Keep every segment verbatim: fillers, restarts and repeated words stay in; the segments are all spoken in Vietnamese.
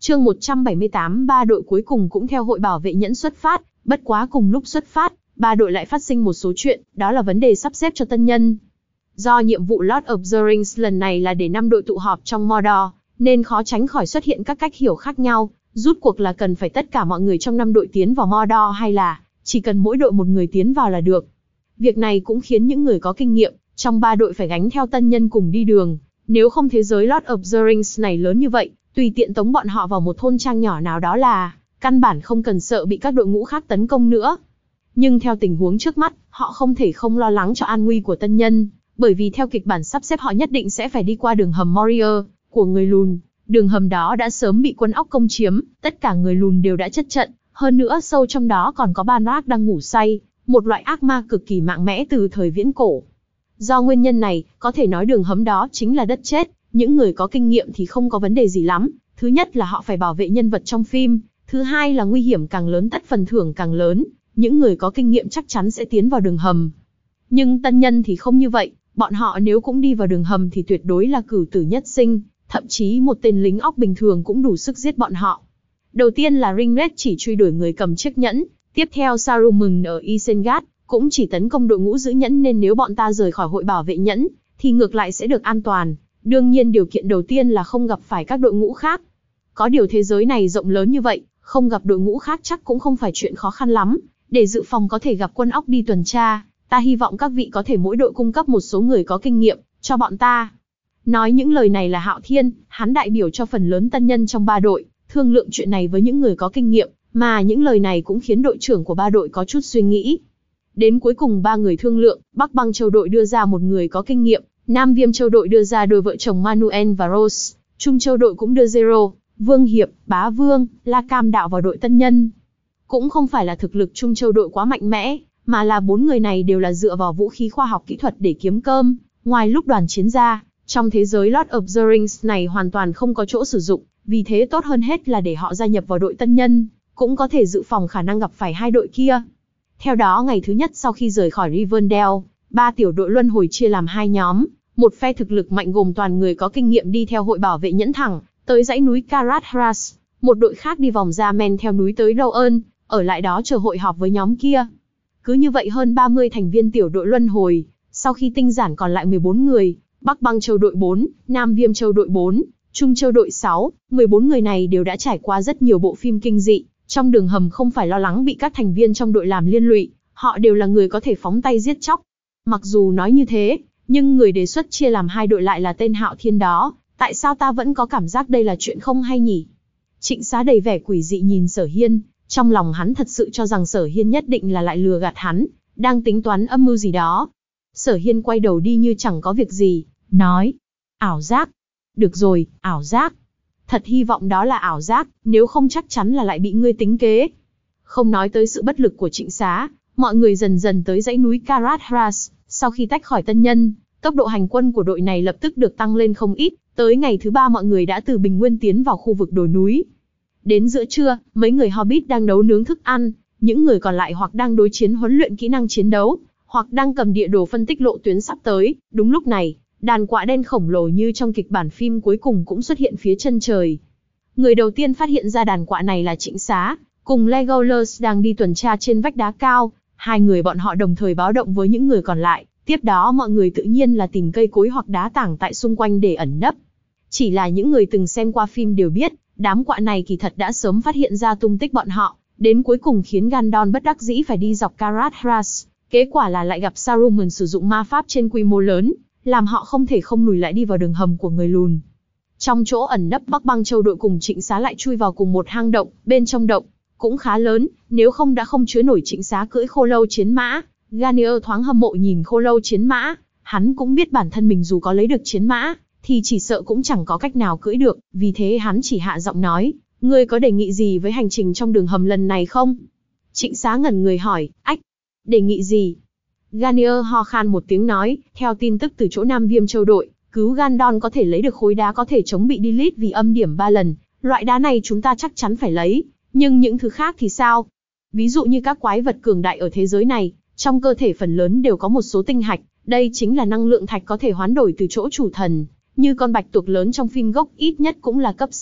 Chương một trăm bảy mươi tám, ba đội cuối cùng cũng theo hội bảo vệ nhẫn xuất phát, bất quá cùng lúc xuất phát, ba đội lại phát sinh một số chuyện, đó là vấn đề sắp xếp cho tân nhân. Do nhiệm vụ Lord of the Rings lần này là để năm đội tụ họp trong Mordor, nên khó tránh khỏi xuất hiện các cách hiểu khác nhau, rút cuộc là cần phải tất cả mọi người trong năm đội tiến vào Mordor hay là chỉ cần mỗi đội một người tiến vào là được. Việc này cũng khiến những người có kinh nghiệm trong ba đội phải gánh theo tân nhân cùng đi đường, nếu không thế giới Lord of the Rings này lớn như vậy, tùy tiện tống bọn họ vào một thôn trang nhỏ nào đó là căn bản không cần sợ bị các đội ngũ khác tấn công nữa. Nhưng theo tình huống trước mắt, họ không thể không lo lắng cho an nguy của tân nhân, bởi vì theo kịch bản sắp xếp họ nhất định sẽ phải đi qua đường hầm Moria của người lùn. Đường hầm đó đã sớm bị quân óc công chiếm, tất cả người lùn đều đã chất trận, hơn nữa sâu trong đó còn có Balrog đang ngủ say, một loại ác ma cực kỳ mạnh mẽ từ thời viễn cổ. Do nguyên nhân này, có thể nói đường hầm đó chính là đất chết, những người có kinh nghiệm thì không có vấn đề gì lắm, thứ nhất là họ phải bảo vệ nhân vật trong phim, thứ hai là nguy hiểm càng lớn tất phần thưởng càng lớn, những người có kinh nghiệm chắc chắn sẽ tiến vào đường hầm. Nhưng tân nhân thì không như vậy, bọn họ nếu cũng đi vào đường hầm thì tuyệt đối là cửu tử nhất sinh, thậm chí một tên lính óc bình thường cũng đủ sức giết bọn họ. Đầu tiên là Ringred chỉ truy đuổi người cầm chiếc nhẫn, tiếp theo Saruman ở Isengard cũng chỉ tấn công đội ngũ giữ nhẫn, nên nếu bọn ta rời khỏi hội bảo vệ nhẫn thì ngược lại sẽ được an toàn. Đương nhiên điều kiện đầu tiên là không gặp phải các đội ngũ khác. Có điều thế giới này rộng lớn như vậy, không gặp đội ngũ khác chắc cũng không phải chuyện khó khăn lắm. Để dự phòng có thể gặp quân óc đi tuần tra, ta hy vọng các vị có thể mỗi đội cung cấp một số người có kinh nghiệm cho bọn ta. Nói những lời này là Hạo Thiên, hắn đại biểu cho phần lớn tân nhân trong ba đội, thương lượng chuyện này với những người có kinh nghiệm, mà những lời này cũng khiến đội trưởng của ba đội có chút suy nghĩ. Đến cuối cùng ba người thương lượng, Bắc Băng Châu đội đưa ra một người có kinh nghiệm, Nam Viêm Châu đội đưa ra đôi vợ chồng Manuel và Rose, Trung Châu đội cũng đưa Zero, Vương Hiệp, Bá Vương, La Cam Đạo vào đội tân nhân. Cũng không phải là thực lực Trung Châu đội quá mạnh mẽ, mà là bốn người này đều là dựa vào vũ khí khoa học kỹ thuật để kiếm cơm, ngoài lúc đoàn chiến ra, trong thế giới Lord of the Rings này hoàn toàn không có chỗ sử dụng, vì thế tốt hơn hết là để họ gia nhập vào đội tân nhân, cũng có thể dự phòng khả năng gặp phải hai đội kia. Theo đó ngày thứ nhất sau khi rời khỏi Rivendell, ba tiểu đội luân hồi chia làm hai nhóm, một phe thực lực mạnh gồm toàn người có kinh nghiệm đi theo hội bảo vệ nhẫn thẳng tới dãy núi Caradhras, một đội khác đi vòng ra men theo núi tới Rohan, ở lại đó chờ hội họp với nhóm kia. Cứ như vậy hơn ba mươi thành viên tiểu đội luân hồi, sau khi tinh giản còn lại mười bốn người, Bắc Băng Châu đội bốn, Nam Viêm Châu đội bốn, Trung Châu đội sáu, mười bốn người này đều đã trải qua rất nhiều bộ phim kinh dị, trong đường hầm không phải lo lắng bị các thành viên trong đội làm liên lụy, họ đều là người có thể phóng tay giết chóc. Mặc dù nói như thế, nhưng người đề xuất chia làm hai đội lại là tên Hạo Thiên đó, tại sao ta vẫn có cảm giác đây là chuyện không hay nhỉ? Trịnh Xá đầy vẻ quỷ dị nhìn Sở Hiên, trong lòng hắn thật sự cho rằng Sở Hiên nhất định là lại lừa gạt hắn, đang tính toán âm mưu gì đó. Sở Hiên quay đầu đi như chẳng có việc gì, nói, ảo giác. Được rồi, ảo giác. Thật hy vọng đó là ảo giác, nếu không chắc chắn là lại bị ngươi tính kế. Không nói tới sự bất lực của Trịnh Xá, mọi người dần dần tới dãy núi Caradhras, sau khi tách khỏi tân nhân, tốc độ hành quân của đội này lập tức được tăng lên không ít, tới ngày thứ ba mọi người đã từ bình nguyên tiến vào khu vực đồi núi. Đến giữa trưa, mấy người Hobbit đang nấu nướng thức ăn, những người còn lại hoặc đang đối chiến huấn luyện kỹ năng chiến đấu, hoặc đang cầm địa đồ phân tích lộ tuyến sắp tới. Đúng lúc này, đàn quạ đen khổng lồ như trong kịch bản phim cuối cùng cũng xuất hiện phía chân trời. Người đầu tiên phát hiện ra đàn quạ này là Trịnh Xá, cùng Legolas đang đi tuần tra trên vách đá cao. Hai người bọn họ đồng thời báo động với những người còn lại, tiếp đó mọi người tự nhiên là tìm cây cối hoặc đá tảng tại xung quanh để ẩn nấp. Chỉ là những người từng xem qua phim đều biết, đám quạ này kỳ thật đã sớm phát hiện ra tung tích bọn họ, đến cuối cùng khiến Gandalf bất đắc dĩ phải đi dọc Caradhras. Kết quả là lại gặp Saruman sử dụng ma pháp trên quy mô lớn, làm họ không thể không lùi lại đi vào đường hầm của người lùn. Trong chỗ ẩn nấp, Bắc Băng Châu đội cùng Trịnh Xá lại chui vào cùng một hang động, bên trong động cũng khá lớn, nếu không đã không chứa nổi Trịnh Xá cưỡi khô lâu chiến mã. Garnier thoáng hâm mộ nhìn khô lâu chiến mã, hắn cũng biết bản thân mình dù có lấy được chiến mã, thì chỉ sợ cũng chẳng có cách nào cưỡi được, vì thế hắn chỉ hạ giọng nói, ngươi có đề nghị gì với hành trình trong đường hầm lần này không? Trịnh Xá ngẩn người hỏi, ách, đề nghị gì? Garnier ho khan một tiếng nói, theo tin tức từ chỗ Nam Viêm Châu đội, cứu Gandon có thể lấy được khối đá có thể chống bị delete vì âm điểm ba lần, loại đá này chúng ta chắc chắn phải lấy, nhưng những thứ khác thì sao? Ví dụ như các quái vật cường đại ở thế giới này, trong cơ thể phần lớn đều có một số tinh hạch, đây chính là năng lượng thạch có thể hoán đổi từ chỗ chủ thần, như con bạch tuộc lớn trong phim gốc ít nhất cũng là cấp C,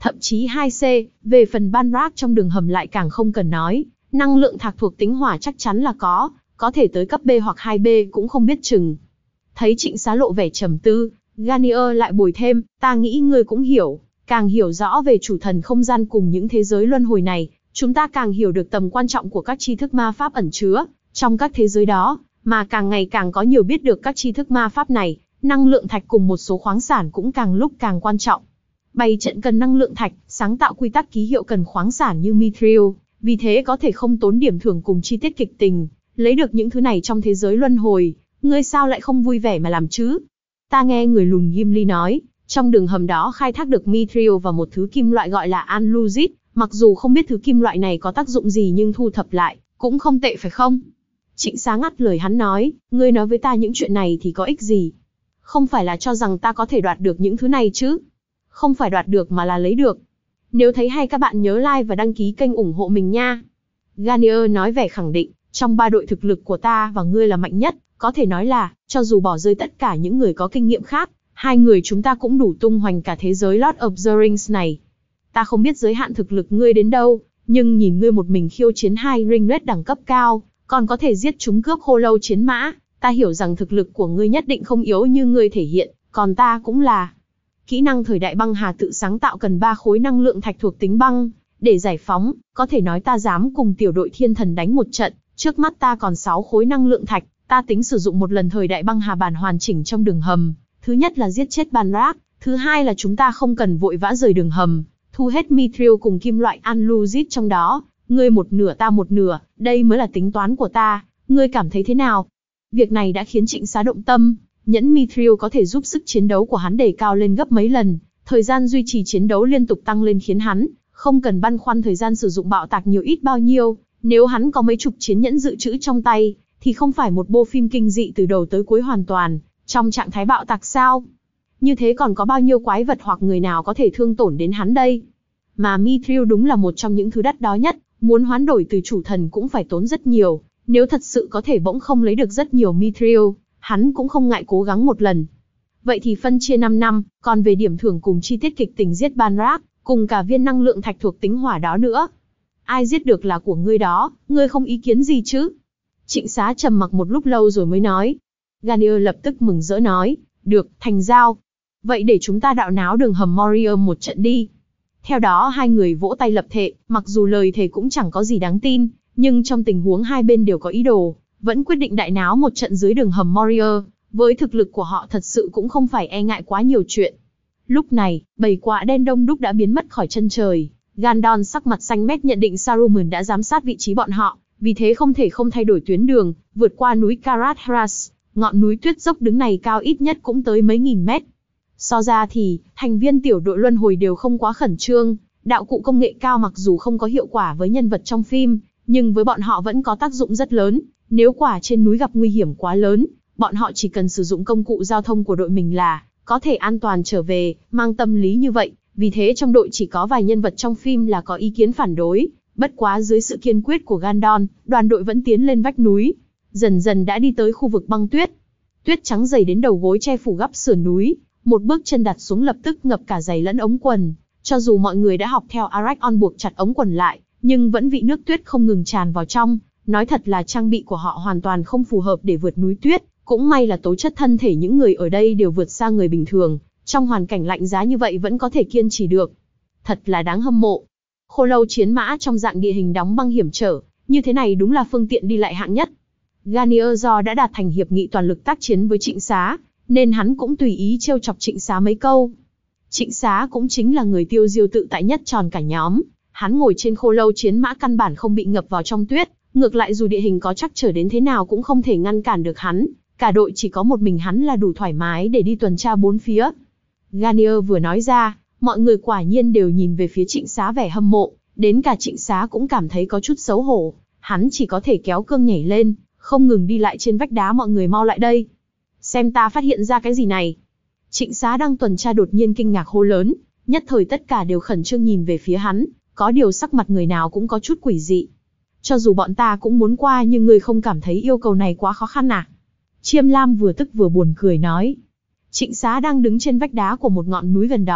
thậm chí hai C, về phần ban rác trong đường hầm lại càng không cần nói, năng lượng thạch thuộc tính hỏa chắc chắn là có, có thể tới cấp B hoặc hai B cũng không biết chừng. Thấy Trịnh Xá lộ vẻ trầm tư, Garnier lại bồi thêm, ta nghĩ ngươi cũng hiểu, càng hiểu rõ về chủ thần không gian cùng những thế giới luân hồi này, chúng ta càng hiểu được tầm quan trọng của các tri thức ma pháp ẩn chứa trong các thế giới đó, mà càng ngày càng có nhiều biết được các tri thức ma pháp này, năng lượng thạch cùng một số khoáng sản cũng càng lúc càng quan trọng. Bày trận cần năng lượng thạch, sáng tạo quy tắc ký hiệu cần khoáng sản như Mithril, vì thế có thể không tốn điểm thưởng cùng chi tiết kịch tình, lấy được những thứ này trong thế giới luân hồi, ngươi sao lại không vui vẻ mà làm chứ? Ta nghe người lùn Gimli nói, trong đường hầm đó khai thác được Mithril và một thứ kim loại gọi là Anluzit, mặc dù không biết thứ kim loại này có tác dụng gì nhưng thu thập lại, cũng không tệ phải không? Trịnh Xá ngắt lời hắn nói, ngươi nói với ta những chuyện này thì có ích gì? Không phải là cho rằng ta có thể đoạt được những thứ này chứ? Không phải đoạt được mà là lấy được. Nếu thấy hay các bạn nhớ like và đăng ký kênh ủng hộ mình nha. Garnier nói vẻ khẳng định, trong ba đội thực lực của ta và ngươi là mạnh nhất, có thể nói là, cho dù bỏ rơi tất cả những người có kinh nghiệm khác, hai người chúng ta cũng đủ tung hoành cả thế giới Lord of the Rings này. Ta không biết giới hạn thực lực ngươi đến đâu, nhưng nhìn ngươi một mình khiêu chiến hai ringlet đẳng cấp cao, còn có thể giết chúng cướp khô lâu chiến mã, ta hiểu rằng thực lực của ngươi nhất định không yếu như ngươi thể hiện, còn ta cũng là. Kỹ năng thời đại băng hà tự sáng tạo cần ba khối năng lượng thạch thuộc tính băng, để giải phóng, có thể nói ta dám cùng tiểu đội thiên thần đánh một trận, trước mắt ta còn sáu khối năng lượng thạch, ta tính sử dụng một lần thời đại băng hà bản hoàn chỉnh trong đường hầm, thứ nhất là giết chết Banrak, thứ hai là chúng ta không cần vội vã rời đường hầm, thu hết Mithril cùng kim loại Anluzit trong đó, ngươi một nửa ta một nửa, đây mới là tính toán của ta, ngươi cảm thấy thế nào? Việc này đã khiến Trịnh Xá động tâm, nhẫn Mithril có thể giúp sức chiến đấu của hắn đề cao lên gấp mấy lần, thời gian duy trì chiến đấu liên tục tăng lên khiến hắn không cần băn khoăn thời gian sử dụng bạo tạc nhiều ít bao nhiêu, nếu hắn có mấy chục chiến nhẫn dự trữ trong tay, thì không phải một bộ phim kinh dị từ đầu tới cuối hoàn toàn trong trạng thái bạo tạc sao? Như thế còn có bao nhiêu quái vật hoặc người nào có thể thương tổn đến hắn đây? Mà Mithril đúng là một trong những thứ đắt đỏ nhất, muốn hoán đổi từ chủ thần cũng phải tốn rất nhiều, nếu thật sự có thể bỗng không lấy được rất nhiều Mithril, hắn cũng không ngại cố gắng một lần. Vậy thì phân chia năm năm, còn về điểm thưởng cùng chi tiết kịch tình giết Banrak, cùng cả viên năng lượng thạch thuộc tính hỏa đó nữa. Ai giết được là của ngươi đó, ngươi không ý kiến gì chứ? Trịnh Xá trầm mặc một lúc lâu rồi mới nói. Garnier lập tức mừng rỡ nói, được, thành giao. Vậy để chúng ta đạo náo đường hầm Moria một trận đi. Theo đó hai người vỗ tay lập thệ, mặc dù lời thề cũng chẳng có gì đáng tin, nhưng trong tình huống hai bên đều có ý đồ, vẫn quyết định đại náo một trận dưới đường hầm Moria, với thực lực của họ thật sự cũng không phải e ngại quá nhiều chuyện. Lúc này, bầy quạ đen đông đúc đã biến mất khỏi chân trời, Gandon sắc mặt xanh mét nhận định Saruman đã giám sát vị trí bọn họ, vì thế không thể không thay đổi tuyến đường, vượt qua núi Karat-Hras, ngọn núi tuyết dốc đứng này cao ít nhất cũng tới mấy nghìn mét. So ra thì, thành viên tiểu đội luân hồi đều không quá khẩn trương, đạo cụ công nghệ cao mặc dù không có hiệu quả với nhân vật trong phim, nhưng với bọn họ vẫn có tác dụng rất lớn, nếu quả trên núi gặp nguy hiểm quá lớn, bọn họ chỉ cần sử dụng công cụ giao thông của đội mình là có thể an toàn trở về, mang tâm lý như vậy, vì thế trong đội chỉ có vài nhân vật trong phim là có ý kiến phản đối, bất quá dưới sự kiên quyết của Gandon, đoàn đội vẫn tiến lên vách núi, dần dần đã đi tới khu vực băng tuyết. Tuyết trắng dày đến đầu gối che phủ gấp sườn núi, một bước chân đặt xuống lập tức ngập cả giày lẫn ống quần, cho dù mọi người đã học theo Arachon buộc chặt ống quần lại, nhưng vẫn bị nước tuyết không ngừng tràn vào trong, nói thật là trang bị của họ hoàn toàn không phù hợp để vượt núi tuyết, cũng may là tố chất thân thể những người ở đây đều vượt xa người bình thường, trong hoàn cảnh lạnh giá như vậy vẫn có thể kiên trì được. Thật là đáng hâm mộ. Khô lâu chiến mã trong dạng địa hình đóng băng hiểm trở, như thế này đúng là phương tiện đi lại hạng nhất. Garnier do đã đạt thành hiệp nghị toàn lực tác chiến với Trịnh Xá, nên hắn cũng tùy ý trêu chọc Trịnh Xá mấy câu. Trịnh Xá cũng chính là người tiêu diêu tự tại nhất tròn cả nhóm, hắn ngồi trên khô lâu chiến mã căn bản không bị ngập vào trong tuyết, ngược lại dù địa hình có chắc trở đến thế nào cũng không thể ngăn cản được hắn, cả đội chỉ có một mình hắn là đủ thoải mái để đi tuần tra bốn phía. Garnier vừa nói ra, mọi người quả nhiên đều nhìn về phía Trịnh Xá vẻ hâm mộ, đến cả Trịnh Xá cũng cảm thấy có chút xấu hổ, hắn chỉ có thể kéo cương nhảy lên, không ngừng đi lại trên vách đá. Mọi người mau lại đây, xem ta phát hiện ra cái gì này. Trịnh Xá đang tuần tra đột nhiên kinh ngạc hô lớn, nhất thời tất cả đều khẩn trương nhìn về phía hắn, có điều sắc mặt người nào cũng có chút quỷ dị. Cho dù bọn ta cũng muốn qua nhưng ngươi không cảm thấy yêu cầu này quá khó khăn à? Chiêm Lam vừa tức vừa buồn cười nói. Trịnh Xá đang đứng trên vách đá của một ngọn núi gần đó,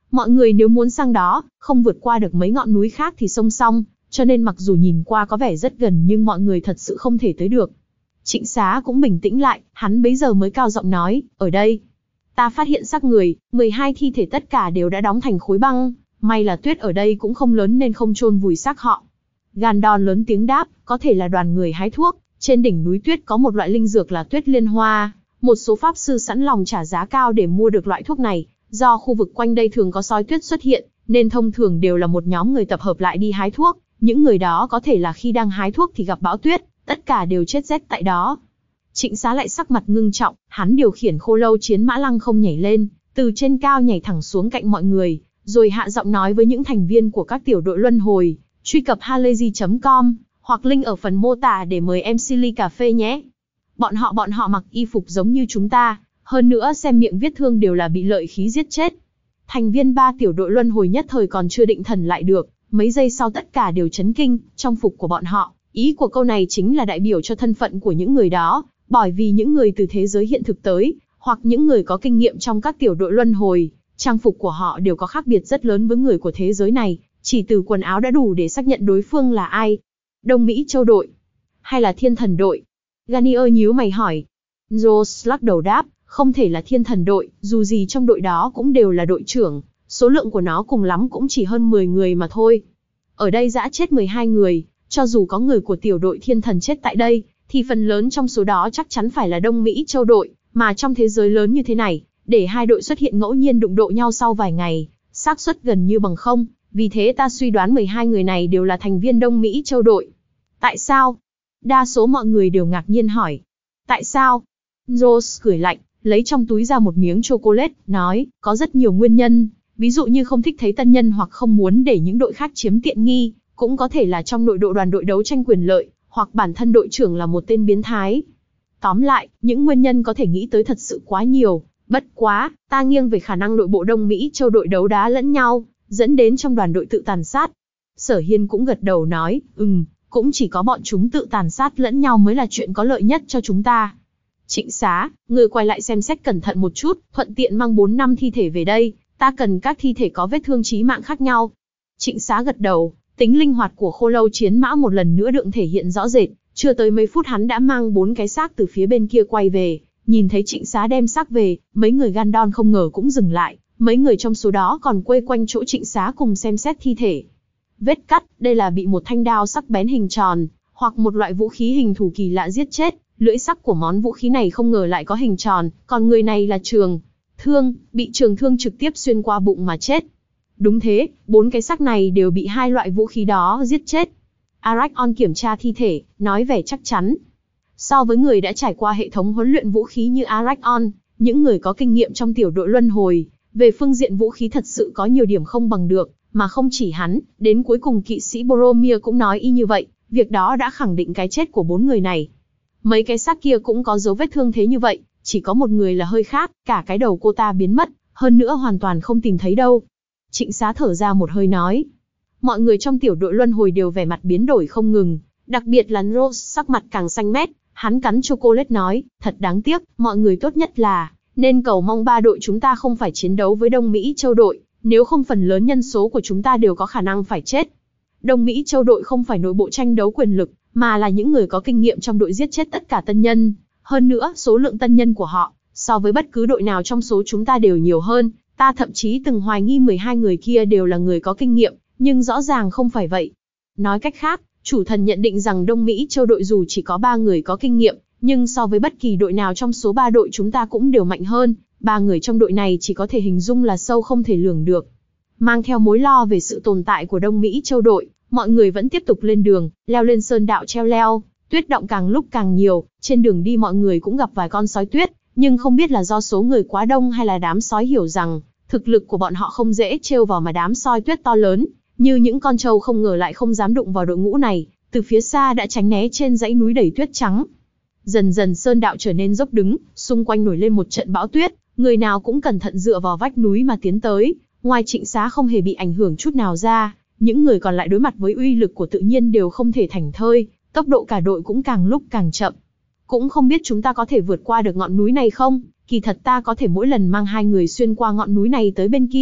Mọi người nếu muốn sang đó, không vượt qua được mấy ngọn núi khác thì song song, cho nên mặc dù nhìn qua có vẻ rất gần nhưng mọi người thật sự không thể tới được. Trịnh Xá cũng bình tĩnh lại, hắn bấy giờ mới cao giọng nói, ở đây. Ta phát hiện xác người, mười hai thi thể tất cả đều đã đóng thành khối băng, may là tuyết ở đây cũng không lớn nên không chôn vùi xác họ. Gandon lớn tiếng đáp, có thể là đoàn người hái thuốc, trên đỉnh núi tuyết có một loại linh dược là tuyết liên hoa, một số pháp sư sẵn lòng trả giá cao để mua được loại thuốc này, do khu vực quanh đây thường có sói tuyết xuất hiện, nên thông thường đều là một nhóm người tập hợp lại đi hái thuốc, những người đó có thể là khi đang hái thuốc thì gặp bão tuyết, tất cả đều chết rét tại đó. Trịnh Xá lại sắc mặt ngưng trọng, hắn điều khiển khô lâu chiến mã lăng không nhảy lên, từ trên cao nhảy thẳng xuống cạnh mọi người, rồi hạ giọng nói với những thành viên của các tiểu đội luân hồi, truy cập halayzi chấm com, hoặc link ở phần mô tả để mời em xê ly cà phê nhé. Bọn họ bọn họ mặc y phục giống như chúng ta, hơn nữa xem miệng vết thương đều là bị lợi khí giết chết. Thành viên ba tiểu đội luân hồi nhất thời còn chưa định thần lại được, mấy giây sau tất cả đều chấn kinh, trong phục của bọn họ. Ý của câu này chính là đại biểu cho thân phận của những người đó, bởi vì những người từ thế giới hiện thực tới, hoặc những người có kinh nghiệm trong các tiểu đội luân hồi, trang phục của họ đều có khác biệt rất lớn với người của thế giới này, chỉ từ quần áo đã đủ để xác nhận đối phương là ai. Đông Mỹ Châu đội, hay là Thiên Thần đội? Garnier nhíu mày hỏi. Rose lắc đầu đáp, không thể là Thiên Thần đội, dù gì trong đội đó cũng đều là đội trưởng, số lượng của nó cùng lắm cũng chỉ hơn mười người mà thôi. Ở đây dã chết mười hai người, cho dù có người của tiểu đội Thiên Thần chết tại đây, thì phần lớn trong số đó chắc chắn phải là Đông Mỹ Châu đội, mà trong thế giới lớn như thế này, để hai đội xuất hiện ngẫu nhiên đụng độ nhau sau vài ngày, xác suất gần như bằng không, vì thế ta suy đoán mười hai người này đều là thành viên Đông Mỹ Châu đội. Tại sao? Đa số mọi người đều ngạc nhiên hỏi. Tại sao? Rose cười lạnh, lấy trong túi ra một miếng chocolate, nói, có rất nhiều nguyên nhân, ví dụ như không thích thấy tân nhân hoặc không muốn để những đội khác chiếm tiện nghi, cũng có thể là trong nội đội đoàn đội đấu tranh quyền lợi, hoặc bản thân đội trưởng là một tên biến thái. Tóm lại, những nguyên nhân có thể nghĩ tới thật sự quá nhiều, bất quá, ta nghiêng về khả năng nội bộ Đông Mỹ Châu đội đấu đá lẫn nhau, dẫn đến trong đoàn đội tự tàn sát. Sở Hiên cũng gật đầu nói, ừm, cũng chỉ có bọn chúng tự tàn sát lẫn nhau mới là chuyện có lợi nhất cho chúng ta. Trịnh Xá, người quay lại xem xét cẩn thận một chút, thuận tiện mang bốn năm thi thể về đây, ta cần các thi thể có vết thương chí mạng khác nhau. Trịnh Xá gật đầu, tính linh hoạt của khô lâu chiến mã một lần nữa được thể hiện rõ rệt, chưa tới mấy phút hắn đã mang bốn cái xác từ phía bên kia quay về, nhìn thấy Trịnh Xá đem xác về, mấy người Gandon không ngờ cũng dừng lại, mấy người trong số đó còn quây quanh chỗ Trịnh Xá cùng xem xét thi thể. Vết cắt, đây là bị một thanh đao sắc bén hình tròn, hoặc một loại vũ khí hình thù kỳ lạ giết chết, lưỡi sắc của món vũ khí này không ngờ lại có hình tròn, còn người này là trường thương, bị trường thương trực tiếp xuyên qua bụng mà chết. Đúng thế, bốn cái xác này đều bị hai loại vũ khí đó giết chết. Arachon kiểm tra thi thể, nói vẻ chắc chắn. So với người đã trải qua hệ thống huấn luyện vũ khí như Arachon, những người có kinh nghiệm trong tiểu đội luân hồi, về phương diện vũ khí thật sự có nhiều điểm không bằng được, mà không chỉ hắn, đến cuối cùng kỵ sĩ Boromir cũng nói y như vậy, việc đó đã khẳng định cái chết của bốn người này. Mấy cái xác kia cũng có dấu vết thương thế như vậy, chỉ có một người là hơi khác, cả cái đầu cô ta biến mất, hơn nữa hoàn toàn không tìm thấy đâu. Trịnh Xá thở ra một hơi nói. Mọi người trong tiểu đội luân hồi đều vẻ mặt biến đổi không ngừng, đặc biệt là Rose sắc mặt càng xanh mét, hắn cắn chocolate nói, thật đáng tiếc, mọi người tốt nhất là, nên cầu mong ba đội chúng ta không phải chiến đấu với Đông Mỹ Châu đội, nếu không phần lớn nhân số của chúng ta đều có khả năng phải chết. Đông Mỹ Châu đội không phải nội bộ tranh đấu quyền lực, mà là những người có kinh nghiệm trong đội giết chết tất cả tân nhân, hơn nữa số lượng tân nhân của họ, so với bất cứ đội nào trong số chúng ta đều nhiều hơn, ta thậm chí từng hoài nghi mười hai người kia đều là người có kinh nghiệm, nhưng rõ ràng không phải vậy. Nói cách khác, chủ thần nhận định rằng Đông Mỹ Châu đội dù chỉ có ba người có kinh nghiệm, nhưng so với bất kỳ đội nào trong số ba đội chúng ta cũng đều mạnh hơn, ba người trong đội này chỉ có thể hình dung là sâu không thể lường được. Mang theo mối lo về sự tồn tại của Đông Mỹ Châu đội, mọi người vẫn tiếp tục lên đường, leo lên sơn đạo treo leo, tuyết động càng lúc càng nhiều, trên đường đi mọi người cũng gặp vài con sói tuyết, nhưng không biết là do số người quá đông hay là đám sói hiểu rằng, thực lực của bọn họ không dễ trêu vào mà đám sói tuyết to lớn, như những con trâu không ngờ lại không dám đụng vào đội ngũ này, từ phía xa đã tránh né trên dãy núi đầy tuyết trắng. Dần dần sơn đạo trở nên dốc đứng, xung quanh nổi lên một trận bão tuyết, người nào cũng cẩn thận dựa vào vách núi mà tiến tới, ngoài Trịnh Xá không hề bị ảnh hưởng chút nào ra, những người còn lại đối mặt với uy lực của tự nhiên đều không thể thảnh thơi, tốc độ cả đội cũng càng lúc càng chậm. Cũng không biết chúng ta có thể vượt qua được ngọn núi này không, kỳ thật ta có thể mỗi lần mang hai người xuyên qua ngọn núi này tới bên kia,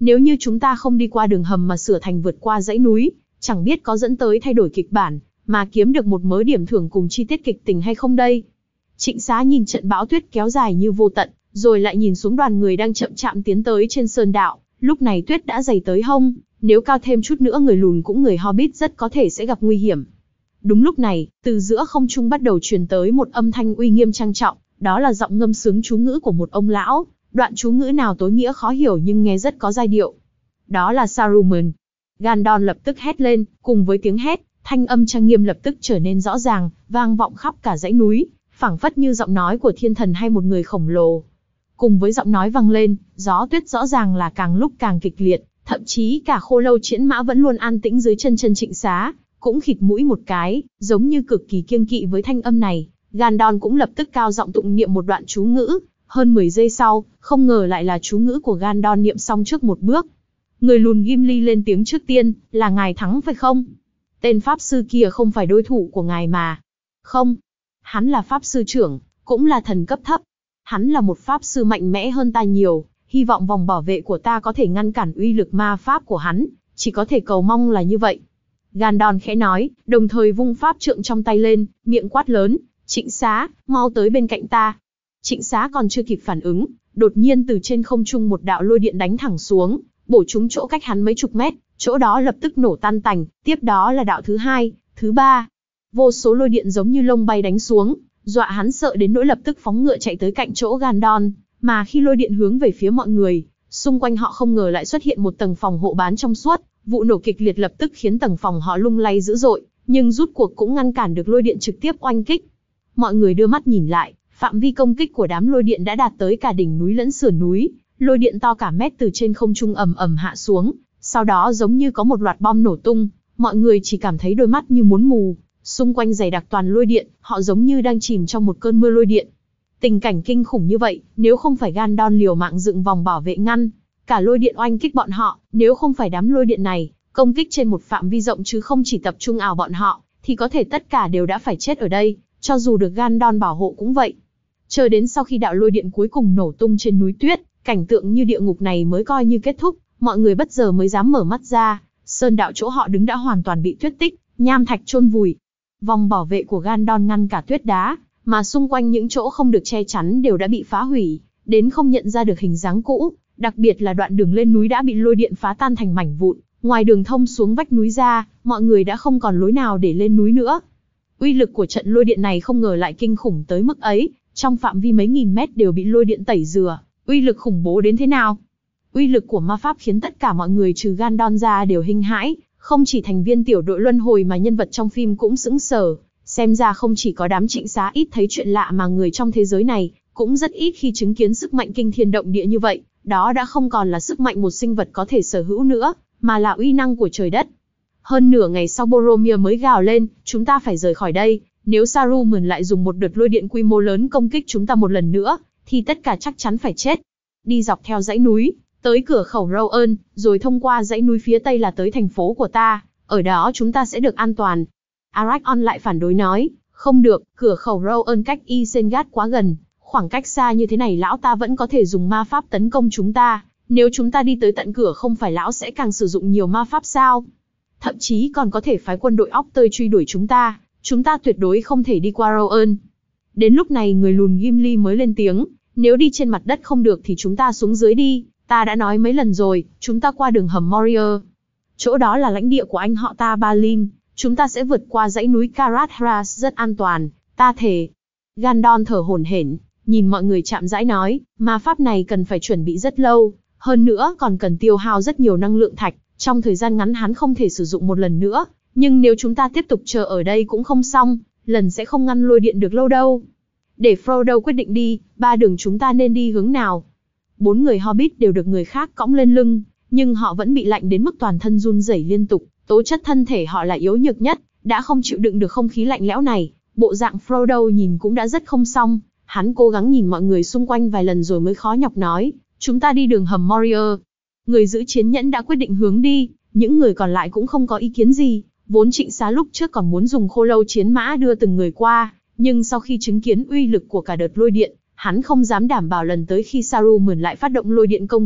Nếu như chúng ta không đi qua đường hầm mà sửa thành vượt qua dãy núi, chẳng biết có dẫn tới thay đổi kịch bản, mà kiếm được một mớ điểm thưởng cùng chi tiết kịch tình hay không đây. Trịnh Xá nhìn trận bão tuyết kéo dài như vô tận, rồi lại nhìn xuống đoàn người đang chậm chạm tiến tới trên sơn đạo. Lúc này tuyết đã dày tới hông, nếu cao thêm chút nữa người lùn cũng người Hobbit rất có thể sẽ gặp nguy hiểm. Đúng lúc này, từ giữa không trung bắt đầu truyền tới một âm thanh uy nghiêm trang trọng, đó là giọng ngâm sướng chú ngữ của một ông lão. Đoạn chú ngữ nào tối nghĩa khó hiểu nhưng nghe rất có giai điệu. Đó là Saruman. Gandalf lập tức hét lên, cùng với tiếng hét, thanh âm trang nghiêm lập tức trở nên rõ ràng, vang vọng khắp cả dãy núi, phảng phất như giọng nói của thiên thần hay một người khổng lồ. Cùng với giọng nói vang lên, gió tuyết rõ ràng là càng lúc càng kịch liệt, thậm chí cả Khô Lâu Chiến Mã vẫn luôn an tĩnh dưới chân chân Trịnh Xá, cũng khịt mũi một cái, giống như cực kỳ kiêng kỵ với thanh âm này. Gandalf cũng lập tức cao giọng tụng niệm một đoạn chú ngữ. Hơn mười giây sau, không ngờ lại là chú ngữ của Gandalf niệm xong trước một bước. Người lùn Gimli lên tiếng trước tiên, là ngài thắng phải không? Tên pháp sư kia không phải đối thủ của ngài mà. Không, hắn là pháp sư trưởng, cũng là thần cấp thấp. Hắn là một pháp sư mạnh mẽ hơn ta nhiều, hy vọng vòng bảo vệ của ta có thể ngăn cản uy lực ma pháp của hắn, chỉ có thể cầu mong là như vậy. Gandalf khẽ nói, đồng thời vung pháp trượng trong tay lên, miệng quát lớn, Trịnh Xá, mau tới bên cạnh ta. Trịnh Xá còn chưa kịp phản ứng, đột nhiên từ trên không trung một đạo lôi điện đánh thẳng xuống, bổ trúng chỗ cách hắn mấy chục mét, chỗ đó lập tức nổ tan tành, tiếp đó là đạo thứ hai, thứ ba. Vô số lôi điện giống như lông bay đánh xuống, dọa hắn sợ đến nỗi lập tức phóng ngựa chạy tới cạnh chỗ Gandalf, mà khi lôi điện hướng về phía mọi người, xung quanh họ không ngờ lại xuất hiện một tầng phòng hộ bán trong suốt, vụ nổ kịch liệt lập tức khiến tầng phòng họ lung lay dữ dội, nhưng rút cuộc cũng ngăn cản được lôi điện trực tiếp oanh kích. Mọi người đưa mắt nhìn lại, phạm vi công kích của đám lôi điện đã đạt tới cả đỉnh núi lẫn sườn núi, lôi điện to cả mét từ trên không trung ầm ầm hạ xuống, sau đó giống như có một loạt bom nổ tung, mọi người chỉ cảm thấy đôi mắt như muốn mù, xung quanh dày đặc toàn lôi điện, họ giống như đang chìm trong một cơn mưa lôi điện. Tình cảnh kinh khủng như vậy, nếu không phải Gandalf liều mạng dựng vòng bảo vệ ngăn cả lôi điện oanh kích bọn họ, nếu không phải đám lôi điện này công kích trên một phạm vi rộng chứ không chỉ tập trung ảo bọn họ, thì có thể tất cả đều đã phải chết ở đây, cho dù được Gandalf bảo hộ cũng vậy. Chờ đến sau khi đạo lôi điện cuối cùng nổ tung trên núi tuyết, cảnh tượng như địa ngục này mới coi như kết thúc, mọi người bất giờ mới dám mở mắt ra, sơn đạo chỗ họ đứng đã hoàn toàn bị tuyết tích, nham thạch chôn vùi. Vòng bảo vệ của Gandalf ngăn cả tuyết đá, mà xung quanh những chỗ không được che chắn đều đã bị phá hủy, đến không nhận ra được hình dáng cũ, đặc biệt là đoạn đường lên núi đã bị lôi điện phá tan thành mảnh vụn, ngoài đường thông xuống vách núi ra, mọi người đã không còn lối nào để lên núi nữa. Uy lực của trận lôi điện này không ngờ lại kinh khủng tới mức ấy, trong phạm vi mấy nghìn mét đều bị lôi điện tẩy rửa, uy lực khủng bố đến thế nào? Uy lực của ma pháp khiến tất cả mọi người trừ Gandalf ra đều kinh hãi, không chỉ thành viên tiểu đội luân hồi mà nhân vật trong phim cũng sững sờ. Xem ra không chỉ có đám Trịnh Xá ít thấy chuyện lạ mà người trong thế giới này cũng rất ít khi chứng kiến sức mạnh kinh thiên động địa như vậy. Đó đã không còn là sức mạnh một sinh vật có thể sở hữu nữa, mà là uy năng của trời đất. Hơn nửa ngày sau Boromir mới gào lên, chúng ta phải rời khỏi đây. Nếu Saruman lại dùng một đợt lôi điện quy mô lớn công kích chúng ta một lần nữa, thì tất cả chắc chắn phải chết. Đi dọc theo dãy núi, tới cửa khẩu Rowan, rồi thông qua dãy núi phía tây là tới thành phố của ta. Ở đó chúng ta sẽ được an toàn. Aragorn lại phản đối nói, không được, cửa khẩu Rowan cách Isengard quá gần, khoảng cách xa như thế này lão ta vẫn có thể dùng ma pháp tấn công chúng ta, nếu chúng ta đi tới tận cửa không phải lão sẽ càng sử dụng nhiều ma pháp sao? Thậm chí còn có thể phái quân đội óc tơi truy đuổi chúng ta, chúng ta tuyệt đối không thể đi qua Rowan. Đến lúc này người lùn Gimli mới lên tiếng, nếu đi trên mặt đất không được thì chúng ta xuống dưới đi, ta đã nói mấy lần rồi, chúng ta qua đường hầm Moria. Chỗ đó là lãnh địa của anh họ ta Balin. Chúng ta sẽ vượt qua dãy núi Caradhras rất an toàn, ta thề. Gandalf thở hổn hển, nhìn mọi người chạm rãi nói, ma pháp này cần phải chuẩn bị rất lâu, hơn nữa còn cần tiêu hao rất nhiều năng lượng thạch, trong thời gian ngắn hắn không thể sử dụng một lần nữa, nhưng nếu chúng ta tiếp tục chờ ở đây cũng không xong, lần sẽ không ngăn lôi điện được lâu đâu. Để Frodo quyết định đi, ba đường chúng ta nên đi hướng nào? Bốn người Hobbit đều được người khác cõng lên lưng, nhưng họ vẫn bị lạnh đến mức toàn thân run rẩy liên tục. Tố chất thân thể họ là yếu nhược nhất, đã không chịu đựng được không khí lạnh lẽo này. Bộ dạng Frodo nhìn cũng đã rất không xong, hắn cố gắng nhìn mọi người xung quanh vài lần rồi mới khó nhọc nói, chúng ta đi đường hầm Moria. Người giữ chiến nhẫn đã quyết định hướng đi, những người còn lại cũng không có ý kiến gì. Vốn Trịnh Xá lúc trước còn muốn dùng khô lâu chiến mã đưa từng người qua, nhưng sau khi chứng kiến uy lực của cả đợt lôi điện, hắn không dám đảm bảo lần tới khi Saruman lại phát động lôi điện công kích,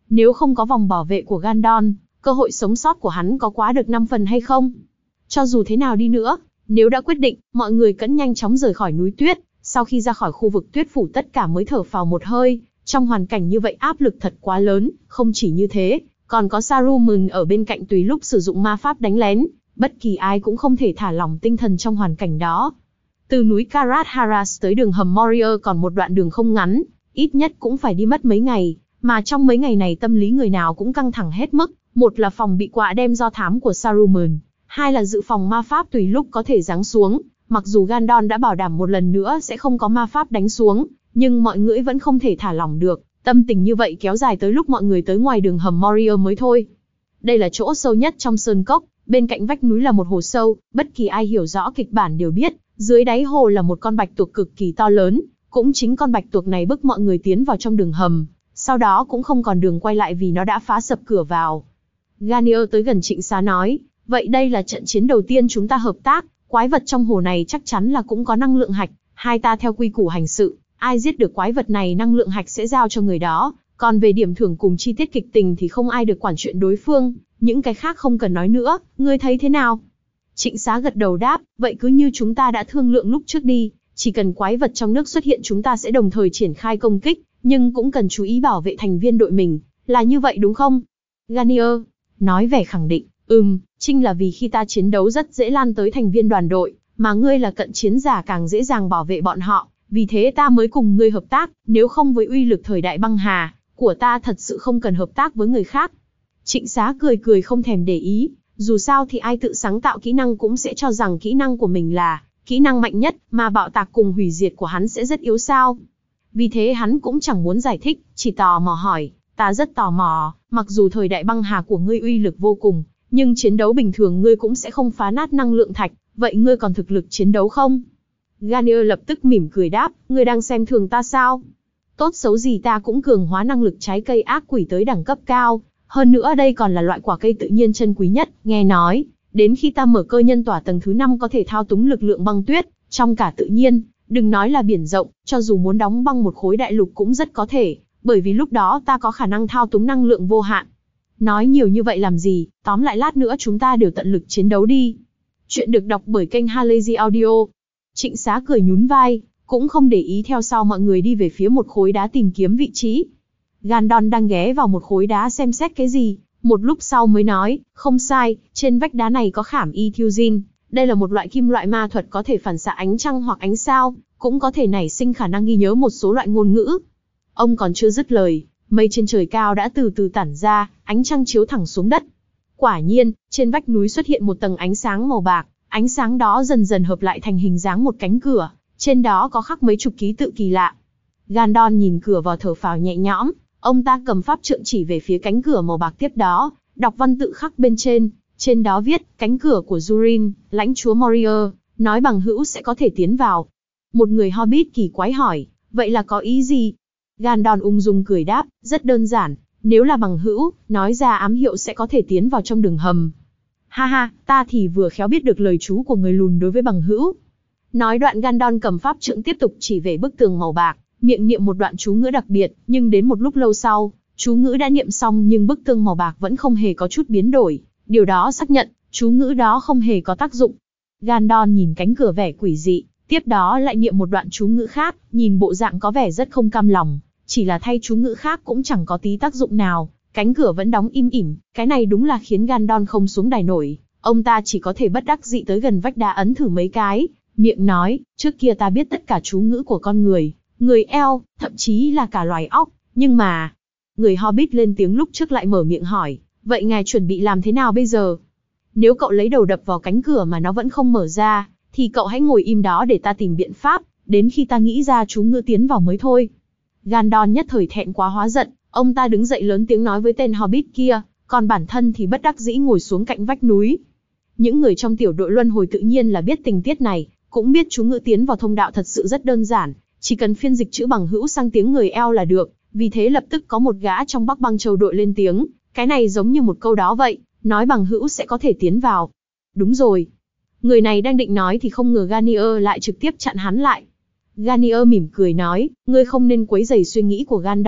Nếu không có vòng bảo vệ của Gandon, cơ hội sống sót của hắn có quá được năm phần hay không? Cho dù thế nào đi nữa, nếu đã quyết định, mọi người cần nhanh chóng rời khỏi núi tuyết. Sau khi ra khỏi khu vực tuyết phủ tất cả mới thở phào một hơi. Trong hoàn cảnh như vậy áp lực thật quá lớn. Không chỉ như thế, còn có Saruman ở bên cạnh tùy lúc sử dụng ma pháp đánh lén. Bất kỳ ai cũng không thể thả lỏng tinh thần trong hoàn cảnh đó. Từ núi Karat Haras tới đường hầm Moria còn một đoạn đường không ngắn, ít nhất cũng phải đi mất mấy ngày. Mà trong mấy ngày này tâm lý người nào cũng căng thẳng hết mức. Một là phòng bị quạ đem do thám của Saruman, hai là dự phòng ma pháp tùy lúc có thể giáng xuống. Mặc dù Gandon đã bảo đảm một lần nữa sẽ không có ma pháp đánh xuống, nhưng mọi người vẫn không thể thả lỏng được. Tâm tình như vậy kéo dài tới lúc mọi người tới ngoài đường hầm Moria mới thôi. Đây là chỗ sâu nhất trong sơn cốc, bên cạnh vách núi là một hồ sâu. Bất kỳ ai hiểu rõ kịch bản đều biết, dưới đáy hồ là một con bạch tuộc cực kỳ to lớn. Cũng chính con bạch tuộc này bức mọi người tiến vào trong đường hầm. Sau đó cũng không còn đường quay lại vì nó đã phá sập cửa vào. Garnier tới gần Trịnh Xá nói, vậy đây là trận chiến đầu tiên chúng ta hợp tác. Quái vật trong hồ này chắc chắn là cũng có năng lượng hạch. Hai ta theo quy củ hành sự, ai giết được quái vật này năng lượng hạch sẽ giao cho người đó. Còn về điểm thưởng cùng chi tiết kịch tình thì không ai được quản chuyện đối phương. Những cái khác không cần nói nữa, ngươi thấy thế nào? Trịnh Xá gật đầu đáp, vậy cứ như chúng ta đã thương lượng lúc trước đi. Chỉ cần quái vật trong nước xuất hiện chúng ta sẽ đồng thời triển khai công kích. Nhưng cũng cần chú ý bảo vệ thành viên đội mình. Là như vậy đúng không? Garnier nói vẻ khẳng định, ừm, chính là vì khi ta chiến đấu rất dễ lan tới thành viên đoàn đội, mà ngươi là cận chiến giả càng dễ dàng bảo vệ bọn họ, vì thế ta mới cùng ngươi hợp tác, nếu không với uy lực thời đại băng hà của ta thật sự không cần hợp tác với người khác. Trịnh Xá cười cười không thèm để ý, dù sao thì ai tự sáng tạo kỹ năng cũng sẽ cho rằng kỹ năng của mình là kỹ năng mạnh nhất, mà bạo tạc cùng hủy diệt của hắn sẽ rất yếu sao. Vì thế hắn cũng chẳng muốn giải thích, chỉ tò mò hỏi, ta rất tò mò, mặc dù thời đại băng hà của ngươi uy lực vô cùng, nhưng chiến đấu bình thường ngươi cũng sẽ không phá nát năng lượng thạch, vậy ngươi còn thực lực chiến đấu không? Garnier lập tức mỉm cười đáp, ngươi đang xem thường ta sao? Tốt xấu gì ta cũng cường hóa năng lực trái cây ác quỷ tới đẳng cấp cao, hơn nữa đây còn là loại quả cây tự nhiên chân quý nhất, nghe nói, đến khi ta mở cơ nhân tỏa tầng thứ năm có thể thao túng lực lượng băng tuyết, trong cả tự nhiên, đừng nói là biển rộng, cho dù muốn đóng băng một khối đại lục cũng rất có thể, bởi vì lúc đó ta có khả năng thao túng năng lượng vô hạn. Nói nhiều như vậy làm gì, tóm lại lát nữa chúng ta đều tận lực chiến đấu đi. Chuyện được đọc bởi kênh Halazy Audio. Trịnh Xá cười nhún vai, cũng không để ý theo sau mọi người đi về phía một khối đá tìm kiếm vị trí. Gandon đang ghé vào một khối đá xem xét cái gì, một lúc sau mới nói, không sai, trên vách đá này có khảm Ethylene. Đây là một loại kim loại ma thuật có thể phản xạ ánh trăng hoặc ánh sao, cũng có thể nảy sinh khả năng ghi nhớ một số loại ngôn ngữ. Ông còn chưa dứt lời, mây trên trời cao đã từ từ tản ra, ánh trăng chiếu thẳng xuống đất. Quả nhiên, trên vách núi xuất hiện một tầng ánh sáng màu bạc, ánh sáng đó dần dần hợp lại thành hình dáng một cánh cửa, trên đó có khắc mấy chục ký tự kỳ lạ. Gandon nhìn cửa vào thở phào nhẹ nhõm, ông ta cầm pháp trượng chỉ về phía cánh cửa màu bạc tiếp đó, đọc văn tự khắc bên trên, trên đó viết, cánh cửa của Durin, lãnh chúa Moria, nói bằng hữu sẽ có thể tiến vào. Một người Hobbit kỳ quái hỏi, vậy là có ý gì? Gandon ung dung cười đáp, rất đơn giản, nếu là bằng hữu, nói ra ám hiệu sẽ có thể tiến vào trong đường hầm. Ha ha, ta thì vừa khéo biết được lời chú của người lùn đối với bằng hữu. Nói đoạn Gandon cầm pháp trượng tiếp tục chỉ về bức tường màu bạc, miệng niệm một đoạn chú ngữ đặc biệt, nhưng đến một lúc lâu sau, chú ngữ đã niệm xong nhưng bức tường màu bạc vẫn không hề có chút biến đổi. Điều đó xác nhận, chú ngữ đó không hề có tác dụng. Gandon nhìn cánh cửa vẻ quỷ dị, tiếp đó lại niệm một đoạn chú ngữ khác, nhìn bộ dạng có vẻ rất không cam lòng. Chỉ là thay chú ngữ khác cũng chẳng có tí tác dụng nào, cánh cửa vẫn đóng im ỉm, cái này đúng là khiến Gandon không xuống đài nổi. Ông ta chỉ có thể bất đắc dĩ tới gần vách đá ấn thử mấy cái, miệng nói, trước kia ta biết tất cả chú ngữ của con người, người eo, thậm chí là cả loài óc, nhưng mà... Người Hobbit lên tiếng lúc trước lại mở miệng hỏi, vậy ngài chuẩn bị làm thế nào bây giờ? Nếu cậu lấy đầu đập vào cánh cửa mà nó vẫn không mở ra, thì cậu hãy ngồi im đó để ta tìm biện pháp, đến khi ta nghĩ ra chú ngữ tiến vào mới thôi. Gandon nhất thời thẹn quá hóa giận, ông ta đứng dậy lớn tiếng nói với tên Hobbit kia, còn bản thân thì bất đắc dĩ ngồi xuống cạnh vách núi. Những người trong tiểu đội luân hồi tự nhiên là biết tình tiết này, cũng biết chú ngữ tiến vào thông đạo thật sự rất đơn giản, chỉ cần phiên dịch chữ bằng hữu sang tiếng người eo là được, vì thế lập tức có một gã trong Bắc Băng Châu đội lên tiếng, cái này giống như một câu đó vậy, nói bằng hữu sẽ có thể tiến vào. Đúng rồi. Người này đang định nói thì không ngờ Garnier lại trực tiếp chặn hắn lại. Garnier mỉm cười nói, ngươi không nên quấy rầy suy nghĩ của Gandon,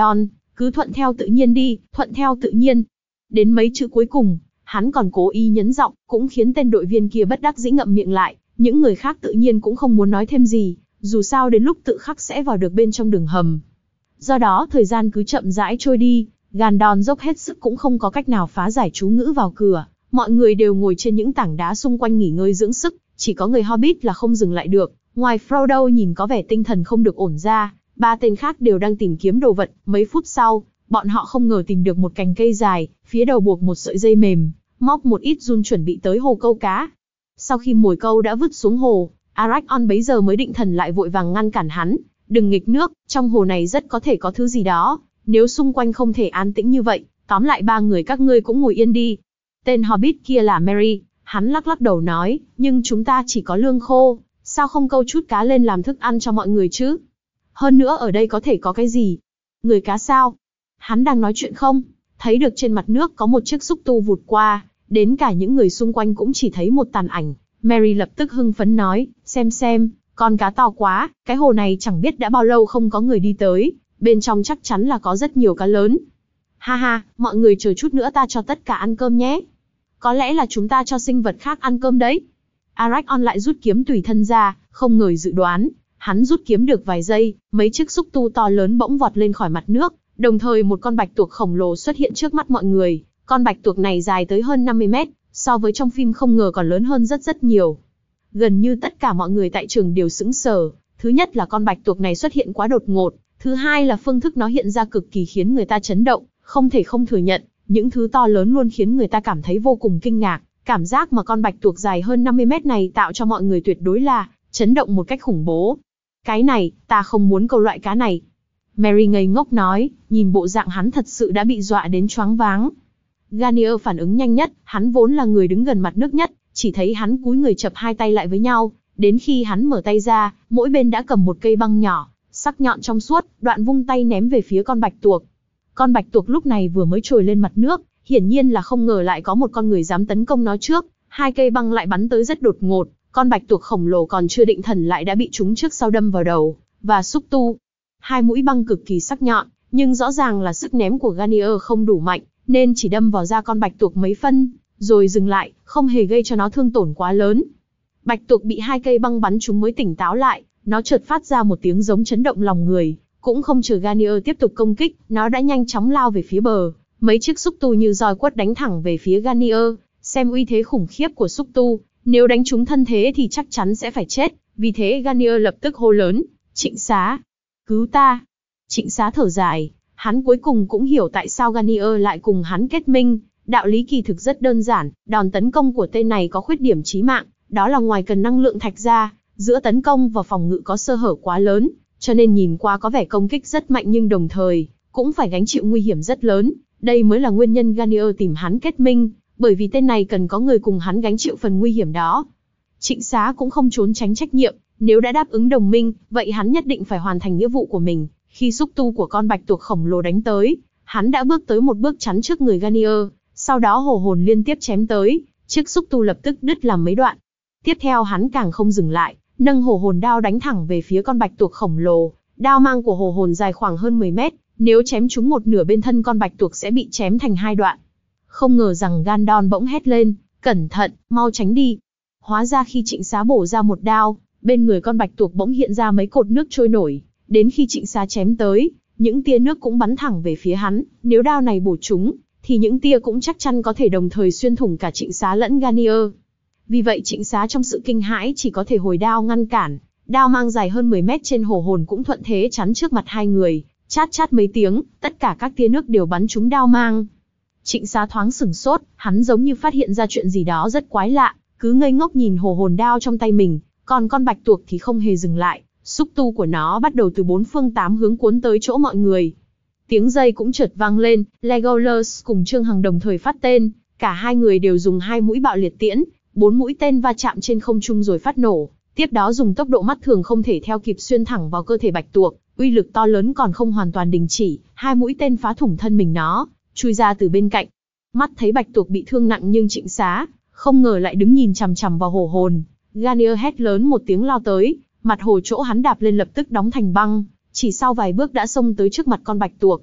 Cứ thuận theo tự nhiên đi, thuận theo tự nhiên. Đến mấy chữ cuối cùng, hắn còn cố ý nhấn giọng, cũng khiến tên đội viên kia bất đắc dĩ ngậm miệng lại. Những người khác tự nhiên cũng không muốn nói thêm gì, dù sao đến lúc tự khắc sẽ vào được bên trong đường hầm. Do đó thời gian cứ chậm rãi trôi đi, Gandon dốc hết sức cũng không có cách nào phá giải chú ngữ vào cửa. Mọi người đều ngồi trên những tảng đá xung quanh nghỉ ngơi dưỡng sức, chỉ có người Hobbit là không dừng lại được. Ngoài Frodo nhìn có vẻ tinh thần không được ổn ra, ba tên khác đều đang tìm kiếm đồ vật. Mấy phút sau, bọn họ không ngờ tìm được một cành cây dài, phía đầu buộc một sợi dây mềm, móc một ít giun chuẩn bị tới hồ câu cá. Sau khi mồi câu đã vứt xuống hồ, Aragorn bấy giờ mới định thần lại, vội vàng ngăn cản hắn. Đừng nghịch nước, trong hồ này rất có thể có thứ gì đó. Nếu xung quanh không thể an tĩnh như vậy, tóm lại ba người các ngươi cũng ngồi yên đi. Tên Hobbit kia là Merry, hắn lắc lắc đầu nói, nhưng chúng ta chỉ có lương khô, sao không câu chút cá lên làm thức ăn cho mọi người chứ? Hơn nữa ở đây có thể có cái gì? Người cá sao? Hắn đang nói chuyện không? Thấy được trên mặt nước có một chiếc xúc tu vụt qua, đến cả những người xung quanh cũng chỉ thấy một tàn ảnh. Merry lập tức hưng phấn nói, xem xem, con cá to quá, cái hồ này chẳng biết đã bao lâu không có người đi tới, bên trong chắc chắn là có rất nhiều cá lớn. Ha ha, mọi người chờ chút nữa ta cho tất cả ăn cơm nhé. Có lẽ là chúng ta cho sinh vật khác ăn cơm đấy. Aragorn lại rút kiếm tùy thân ra, không ngờ dự đoán, hắn rút kiếm được vài giây, mấy chiếc xúc tu to lớn bỗng vọt lên khỏi mặt nước, đồng thời một con bạch tuộc khổng lồ xuất hiện trước mắt mọi người. Con bạch tuộc này dài tới hơn năm mươi mét, so với trong phim không ngờ còn lớn hơn rất rất nhiều. Gần như tất cả mọi người tại trường đều sững sờ. Thứ nhất là con bạch tuộc này xuất hiện quá đột ngột, thứ hai là phương thức nó hiện ra cực kỳ khiến người ta chấn động. Không thể không thừa nhận, những thứ to lớn luôn khiến người ta cảm thấy vô cùng kinh ngạc. Cảm giác mà con bạch tuộc dài hơn năm mươi mét này tạo cho mọi người tuyệt đối là chấn động một cách khủng bố. Cái này, ta không muốn câu loại cá này. Merry ngây ngốc nói, nhìn bộ dạng hắn thật sự đã bị dọa đến choáng váng. Ganier phản ứng nhanh nhất, hắn vốn là người đứng gần mặt nước nhất, chỉ thấy hắn cúi người chập hai tay lại với nhau, đến khi hắn mở tay ra, mỗi bên đã cầm một cây băng nhỏ, sắc nhọn trong suốt, đoạn vung tay ném về phía con bạch tuộc. Con bạch tuộc lúc này vừa mới trồi lên mặt nước, hiển nhiên là không ngờ lại có một con người dám tấn công nó trước, hai cây băng lại bắn tới rất đột ngột, con bạch tuộc khổng lồ còn chưa định thần lại đã bị chúng trước sau đâm vào đầu và xúc tu. Hai mũi băng cực kỳ sắc nhọn, nhưng rõ ràng là sức ném của Ganier không đủ mạnh, nên chỉ đâm vào da con bạch tuộc mấy phân, rồi dừng lại, không hề gây cho nó thương tổn quá lớn. Bạch tuộc bị hai cây băng bắn trúng mới tỉnh táo lại, nó chợt phát ra một tiếng giống chấn động lòng người, cũng không chờ Ganier tiếp tục công kích, nó đã nhanh chóng lao về phía bờ, mấy chiếc xúc tu như roi quất đánh thẳng về phía Ganier. Xem uy thế khủng khiếp của xúc tu, nếu đánh trúng thân thế thì chắc chắn sẽ phải chết, vì thế Ganier lập tức hô lớn, Trịnh Xá, cứu ta. Trịnh Xá thở dài, hắn cuối cùng cũng hiểu tại sao Ganier lại cùng hắn kết minh. Đạo lý kỳ thực rất đơn giản, đòn tấn công của tên này có khuyết điểm chí mạng, đó là ngoài cần năng lượng thạch ra, giữa tấn công và phòng ngự có sơ hở quá lớn, cho nên nhìn qua có vẻ công kích rất mạnh nhưng đồng thời cũng phải gánh chịu nguy hiểm rất lớn. Đây mới là nguyên nhân Ganier tìm hắn kết minh, bởi vì tên này cần có người cùng hắn gánh chịu phần nguy hiểm đó. Trịnh Xá cũng không trốn tránh trách nhiệm, nếu đã đáp ứng đồng minh, vậy hắn nhất định phải hoàn thành nghĩa vụ của mình. Khi xúc tu của con bạch tuộc khổng lồ đánh tới, hắn đã bước tới một bước chắn trước người Ganier, sau đó hổ hồn liên tiếp chém tới, chiếc xúc tu lập tức đứt làm mấy đoạn. Tiếp theo hắn càng không dừng lại, nâng hổ hồn đao đánh thẳng về phía con bạch tuộc khổng lồ. Đao mang của hổ hồn dài khoảng hơn mười mét, nếu chém trúng một nửa bên thân con bạch tuộc sẽ bị chém thành hai đoạn. Không ngờ rằng Gandon bỗng hét lên, cẩn thận, mau tránh đi. Hóa ra khi Trịnh Xá bổ ra một đao, bên người con bạch tuộc bỗng hiện ra mấy cột nước trôi nổi. Đến khi Trịnh Xá chém tới, những tia nước cũng bắn thẳng về phía hắn. Nếu đao này bổ trúng, thì những tia cũng chắc chắn có thể đồng thời xuyên thủng cả Trịnh Xá lẫn Ganier. Vì vậy Trịnh Xá trong sự kinh hãi chỉ có thể hồi đao ngăn cản. Đao mang dài hơn mười mét trên hổ hồn cũng thuận thế chắn trước mặt hai người. Chát chát mấy tiếng, tất cả các tia nước đều bắn trúng đao mang. Trịnh Xá thoáng sửng sốt, hắn giống như phát hiện ra chuyện gì đó rất quái lạ, cứ ngây ngốc nhìn hổ hồn đao trong tay mình, còn con bạch tuộc thì không hề dừng lại, xúc tu của nó bắt đầu từ bốn phương tám hướng cuốn tới chỗ mọi người. Tiếng dây cũng chợt vang lên, Legolas cùng Trương Hằng đồng thời phát tên, cả hai người đều dùng hai mũi bạo liệt tiễn, bốn mũi tên va chạm trên không trung rồi phát nổ, tiếp đó dùng tốc độ mắt thường không thể theo kịp xuyên thẳng vào cơ thể bạch tuộc, uy lực to lớn còn không hoàn toàn đình chỉ, hai mũi tên phá thủng thân mình nó, chui ra từ bên cạnh. Mắt thấy bạch tuộc bị thương nặng nhưng Trịnh Xá không ngờ lại đứng nhìn chằm chằm vào hổ hồn. Ganier hét lớn một tiếng lao tới, mặt hồ chỗ hắn đạp lên lập tức đóng thành băng, chỉ sau vài bước đã xông tới trước mặt con bạch tuộc.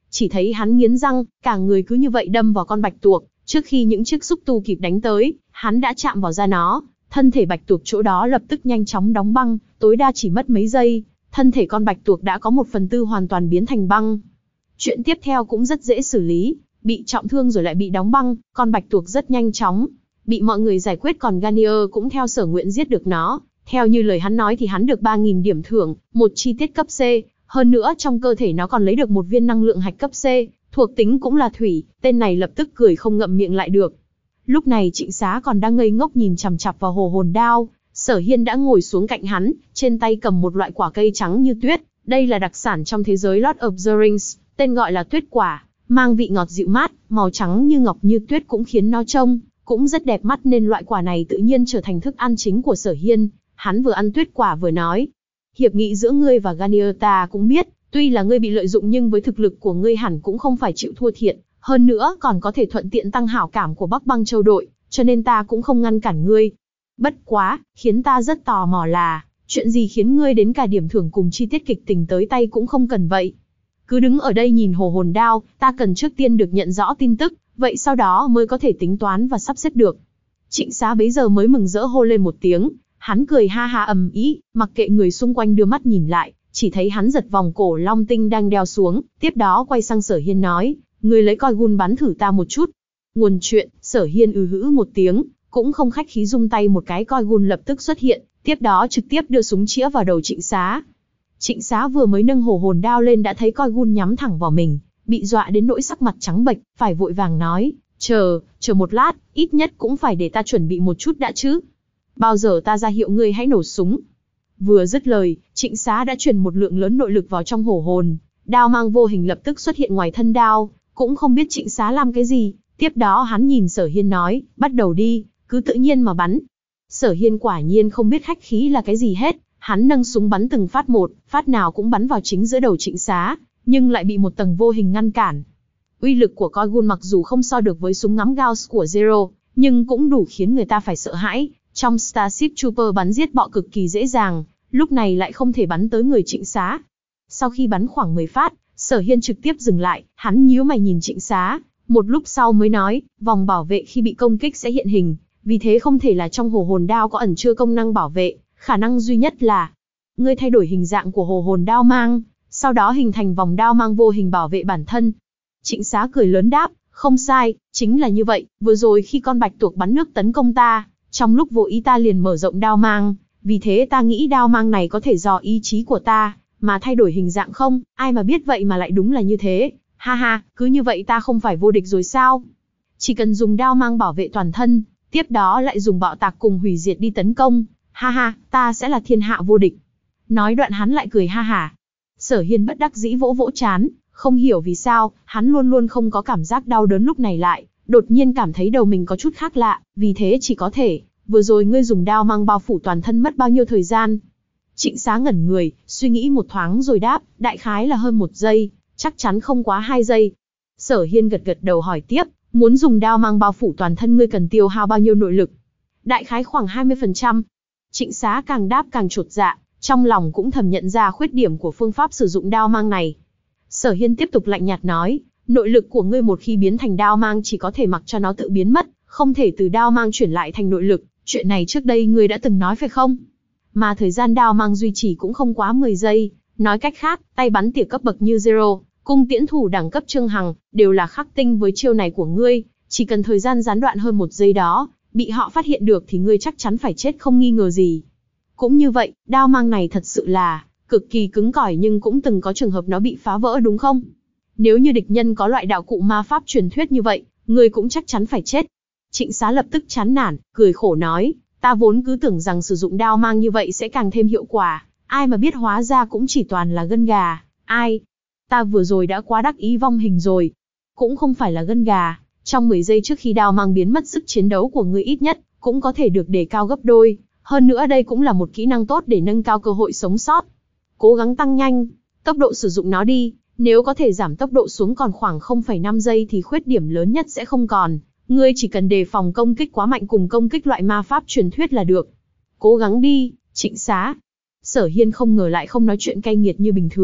Chỉ thấy hắn nghiến răng, cả người cứ như vậy đâm vào con bạch tuộc, trước khi những chiếc xúc tu kịp đánh tới, hắn đã chạm vào da nó, thân thể bạch tuộc chỗ đó lập tức nhanh chóng đóng băng, tối đa chỉ mất mấy giây, thân thể con bạch tuộc đã có một phần tư hoàn toàn biến thành băng. Chuyện tiếp theo cũng rất dễ xử lý, bị trọng thương rồi lại bị đóng băng, con bạch tuộc rất nhanh chóng bị mọi người giải quyết, còn Garnier cũng theo sở nguyện giết được nó. Theo như lời hắn nói thì hắn được ba nghìn điểm thưởng, một chi tiết cấp C, hơn nữa trong cơ thể nó còn lấy được một viên năng lượng hạch cấp C, thuộc tính cũng là thủy, tên này lập tức cười không ngậm miệng lại được. Lúc này Trịnh Xá còn đang ngây ngốc nhìn chằm chằm vào hồ hồn đao, Sở Hiên đã ngồi xuống cạnh hắn, trên tay cầm một loại quả cây trắng như tuyết, đây là đặc sản trong thế giới Lord of the Rings, tên gọi là tuyết quả, mang vị ngọt dịu mát, màu trắng như ngọc như tuyết cũng khiến nó trông cũng rất đẹp mắt, nên loại quả này tự nhiên trở thành thức ăn chính của Sở Hiên. Hắn vừa ăn tuyết quả vừa nói, hiệp nghị giữa ngươi và Garnier ta cũng biết, tuy là ngươi bị lợi dụng nhưng với thực lực của ngươi hẳn cũng không phải chịu thua thiệt, hơn nữa còn có thể thuận tiện tăng hảo cảm của Bắc Băng Châu đội, cho nên ta cũng không ngăn cản ngươi. Bất quá, khiến ta rất tò mò là, chuyện gì khiến ngươi đến cả điểm thưởng cùng chi tiết kịch tình tới tay cũng không cần vậy? Cứ đứng ở đây nhìn hồ hồn đao, ta cần trước tiên được nhận rõ tin tức, vậy sau đó mới có thể tính toán và sắp xếp được. Trịnh Xá bấy giờ mới mừng rỡ hô lên một tiếng, hắn cười ha ha ầm ĩ, mặc kệ người xung quanh đưa mắt nhìn lại, chỉ thấy hắn giật vòng cổ long tinh đang đeo xuống, tiếp đó quay sang Sở Hiên nói, ngươi lấy coi gun bắn thử ta một chút. Nguồn chuyện, Sở Hiên ư hữ một tiếng, cũng không khách khí rung tay một cái, coi gun lập tức xuất hiện, tiếp đó trực tiếp đưa súng chĩa vào đầu Trịnh Xá. Trịnh Xá vừa mới nâng hồ hồn đao lên đã thấy coi gun nhắm thẳng vào mình, bị dọa đến nỗi sắc mặt trắng bệch, phải vội vàng nói, chờ, chờ một lát, ít nhất cũng phải để ta chuẩn bị một chút đã chứ. Bao giờ ta ra hiệu ngươi hãy nổ súng. Vừa dứt lời, Trịnh Xá đã truyền một lượng lớn nội lực vào trong hổ hồn, đao mang vô hình lập tức xuất hiện ngoài thân đao, cũng không biết Trịnh Xá làm cái gì, tiếp đó hắn nhìn Sở Hiên nói, bắt đầu đi, cứ tự nhiên mà bắn. Sở Hiên quả nhiên không biết khách khí là cái gì hết, hắn nâng súng bắn từng phát một, phát nào cũng bắn vào chính giữa đầu Trịnh Xá, nhưng lại bị một tầng vô hình ngăn cản. Uy lực của coi gun mặc dù không so được với súng ngắm Gauss của Zero, nhưng cũng đủ khiến người ta phải sợ hãi. Trong Starship Trooper bắn giết bọ cực kỳ dễ dàng, lúc này lại không thể bắn tới người Trịnh Xá. Sau khi bắn khoảng mười phát, Sở Hiên trực tiếp dừng lại, hắn nhíu mày nhìn Trịnh Xá, một lúc sau mới nói, vòng bảo vệ khi bị công kích sẽ hiện hình, vì thế không thể là trong hồ hồn đao có ẩn chứa công năng bảo vệ, khả năng duy nhất là ngươi thay đổi hình dạng của hồ hồn đao mang, sau đó hình thành vòng đao mang vô hình bảo vệ bản thân. Trịnh Xá cười lớn đáp, không sai, chính là như vậy, vừa rồi khi con bạch tuộc bắn nước tấn công ta, trong lúc vô ý ta liền mở rộng đao mang, vì thế ta nghĩ đao mang này có thể do ý chí của ta mà thay đổi hình dạng không, ai mà biết vậy mà lại đúng là như thế, ha ha, cứ như vậy ta không phải vô địch rồi sao? Chỉ cần dùng đao mang bảo vệ toàn thân, tiếp đó lại dùng bạo tạc cùng hủy diệt đi tấn công, ha ha, ta sẽ là thiên hạ vô địch. Nói đoạn hắn lại cười ha hả. Sở Hiên bất đắc dĩ vỗ vỗ trán, không hiểu vì sao, hắn luôn luôn không có cảm giác đau đớn, lúc này lại đột nhiên cảm thấy đầu mình có chút khác lạ, vì thế chỉ có thể, vừa rồi ngươi dùng đao mang bao phủ toàn thân mất bao nhiêu thời gian? Trịnh Xá ngẩn người, suy nghĩ một thoáng rồi đáp, đại khái là hơn một giây, chắc chắn không quá hai giây. Sở Hiên gật gật đầu hỏi tiếp, muốn dùng đao mang bao phủ toàn thân ngươi cần tiêu hao bao nhiêu nội lực? Đại khái khoảng hai mươi phần trăm. Trịnh Xá càng đáp càng chột dạ, trong lòng cũng thầm nhận ra khuyết điểm của phương pháp sử dụng đao mang này. Sở Hiên tiếp tục lạnh nhạt nói, nội lực của ngươi một khi biến thành đao mang chỉ có thể mặc cho nó tự biến mất, không thể từ đao mang chuyển lại thành nội lực, chuyện này trước đây ngươi đã từng nói phải không? Mà thời gian đao mang duy trì cũng không quá mười giây, nói cách khác, tay bắn tỉa cấp bậc như Zero, cung tiễn thủ đẳng cấp Trương Hằng, đều là khắc tinh với chiêu này của ngươi, chỉ cần thời gian gián đoạn hơn một giây đó, bị họ phát hiện được thì ngươi chắc chắn phải chết không nghi ngờ gì. Cũng như vậy, đao mang này thật sự là cực kỳ cứng cỏi, nhưng cũng từng có trường hợp nó bị phá vỡ đúng không? Nếu như địch nhân có loại đạo cụ ma pháp truyền thuyết như vậy, ngươi cũng chắc chắn phải chết. Trịnh Xá lập tức chán nản, cười khổ nói, ta vốn cứ tưởng rằng sử dụng đao mang như vậy sẽ càng thêm hiệu quả, ai mà biết hóa ra cũng chỉ toàn là gân gà, ai? Ta vừa rồi đã quá đắc ý vong hình rồi. Cũng không phải là gân gà, trong mười giây trước khi đao mang biến mất, sức chiến đấu của ngươi ít nhất cũng có thể được đề cao gấp đôi, hơn nữa đây cũng là một kỹ năng tốt để nâng cao cơ hội sống sót. Cố gắng tăng nhanh tốc độ sử dụng nó đi, nếu có thể giảm tốc độ xuống còn khoảng không phẩy năm giây thì khuyết điểm lớn nhất sẽ không còn. Ngươi chỉ cần đề phòng công kích quá mạnh cùng công kích loại ma pháp truyền thuyết là được. Cố gắng đi, Trịnh Xá. Sở Hiên không ngờ lại không nói chuyện cay nghiệt như bình thường,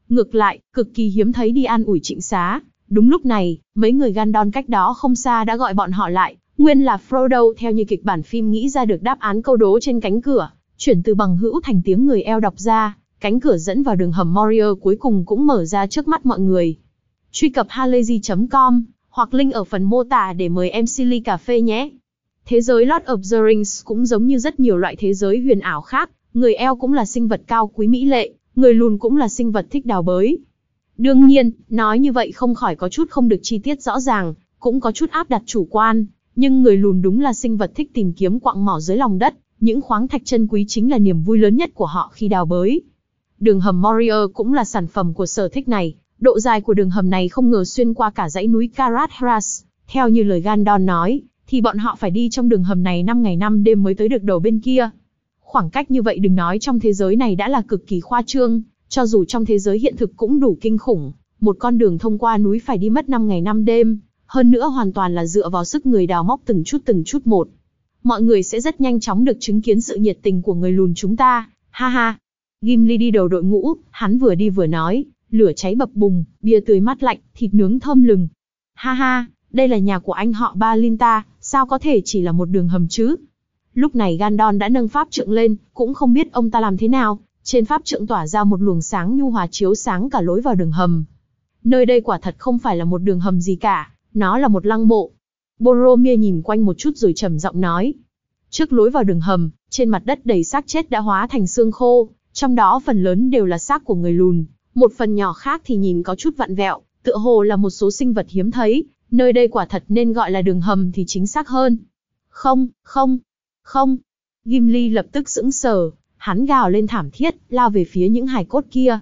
Ngược lại, cực kỳ hiếm thấy đi an ủi Trịnh Xá. Đúng lúc này, mấy người Gandalf cách đó không xa đã gọi bọn họ lại. Nguyên là Frodo theo như kịch bản phim nghĩ ra được đáp án câu đố trên cánh cửa, chuyển từ bằng hữu thành tiếng người eo đọc ra. Cánh cửa dẫn vào đường hầm Moria cuối cùng cũng mở ra trước mắt mọi người. Truy cập halayzi chấm com hoặc link ở phần mô tả để mời em xê ly cà phê nhé. Thế giới Lord of the Rings cũng giống như rất nhiều loại thế giới huyền ảo khác, người eo cũng là sinh vật cao quý mỹ lệ, người lùn cũng là sinh vật thích đào bới. Đương nhiên, nói như vậy không khỏi có chút không được chi tiết rõ ràng, cũng có chút áp đặt chủ quan, nhưng người lùn đúng là sinh vật thích tìm kiếm quặng mỏ dưới lòng đất, những khoáng thạch chân quý chính là niềm vui lớn nhất của họ khi đào bới. Đường hầm Moria cũng là sản phẩm của sở thích này, độ dài của đường hầm này không ngờ xuyên qua cả dãy núi Caradhras. Theo như lời Gandalf nói, thì bọn họ phải đi trong đường hầm này năm ngày năm đêm mới tới được đầu bên kia. Khoảng cách như vậy đừng nói trong thế giới này đã là cực kỳ khoa trương, cho dù trong thế giới hiện thực cũng đủ kinh khủng. Một con đường thông qua núi phải đi mất năm ngày năm đêm, hơn nữa hoàn toàn là dựa vào sức người đào móc từng chút từng chút một. Mọi người sẽ rất nhanh chóng được chứng kiến sự nhiệt tình của người lùn chúng ta, ha ha. Gimli đi đầu đội ngũ, hắn vừa đi vừa nói, lửa cháy bập bùng, bia tươi mát lạnh, thịt nướng thơm lừng. Ha ha, đây là nhà của anh họ Balinta, sao có thể chỉ là một đường hầm chứ? Lúc này Gandalf đã nâng pháp trượng lên, cũng không biết ông ta làm thế nào, trên pháp trượng tỏa ra một luồng sáng nhu hòa chiếu sáng cả lối vào đường hầm. Nơi đây quả thật không phải là một đường hầm gì cả, nó là một lăng mộ. Boromir nhìn quanh một chút rồi trầm giọng nói. Trước lối vào đường hầm, trên mặt đất đầy xác chết đã hóa thành xương khô, trong đó phần lớn đều là xác của người lùn, một phần nhỏ khác thì nhìn có chút vặn vẹo, tựa hồ là một số sinh vật hiếm thấy, nơi đây quả thật nên gọi là đường hầm thì chính xác hơn. Không, không, không. Gimli lập tức sững sờ, hắn gào lên thảm thiết, lao về phía những hài cốt kia.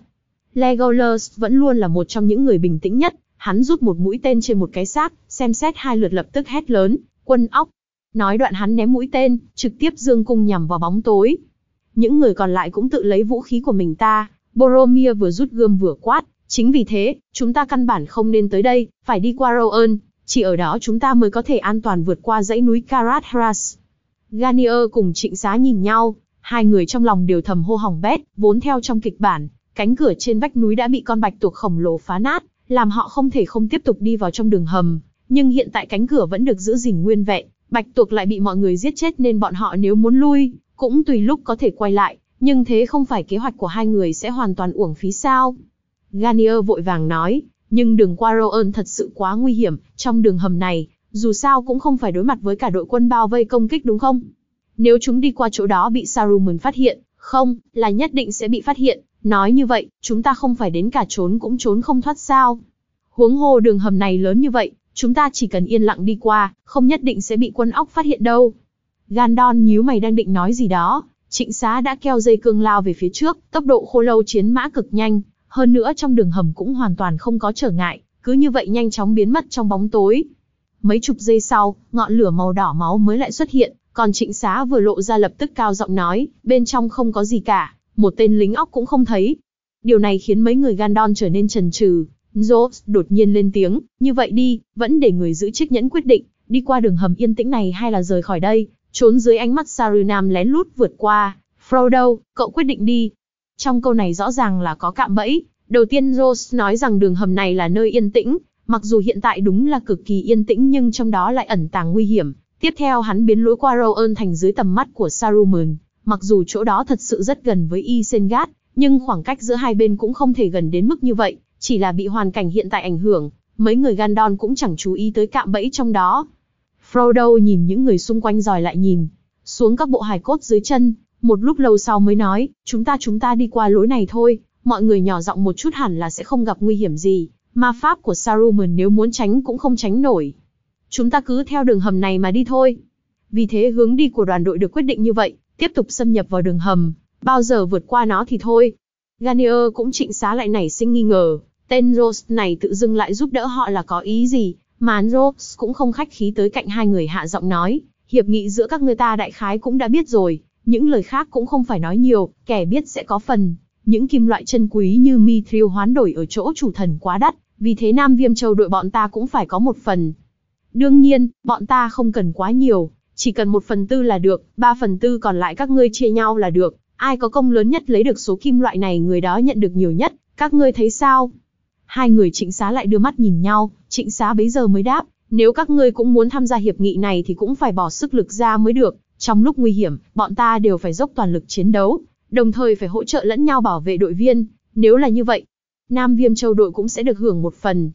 Legolas vẫn luôn là một trong những người bình tĩnh nhất, hắn rút một mũi tên trên một cái xác, xem xét hai lượt lập tức hét lớn, quân óc. Nói đoạn hắn ném mũi tên, trực tiếp giương cung nhằm vào bóng tối. Những người còn lại cũng tự lấy vũ khí của mình ta, Boromir vừa rút gươm vừa quát, chính vì thế, chúng ta căn bản không nên tới đây, phải đi qua Rohan, chỉ ở đó chúng ta mới có thể an toàn vượt qua dãy núi Caradhras. Ganier cùng Trịnh Xá nhìn nhau, hai người trong lòng đều thầm hô hỏng bét, vốn theo trong kịch bản, cánh cửa trên vách núi đã bị con bạch tuộc khổng lồ phá nát, làm họ không thể không tiếp tục đi vào trong đường hầm, nhưng hiện tại cánh cửa vẫn được giữ gìn nguyên vẹn, bạch tuộc lại bị mọi người giết chết nên bọn họ nếu muốn lui, cũng tùy lúc có thể quay lại, nhưng thế không phải kế hoạch của hai người sẽ hoàn toàn uổng phí sao? Ganier vội vàng nói, nhưng đường qua Rohan thật sự quá nguy hiểm, trong đường hầm này, dù sao cũng không phải đối mặt với cả đội quân bao vây công kích đúng không? Nếu chúng đi qua chỗ đó bị Saruman phát hiện, không, là nhất định sẽ bị phát hiện, nói như vậy, chúng ta không phải đến cả trốn cũng trốn không thoát sao? Huống hồ đường hầm này lớn như vậy, chúng ta chỉ cần yên lặng đi qua, không nhất định sẽ bị quân óc phát hiện đâu. Gandalf nhíu mày đang định nói gì đó, Trịnh Xá đã keo dây cương lao về phía trước, tốc độ khô lâu chiến mã cực nhanh, hơn nữa trong đường hầm cũng hoàn toàn không có trở ngại, cứ như vậy nhanh chóng biến mất trong bóng tối. Mấy chục giây sau, ngọn lửa màu đỏ máu mới lại xuất hiện, còn Trịnh Xá vừa lộ ra lập tức cao giọng nói, bên trong không có gì cả, một tên lính óc cũng không thấy. Điều này khiến mấy người Gandalf trở nên chần chừ. Zops đột nhiên lên tiếng, như vậy đi, vẫn để người giữ chiếc nhẫn quyết định, đi qua đường hầm yên tĩnh này hay là rời khỏi đây, trốn dưới ánh mắt Saruman lén lút vượt qua. Frodo, cậu quyết định đi. Trong câu này rõ ràng là có cạm bẫy. Đầu tiên Zops nói rằng đường hầm này là nơi yên tĩnh, mặc dù hiện tại đúng là cực kỳ yên tĩnh nhưng trong đó lại ẩn tàng nguy hiểm. Tiếp theo hắn biến lối qua Rohan thành dưới tầm mắt của Saruman, mặc dù chỗ đó thật sự rất gần với Isengard, nhưng khoảng cách giữa hai bên cũng không thể gần đến mức như vậy, chỉ là bị hoàn cảnh hiện tại ảnh hưởng, mấy người Gandalf cũng chẳng chú ý tới cạm bẫy trong đó. Frodo nhìn những người xung quanh rồi lại nhìn xuống các bộ hài cốt dưới chân, một lúc lâu sau mới nói, chúng ta chúng ta đi qua lối này thôi, mọi người nhỏ giọng một chút hẳn là sẽ không gặp nguy hiểm gì, ma pháp của Saruman nếu muốn tránh cũng không tránh nổi. Chúng ta cứ theo đường hầm này mà đi thôi. Vì thế hướng đi của đoàn đội được quyết định như vậy, tiếp tục xâm nhập vào đường hầm, bao giờ vượt qua nó thì thôi. Ganier cũng Trịnh Xá lại nảy sinh nghi ngờ, tên Rose này tự dưng lại giúp đỡ họ là có ý gì, mà Rose cũng không khách khí tới cạnh hai người hạ giọng nói, hiệp nghị giữa các ngươi ta đại khái cũng đã biết rồi, những lời khác cũng không phải nói nhiều, kẻ biết sẽ có phần. Những kim loại chân quý như Mithril hoán đổi ở chỗ chủ thần quá đắt, vì thế Nam Viêm Châu đội bọn ta cũng phải có một phần. Đương nhiên, bọn ta không cần quá nhiều, chỉ cần một phần tư là được, ba phần tư còn lại các ngươi chia nhau là được. Ai có công lớn nhất lấy được số kim loại này người đó nhận được nhiều nhất, Các ngươi thấy sao? Hai người Trịnh Xá lại đưa mắt nhìn nhau, Trịnh Xá bấy giờ mới đáp, nếu các ngươi cũng muốn tham gia hiệp nghị này thì cũng phải bỏ sức lực ra mới được, trong lúc nguy hiểm, bọn ta đều phải dốc toàn lực chiến đấu, đồng thời phải hỗ trợ lẫn nhau bảo vệ đội viên, nếu là như vậy, Nam Viêm Châu đội cũng sẽ được hưởng một phần.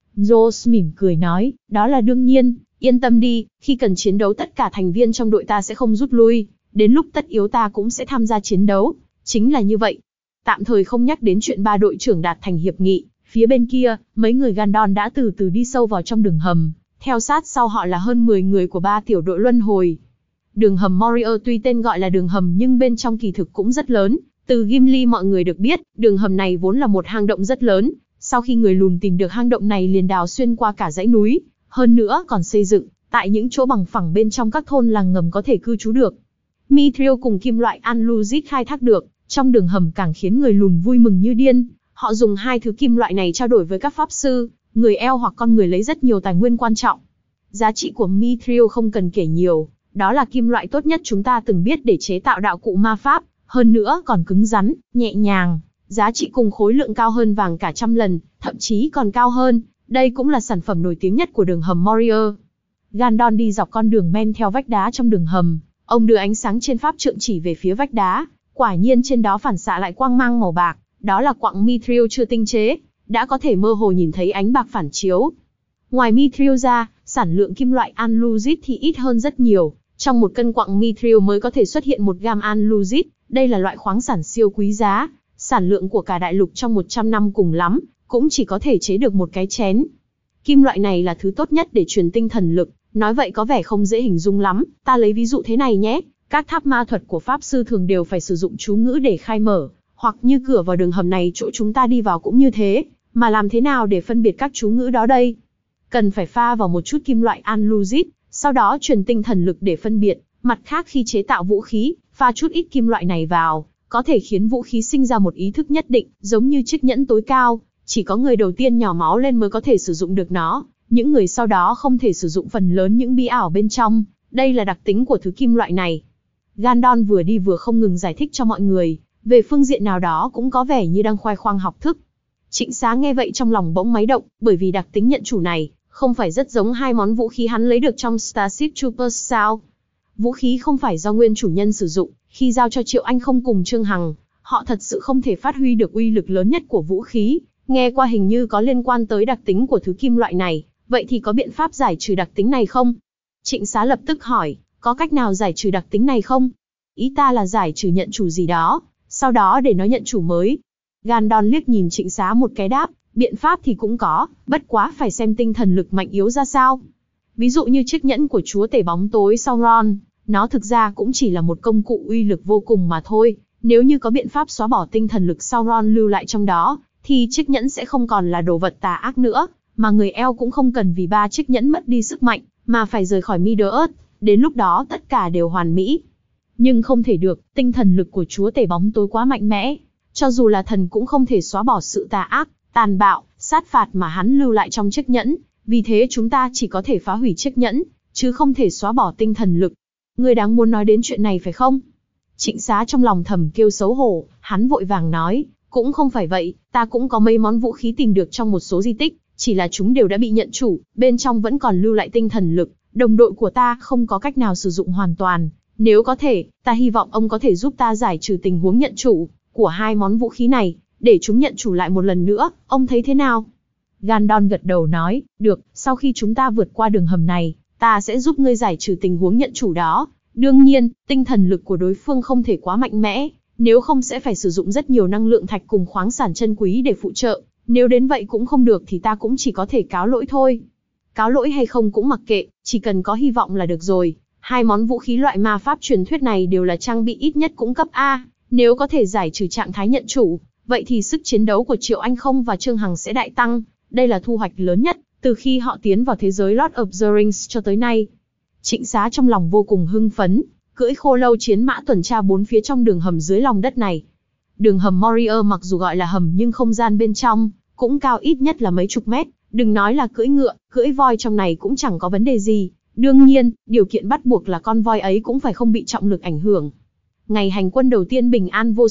Rose mỉm cười nói, đó là đương nhiên, yên tâm đi, khi cần chiến đấu tất cả thành viên trong đội ta sẽ không rút lui, đến lúc tất yếu ta cũng sẽ tham gia chiến đấu, chính là như vậy. Tạm thời không nhắc đến chuyện ba đội trưởng đạt thành hiệp nghị, phía bên kia, mấy người Gandon đã từ từ đi sâu vào trong đường hầm, theo sát sau họ là hơn mười người của ba tiểu đội luân hồi. Đường hầm Moria tuy tên gọi là đường hầm nhưng bên trong kỳ thực cũng rất lớn, từ Gimli mọi người được biết, đường hầm này vốn là một hang động rất lớn, sau khi người lùn tìm được hang động này liền đào xuyên qua cả dãy núi, hơn nữa còn xây dựng, tại những chỗ bằng phẳng bên trong các thôn làng ngầm có thể cư trú được. Mithril cùng kim loại Anluzit khai thác được, trong đường hầm càng khiến người lùn vui mừng như điên, họ dùng hai thứ kim loại này trao đổi với các pháp sư, người elf hoặc con người lấy rất nhiều tài nguyên quan trọng. Giá trị của Mithril không cần kể nhiều, đó là kim loại tốt nhất chúng ta từng biết để chế tạo đạo cụ ma pháp, hơn nữa còn cứng rắn, nhẹ nhàng, giá trị cùng khối lượng cao hơn vàng cả trăm lần, thậm chí còn cao hơn. Đây cũng là sản phẩm nổi tiếng nhất của đường hầm Moria. Gandon đi dọc con đường men theo vách đá trong đường hầm, ông đưa ánh sáng trên pháp trượng chỉ về phía vách đá, quả nhiên trên đó phản xạ lại quang mang màu bạc, đó là quặng Mithril chưa tinh chế, đã có thể mơ hồ nhìn thấy ánh bạc phản chiếu. Ngoài Mithril ra, sản lượng kim loại Anluzit thì ít hơn rất nhiều, trong một cân quặng Mithril mới có thể xuất hiện một gam Anluzit, đây là loại khoáng sản siêu quý giá, sản lượng của cả đại lục trong một trăm năm cùng lắm, cũng chỉ có thể chế được một cái chén. Kim loại này là thứ tốt nhất để truyền tinh thần lực, nói vậy có vẻ không dễ hình dung lắm, ta lấy ví dụ thế này nhé, các tháp ma thuật của pháp sư thường đều phải sử dụng chú ngữ để khai mở, hoặc như cửa vào đường hầm này chỗ chúng ta đi vào cũng như thế, mà làm thế nào để phân biệt các chú ngữ đó đây? Cần phải pha vào một chút kim loại Anluzit, sau đó truyền tinh thần lực để phân biệt, mặt khác khi chế tạo vũ khí, pha chút ít kim loại này vào, có thể khiến vũ khí sinh ra một ý thức nhất định, giống như chiếc nhẫn tối cao, chỉ có người đầu tiên nhỏ máu lên mới có thể sử dụng được nó, những người sau đó không thể sử dụng phần lớn những bí ảo bên trong, đây là đặc tính của thứ kim loại này. Gandon vừa đi vừa không ngừng giải thích cho mọi người, về phương diện nào đó cũng có vẻ như đang khoe khoang học thức. Trịnh Xá nghe vậy trong lòng bỗng máy động, bởi vì đặc tính nhận chủ này, không phải rất giống hai món vũ khí hắn lấy được trong Starship Troopers sao? Vũ khí không phải do nguyên chủ nhân sử dụng, khi giao cho Triệu Anh Không cùng Trương Hằng, họ thật sự không thể phát huy được uy lực lớn nhất của vũ khí, nghe qua hình như có liên quan tới đặc tính của thứ kim loại này, vậy thì có biện pháp giải trừ đặc tính này không? Trịnh Xá lập tức hỏi, có cách nào giải trừ đặc tính này không? Ý ta là giải trừ nhận chủ gì đó, sau đó để nó nhận chủ mới. Gandon liếc nhìn Trịnh Xá một cái đáp, biện pháp thì cũng có, bất quá phải xem tinh thần lực mạnh yếu ra sao. Ví dụ như chiếc nhẫn của chúa tể bóng tối Sauron, nó thực ra cũng chỉ là một công cụ uy lực vô cùng mà thôi, nếu như có biện pháp xóa bỏ tinh thần lực Sauron lưu lại trong đó, thì chiếc nhẫn sẽ không còn là đồ vật tà ác nữa, mà người elf cũng không cần vì ba chiếc nhẫn mất đi sức mạnh, mà phải rời khỏi Middle-earth, đến lúc đó tất cả đều hoàn mỹ. Nhưng không thể được, tinh thần lực của chúa tể bóng tối quá mạnh mẽ, cho dù là thần cũng không thể xóa bỏ sự tà ác, tàn bạo, sát phạt mà hắn lưu lại trong chiếc nhẫn, vì thế chúng ta chỉ có thể phá hủy chiếc nhẫn, chứ không thể xóa bỏ tinh thần lực. Ngươi đáng muốn nói đến chuyện này phải không? Trịnh Xá trong lòng thầm kêu xấu hổ, hắn vội vàng nói, cũng không phải vậy, ta cũng có mấy món vũ khí tìm được trong một số di tích, chỉ là chúng đều đã bị nhận chủ, bên trong vẫn còn lưu lại tinh thần lực, đồng đội của ta không có cách nào sử dụng hoàn toàn. Nếu có thể, ta hy vọng ông có thể giúp ta giải trừ tình huống nhận chủ của hai món vũ khí này, để chúng nhận chủ lại một lần nữa, ông thấy thế nào? Gandon gật đầu nói, được, sau khi chúng ta vượt qua đường hầm này, ta sẽ giúp ngươi giải trừ tình huống nhận chủ đó. Đương nhiên, tinh thần lực của đối phương không thể quá mạnh mẽ, nếu không sẽ phải sử dụng rất nhiều năng lượng thạch cùng khoáng sản chân quý để phụ trợ, nếu đến vậy cũng không được thì ta cũng chỉ có thể cáo lỗi thôi. Cáo lỗi hay không cũng mặc kệ, chỉ cần có hy vọng là được rồi. Hai món vũ khí loại ma pháp truyền thuyết này đều là trang bị ít nhất cũng cấp A, nếu có thể giải trừ trạng thái nhận chủ, vậy thì sức chiến đấu của Triệu Anh Không và Trương Hằng sẽ đại tăng, đây là thu hoạch lớn nhất từ khi họ tiến vào thế giới Lord of the Rings cho tới nay. Trịnh Xá trong lòng vô cùng hưng phấn, cưỡi khô lâu chiến mã tuần tra bốn phía trong đường hầm dưới lòng đất này. Đường hầm Moria mặc dù gọi là hầm nhưng không gian bên trong cũng cao ít nhất là mấy chục mét, đừng nói là cưỡi ngựa, cưỡi voi trong này cũng chẳng có vấn đề gì. Đương nhiên, điều kiện bắt buộc là con voi ấy cũng phải không bị trọng lực ảnh hưởng. Ngày hành quân đầu tiên bình an vô sự,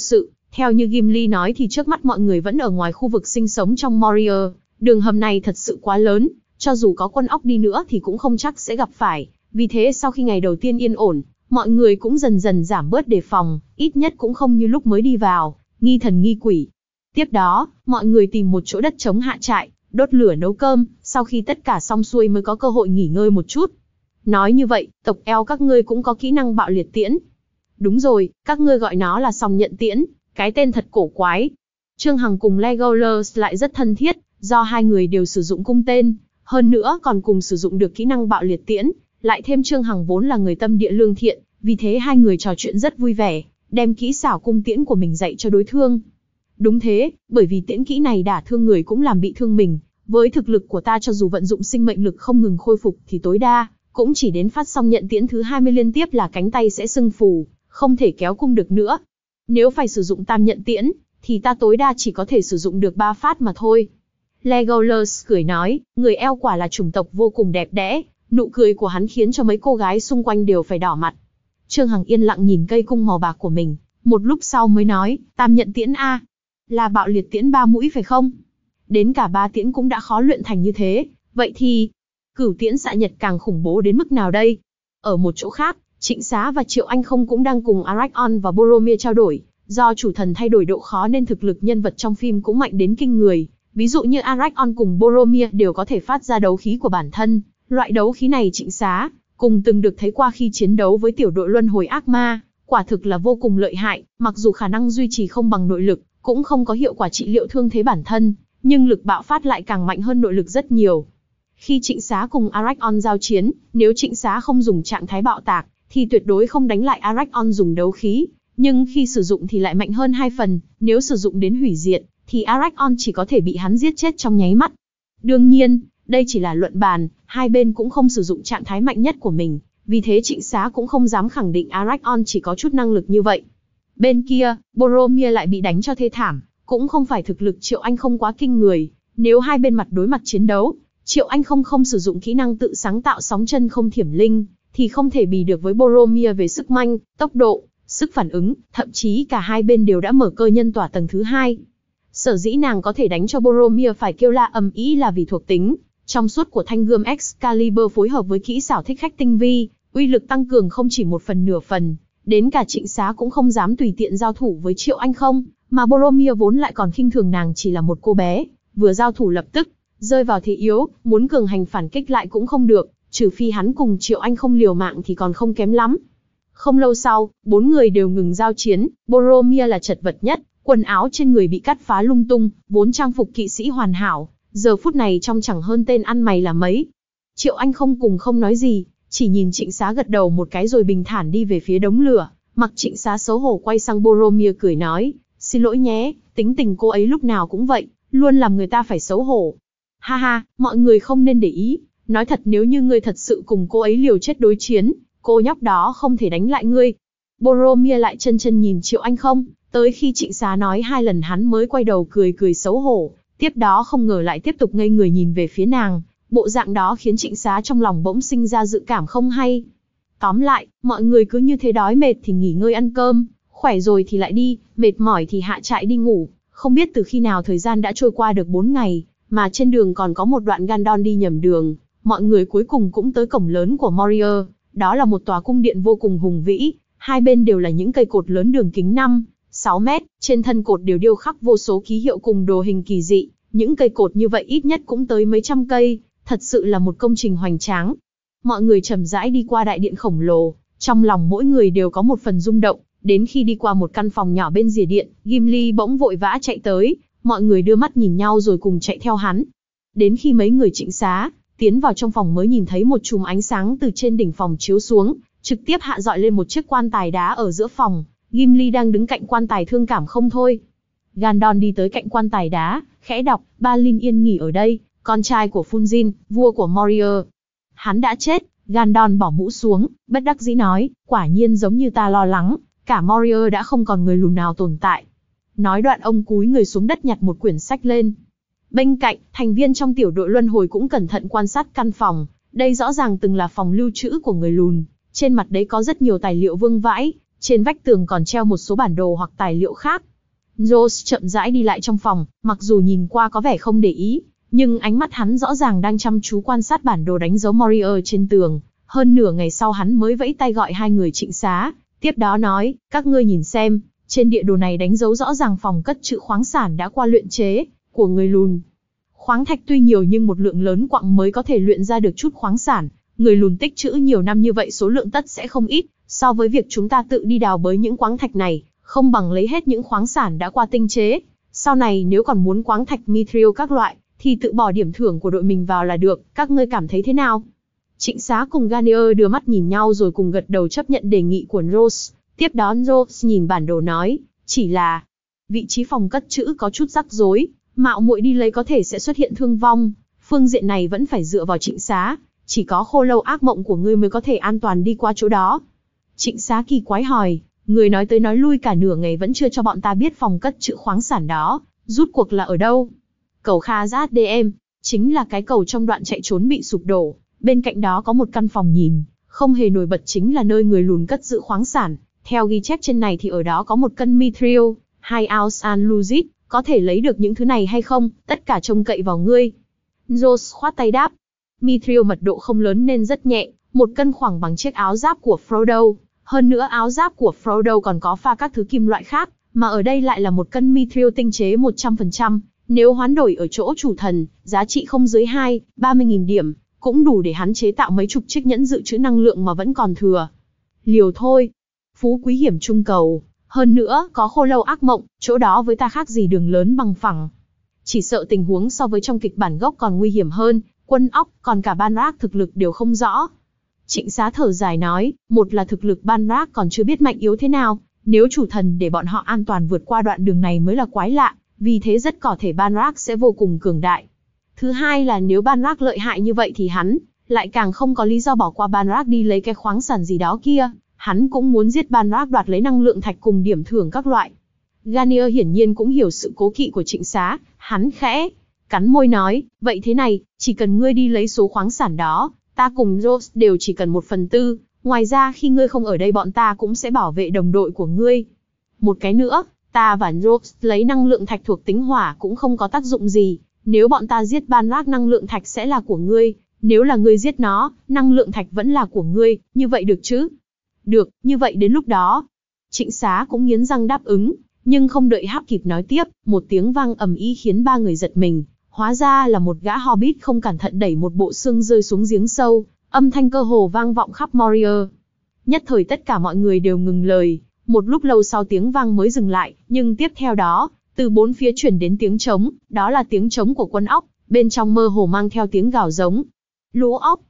Theo như Gimli nói thì trước mắt mọi người vẫn ở ngoài khu vực sinh sống trong Moria, đường hầm này thật sự quá lớn, cho dù có quân óc đi nữa thì cũng không chắc sẽ gặp phải, vì thế sau khi ngày đầu tiên yên ổn, mọi người cũng dần dần giảm bớt đề phòng, ít nhất cũng không như lúc mới đi vào, nghi thần nghi quỷ. Tiếp đó, mọi người tìm một chỗ đất trống hạ trại, đốt lửa nấu cơm, sau khi tất cả xong xuôi mới có cơ hội nghỉ ngơi một chút. Nói như vậy, tộc eo các ngươi cũng có kỹ năng bạo liệt tiễn. Đúng rồi, các ngươi gọi nó là song nhận tiễn, cái tên thật cổ quái. Trương Hằng cùng Legolas lại rất thân thiết, do hai người đều sử dụng cung tên, hơn nữa còn cùng sử dụng được kỹ năng bạo liệt tiễn, lại thêm Trương Hằng vốn là người tâm địa lương thiện, vì thế hai người trò chuyện rất vui vẻ, đem kỹ xảo cung tiễn của mình dạy cho đối phương. Đúng thế, bởi vì tiễn kỹ này đả thương người cũng làm bị thương mình, với thực lực của ta cho dù vận dụng sinh mệnh lực không ngừng khôi phục thì tối đa cũng chỉ đến phát xong nhận tiễn thứ hai mươi liên tiếp là cánh tay sẽ sưng phù, không thể kéo cung được nữa. Nếu phải sử dụng tam nhận tiễn, thì ta tối đa chỉ có thể sử dụng được ba phát mà thôi. Legolas cười nói, người eo quả là chủng tộc vô cùng đẹp đẽ, nụ cười của hắn khiến cho mấy cô gái xung quanh đều phải đỏ mặt. Trương Hằng yên lặng nhìn cây cung màu bạc của mình, một lúc sau mới nói, tam nhận tiễn a, là bạo liệt tiễn ba mũi phải không? Đến cả ba tiễn cũng đã khó luyện thành như thế, vậy thì cửu tiễn xạ nhật càng khủng bố đến mức nào đây? Ở một chỗ khác, Trịnh Xá và Triệu Anh Không cũng đang cùng Aragorn và Boromir trao đổi, do chủ thần thay đổi độ khó nên thực lực nhân vật trong phim cũng mạnh đến kinh người. Ví dụ như Aragorn cùng Boromir đều có thể phát ra đấu khí của bản thân, loại đấu khí này Trịnh Xá cùng từng được thấy qua khi chiến đấu với tiểu đội luân hồi ác ma, quả thực là vô cùng lợi hại, mặc dù khả năng duy trì không bằng nội lực, cũng không có hiệu quả trị liệu thương thế bản thân, nhưng lực bạo phát lại càng mạnh hơn nội lực rất nhiều. Khi Trịnh Xá cùng Aragorn giao chiến, nếu Trịnh Xá không dùng trạng thái bạo tạc, thì tuyệt đối không đánh lại Aragorn dùng đấu khí, nhưng khi sử dụng thì lại mạnh hơn hai phần, nếu sử dụng đến hủy diệt, thì Aragorn chỉ có thể bị hắn giết chết trong nháy mắt. Đương nhiên, đây chỉ là luận bàn, hai bên cũng không sử dụng trạng thái mạnh nhất của mình, vì thế Trịnh Xá cũng không dám khẳng định Aragorn chỉ có chút năng lực như vậy. Bên kia, Boromir lại bị đánh cho thê thảm, cũng không phải thực lực Triệu Anh Không quá kinh người, nếu hai bên mặt đối mặt chiến đấu, Triệu Anh Không không sử dụng kỹ năng tự sáng tạo sóng chân không thiểm linh, thì không thể bì được với Boromir về sức mạnh, tốc độ, sức phản ứng, thậm chí cả hai bên đều đã mở cơ nhân tỏa tầng thứ hai. Sở dĩ nàng có thể đánh cho Boromir phải kêu la ầm ĩ là vì thuộc tính trong suốt của thanh gươm Excalibur phối hợp với kỹ xảo thích khách tinh vi, uy lực tăng cường không chỉ một phần nửa phần, đến cả Trịnh Xá cũng không dám tùy tiện giao thủ với Triệu Anh Không, mà Boromir vốn lại còn khinh thường nàng chỉ là một cô bé, vừa giao thủ lập tức rơi vào thế yếu, muốn cường hành phản kích lại cũng không được, trừ phi hắn cùng Triệu Anh Không liều mạng thì còn không kém lắm. Không lâu sau, bốn người đều ngừng giao chiến, Boromir là chật vật nhất, quần áo trên người bị cắt phá lung tung, vốn trang phục kỵ sĩ hoàn hảo, giờ phút này trông chẳng hơn tên ăn mày là mấy. Triệu Anh Không cùng không nói gì, chỉ nhìn Trịnh Xá gật đầu một cái rồi bình thản đi về phía đống lửa, mặc Trịnh Xá xấu hổ quay sang Boromir cười nói, xin lỗi nhé, tính tình cô ấy lúc nào cũng vậy, luôn làm người ta phải xấu hổ. Ha ha, mọi người không nên để ý, nói thật nếu như ngươi thật sự cùng cô ấy liều chết đối chiến, cô nhóc đó không thể đánh lại ngươi. Boromir lại chân chân nhìn Triệu Anh Không, tới khi Trịnh Xá nói hai lần hắn mới quay đầu cười cười xấu hổ, tiếp đó không ngờ lại tiếp tục ngây người nhìn về phía nàng, bộ dạng đó khiến Trịnh Xá trong lòng bỗng sinh ra dự cảm không hay. Tóm lại, mọi người cứ như thế đói mệt thì nghỉ ngơi ăn cơm, khỏe rồi thì lại đi, mệt mỏi thì hạ trại đi ngủ. Không biết từ khi nào thời gian đã trôi qua được bốn ngày, mà trên đường còn có một đoạn Gandalf đi nhầm đường, mọi người cuối cùng cũng tới cổng lớn của Moria. Đó là một tòa cung điện vô cùng hùng vĩ, hai bên đều là những cây cột lớn đường kính năm, sáu mét, trên thân cột đều điêu khắc vô số ký hiệu cùng đồ hình kỳ dị, những cây cột như vậy ít nhất cũng tới mấy trăm cây, thật sự là một công trình hoành tráng. Mọi người chậm rãi đi qua đại điện khổng lồ, trong lòng mỗi người đều có một phần rung động, đến khi đi qua một căn phòng nhỏ bên rìa điện, Gimli bỗng vội vã chạy tới, mọi người đưa mắt nhìn nhau rồi cùng chạy theo hắn. Đến khi mấy người Trịnh Xá tiến vào trong phòng mới nhìn thấy một chùm ánh sáng từ trên đỉnh phòng chiếu xuống, trực tiếp hạ dọi lên một chiếc quan tài đá ở giữa phòng. Gimli đang đứng cạnh quan tài thương cảm không thôi. Gandalf đi tới cạnh quan tài đá, khẽ đọc, Balin yên nghỉ ở đây, con trai của Fulzin, vua của Moria. Hắn đã chết. Gandalf bỏ mũ xuống, bất đắc dĩ nói, quả nhiên giống như ta lo lắng, cả Moria đã không còn người lùn nào tồn tại. Nói đoạn ông cúi người xuống đất nhặt một quyển sách lên. Bên cạnh, thành viên trong tiểu đội luân hồi cũng cẩn thận quan sát căn phòng, đây rõ ràng từng là phòng lưu trữ của người lùn, trên mặt đấy có rất nhiều tài liệu vương vãi, trên vách tường còn treo một số bản đồ hoặc tài liệu khác. Rose chậm rãi đi lại trong phòng, mặc dù nhìn qua có vẻ không để ý, nhưng ánh mắt hắn rõ ràng đang chăm chú quan sát bản đồ đánh dấu Moria trên tường. Hơn nửa ngày sau hắn mới vẫy tay gọi hai người trịnh xá, tiếp đó nói, các ngươi nhìn xem, trên địa đồ này đánh dấu rõ ràng phòng cất trữ khoáng sản đã qua luyện chế, của người lùn. Khoáng thạch tuy nhiều nhưng một lượng lớn quặng mới có thể luyện ra được chút khoáng sản, người lùn tích trữ nhiều năm như vậy số lượng tất sẽ không ít, so với việc chúng ta tự đi đào bới những khoáng thạch này, không bằng lấy hết những khoáng sản đã qua tinh chế. Sau này nếu còn muốn khoáng thạch mithril các loại, thì tự bỏ điểm thưởng của đội mình vào là được, các ngươi cảm thấy thế nào? Trịnh Xá cùng Garnier đưa mắt nhìn nhau rồi cùng gật đầu chấp nhận đề nghị của Rose. Tiếp đó Rose nhìn bản đồ nói, chỉ là vị trí phòng cất trữ có chút rắc rối, mạo muội đi lấy có thể sẽ xuất hiện thương vong. Phương diện này vẫn phải dựa vào Trịnh Xá, chỉ có khô lâu ác mộng của ngươi mới có thể an toàn đi qua chỗ đó. Trịnh Xá kỳ quái hỏi, người nói tới nói lui cả nửa ngày vẫn chưa cho bọn ta biết phòng cất trữ khoáng sản đó, rút cuộc là ở đâu? Cầu Khazad đê em, chính là cái cầu trong đoạn chạy trốn bị sụp đổ, bên cạnh đó có một căn phòng nhìn, không hề nổi bật chính là nơi người lùn cất giữ khoáng sản. Theo ghi chép trên này thì ở đó có một cân mithril, hai ounce anlusit, có thể lấy được những thứ này hay không, tất cả trông cậy vào ngươi. Rose khoát tay đáp, mithril mật độ không lớn nên rất nhẹ, một cân khoảng bằng chiếc áo giáp của Frodo. Hơn nữa áo giáp của Frodo còn có pha các thứ kim loại khác, mà ở đây lại là một cân mithril tinh chế một trăm phần trăm. Nếu hoán đổi ở chỗ chủ thần, giá trị không dưới hai, ba mươi nghìn điểm, cũng đủ để hắn chế tạo mấy chục chiếc nhẫn dự trữ năng lượng mà vẫn còn thừa. Liều thôi. Phú quý hiểm trung cầu. Hơn nữa, có khô lâu ác mộng, chỗ đó với ta khác gì đường lớn bằng phẳng. Chỉ sợ tình huống so với trong kịch bản gốc còn nguy hiểm hơn, quân óc, còn cả Banrak thực lực đều không rõ. Trịnh Xá thở dài nói, một là thực lực Banrak còn chưa biết mạnh yếu thế nào, nếu chủ thần để bọn họ an toàn vượt qua đoạn đường này mới là quái lạ, vì thế rất có thể Banrak sẽ vô cùng cường đại. Thứ hai là nếu Banrak lợi hại như vậy thì hắn lại càng không có lý do bỏ qua Banrak đi lấy cái khoáng sản gì đó kia, hắn cũng muốn giết Banrak đoạt lấy năng lượng thạch cùng điểm thưởng các loại. Garnier hiển nhiên cũng hiểu sự cố kỵ của Trịnh Xá, hắn khẽ cắn môi nói, vậy thế này, chỉ cần ngươi đi lấy số khoáng sản đó, ta cùng Rose đều chỉ cần một phần tư, ngoài ra khi ngươi không ở đây bọn ta cũng sẽ bảo vệ đồng đội của ngươi. Một cái nữa, ta và Rose lấy năng lượng thạch thuộc tính hỏa cũng không có tác dụng gì, nếu bọn ta giết Banrak năng lượng thạch sẽ là của ngươi, nếu là ngươi giết nó, năng lượng thạch vẫn là của ngươi, như vậy được chứ? Được, như vậy đến lúc đó. Trịnh Xá cũng nghiến răng đáp ứng, nhưng không đợi Háp kịp nói tiếp, một tiếng vang ầm ĩ khiến ba người giật mình, hóa ra là một gã hobbit không cẩn thận đẩy một bộ xương rơi xuống giếng sâu, âm thanh cơ hồ vang vọng khắp Moria. Nhất thời tất cả mọi người đều ngừng lời, một lúc lâu sau tiếng vang mới dừng lại, nhưng tiếp theo đó, từ bốn phía chuyển đến tiếng trống, đó là tiếng trống của quân óc, bên trong mơ hồ mang theo tiếng gào giống. Lũ óc.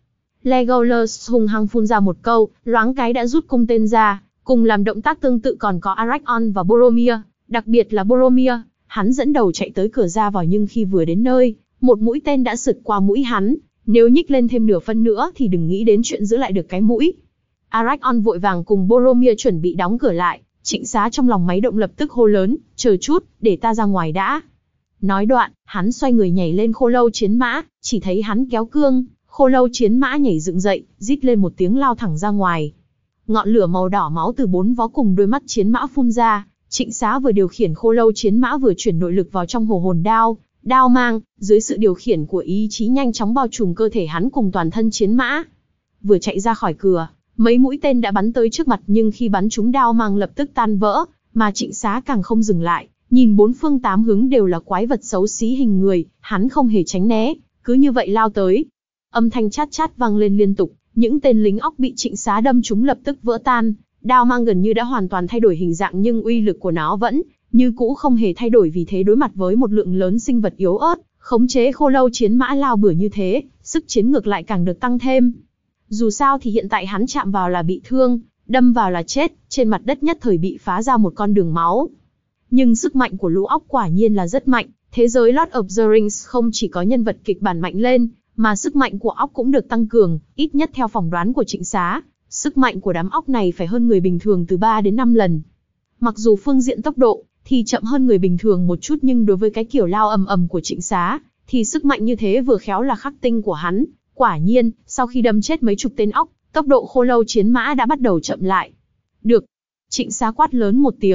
Legolas hung hăng phun ra một câu, loáng cái đã rút cung tên ra, cùng làm động tác tương tự còn có Aragorn và Boromir, đặc biệt là Boromir, hắn dẫn đầu chạy tới cửa ra vào nhưng khi vừa đến nơi, một mũi tên đã sượt qua mũi hắn, nếu nhích lên thêm nửa phân nữa thì đừng nghĩ đến chuyện giữ lại được cái mũi. Aragorn vội vàng cùng Boromir chuẩn bị đóng cửa lại, Trịnh Xá trong lòng máy động lập tức hô lớn, chờ chút, để ta ra ngoài đã. Nói đoạn, hắn xoay người nhảy lên khô lâu chiến mã, chỉ thấy hắn kéo cương, khô lâu chiến mã nhảy dựng dậy, rít lên một tiếng lao thẳng ra ngoài. Ngọn lửa màu đỏ máu từ bốn vó cùng đôi mắt chiến mã phun ra, Trịnh Xá vừa điều khiển khô lâu chiến mã vừa chuyển nội lực vào trong hồ hồn đao, đao mang, dưới sự điều khiển của ý chí nhanh chóng bao trùm cơ thể hắn cùng toàn thân chiến mã. Vừa chạy ra khỏi cửa, mấy mũi tên đã bắn tới trước mặt nhưng khi bắn trúng đao mang lập tức tan vỡ, mà Trịnh Xá càng không dừng lại, nhìn bốn phương tám hướng đều là quái vật xấu xí hình người, hắn không hề tránh né, cứ như vậy lao tới. Âm thanh chát chát vang lên liên tục, những tên lính óc bị Trịnh Xá đâm trúng lập tức vỡ tan, đao mang gần như đã hoàn toàn thay đổi hình dạng nhưng uy lực của nó vẫn như cũ không hề thay đổi, vì thế đối mặt với một lượng lớn sinh vật yếu ớt, khống chế khô lâu chiến mã lao bừa như thế, sức chiến ngược lại càng được tăng thêm. Dù sao thì hiện tại hắn chạm vào là bị thương, đâm vào là chết, trên mặt đất nhất thời bị phá ra một con đường máu. Nhưng sức mạnh của lũ óc quả nhiên là rất mạnh, thế giới Lord of the Rings không chỉ có nhân vật kịch bản mạnh lên, mà sức mạnh của óc cũng được tăng cường, ít nhất theo phỏng đoán của Trịnh Xá, sức mạnh của đám óc này phải hơn người bình thường từ ba đến năm lần. Mặc dù phương diện tốc độ thì chậm hơn người bình thường một chút nhưng đối với cái kiểu lao ầm ầm của Trịnh Xá, thì sức mạnh như thế vừa khéo là khắc tinh của hắn. Quả nhiên, sau khi đâm chết mấy chục tên óc, tốc độ khô lâu chiến mã đã bắt đầu chậm lại. Được. Trịnh Xá quát lớn một tiếng,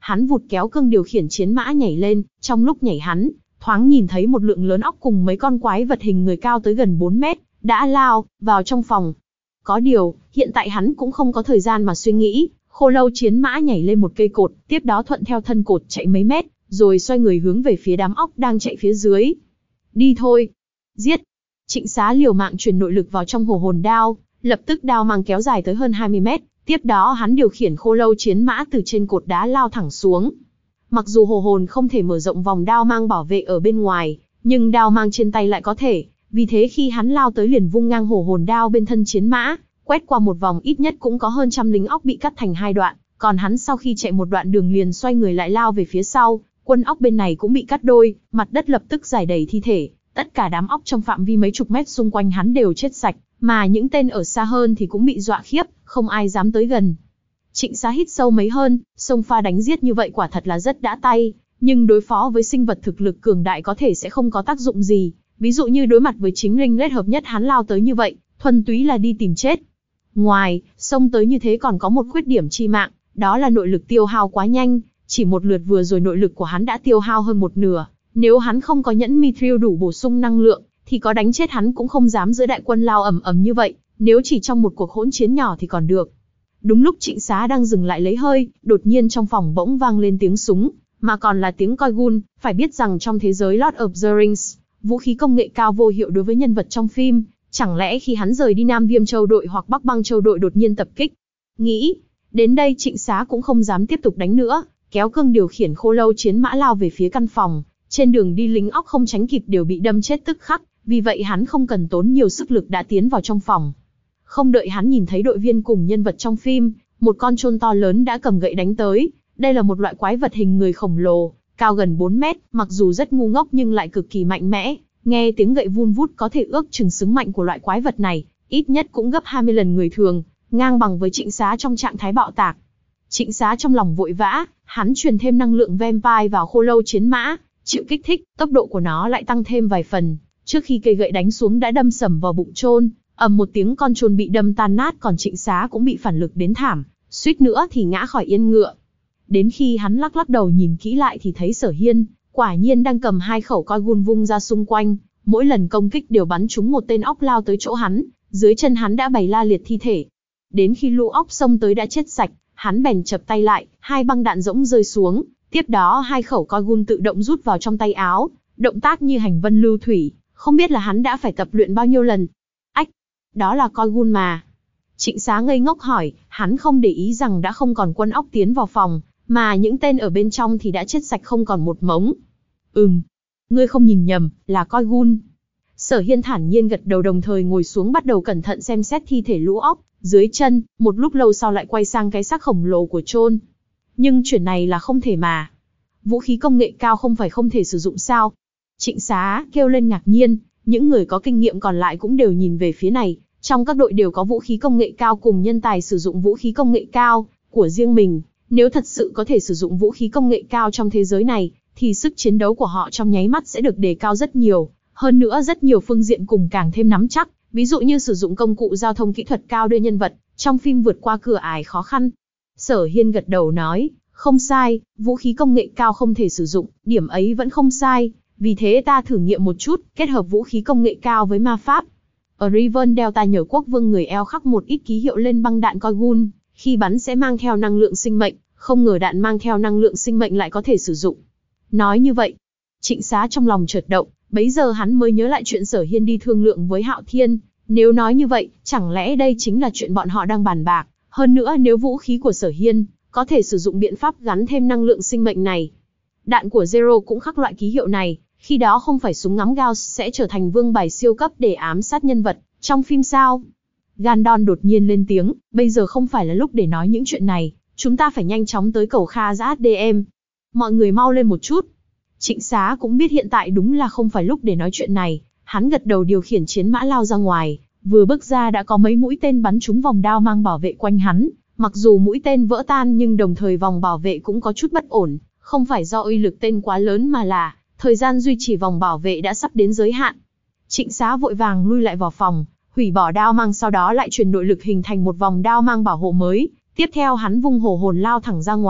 hắn vụt kéo cương điều khiển chiến mã nhảy lên, trong lúc nhảy hắn, thoáng nhìn thấy một lượng lớn óc cùng mấy con quái vật hình người cao tới gần bốn mét, đã lao vào trong phòng. Có điều, hiện tại hắn cũng không có thời gian mà suy nghĩ, khô lâu chiến mã nhảy lên một cây cột, tiếp đó thuận theo thân cột chạy mấy mét, rồi xoay người hướng về phía đám óc đang chạy phía dưới. Đi thôi. Giết. Trịnh Xá liều mạng truyền nội lực vào trong hồ hồn đao, lập tức đao mang kéo dài tới hơn hai mươi mét, tiếp đó hắn điều khiển khô lâu chiến mã từ trên cột đá lao thẳng xuống. Mặc dù hồ hồn không thể mở rộng vòng đao mang bảo vệ ở bên ngoài, nhưng đao mang trên tay lại có thể, vì thế khi hắn lao tới liền vung ngang hồ hồn đao bên thân chiến mã, quét qua một vòng ít nhất cũng có hơn trăm lính óc bị cắt thành hai đoạn, còn hắn sau khi chạy một đoạn đường liền xoay người lại lao về phía sau, quân óc bên này cũng bị cắt đôi, mặt đất lập tức rải đầy thi thể, tất cả đám óc trong phạm vi mấy chục mét xung quanh hắn đều chết sạch, mà những tên ở xa hơn thì cũng bị dọa khiếp, không ai dám tới gần. Trịnh Xá hít sâu mấy hơn, xông pha đánh giết như vậy quả thật là rất đã tay, nhưng đối phó với sinh vật thực lực cường đại có thể sẽ không có tác dụng gì, ví dụ như đối mặt với chính linh lết hợp nhất hắn lao tới như vậy, thuần túy là đi tìm chết. Ngoài, xông tới như thế còn có một khuyết điểm chi mạng, đó là nội lực tiêu hao quá nhanh, chỉ một lượt vừa rồi nội lực của hắn đã tiêu hao hơn một nửa, nếu hắn không có nhẫn mithril đủ bổ sung năng lượng, thì có đánh chết hắn cũng không dám giữa đại quân lao ầm ầm như vậy, nếu chỉ trong một cuộc hỗn chiến nhỏ thì còn được. Đúng lúc Trịnh Xá đang dừng lại lấy hơi, đột nhiên trong phòng bỗng vang lên tiếng súng, mà còn là tiếng coi gun, phải biết rằng trong thế giới Lord of the Rings, vũ khí công nghệ cao vô hiệu đối với nhân vật trong phim, chẳng lẽ khi hắn rời đi Nam Viêm Châu đội hoặc Bắc Băng Châu đội đột nhiên tập kích. Nghĩ, đến đây Trịnh Xá cũng không dám tiếp tục đánh nữa, kéo cương điều khiển khô lâu chiến mã lao về phía căn phòng, trên đường đi lính óc không tránh kịp đều bị đâm chết tức khắc, vì vậy hắn không cần tốn nhiều sức lực đã tiến vào trong phòng. Không đợi hắn nhìn thấy đội viên cùng nhân vật trong phim, một con chôn to lớn đã cầm gậy đánh tới, đây là một loại quái vật hình người khổng lồ, cao gần bốn mét, mặc dù rất ngu ngốc nhưng lại cực kỳ mạnh mẽ, nghe tiếng gậy vun vút có thể ước chừng sức mạnh của loại quái vật này, ít nhất cũng gấp hai mươi lần người thường, ngang bằng với Trịnh Xá trong trạng thái bạo tạc. Trịnh Xá trong lòng vội vã, hắn truyền thêm năng lượng vampire vào khô lâu chiến mã, chịu kích thích, tốc độ của nó lại tăng thêm vài phần, trước khi cây gậy đánh xuống đã đâm sầm vào bụng chôn, ầm một tiếng con chôn bị đâm tan nát, còn Trịnh Xá cũng bị phản lực đến thảm, suýt nữa thì ngã khỏi yên ngựa. Đến khi hắn lắc lắc đầu nhìn kỹ lại thì thấy Sở Hiên, quả nhiên đang cầm hai khẩu coi gun vung ra xung quanh, mỗi lần công kích đều bắn trúng một tên óc lao tới chỗ hắn, dưới chân hắn đã bày la liệt thi thể. Đến khi lũ óc xông tới đã chết sạch, hắn bèn chập tay lại, hai băng đạn rỗng rơi xuống, tiếp đó hai khẩu coi gun tự động rút vào trong tay áo, động tác như hành vân lưu thủy, không biết là hắn đã phải tập luyện bao nhiêu lần. Ách, đó là coi gun mà. Trịnh Xá ngây ngốc hỏi, hắn không để ý rằng đã không còn quân óc tiến vào phòng, mà những tên ở bên trong thì đã chết sạch không còn một mống. Ừm, ngươi không nhìn nhầm, là coi gun. Sở Hiên thản nhiên gật đầu đồng thời ngồi xuống bắt đầu cẩn thận xem xét thi thể lũ óc dưới chân, một lúc lâu sau lại quay sang cái xác khổng lồ của chôn. Nhưng chuyện này là không thể mà. Vũ khí công nghệ cao không phải không thể sử dụng sao? Trịnh Xá kêu lên ngạc nhiên, những người có kinh nghiệm còn lại cũng đều nhìn về phía này, trong các đội đều có vũ khí công nghệ cao cùng nhân tài sử dụng vũ khí công nghệ cao của riêng mình, nếu thật sự có thể sử dụng vũ khí công nghệ cao trong thế giới này, thì sức chiến đấu của họ trong nháy mắt sẽ được đề cao rất nhiều, hơn nữa rất nhiều phương diện cùng càng thêm nắm chắc, ví dụ như sử dụng công cụ giao thông kỹ thuật cao đưa nhân vật trong phim vượt qua cửa ải khó khăn. Sở Hiên gật đầu nói, không sai, vũ khí công nghệ cao không thể sử dụng, điểm ấy vẫn không sai, vì thế ta thử nghiệm một chút, kết hợp vũ khí công nghệ cao với ma pháp. Ở Riven Delta nhờ quốc vương người eo khắc một ít ký hiệu lên băng đạn coi gun, khi bắn sẽ mang theo năng lượng sinh mệnh, không ngờ đạn mang theo năng lượng sinh mệnh lại có thể sử dụng. Nói như vậy, Trịnh Xá trong lòng chợt động, bấy giờ hắn mới nhớ lại chuyện Sở Hiên đi thương lượng với Hạo Thiên, nếu nói như vậy, chẳng lẽ đây chính là chuyện bọn họ đang bàn bạc, hơn nữa nếu vũ khí của Sở Hiên có thể sử dụng biện pháp gắn thêm năng lượng sinh mệnh này. Đạn của Zero cũng khắc loại ký hiệu này, khi đó không phải súng ngắm Gauss sẽ trở thành vương bài siêu cấp để ám sát nhân vật trong phim sao? Gandon đột nhiên lên tiếng, bây giờ không phải là lúc để nói những chuyện này, chúng ta phải nhanh chóng tới cầu Kha Giã đê em. Mọi người mau lên một chút. Trịnh Xá cũng biết hiện tại đúng là không phải lúc để nói chuyện này, hắn gật đầu điều khiển chiến mã lao ra ngoài, vừa bước ra đã có mấy mũi tên bắn trúng vòng đao mang bảo vệ quanh hắn, mặc dù mũi tên vỡ tan nhưng đồng thời vòng bảo vệ cũng có chút bất ổn, không phải do uy lực tên quá lớn mà là thời gian duy trì vòng bảo vệ đã sắp đến giới hạn. Trịnh Xá vội vàng lui lại vào phòng, hủy bỏ đao mang, sau đó lại truyền nội lực hình thành một vòng đao mang bảo hộ mới, tiếp theo hắn vung hổ hồn lao thẳng ra ngoài,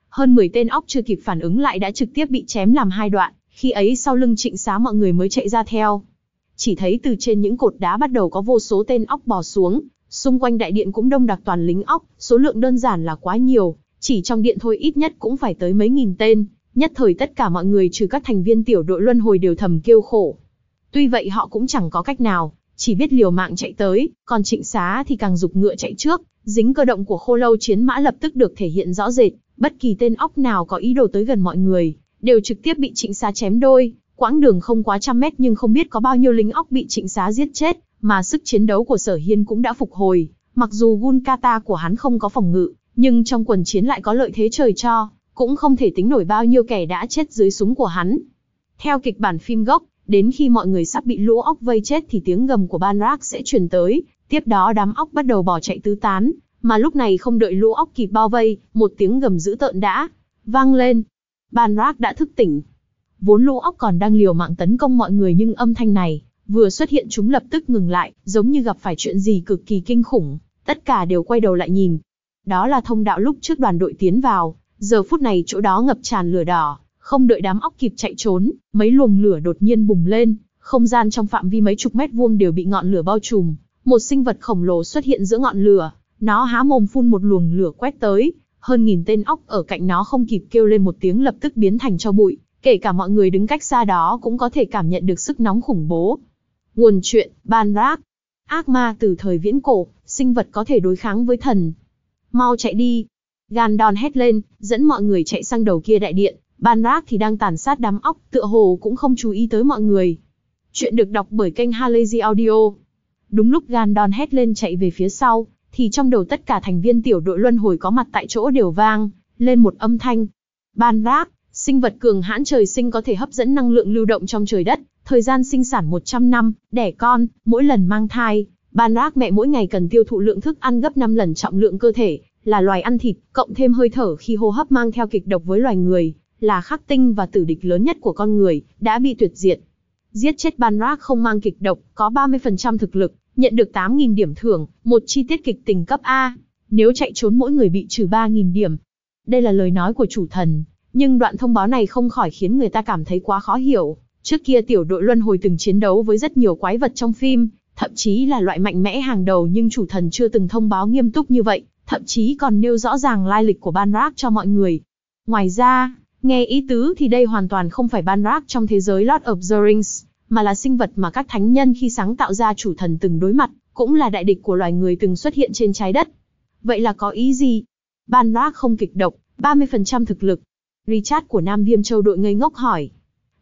hơn mười tên óc chưa kịp phản ứng lại đã trực tiếp bị chém làm hai đoạn, khi ấy sau lưng Trịnh Xá mọi người mới chạy ra theo. Chỉ thấy từ trên những cột đá bắt đầu có vô số tên óc bò xuống, xung quanh đại điện cũng đông đặc toàn lính óc, số lượng đơn giản là quá nhiều, chỉ trong điện thôi ít nhất cũng phải tới mấy nghìn tên, nhất thời tất cả mọi người trừ các thành viên tiểu đội luân hồi đều thầm kêu khổ. Tuy vậy họ cũng chẳng có cách nào, chỉ biết liều mạng chạy tới, còn Trịnh Xá thì càng giục ngựa chạy trước, dính cơ động của khô lâu chiến mã lập tức được thể hiện rõ rệt, bất kỳ tên óc nào có ý đồ tới gần mọi người, đều trực tiếp bị Trịnh Xá chém đôi, quãng đường không quá trăm mét nhưng không biết có bao nhiêu lính óc bị Trịnh Xá giết chết, mà sức chiến đấu của Sở Hiên cũng đã phục hồi, mặc dù gun kata của hắn không có phòng ngự, nhưng trong quần chiến lại có lợi thế trời cho, cũng không thể tính nổi bao nhiêu kẻ đã chết dưới súng của hắn. Theo kịch bản phim gốc, đến khi mọi người sắp bị lũ óc vây chết thì tiếng gầm của Banrak sẽ truyền tới, tiếp đó đám óc bắt đầu bỏ chạy tứ tán, mà lúc này không đợi lũ óc kịp bao vây, một tiếng gầm dữ tợn đã vang lên. Banrak đã thức tỉnh. Vốn lũ óc còn đang liều mạng tấn công mọi người nhưng âm thanh này vừa xuất hiện chúng lập tức ngừng lại, giống như gặp phải chuyện gì cực kỳ kinh khủng, tất cả đều quay đầu lại nhìn. Đó là thông đạo lúc trước đoàn đội tiến vào, giờ phút này chỗ đó ngập tràn lửa đỏ, không đợi đám óc kịp chạy trốn, mấy luồng lửa đột nhiên bùng lên, không gian trong phạm vi mấy chục mét vuông đều bị ngọn lửa bao trùm, một sinh vật khổng lồ xuất hiện giữa ngọn lửa, nó há mồm phun một luồng lửa quét tới, hơn nghìn tên óc ở cạnh nó không kịp kêu lên một tiếng lập tức biến thành tro bụi, kể cả mọi người đứng cách xa đó cũng có thể cảm nhận được sức nóng khủng bố. Nguồn chuyện, Banrak. Ác ma từ thời viễn cổ, sinh vật có thể đối kháng với thần. Mau chạy đi. Gandon hét lên, dẫn mọi người chạy sang đầu kia đại điện, Banrak thì đang tàn sát đám óc, tựa hồ cũng không chú ý tới mọi người. Chuyện được đọc bởi kênh Halazy Audio. Đúng lúc Gandon hét lên chạy về phía sau, thì trong đầu tất cả thành viên tiểu đội luân hồi có mặt tại chỗ đều vang lên một âm thanh. Banrak, sinh vật cường hãn trời sinh có thể hấp dẫn năng lượng lưu động trong trời đất, thời gian sinh sản một trăm năm, đẻ con, mỗi lần mang thai, Banrak mẹ mỗi ngày cần tiêu thụ lượng thức ăn gấp năm lần trọng lượng cơ thể, là loài ăn thịt, cộng thêm hơi thở khi hô hấp mang theo kịch độc với loài người, là khắc tinh và tử địch lớn nhất của con người, đã bị tuyệt diệt. Giết chết Banrak không mang kịch độc, có ba mươi phần trăm thực lực, nhận được tám nghìn điểm thưởng, một chi tiết kịch tình cấp A. Nếu chạy trốn mỗi người bị trừ ba nghìn điểm. Đây là lời nói của chủ thần, nhưng đoạn thông báo này không khỏi khiến người ta cảm thấy quá khó hiểu. Trước kia tiểu đội luân hồi từng chiến đấu với rất nhiều quái vật trong phim, thậm chí là loại mạnh mẽ hàng đầu nhưng chủ thần chưa từng thông báo nghiêm túc như vậy, thậm chí còn nêu rõ ràng lai lịch của Banrak cho mọi người. Ngoài ra, nghe ý tứ thì đây hoàn toàn không phải Banrak trong thế giới Lord of the Rings, mà là sinh vật mà các thánh nhân khi sáng tạo ra chủ thần từng đối mặt, cũng là đại địch của loài người từng xuất hiện trên trái đất. Vậy là có ý gì? Banrak không kịch độc, ba mươi phần trăm thực lực. Richard của Nam Viêm Châu đội ngây ngốc hỏi.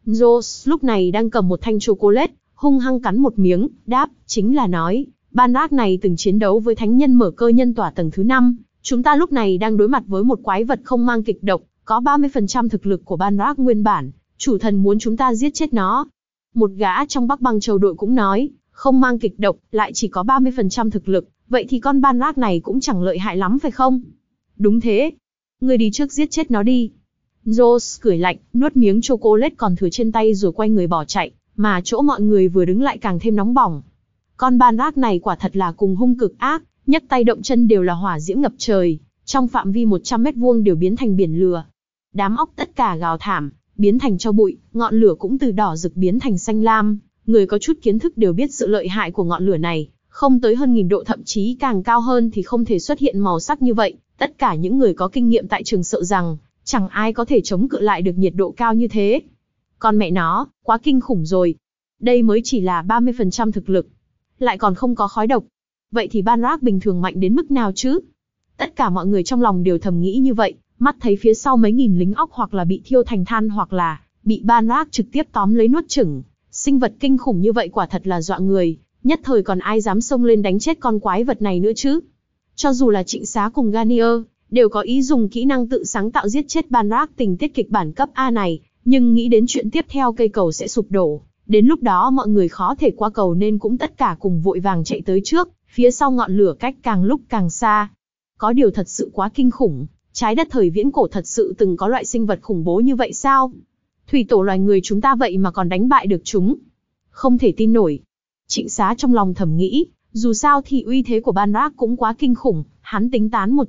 Joss lúc này đang cầm một thanh chocolate, hung hăng cắn một miếng, đáp, chính là nói, Banrak này từng chiến đấu với thánh nhân mở cơ nhân tỏa tầng thứ năm, chúng ta lúc này đang đối mặt với một quái vật không mang kịch độc, có ba mươi phần trăm thực lực của Banrak nguyên bản, chủ thần muốn chúng ta giết chết nó. Một gã trong Bắc Băng Châu đội cũng nói, không mang kịch độc, lại chỉ có ba mươi phần trăm thực lực, vậy thì con Banrak này cũng chẳng lợi hại lắm phải không? Đúng thế. Ngươi đi trước giết chết nó đi. Joss cười lạnh, nuốt miếng chocolate còn thừa trên tay rồi quay người bỏ chạy, mà chỗ mọi người vừa đứng lại càng thêm nóng bỏng. Con Banrak này quả thật là cùng hung cực ác, nhấc tay động chân đều là hỏa diễm ngập trời, trong phạm vi một trăm mét vuông đều biến thành biển lửa. Đám óc tất cả gào thảm, biến thành tro bụi, ngọn lửa cũng từ đỏ rực biến thành xanh lam. Người có chút kiến thức đều biết sự lợi hại của ngọn lửa này, không tới hơn nghìn độ thậm chí càng cao hơn thì không thể xuất hiện màu sắc như vậy. Tất cả những người có kinh nghiệm tại trường sợ rằng, chẳng ai có thể chống cự lại được nhiệt độ cao như thế. Con mẹ nó, quá kinh khủng rồi. Đây mới chỉ là ba mươi phần trăm thực lực, lại còn không có khói độc. Vậy thì Banrak bình thường mạnh đến mức nào chứ? Tất cả mọi người trong lòng đều thầm nghĩ như vậy, mắt thấy phía sau mấy nghìn lính óc hoặc là bị thiêu thành than hoặc là bị Banrak trực tiếp tóm lấy nuốt chửng. Sinh vật kinh khủng như vậy quả thật là dọa người, nhất thời còn ai dám xông lên đánh chết con quái vật này nữa chứ? Cho dù là Trịnh Xá cùng Garnier, đều có ý dùng kỹ năng tự sáng tạo giết chết Banrak tình tiết kịch bản cấp A này, nhưng nghĩ đến chuyện tiếp theo cây cầu sẽ sụp đổ, đến lúc đó mọi người khó thể qua cầu nên cũng tất cả cùng vội vàng chạy tới trước, phía sau ngọn lửa cách càng lúc càng xa. Có điều thật sự quá kinh khủng, trái đất thời viễn cổ thật sự từng có loại sinh vật khủng bố như vậy sao? Thủy tổ loài người chúng ta vậy mà còn đánh bại được chúng. Không thể tin nổi. Trịnh Xá trong lòng thầm nghĩ, dù sao thì uy thế của Banrak cũng quá kinh khủng, hắn tính tán một chút,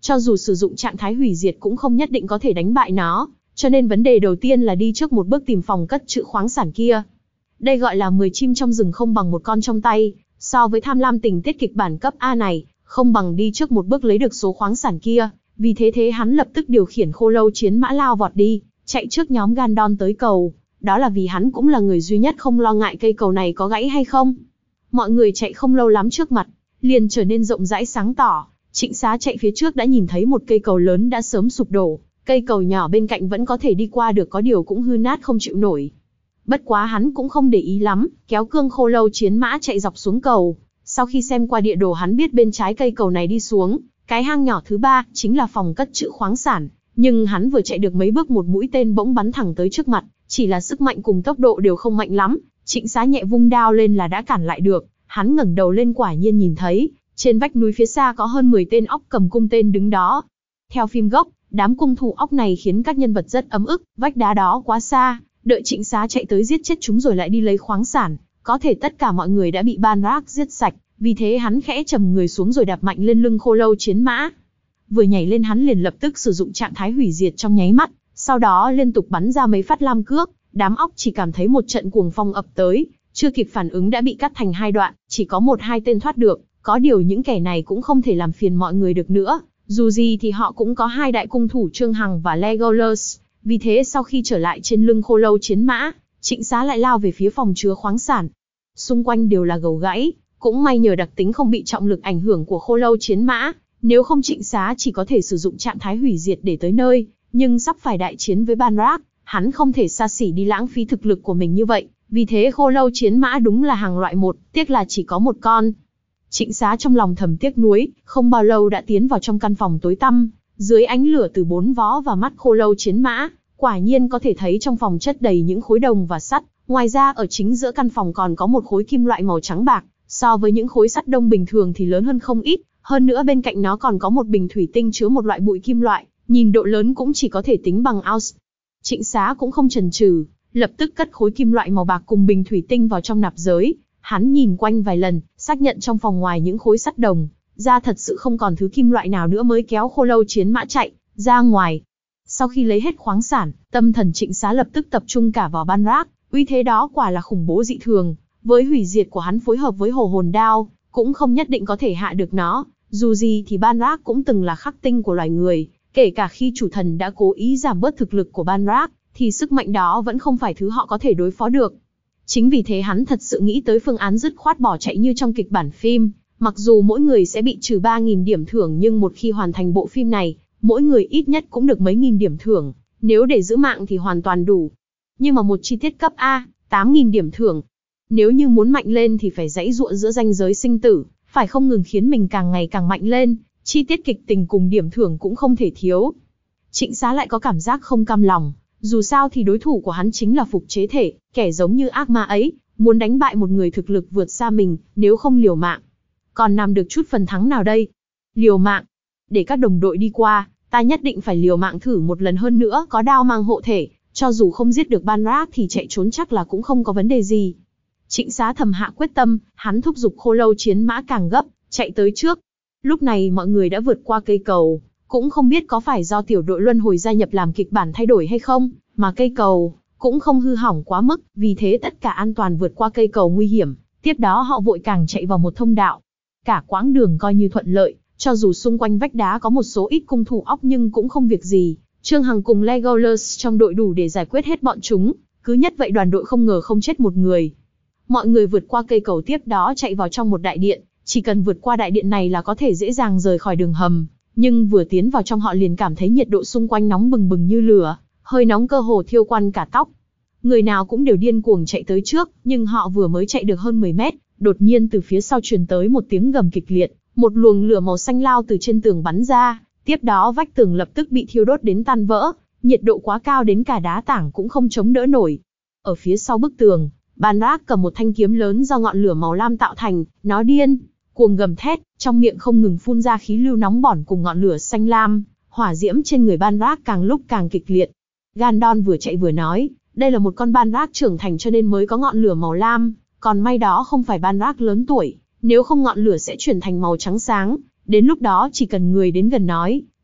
Cho dù sử dụng trạng thái hủy diệt cũng không nhất định có thể đánh bại nó, cho nên vấn đề đầu tiên là đi trước một bước tìm phòng cất trữ khoáng sản kia. Đây gọi là mười chim trong rừng không bằng một con trong tay, so với tham lam tình tiết kịch bản cấp A này, không bằng đi trước một bước lấy được số khoáng sản kia, vì thế thế hắn lập tức điều khiển khô lâu chiến mã lao vọt đi, chạy trước nhóm Gandon tới cầu, đó là vì hắn cũng là người duy nhất không lo ngại cây cầu này có gãy hay không. Mọi người chạy không lâu lắm trước mặt, liền trở nên rộng rãi sáng tỏ, Trịnh Xá chạy phía trước đã nhìn thấy một cây cầu lớn đã sớm sụp đổ, cây cầu nhỏ bên cạnh vẫn có thể đi qua được có điều cũng hư nát không chịu nổi. Bất quá hắn cũng không để ý lắm, kéo cương khô lâu chiến mã chạy dọc xuống cầu. Sau khi xem qua địa đồ hắn biết bên trái cây cầu này đi xuống, cái hang nhỏ thứ ba chính là phòng cất trữ khoáng sản. Nhưng hắn vừa chạy được mấy bước một mũi tên bỗng bắn thẳng tới trước mặt, chỉ là sức mạnh cùng tốc độ đều không mạnh lắm. Trịnh Xá nhẹ vung đao lên là đã cản lại được. Hắn ngẩng đầu lên quả nhiên nhìn thấy, trên vách núi phía xa có hơn mười tên óc cầm cung tên đứng đó. Theo phim gốc, đám cung thủ óc này khiến các nhân vật rất ấm ức, vách đá đó quá xa, đợi Trịnh Xá chạy tới giết chết chúng rồi lại đi lấy khoáng sản, có thể tất cả mọi người đã bị Banrak giết sạch, vì thế hắn khẽ trầm người xuống rồi đạp mạnh lên lưng khô lâu chiến mã. Vừa nhảy lên hắn liền lập tức sử dụng trạng thái hủy diệt trong nháy mắt, sau đó liên tục bắn ra mấy phát lam cước, đám óc chỉ cảm thấy một trận cuồng phong ập tới, chưa kịp phản ứng đã bị cắt thành hai đoạn, chỉ có một hai tên thoát được, có điều những kẻ này cũng không thể làm phiền mọi người được nữa, dù gì thì họ cũng có hai đại cung thủ Trương Hằng và Legolas, vì thế sau khi trở lại trên lưng khô lâu chiến mã, Trịnh Xá lại lao về phía phòng chứa khoáng sản. Xung quanh đều là gầu gãy, cũng may nhờ đặc tính không bị trọng lực ảnh hưởng của khô lâu chiến mã, nếu không Trịnh Xá chỉ có thể sử dụng trạng thái hủy diệt để tới nơi, nhưng sắp phải đại chiến với Banrak, hắn không thể xa xỉ đi lãng phí thực lực của mình như vậy, vì thế khô lâu chiến mã đúng là hàng loại một, tiếc là chỉ có một con. Trịnh Xá trong lòng thầm tiếc nuối, không bao lâu đã tiến vào trong căn phòng tối tăm, dưới ánh lửa từ bốn vó và mắt khô lâu chiến mã, quả nhiên có thể thấy trong phòng chất đầy những khối đồng và sắt, ngoài ra ở chính giữa căn phòng còn có một khối kim loại màu trắng bạc, so với những khối sắt đông bình thường thì lớn hơn không ít, hơn nữa bên cạnh nó còn có một bình thủy tinh chứa một loại bụi kim loại, nhìn độ lớn cũng chỉ có thể tính bằng ounce. Trịnh Xá cũng không chần chừ, lập tức cất khối kim loại màu bạc cùng bình thủy tinh vào trong nạp giới. Hắn nhìn quanh vài lần, xác nhận trong phòng ngoài những khối sắt đồng, ra thật sự không còn thứ kim loại nào nữa mới kéo khô lâu chiến mã chạy ra ngoài. Sau khi lấy hết khoáng sản, tâm thần Trịnh Xá lập tức tập trung cả vào Banrak, uy thế đó quả là khủng bố dị thường, với hủy diệt của hắn phối hợp với hồ hồn đao, cũng không nhất định có thể hạ được nó, dù gì thì Banrak cũng từng là khắc tinh của loài người, kể cả khi chủ thần đã cố ý giảm bớt thực lực của Banrak, thì sức mạnh đó vẫn không phải thứ họ có thể đối phó được. Chính vì thế hắn thật sự nghĩ tới phương án dứt khoát bỏ chạy như trong kịch bản phim, mặc dù mỗi người sẽ bị trừ ba nghìn điểm thưởng nhưng một khi hoàn thành bộ phim này, mỗi người ít nhất cũng được mấy nghìn điểm thưởng, nếu để giữ mạng thì hoàn toàn đủ. Nhưng mà một chi tiết cấp A, tám nghìn điểm thưởng. Nếu như muốn mạnh lên thì phải giãy giụa giữa ranh giới sinh tử, phải không ngừng khiến mình càng ngày càng mạnh lên, chi tiết kịch tình cùng điểm thưởng cũng không thể thiếu. Trịnh Xá lại có cảm giác không cam lòng, dù sao thì đối thủ của hắn chính là phục chế thể, kẻ giống như ác ma ấy, muốn đánh bại một người thực lực vượt xa mình, nếu không liều mạng. Còn nằm được chút phần thắng nào đây? Liều mạng. Để các đồng đội đi qua, ta nhất định phải liều mạng thử một lần hơn nữa, có đao mang hộ thể, cho dù không giết được Banrak thì chạy trốn chắc là cũng không có vấn đề gì. Trịnh Xá thầm hạ quyết tâm, hắn thúc giục khô lâu chiến mã càng gấp, chạy tới trước. Lúc này mọi người đã vượt qua cây cầu, cũng không biết có phải do tiểu đội luân hồi gia nhập làm kịch bản thay đổi hay không, mà cây cầu cũng không hư hỏng quá mức, vì thế tất cả an toàn vượt qua cây cầu nguy hiểm. Tiếp đó họ vội càng chạy vào một thông đạo. Cả quãng đường coi như thuận lợi, cho dù xung quanh vách đá có một số ít cung thủ óc nhưng cũng không việc gì. Trương Hằng cùng Legolas trong đội đủ để giải quyết hết bọn chúng, cứ nhất vậy đoàn đội không ngờ không chết một người. Mọi người vượt qua cây cầu tiếp đó chạy vào trong một đại điện, chỉ cần vượt qua đại điện này là có thể dễ dàng rời khỏi đường hầm. Nhưng vừa tiến vào trong họ liền cảm thấy nhiệt độ xung quanh nóng bừng bừng như lửa, hơi nóng cơ hồ thiêu quăn cả tóc. Người nào cũng đều điên cuồng chạy tới trước, nhưng họ vừa mới chạy được hơn mười mét, đột nhiên từ phía sau truyền tới một tiếng gầm kịch liệt, một luồng lửa màu xanh lao từ trên tường bắn ra, tiếp đó vách tường lập tức bị thiêu đốt đến tan vỡ, nhiệt độ quá cao đến cả đá tảng cũng không chống đỡ nổi. Ở phía sau bức tường, Banrak cầm một thanh kiếm lớn do ngọn lửa màu lam tạo thành, nó điên cuồng gầm thét, trong miệng không ngừng phun ra khí lưu nóng bỏng cùng ngọn lửa xanh lam, hỏa diễm trên người Banrak càng lúc càng kịch liệt. Gandon vừa chạy vừa nói, đây là một con Banrak trưởng thành cho nên mới có ngọn lửa màu lam, còn may đó không phải Banrak lớn tuổi, nếu không ngọn lửa sẽ chuyển thành màu trắng sáng, đến lúc đó chỉ cần người đến gần nói,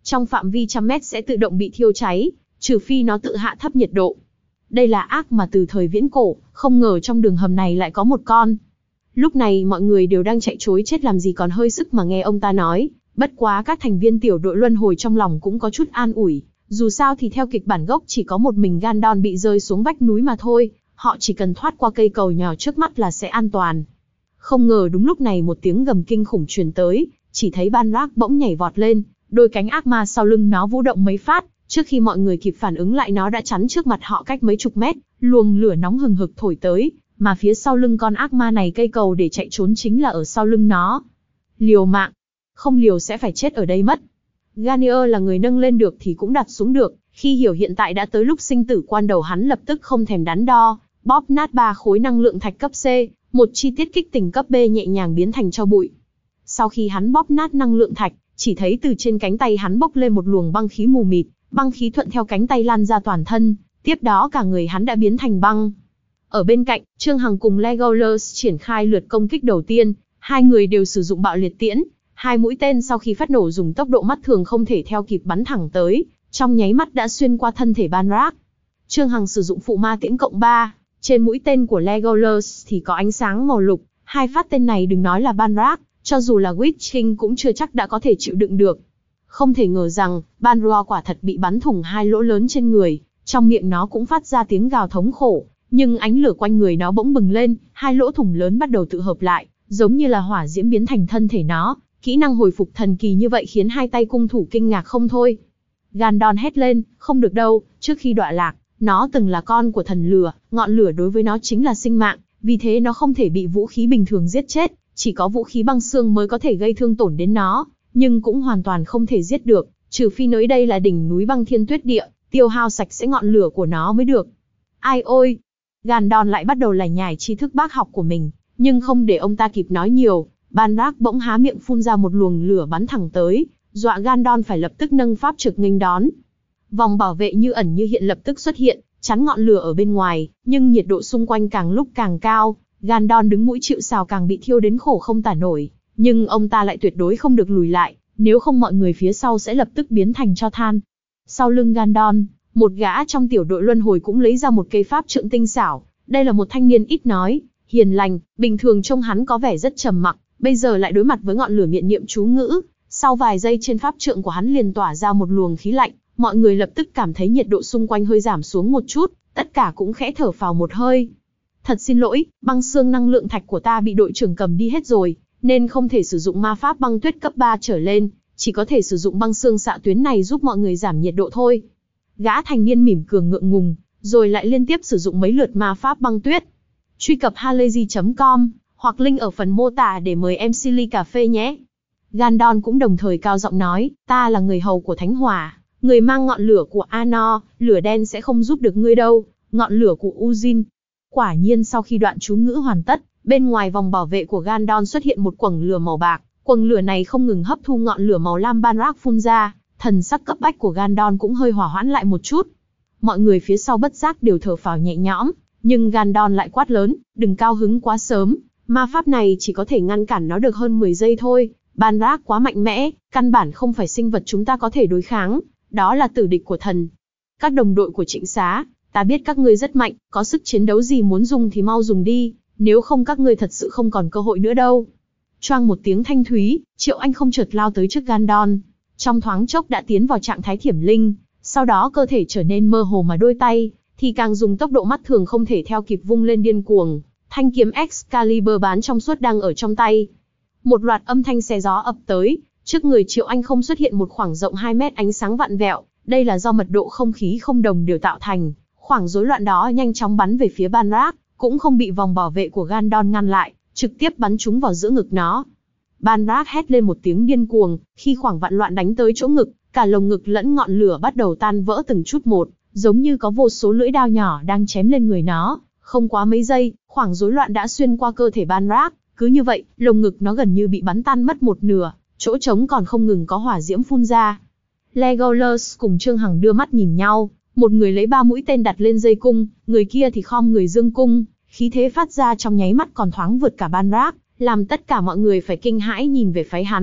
trong phạm vi trăm mét sẽ tự động bị thiêu cháy, trừ phi nó tự hạ thấp nhiệt độ. Đây là ác mà từ thời viễn cổ, không ngờ trong đường hầm này lại có một con. Lúc này mọi người đều đang chạy trối chết làm gì còn hơi sức mà nghe ông ta nói, bất quá các thành viên tiểu đội luân hồi trong lòng cũng có chút an ủi, dù sao thì theo kịch bản gốc chỉ có một mình Gandon bị rơi xuống vách núi mà thôi, họ chỉ cần thoát qua cây cầu nhỏ trước mắt là sẽ an toàn. Không ngờ đúng lúc này một tiếng gầm kinh khủng truyền tới, chỉ thấy Balrog bỗng nhảy vọt lên, đôi cánh ác ma sau lưng nó vũ động mấy phát, trước khi mọi người kịp phản ứng lại nó đã chắn trước mặt họ cách mấy chục mét, luồng lửa nóng hừng hực thổi tới, mà phía sau lưng con ác ma này cây cầu để chạy trốn chính là ở sau lưng nó. Liều mạng, không liều sẽ phải chết ở đây mất. Garnier là người nâng lên được thì cũng đặt xuống được, khi hiểu hiện tại đã tới lúc sinh tử quan đầu hắn lập tức không thèm đắn đo, bóp nát ba khối năng lượng thạch cấp C, một chi tiết kích tình cấp B nhẹ nhàng biến thành tro bụi. Sau khi hắn bóp nát năng lượng thạch, chỉ thấy từ trên cánh tay hắn bốc lên một luồng băng khí mù mịt, băng khí thuận theo cánh tay lan ra toàn thân, tiếp đó cả người hắn đã biến thành băng. Ở bên cạnh, Trương Hằng cùng Legolas triển khai lượt công kích đầu tiên, hai người đều sử dụng bạo liệt tiễn, hai mũi tên sau khi phát nổ dùng tốc độ mắt thường không thể theo kịp bắn thẳng tới, trong nháy mắt đã xuyên qua thân thể Balrog. Trương Hằng sử dụng phụ ma tiễn cộng ba, trên mũi tên của Legolas thì có ánh sáng màu lục, hai phát tên này đừng nói là Balrog, cho dù là Witch King cũng chưa chắc đã có thể chịu đựng được. Không thể ngờ rằng, Balrog quả thật bị bắn thủng hai lỗ lớn trên người, trong miệng nó cũng phát ra tiếng gào thống khổ, nhưng ánh lửa quanh người nó bỗng bừng lên, hai lỗ thủng lớn bắt đầu tự hợp lại, giống như là hỏa diễm biến thành thân thể nó. Kỹ năng hồi phục thần kỳ như vậy khiến hai tay cung thủ kinh ngạc không thôi. Gandon hét lên, không được đâu, trước khi đọa lạc, nó từng là con của thần lửa, ngọn lửa đối với nó chính là sinh mạng, vì thế nó không thể bị vũ khí bình thường giết chết, chỉ có vũ khí băng xương mới có thể gây thương tổn đến nó, nhưng cũng hoàn toàn không thể giết được, trừ phi nơi đây là đỉnh núi băng thiên tuyết địa, tiêu hao sạch sẽ ngọn lửa của nó mới được. Ai ôi! Gandon lại bắt đầu lải nhải tri thức bác học của mình, nhưng không để ông ta kịp nói nhiều, Balrog bỗng há miệng phun ra một luồng lửa bắn thẳng tới, dọa Gandon phải lập tức nâng pháp trực nghênh đón. Vòng bảo vệ như ẩn như hiện lập tức xuất hiện, chắn ngọn lửa ở bên ngoài, nhưng nhiệt độ xung quanh càng lúc càng cao, Gandon đứng mũi chịu sào càng bị thiêu đến khổ không tả nổi, nhưng ông ta lại tuyệt đối không được lùi lại, nếu không mọi người phía sau sẽ lập tức biến thành tro than. Sau lưng Gandon, một gã trong tiểu đội luân hồi cũng lấy ra một cây pháp trượng tinh xảo, đây là một thanh niên ít nói, hiền lành, bình thường trông hắn có vẻ rất trầm mặc, bây giờ lại đối mặt với ngọn lửa miệng niệm chú ngữ, sau vài giây trên pháp trượng của hắn liền tỏa ra một luồng khí lạnh, mọi người lập tức cảm thấy nhiệt độ xung quanh hơi giảm xuống một chút, tất cả cũng khẽ thở phào một hơi. Thật xin lỗi, băng xương năng lượng thạch của ta bị đội trưởng cầm đi hết rồi, nên không thể sử dụng ma pháp băng tuyết cấp ba trở lên, chỉ có thể sử dụng băng xương xạ tuyến này giúp mọi người giảm nhiệt độ thôi. Gã thành niên mỉm cười ngượng ngùng, rồi lại liên tiếp sử dụng mấy lượt ma pháp băng tuyết. Truy cập halayzi chấm com hoặc link ở phần mô tả để mời em xê ly cà phê nhé. Gandon cũng đồng thời cao giọng nói, ta là người hầu của Thánh Hỏa, người mang ngọn lửa của Anor, lửa đen sẽ không giúp được ngươi đâu, ngọn lửa của Ujin. Quả nhiên sau khi đoạn chú ngữ hoàn tất, bên ngoài vòng bảo vệ của Gandon xuất hiện một quầng lửa màu bạc, quầng lửa này không ngừng hấp thu ngọn lửa màu lam Balrog phun ra, thần sắc cấp bách của Gandon cũng hơi hỏa hoãn lại một chút. Mọi người phía sau bất giác đều thở phào nhẹ nhõm, nhưng Gandon lại quát lớn, đừng cao hứng quá sớm, ma pháp này chỉ có thể ngăn cản nó được hơn mười giây thôi, Balrog quá mạnh mẽ, căn bản không phải sinh vật chúng ta có thể đối kháng, đó là tử địch của thần. Các đồng đội của Trịnh Xá, ta biết các ngươi rất mạnh, có sức chiến đấu gì muốn dùng thì mau dùng đi, nếu không các ngươi thật sự không còn cơ hội nữa đâu. Choang một tiếng thanh thúy, Triệu Anh không chợt lao tới trước Gandon, trong thoáng chốc đã tiến vào trạng thái thiểm linh, sau đó cơ thể trở nên mơ hồ mà đôi tay thì càng dùng tốc độ mắt thường không thể theo kịp vung lên điên cuồng, thanh kiếm Excalibur bán trong suốt đang ở trong tay. Một loạt âm thanh xé gió ập tới, trước người Triệu Anh không xuất hiện một khoảng rộng hai mét ánh sáng vặn vẹo, đây là do mật độ không khí không đồng đều tạo thành, khoảng rối loạn đó nhanh chóng bắn về phía Balrog, cũng không bị vòng bảo vệ của Gandon ngăn lại, trực tiếp bắn trúng vào giữa ngực nó. Balrog hét lên một tiếng điên cuồng, khi khoảng vạn loạn đánh tới chỗ ngực, cả lồng ngực lẫn ngọn lửa bắt đầu tan vỡ từng chút một, giống như có vô số lưỡi đao nhỏ đang chém lên người nó. Không quá mấy giây, khoảng rối loạn đã xuyên qua cơ thể Balrog, cứ như vậy, lồng ngực nó gần như bị bắn tan mất một nửa, chỗ trống còn không ngừng có hỏa diễm phun ra. Legolas cùng Trương Hằng đưa mắt nhìn nhau, một người lấy ba mũi tên đặt lên dây cung, người kia thì khom người dương cung, khí thế phát ra trong nháy mắt còn thoáng vượt cả Balrog, làm tất cả mọi người phải kinh hãi nhìn về phái hắn.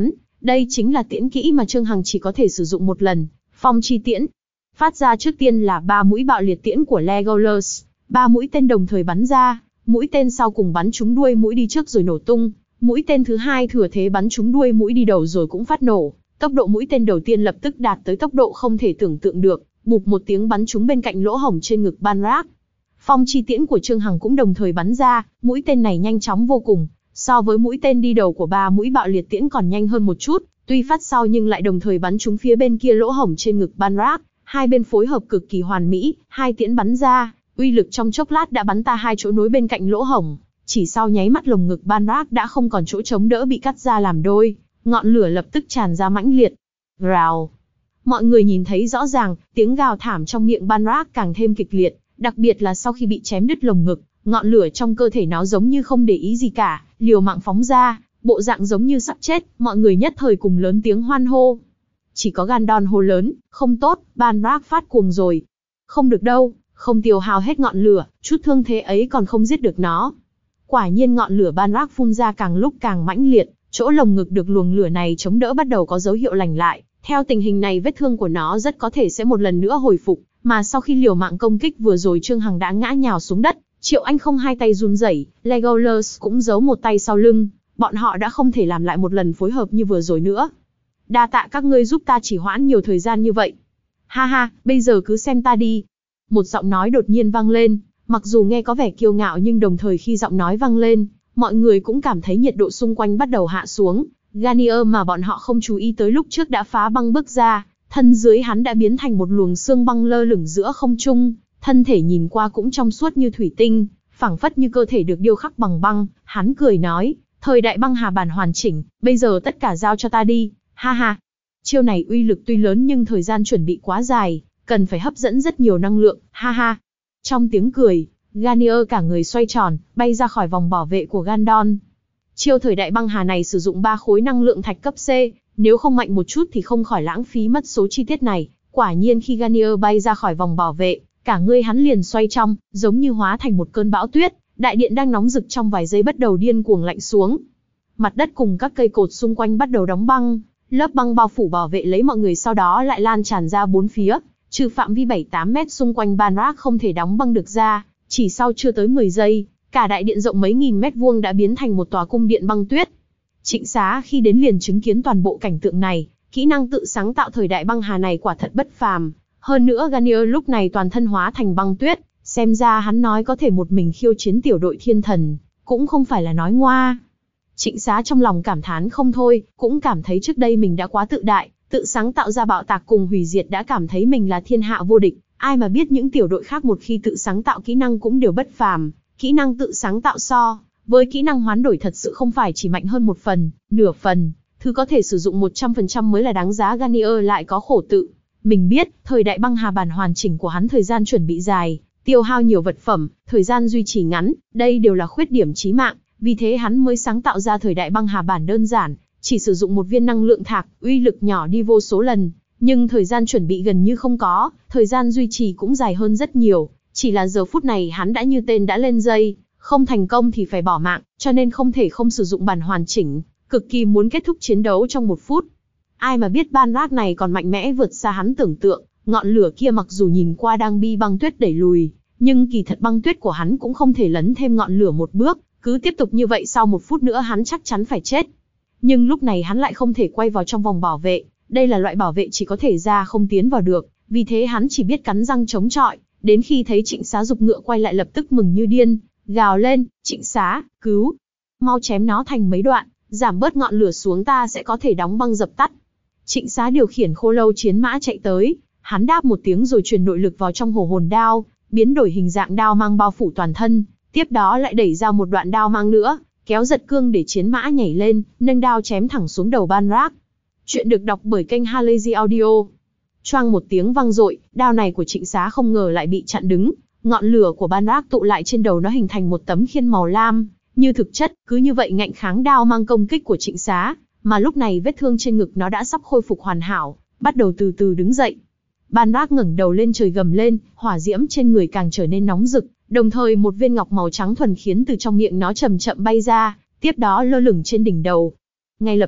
Đây chính là tiễn kỹ mà Trương Hằng chỉ có thể sử dụng một lần, phong chi tiễn. Phát ra trước tiên là ba mũi bạo liệt tiễn của Legolas, ba mũi tên đồng thời bắn ra, mũi tên sau cùng bắn trúng đuôi mũi đi trước rồi nổ tung, mũi tên thứ hai thừa thế bắn trúng đuôi mũi đi đầu rồi cũng phát nổ. Tốc độ mũi tên đầu tiên lập tức đạt tới tốc độ không thể tưởng tượng được, bụp một tiếng bắn trúng bên cạnh lỗ hổng trên ngực Balrog. Phong chi tiễn của Trương Hằng cũng đồng thời bắn ra, mũi tên này nhanh chóng vô cùng, so với mũi tên đi đầu của ba mũi bạo liệt tiễn còn nhanh hơn một chút, tuy phát sau nhưng lại đồng thời bắn trúng phía bên kia lỗ hổng trên ngực Balrog. Hai bên phối hợp cực kỳ hoàn mỹ, hai tiễn bắn ra, uy lực trong chốc lát đã bắn ta hai chỗ nối bên cạnh lỗ hổng. Chỉ sau nháy mắt lồng ngực Balrog đã không còn chỗ chống đỡ bị cắt ra làm đôi, ngọn lửa lập tức tràn ra mãnh liệt. Rào. Mọi người nhìn thấy rõ ràng, tiếng gào thảm trong miệng Balrog càng thêm kịch liệt, đặc biệt là sau khi bị chém đứt lồng ngực, ngọn lửa trong cơ thể nó giống như không để ý gì cả, liều mạng phóng ra, bộ dạng giống như sắp chết, mọi người nhất thời cùng lớn tiếng hoan hô. Chỉ có Gandon hô lớn, không tốt, Balrog phát cuồng rồi. Không được đâu, không tiêu hao hết ngọn lửa, chút thương thế ấy còn không giết được nó. Quả nhiên ngọn lửa Balrog phun ra càng lúc càng mãnh liệt, chỗ lồng ngực được luồng lửa này chống đỡ bắt đầu có dấu hiệu lành lại. Theo tình hình này vết thương của nó rất có thể sẽ một lần nữa hồi phục, mà sau khi liều mạng công kích vừa rồi Trương Hằng đã ngã nhào xuống đất, Triệu Anh không hai tay run rẩy, Legolas cũng giấu một tay sau lưng, bọn họ đã không thể làm lại một lần phối hợp như vừa rồi nữa. Đa tạ các ngươi giúp ta chỉ hoãn nhiều thời gian như vậy. Ha ha, bây giờ cứ xem ta đi. Một giọng nói đột nhiên vang lên, mặc dù nghe có vẻ kiêu ngạo nhưng đồng thời khi giọng nói vang lên, mọi người cũng cảm thấy nhiệt độ xung quanh bắt đầu hạ xuống. Garnier mà bọn họ không chú ý tới lúc trước đã phá băng bước ra, thân dưới hắn đã biến thành một luồng xương băng lơ lửng giữa không trung, thân thể nhìn qua cũng trong suốt như thủy tinh, phảng phất như cơ thể được điêu khắc bằng băng. Hắn cười nói, thời đại băng hà bản hoàn chỉnh, bây giờ tất cả giao cho ta đi, ha ha. Chiêu này uy lực tuy lớn nhưng thời gian chuẩn bị quá dài, cần phải hấp dẫn rất nhiều năng lượng, ha ha. Trong tiếng cười, Garnier cả người xoay tròn, bay ra khỏi vòng bảo vệ của Gandon. Chiêu thời đại băng hà này sử dụng ba khối năng lượng thạch cấp C, nếu không mạnh một chút thì không khỏi lãng phí mất số chi tiết này. Quả nhiên khi Garnier bay ra khỏi vòng bảo vệ, cả người hắn liền xoay trong, giống như hóa thành một cơn bão tuyết, đại điện đang nóng rực trong vài giây bắt đầu điên cuồng lạnh xuống. Mặt đất cùng các cây cột xung quanh bắt đầu đóng băng, lớp băng bao phủ bảo vệ lấy mọi người sau đó lại lan tràn ra bốn phía, trừ phạm vi bảy tám mét xung quanh Balrog không thể đóng băng được ra, chỉ sau chưa tới mười giây, cả đại điện rộng mấy nghìn mét vuông đã biến thành một tòa cung điện băng tuyết. Trịnh Xá khi đến liền chứng kiến toàn bộ cảnh tượng này, kỹ năng tự sáng tạo thời đại băng hà này quả thật bất phàm. Hơn nữa Garnier lúc này toàn thân hóa thành băng tuyết, xem ra hắn nói có thể một mình khiêu chiến tiểu đội thiên thần, cũng không phải là nói ngoa. Trịnh Xá trong lòng cảm thán không thôi, cũng cảm thấy trước đây mình đã quá tự đại, tự sáng tạo ra bạo tạc cùng hủy diệt đã cảm thấy mình là thiên hạ vô địch. Ai mà biết những tiểu đội khác một khi tự sáng tạo kỹ năng cũng đều bất phàm, kỹ năng tự sáng tạo so với kỹ năng hoán đổi thật sự không phải chỉ mạnh hơn một phần, nửa phần, thứ có thể sử dụng một trăm phần trăm mới là đáng giá. Garnier lại có khổ tự. Mình biết, thời đại băng hà bản hoàn chỉnh của hắn thời gian chuẩn bị dài, tiêu hao nhiều vật phẩm, thời gian duy trì ngắn, đây đều là khuyết điểm chí mạng, vì thế hắn mới sáng tạo ra thời đại băng hà bản đơn giản, chỉ sử dụng một viên năng lượng thạch, uy lực nhỏ đi vô số lần, nhưng thời gian chuẩn bị gần như không có, thời gian duy trì cũng dài hơn rất nhiều, chỉ là giờ phút này hắn đã như tên đã lên dây, không thành công thì phải bỏ mạng, cho nên không thể không sử dụng bản hoàn chỉnh, cực kỳ muốn kết thúc chiến đấu trong một phút. Ai mà biết Balrog này còn mạnh mẽ vượt xa hắn tưởng tượng, ngọn lửa kia mặc dù nhìn qua đang bị băng tuyết đẩy lùi, nhưng kỳ thật băng tuyết của hắn cũng không thể lấn thêm ngọn lửa một bước, cứ tiếp tục như vậy sau một phút nữa hắn chắc chắn phải chết. Nhưng lúc này hắn lại không thể quay vào trong vòng bảo vệ, đây là loại bảo vệ chỉ có thể ra không tiến vào được, vì thế hắn chỉ biết cắn răng chống chọi, đến khi thấy Trịnh Xá giục ngựa quay lại lập tức mừng như điên, gào lên, Trịnh Xá, cứu, mau chém nó thành mấy đoạn, giảm bớt ngọn lửa xuống ta sẽ có thể đóng băng dập tắt. Trịnh Xá điều khiển khô lâu chiến mã chạy tới, hắn đáp một tiếng rồi truyền nội lực vào trong hổ hồn đao, biến đổi hình dạng đao mang bao phủ toàn thân, tiếp đó lại đẩy ra một đoạn đao mang nữa, kéo giật cương để chiến mã nhảy lên, nâng đao chém thẳng xuống đầu Balrog. Chuyện được đọc bởi kênh Halazy Audio. Choang một tiếng vang dội, đao này của Trịnh Xá không ngờ lại bị chặn đứng, ngọn lửa của Balrog tụ lại trên đầu nó hình thành một tấm khiên màu lam, như thực chất, cứ như vậy ngạnh kháng đao mang công kích của Trịnh Xá, mà lúc này vết thương trên ngực nó đã sắp khôi phục hoàn hảo, bắt đầu từ từ đứng dậy. Balrog ngẩng đầu lên trời gầm lên, hỏa diễm trên người càng trở nên nóng rực, đồng thời một viên ngọc màu trắng thuần khiến từ trong miệng nó chậm chậm bay ra, tiếp đó lơ lửng trên đỉnh đầu. Ngay lập tức,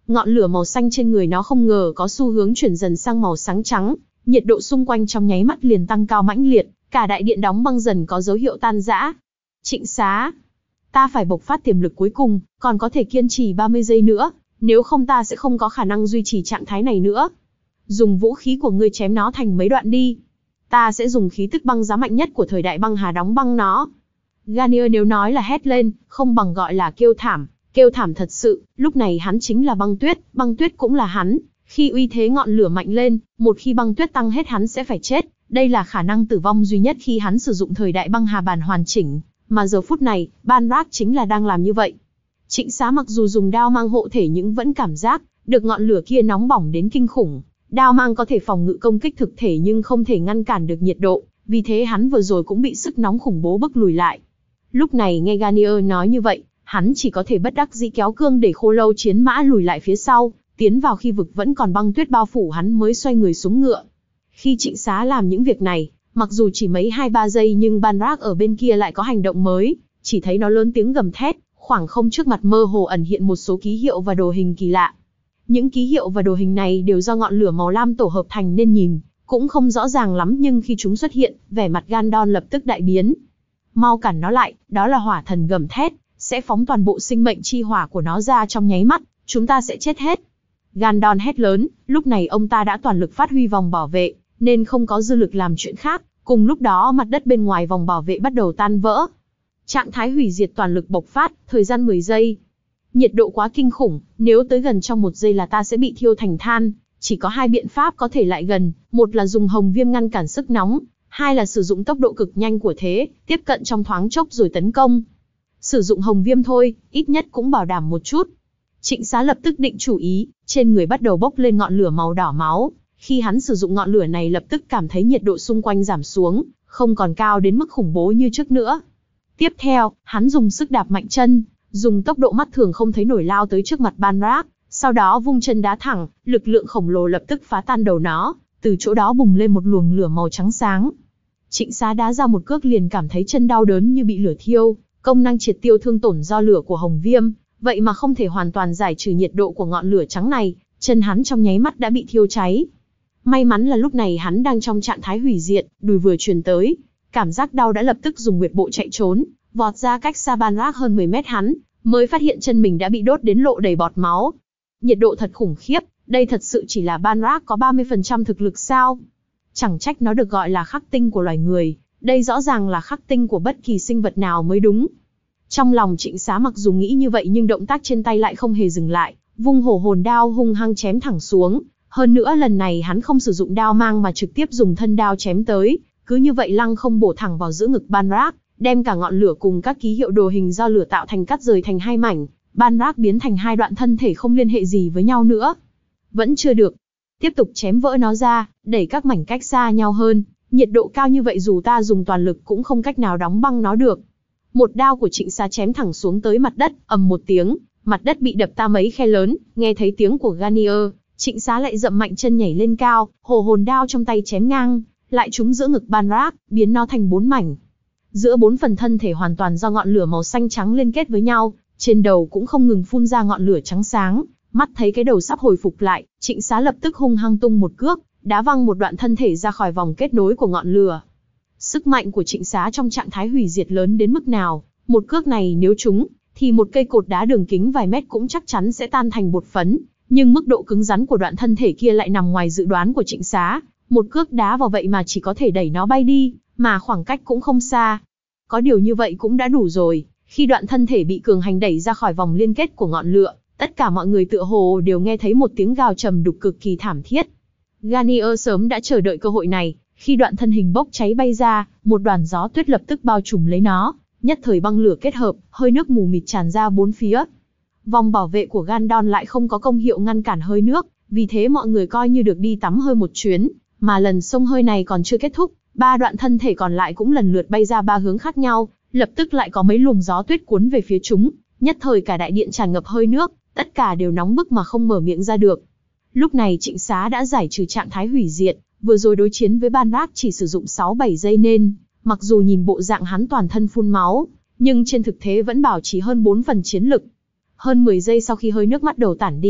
Ngọn lửa màu xanh trên người nó không ngờ có xu hướng chuyển dần sang màu sáng trắng, nhiệt độ xung quanh trong nháy mắt liền tăng cao mãnh liệt, cả đại điện đóng băng dần có dấu hiệu tan rã. Trịnh Xá, ta phải bộc phát tiềm lực cuối cùng, còn có thể kiên trì ba mươi giây nữa, nếu không ta sẽ không có khả năng duy trì trạng thái này nữa. Dùng vũ khí của ngươi chém nó thành mấy đoạn đi. Ta sẽ dùng khí tức băng giá mạnh nhất của thời đại băng hà đóng băng nó. Garnier nếu nói là hét lên, không bằng gọi là kêu thảm, kêu thảm thật sự, lúc này hắn chính là băng tuyết, băng tuyết cũng là hắn. Khi uy thế ngọn lửa mạnh lên, một khi băng tuyết tăng hết hắn sẽ phải chết, đây là khả năng tử vong duy nhất khi hắn sử dụng thời đại băng hà bản hoàn chỉnh, mà giờ phút này, Banrak chính là đang làm như vậy. Trịnh Xá mặc dù dùng đao mang hộ thể nhưng vẫn cảm giác được ngọn lửa kia nóng bỏng đến kinh khủng. Đao mang có thể phòng ngự công kích thực thể nhưng không thể ngăn cản được nhiệt độ, vì thế hắn vừa rồi cũng bị sức nóng khủng bố bức lùi lại. Lúc này nghe Garnier nói như vậy, hắn chỉ có thể bất đắc dĩ kéo cương để Khô Lâu chiến mã lùi lại phía sau, tiến vào khi vực vẫn còn băng tuyết bao phủ hắn mới xoay người xuống ngựa. Khi Trịnh Xá làm những việc này, mặc dù chỉ mấy hai ba giây nhưng Banrak ở bên kia lại có hành động mới, chỉ thấy nó lớn tiếng gầm thét, khoảng không trước mặt mơ hồ ẩn hiện một số ký hiệu và đồ hình kỳ lạ. Những ký hiệu và đồ hình này đều do ngọn lửa màu lam tổ hợp thành nên nhìn cũng không rõ ràng lắm, nhưng khi chúng xuất hiện, vẻ mặt Gandon lập tức đại biến. Mau cản nó lại, đó là hỏa thần gầm thét, sẽ phóng toàn bộ sinh mệnh chi hỏa của nó ra trong nháy mắt, chúng ta sẽ chết hết. Gandon hét lớn, lúc này ông ta đã toàn lực phát huy vòng bảo vệ, nên không có dư lực làm chuyện khác, cùng lúc đó mặt đất bên ngoài vòng bảo vệ bắt đầu tan vỡ. Trạng thái hủy diệt toàn lực bộc phát, thời gian mười giây. Nhiệt độ quá kinh khủng, nếu tới gần trong một giây là ta sẽ bị thiêu thành than. Chỉ có hai biện pháp có thể lại gần, một là dùng hồng viêm ngăn cản sức nóng, hai là sử dụng tốc độ cực nhanh của thế, tiếp cận trong thoáng chốc rồi tấn công. Sử dụng hồng viêm thôi, ít nhất cũng bảo đảm một chút. Trịnh Xá lập tức định chủ ý, trên người bắt đầu bốc lên ngọn lửa màu đỏ máu. Khi hắn sử dụng ngọn lửa này lập tức cảm thấy nhiệt độ xung quanh giảm xuống, không còn cao đến mức khủng bố như trước nữa. Tiếp theo, hắn dùng sức đạp mạnh chân, dùng tốc độ mắt thường không thấy nổi lao tới trước mặt Banrak, sau đó vung chân đá thẳng, lực lượng khổng lồ lập tức phá tan đầu nó, từ chỗ đó bùng lên một luồng lửa màu trắng sáng. Trịnh Xá đá ra một cước liền cảm thấy chân đau đớn như bị lửa thiêu, công năng triệt tiêu thương tổn do lửa của hồng viêm, vậy mà không thể hoàn toàn giải trừ nhiệt độ của ngọn lửa trắng này, chân hắn trong nháy mắt đã bị thiêu cháy. May mắn là lúc này hắn đang trong trạng thái hủy diệt, đùi vừa truyền tới, cảm giác đau đã lập tức dùng nguyệt bộ chạy trốn, vọt ra cách xa Banrak hơn mười mét, hắn mới phát hiện chân mình đã bị đốt đến lộ đầy bọt máu. Nhiệt độ thật khủng khiếp, đây thật sự chỉ là Banrak có ba mươi phần trăm thực lực sao? Chẳng trách nó được gọi là khắc tinh của loài người, đây rõ ràng là khắc tinh của bất kỳ sinh vật nào mới đúng. Trong lòng Trịnh Xá mặc dù nghĩ như vậy nhưng động tác trên tay lại không hề dừng lại, vung hổ hồn đao hung hăng chém thẳng xuống. Hơn nữa lần này hắn không sử dụng đao mang mà trực tiếp dùng thân đao chém tới, cứ như vậy lăng không bổ thẳng vào giữa ngực Banrak, đem cả ngọn lửa cùng các ký hiệu đồ hình do lửa tạo thành cắt rời thành hai mảnh. Banrak biến thành hai đoạn thân thể không liên hệ gì với nhau nữa. Vẫn chưa được. Tiếp tục chém vỡ nó ra, đẩy các mảnh cách xa nhau hơn. Nhiệt độ cao như vậy dù ta dùng toàn lực cũng không cách nào đóng băng nó được. Một đao của Trịnh Xá chém thẳng xuống tới mặt đất, ầm một tiếng, mặt đất bị đập ta mấy khe lớn. Nghe thấy tiếng của Garnier, Trịnh Xá lại dậm mạnh chân nhảy lên cao, hổ hồn đao trong tay chém ngang, lại trúng giữa ngực Banrak, biến nó thành bốn mảnh. Giữa bốn phần thân thể hoàn toàn do ngọn lửa màu xanh trắng liên kết với nhau, trên đầu cũng không ngừng phun ra ngọn lửa trắng sáng. Mắt thấy cái đầu sắp hồi phục lại, Trịnh Xá lập tức hung hăng tung một cước, đá văng một đoạn thân thể ra khỏi vòng kết nối của ngọn lửa. Sức mạnh của Trịnh Xá trong trạng thái hủy diệt lớn đến mức nào, một cước này nếu trúng, thì một cây cột đá đường kính vài mét cũng chắc chắn sẽ tan thành bột phấn. Nhưng mức độ cứng rắn của đoạn thân thể kia lại nằm ngoài dự đoán của Trịnh Xá, một cước đá vào vậy mà chỉ có thể đẩy nó bay đi, mà khoảng cách cũng không xa. Có điều như vậy cũng đã đủ rồi, khi đoạn thân thể bị cường hành đẩy ra khỏi vòng liên kết của ngọn lửa, tất cả mọi người tựa hồ đều nghe thấy một tiếng gào trầm đục cực kỳ thảm thiết. Garnier sớm đã chờ đợi cơ hội này, khi đoạn thân hình bốc cháy bay ra, một đoàn gió tuyết lập tức bao trùm lấy nó, nhất thời băng lửa kết hợp, hơi nước mù mịt tràn ra bốn phía. Vòng bảo vệ của Gandon lại không có công hiệu ngăn cản hơi nước, vì thế mọi người coi như được đi tắm hơi một chuyến, mà lần xông hơi này còn chưa kết thúc, ba đoạn thân thể còn lại cũng lần lượt bay ra ba hướng khác nhau, lập tức lại có mấy luồng gió tuyết cuốn về phía chúng, nhất thời cả đại điện tràn ngập hơi nước, tất cả đều nóng bức mà không mở miệng ra được. Lúc này Trịnh Xá đã giải trừ trạng thái hủy diệt, vừa rồi đối chiến với Banrak chỉ sử dụng sáu bảy giây nên, mặc dù nhìn bộ dạng hắn toàn thân phun máu, nhưng trên thực tế vẫn bảo trì hơn bốn phần chiến lực. Hơn mười giây sau khi hơi nước bắt đầu tản đi,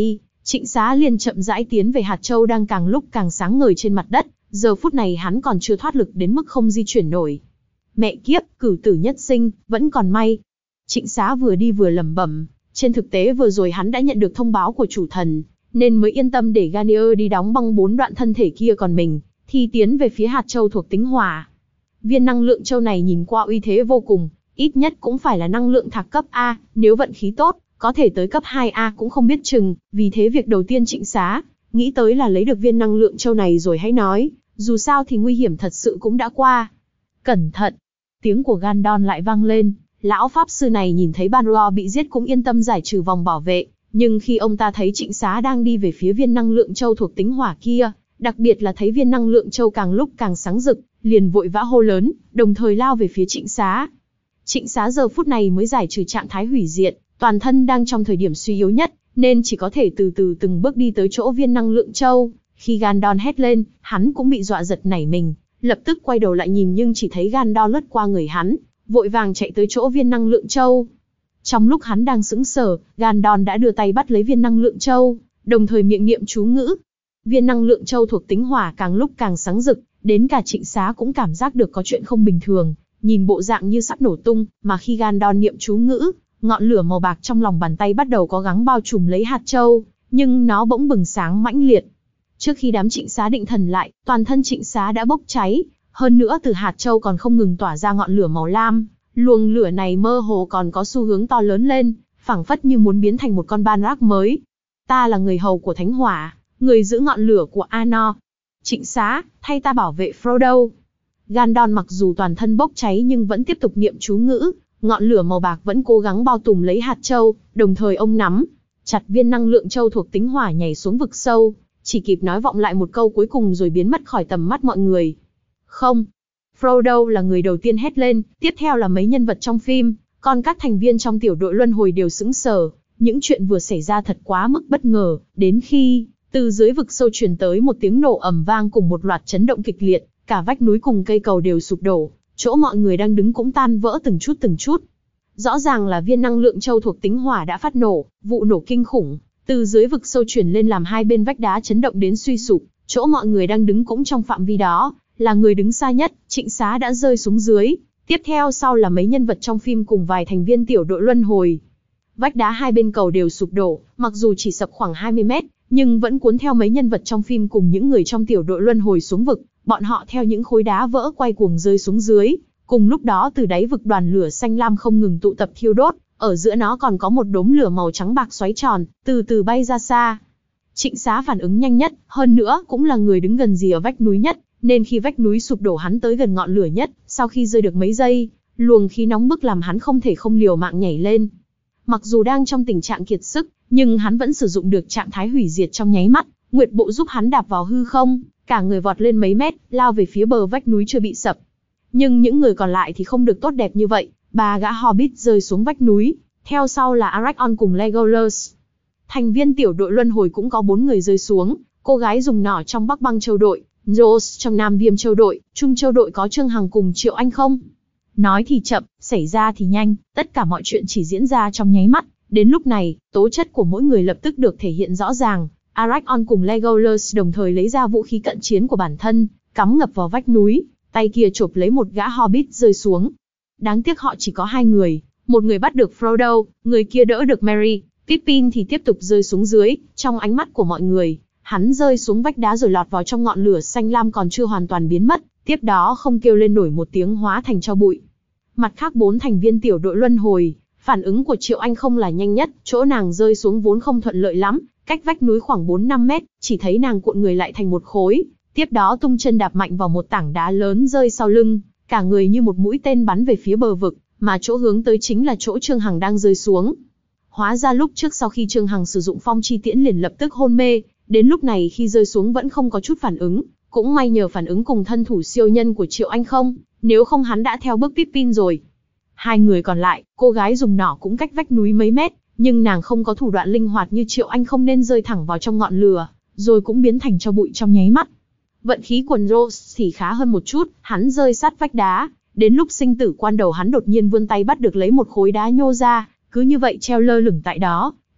Trịnh Xá liền chậm rãi tiến về hạt châu đang càng lúc càng sáng ngời trên mặt đất, giờ phút này hắn còn chưa thoát lực đến mức không di chuyển nổi. Mẹ kiếp, cửu tử nhất sinh, vẫn còn may. Trịnh Xá vừa đi vừa lẩm bẩm, trên thực tế vừa rồi hắn đã nhận được thông báo của chủ thần, nên mới yên tâm để Garnier đi đóng băng bốn đoạn thân thể kia, còn mình thì tiến về phía hạt châu thuộc tính hỏa. Viên năng lượng châu này nhìn qua uy thế vô cùng, ít nhất cũng phải là năng lượng thạc cấp A, nếu vận khí tốt, có thể tới cấp hai A cũng không biết chừng, vì thế việc đầu tiên Trịnh Xá nghĩ tới là lấy được viên năng lượng châu này rồi hãy nói, dù sao thì nguy hiểm thật sự cũng đã qua. Cẩn thận! Tiếng của Gandon lại vang lên, lão pháp sư này nhìn thấy Banro bị giết cũng yên tâm giải trừ vòng bảo vệ, nhưng khi ông ta thấy Trịnh Xá đang đi về phía viên năng lượng châu thuộc tính hỏa kia, đặc biệt là thấy viên năng lượng châu càng lúc càng sáng rực, liền vội vã hô lớn, đồng thời lao về phía Trịnh Xá. Trịnh Xá giờ phút này mới giải trừ trạng thái hủy diệt, toàn thân đang trong thời điểm suy yếu nhất, nên chỉ có thể từ từ từng bước đi tới chỗ viên năng lượng châu. Khi Gandon hét lên, hắn cũng bị dọa giật nảy mình, lập tức quay đầu lại nhìn nhưng chỉ thấy Gandon lướt qua người hắn, vội vàng chạy tới chỗ viên năng lượng châu. Trong lúc hắn đang sững sờ, Gandon đã đưa tay bắt lấy viên năng lượng châu, đồng thời miệng niệm chú ngữ. Viên năng lượng châu thuộc tính hỏa càng lúc càng sáng rực, đến cả Trịnh Xá cũng cảm giác được có chuyện không bình thường, nhìn bộ dạng như sắp nổ tung, mà khi Gandon niệm chú ngữ, ngọn lửa màu bạc trong lòng bàn tay bắt đầu có gắng bao trùm lấy hạt châu, nhưng nó bỗng bừng sáng mãnh liệt. Trước khi đám Trịnh Xá định thần lại, toàn thân Trịnh Xá đã bốc cháy, hơn nữa từ hạt châu còn không ngừng tỏa ra ngọn lửa màu lam, luồng lửa này mơ hồ còn có xu hướng to lớn lên, phảng phất như muốn biến thành một con ban rác mới. Ta là người hầu của Thánh Hỏa, người giữ ngọn lửa của Anor. Trịnh Xá, thay ta bảo vệ Frodo. Gandon mặc dù toàn thân bốc cháy nhưng vẫn tiếp tục niệm chú ngữ, ngọn lửa màu bạc vẫn cố gắng bao trùm lấy hạt châu, đồng thời ông nắm chặt viên năng lượng châu thuộc tính hỏa nhảy xuống vực sâu, chỉ kịp nói vọng lại một câu cuối cùng rồi biến mất khỏi tầm mắt mọi người. Không. Frodo là người đầu tiên hét lên, tiếp theo là mấy nhân vật trong phim, còn các thành viên trong tiểu đội luân hồi đều sững sờ, những chuyện vừa xảy ra thật quá mức bất ngờ, đến khi từ dưới vực sâu truyền tới một tiếng nổ ầm vang cùng một loạt chấn động kịch liệt, cả vách núi cùng cây cầu đều sụp đổ, chỗ mọi người đang đứng cũng tan vỡ từng chút từng chút. Rõ ràng là viên năng lượng châu thuộc tính hỏa đã phát nổ, vụ nổ kinh khủng, từ dưới vực sâu truyền lên làm hai bên vách đá chấn động đến suy sụp, chỗ mọi người đang đứng cũng trong phạm vi đó, là người đứng xa nhất, Trịnh Xá đã rơi xuống dưới, tiếp theo sau là mấy nhân vật trong phim cùng vài thành viên tiểu đội luân hồi. Vách đá hai bên cầu đều sụp đổ, mặc dù chỉ sập khoảng hai mươi mét, nhưng vẫn cuốn theo mấy nhân vật trong phim cùng những người trong tiểu đội luân hồi xuống vực, bọn họ theo những khối đá vỡ quay cuồng rơi xuống dưới. Cùng lúc đó từ đáy vực đoàn lửa xanh lam không ngừng tụ tập thiêu đốt, ở giữa nó còn có một đốm lửa màu trắng bạc xoáy tròn, từ từ bay ra xa. Trịnh Xá phản ứng nhanh nhất, hơn nữa cũng là người đứng gần rìa vách núi nhất, nên khi vách núi sụp đổ hắn tới gần ngọn lửa nhất, sau khi rơi được mấy giây, luồng khí nóng bức làm hắn không thể không liều mạng nhảy lên. Mặc dù đang trong tình trạng kiệt sức, nhưng hắn vẫn sử dụng được trạng thái hủy diệt trong nháy mắt, Nguyệt Bộ giúp hắn đạp vào hư không, cả người vọt lên mấy mét, lao về phía bờ vách núi chưa bị sập. Nhưng những người còn lại thì không được tốt đẹp như vậy, ba gã Hobbit rơi xuống vách núi, theo sau là Aragorn cùng Legolas. Thành viên tiểu đội luân hồi cũng có bốn người rơi xuống, cô gái dùng nỏ trong Bắc Băng Châu đội, Rose trong Nam Viêm Châu đội, Trung Châu đội có Trương Hằng cùng Triệu Anh không. Nói thì chậm, xảy ra thì nhanh, tất cả mọi chuyện chỉ diễn ra trong nháy mắt. Đến lúc này, tố chất của mỗi người lập tức được thể hiện rõ ràng. Aragorn cùng Legolas đồng thời lấy ra vũ khí cận chiến của bản thân, cắm ngập vào vách núi, tay kia chộp lấy một gã Hobbit rơi xuống. Đáng tiếc họ chỉ có hai người, một người bắt được Frodo, người kia đỡ được Merry. Pippin thì tiếp tục rơi xuống dưới, trong ánh mắt của mọi người, hắn rơi xuống vách đá rồi lọt vào trong ngọn lửa xanh lam còn chưa hoàn toàn biến mất, tiếp đó không kêu lên nổi một tiếng hóa thành tro bụi. Mặt khác bốn thành viên tiểu đội luân hồi, phản ứng của Triệu Anh không là nhanh nhất, chỗ nàng rơi xuống vốn không thuận lợi lắm, cách vách núi khoảng bốn năm mét, chỉ thấy nàng cuộn người lại thành một khối, tiếp đó tung chân đạp mạnh vào một tảng đá lớn rơi sau lưng, cả người như một mũi tên bắn về phía bờ vực, mà chỗ hướng tới chính là chỗ Trương Hằng đang rơi xuống. Hóa ra lúc trước sau khi Trương Hằng sử dụng phong chi tiễn liền lập tức hôn mê, đến lúc này khi rơi xuống vẫn không có chút phản ứng, cũng may nhờ phản ứng cùng thân thủ siêu nhân của Triệu Anh không, nếu không hắn đã theo bước Pippin rồi. Hai người còn lại, cô gái dùng nỏ cũng cách vách núi mấy mét, nhưng nàng không có thủ đoạn linh hoạt như Triệu Anh không nên rơi thẳng vào trong ngọn lửa, rồi cũng biến thành tro bụi trong nháy mắt. Vận khí của Rose thì khá hơn một chút, hắn rơi sát vách đá, đến lúc sinh tử quan đầu hắn đột nhiên vươn tay bắt được lấy một khối đá nhô ra, cứ như vậy treo lơ lửng tại đó,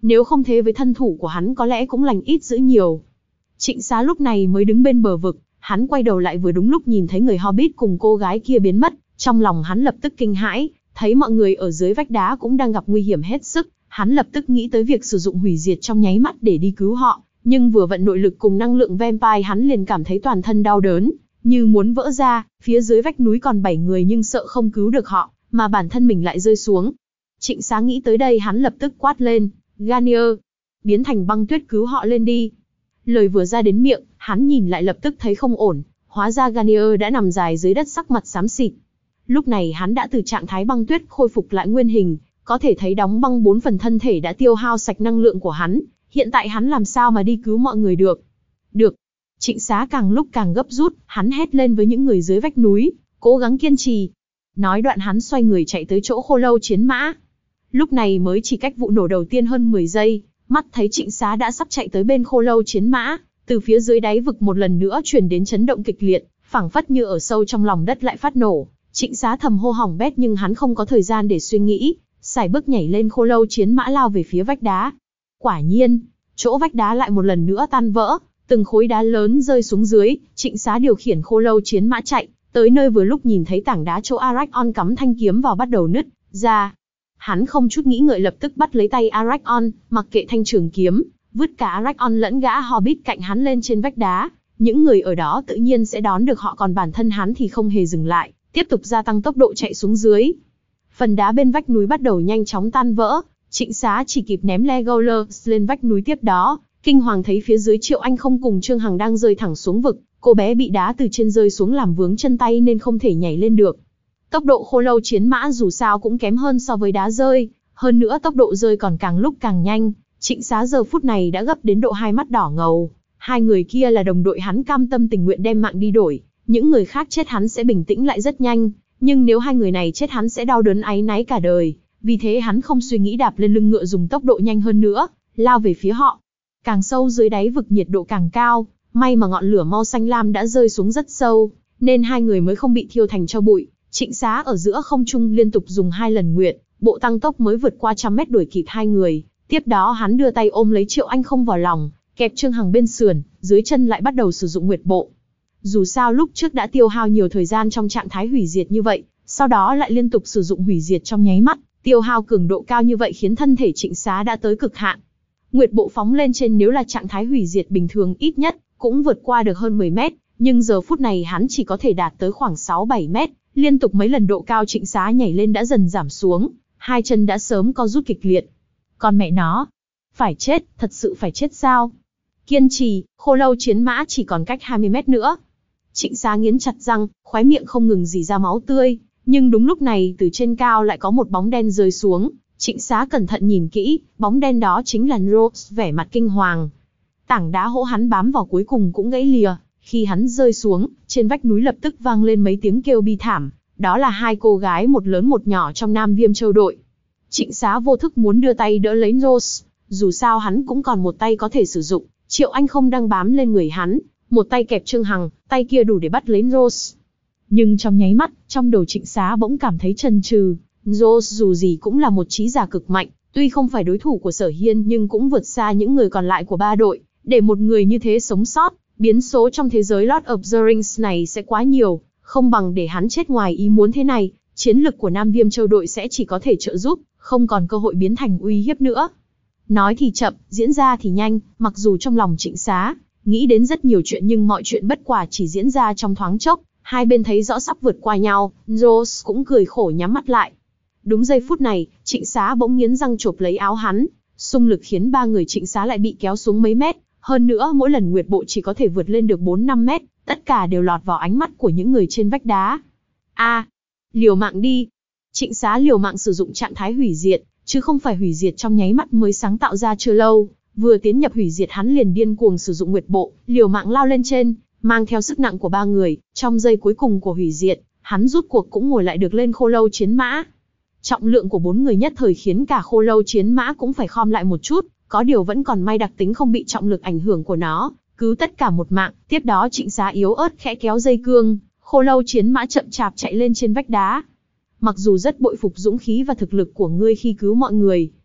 Nếu không thế với thân thủ của hắn có lẽ cũng lành ít dữ nhiều. Trịnh Xá lúc này mới đứng bên bờ vực, hắn quay đầu lại vừa đúng lúc nhìn thấy người Hobbit cùng cô gái kia biến mất, trong lòng hắn lập tức kinh hãi, thấy mọi người ở dưới vách đá cũng đang gặp nguy hiểm hết sức, hắn lập tức nghĩ tới việc sử dụng hủy diệt trong nháy mắt để đi cứu họ, nhưng vừa vận nội lực cùng năng lượng vampire hắn liền cảm thấy toàn thân đau đớn, như muốn vỡ ra, phía dưới vách núi còn bảy người nhưng sợ không cứu được họ, mà bản thân mình lại rơi xuống. Trịnh Xá nghĩ tới đây hắn lập tức quát lên, Garnier, biến thành băng tuyết cứu họ lên đi. Lời vừa ra đến miệng, hắn nhìn lại lập tức thấy không ổn, hóa ra Garnier đã nằm dài dưới đất sắc mặt xám xịt. Lúc này hắn đã từ trạng thái băng tuyết khôi phục lại nguyên hình, có thể thấy đóng băng bốn phần thân thể đã tiêu hao sạch năng lượng của hắn, hiện tại hắn làm sao mà đi cứu mọi người được. Được. Trịnh Xá càng lúc càng gấp rút, hắn hét lên với những người dưới vách núi, cố gắng kiên trì. Nói đoạn hắn xoay người chạy tới chỗ khô lâu chiến mã. Lúc này mới chỉ cách vụ nổ đầu tiên hơn mười giây, mắt thấy Trịnh Xá đã sắp chạy tới bên khô lâu chiến mã, từ phía dưới đáy vực một lần nữa truyền đến chấn động kịch liệt, phảng phất như ở sâu trong lòng đất lại phát nổ. Trịnh Xá thầm hô hỏng bét nhưng hắn không có thời gian để suy nghĩ, sải bước nhảy lên khô lâu chiến mã lao về phía vách đá. Quả nhiên, chỗ vách đá lại một lần nữa tan vỡ, từng khối đá lớn rơi xuống dưới, Trịnh Xá điều khiển khô lâu chiến mã chạy, tới nơi vừa lúc nhìn thấy tảng đá chỗ Arachon cắm thanh kiếm vào bắt đầu nứt ra. Hắn không chút nghĩ ngợi lập tức bắt lấy tay Arachon, mặc kệ thanh trường kiếm, vứt cả Arachon lẫn gã Hobbit cạnh hắn lên trên vách đá, những người ở đó tự nhiên sẽ đón được họ, còn bản thân hắn thì không hề dừng lại, tiếp tục gia tăng tốc độ chạy xuống dưới. Phần đá bên vách núi bắt đầu nhanh chóng tan vỡ, Trịnh Xá chỉ kịp ném Legolas lên vách núi tiếp đó, kinh hoàng thấy phía dưới Triệu Anh không cùng Trương Hằng đang rơi thẳng xuống vực, cô bé bị đá từ trên rơi xuống làm vướng chân tay nên không thể nhảy lên được. Tốc độ khô lâu chiến mã dù sao cũng kém hơn so với đá rơi, hơn nữa tốc độ rơi còn càng lúc càng nhanh, Trịnh Xá giờ phút này đã gấp đến độ hai mắt đỏ ngầu. Hai người kia là đồng đội hắn cam tâm tình nguyện đem mạng đi đổi, những người khác chết hắn sẽ bình tĩnh lại rất nhanh, nhưng nếu hai người này chết hắn sẽ đau đớn áy náy cả đời, vì thế hắn không suy nghĩ đạp lên lưng ngựa dùng tốc độ nhanh hơn nữa, lao về phía họ. Càng sâu dưới đáy vực nhiệt độ càng cao, may mà ngọn lửa màu xanh lam đã rơi xuống rất sâu, nên hai người mới không bị thiêu thành tro bụi. Trịnh Xá ở giữa không trung liên tục dùng hai lần nguyệt bộ tăng tốc mới vượt qua trăm mét đuổi kịp hai người. Tiếp đó hắn đưa tay ôm lấy Triệu Anh không vào lòng, kẹp Trương Hằng bên sườn, dưới chân lại bắt đầu sử dụng nguyệt bộ. Dù sao lúc trước đã tiêu hao nhiều thời gian trong trạng thái hủy diệt như vậy, sau đó lại liên tục sử dụng hủy diệt trong nháy mắt, tiêu hao cường độ cao như vậy khiến thân thể Trịnh Xá đã tới cực hạn. Nguyệt bộ phóng lên trên nếu là trạng thái hủy diệt bình thường ít nhất cũng vượt qua được hơn mười mét, nhưng giờ phút này hắn chỉ có thể đạt tới khoảng sáu bảy mét, liên tục mấy lần độ cao Trịnh Xá nhảy lên đã dần giảm xuống, hai chân đã sớm co rút kịch liệt. Còn mẹ nó, phải chết, thật sự phải chết sao? Kiên trì, khô lâu chiến mã chỉ còn cách hai mươi mét nữa. Trịnh Xá nghiến chặt răng, khóe miệng không ngừng rỉ ra máu tươi, nhưng đúng lúc này từ trên cao lại có một bóng đen rơi xuống. Trịnh Xá cẩn thận nhìn kỹ, bóng đen đó chính là Rose, vẻ mặt kinh hoàng. Tảng đá hỗ hắn bám vào cuối cùng cũng gãy lìa, khi hắn rơi xuống, trên vách núi lập tức vang lên mấy tiếng kêu bi thảm, đó là hai cô gái một lớn một nhỏ trong Nam Viêm Châu đội. Trịnh Xá vô thức muốn đưa tay đỡ lấy Rose, dù sao hắn cũng còn một tay có thể sử dụng, Triệu Anh không đang bám lên người hắn, một tay kẹp Trương Hằng, tay kia đủ để bắt lấy Rose. Nhưng trong nháy mắt, trong đầu Trịnh Xá bỗng cảm thấy chần chừ. Rose dù gì cũng là một trí giả cực mạnh, tuy không phải đối thủ của Sở Hiên nhưng cũng vượt xa những người còn lại của ba đội, để một người như thế sống sót, biến số trong thế giới Lord of the Rings này sẽ quá nhiều, không bằng để hắn chết ngoài ý muốn thế này, chiến lực của Nam Viêm Châu đội sẽ chỉ có thể trợ giúp, không còn cơ hội biến thành uy hiếp nữa. Nói thì chậm, diễn ra thì nhanh, mặc dù trong lòng Trịnh Xá nghĩ đến rất nhiều chuyện nhưng mọi chuyện bất quả chỉ diễn ra trong thoáng chốc, hai bên thấy rõ sắp vượt qua nhau, Rose cũng cười khổ nhắm mắt lại. Đúng giây phút này, Trịnh Xá bỗng nghiến răng chộp lấy áo hắn, xung lực khiến ba người Trịnh Xá lại bị kéo xuống mấy mét, hơn nữa mỗi lần nguyệt bộ chỉ có thể vượt lên được bốn năm mét, tất cả đều lọt vào ánh mắt của những người trên vách đá. A, liều mạng đi. Trịnh Xá liều mạng sử dụng trạng thái hủy diệt, chứ không phải hủy diệt trong nháy mắt mới sáng tạo ra chưa lâu, vừa tiến nhập hủy diệt hắn liền điên cuồng sử dụng nguyệt bộ, liều mạng lao lên trên, mang theo sức nặng của ba người, trong giây cuối cùng của hủy diệt, hắn rút cuộc cũng ngồi lại được lên khô lâu chiến mã. Trọng lượng của bốn người nhất thời khiến cả khô lâu chiến mã cũng phải khom lại một chút, có điều vẫn còn may đặc tính không bị trọng lực ảnh hưởng của nó, cứu tất cả một mạng. Tiếp đó Trịnh Xá yếu ớt khẽ kéo dây cương, khô lâu chiến mã chậm chạp chạy lên trên vách đá. Mặc dù rất bội phục dũng khí và thực lực của ngươi khi cứu mọi người,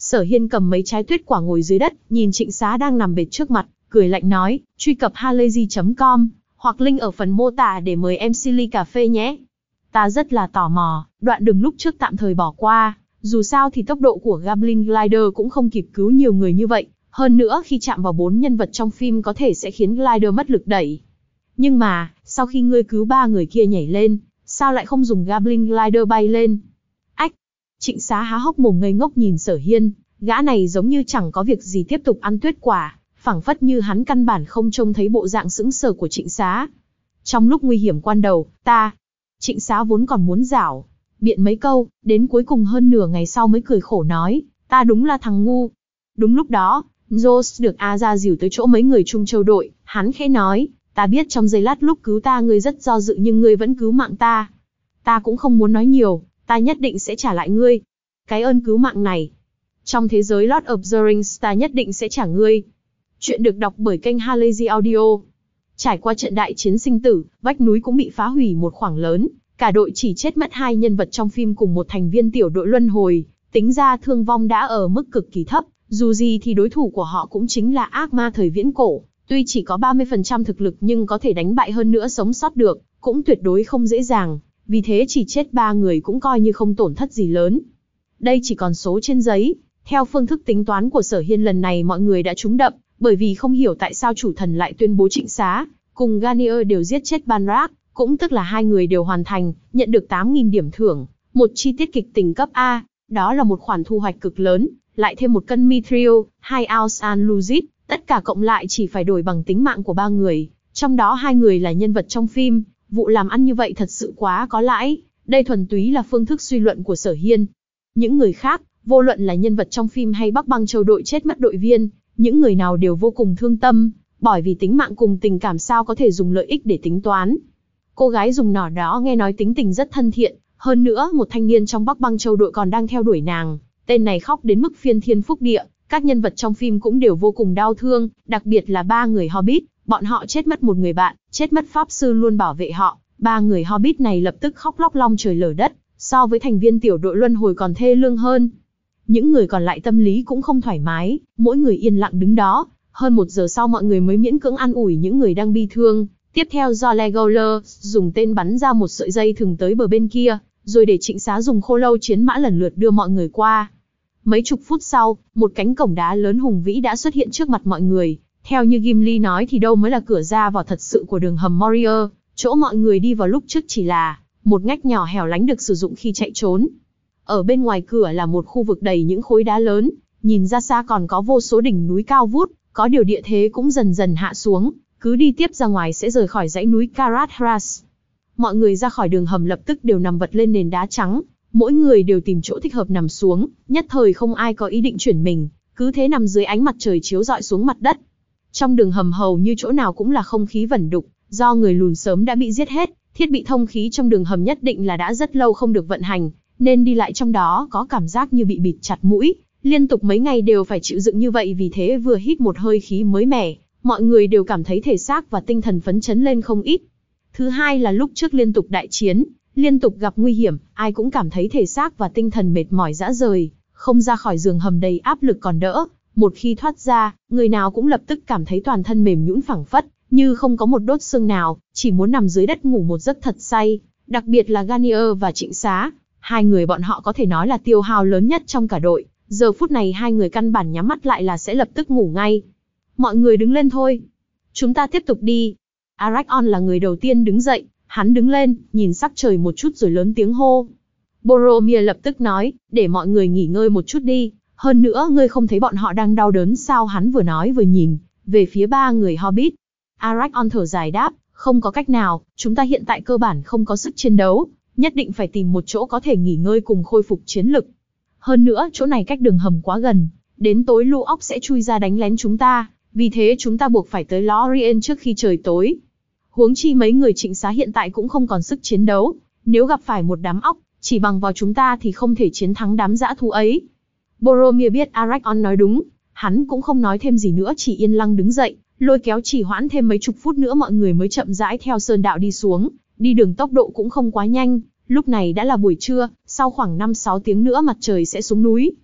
Sở Hiên cầm mấy trái tuyết quả ngồi dưới đất, nhìn Trịnh Xá đang nằm bệt trước mặt, cười lạnh nói, truy cập halayzi chấm com, hoặc link ở phần mô tả để mời em xê ly cà phê nhé. Ta rất là tò mò, đoạn đường lúc trước tạm thời bỏ qua, dù sao thì tốc độ của Goblin Glider cũng không kịp cứu nhiều người như vậy, hơn nữa khi chạm vào bốn nhân vật trong phim có thể sẽ khiến Glider mất lực đẩy. Nhưng mà, sau khi ngươi cứu ba người kia nhảy lên, sao lại không dùng Goblin Glider bay lên? Ách! Trịnh Xá há hốc mồm ngây ngốc nhìn Sở Hiên, gã này giống như chẳng có việc gì tiếp tục ăn tuyết quả, phảng phất như hắn căn bản không trông thấy bộ dạng sững sờ của Trịnh Xá. Trong lúc nguy hiểm quan đầu, ta... Trịnh Xá vốn còn muốn giảo biện mấy câu, đến cuối cùng hơn nửa ngày sau mới cười khổ nói, ta đúng là thằng ngu. Đúng lúc đó, Jones được A ra dìu tới chỗ mấy người Trung Châu đội, hắn khẽ nói, ta biết trong giây lát lúc cứu ta ngươi rất do dự nhưng ngươi vẫn cứu mạng ta. Ta cũng không muốn nói nhiều, ta nhất định sẽ trả lại ngươi. Cái ơn cứu mạng này, trong thế giới Lord of the Rings ta nhất định sẽ trả ngươi. Chuyện được đọc bởi kênh Halayzi Audio. Trải qua trận đại chiến sinh tử, vách núi cũng bị phá hủy một khoảng lớn, cả đội chỉ chết mất hai nhân vật trong phim cùng một thành viên tiểu đội luân hồi, tính ra thương vong đã ở mức cực kỳ thấp, dù gì thì đối thủ của họ cũng chính là ác ma thời viễn cổ, tuy chỉ có ba mươi phần trăm thực lực nhưng có thể đánh bại hơn nữa sống sót được, cũng tuyệt đối không dễ dàng, vì thế chỉ chết ba người cũng coi như không tổn thất gì lớn. Đây chỉ còn số trên giấy, theo phương thức tính toán của Sở Hiên lần này mọi người đã trúng đậm, bởi vì không hiểu tại sao chủ thần lại tuyên bố Trịnh Xá cùng Garnier đều giết chết Banrak, cũng tức là hai người đều hoàn thành, nhận được tám nghìn điểm thưởng, một chi tiết kịch tình cấp A, đó là một khoản thu hoạch cực lớn, lại thêm một cân mithril, hai ounce anluzit, tất cả cộng lại chỉ phải đổi bằng tính mạng của ba người, trong đó hai người là nhân vật trong phim, vụ làm ăn như vậy thật sự quá có lãi, đây thuần túy là phương thức suy luận của Sở Hiên. Những người khác, vô luận là nhân vật trong phim hay Bắc Băng Châu đội chết mất đội viên, những người nào đều vô cùng thương tâm, bởi vì tính mạng cùng tình cảm sao có thể dùng lợi ích để tính toán. Cô gái dùng nỏ đó nghe nói tính tình rất thân thiện, hơn nữa một thanh niên trong Bắc Băng Châu đội còn đang theo đuổi nàng, tên này khóc đến mức phiên thiên phúc địa, các nhân vật trong phim cũng đều vô cùng đau thương, đặc biệt là ba người Hobbit, bọn họ chết mất một người bạn, chết mất pháp sư luôn bảo vệ họ, ba người Hobbit này lập tức khóc lóc long trời lở đất, so với thành viên tiểu đội luân hồi còn thê lương hơn. Những người còn lại tâm lý cũng không thoải mái, mỗi người yên lặng đứng đó, hơn một giờ sau mọi người mới miễn cưỡng an ủi những người đang bi thương. Tiếp theo do Legolas dùng tên bắn ra một sợi dây thừng tới bờ bên kia, rồi để Trịnh Xá dùng khô lâu chiến mã lần lượt đưa mọi người qua. Mấy chục phút sau, một cánh cổng đá lớn hùng vĩ đã xuất hiện trước mặt mọi người. Theo như Gimli nói thì đâu mới là cửa ra vào thật sự của đường hầm Moria, chỗ mọi người đi vào lúc trước chỉ là một ngách nhỏ hẻo lánh được sử dụng khi chạy trốn. Ở bên ngoài cửa là một khu vực đầy những khối đá lớn, nhìn ra xa còn có vô số đỉnh núi cao vút, có điều địa thế cũng dần dần hạ xuống, cứ đi tiếp ra ngoài sẽ rời khỏi dãy núi Karat-Hras. Mọi người ra khỏi đường hầm lập tức đều nằm vật lên nền đá trắng, mỗi người đều tìm chỗ thích hợp nằm xuống, nhất thời không ai có ý định chuyển mình, cứ thế nằm dưới ánh mặt trời chiếu rọi xuống mặt đất. Trong đường hầm hầu như chỗ nào cũng là không khí vẩn đục, do người lùn sớm đã bị giết hết, thiết bị thông khí trong đường hầm nhất định là đã rất lâu không được vận hành, nên đi lại trong đó có cảm giác như bị bịt chặt mũi, liên tục mấy ngày đều phải chịu đựng như vậy, vì thế vừa hít một hơi khí mới mẻ, mọi người đều cảm thấy thể xác và tinh thần phấn chấn lên không ít. Thứ hai là lúc trước liên tục đại chiến, liên tục gặp nguy hiểm, ai cũng cảm thấy thể xác và tinh thần mệt mỏi rã rời, không ra khỏi giường hầm đầy áp lực còn đỡ, một khi thoát ra, người nào cũng lập tức cảm thấy toàn thân mềm nhũn phẳng phất, như không có một đốt xương nào, chỉ muốn nằm dưới đất ngủ một giấc thật say. Đặc biệt là Garnier và Trịnh Xá, hai người bọn họ có thể nói là tiêu hao lớn nhất trong cả đội, giờ phút này hai người căn bản nhắm mắt lại là sẽ lập tức ngủ ngay. Mọi người đứng lên thôi. Chúng ta tiếp tục đi. Aragorn là người đầu tiên đứng dậy, hắn đứng lên, nhìn sắc trời một chút rồi lớn tiếng hô. Boromir lập tức nói, để mọi người nghỉ ngơi một chút đi, hơn nữa ngươi không thấy bọn họ đang đau đớn sao? Hắn vừa nói vừa nhìn về phía ba người Hobbit. Aragorn thở dài đáp, không có cách nào, chúng ta hiện tại cơ bản không có sức chiến đấu, nhất định phải tìm một chỗ có thể nghỉ ngơi cùng khôi phục chiến lực. Hơn nữa chỗ này cách đường hầm quá gần, đến tối lũ óc sẽ chui ra đánh lén chúng ta, vì thế chúng ta buộc phải tới Lorien trước khi trời tối. Huống chi mấy người Trịnh Xá hiện tại cũng không còn sức chiến đấu, nếu gặp phải một đám óc, chỉ bằng vào chúng ta thì không thể chiến thắng đám dã thú ấy. Boromir biết Aragorn nói đúng, hắn cũng không nói thêm gì nữa, chỉ yên lặng đứng dậy, lôi kéo trì hoãn thêm mấy chục phút nữa mọi người mới chậm rãi theo sơn đạo đi xuống, đi đường tốc độ cũng không quá nhanh, lúc này đã là buổi trưa, sau khoảng năm sáu tiếng nữa mặt trời sẽ xuống núi.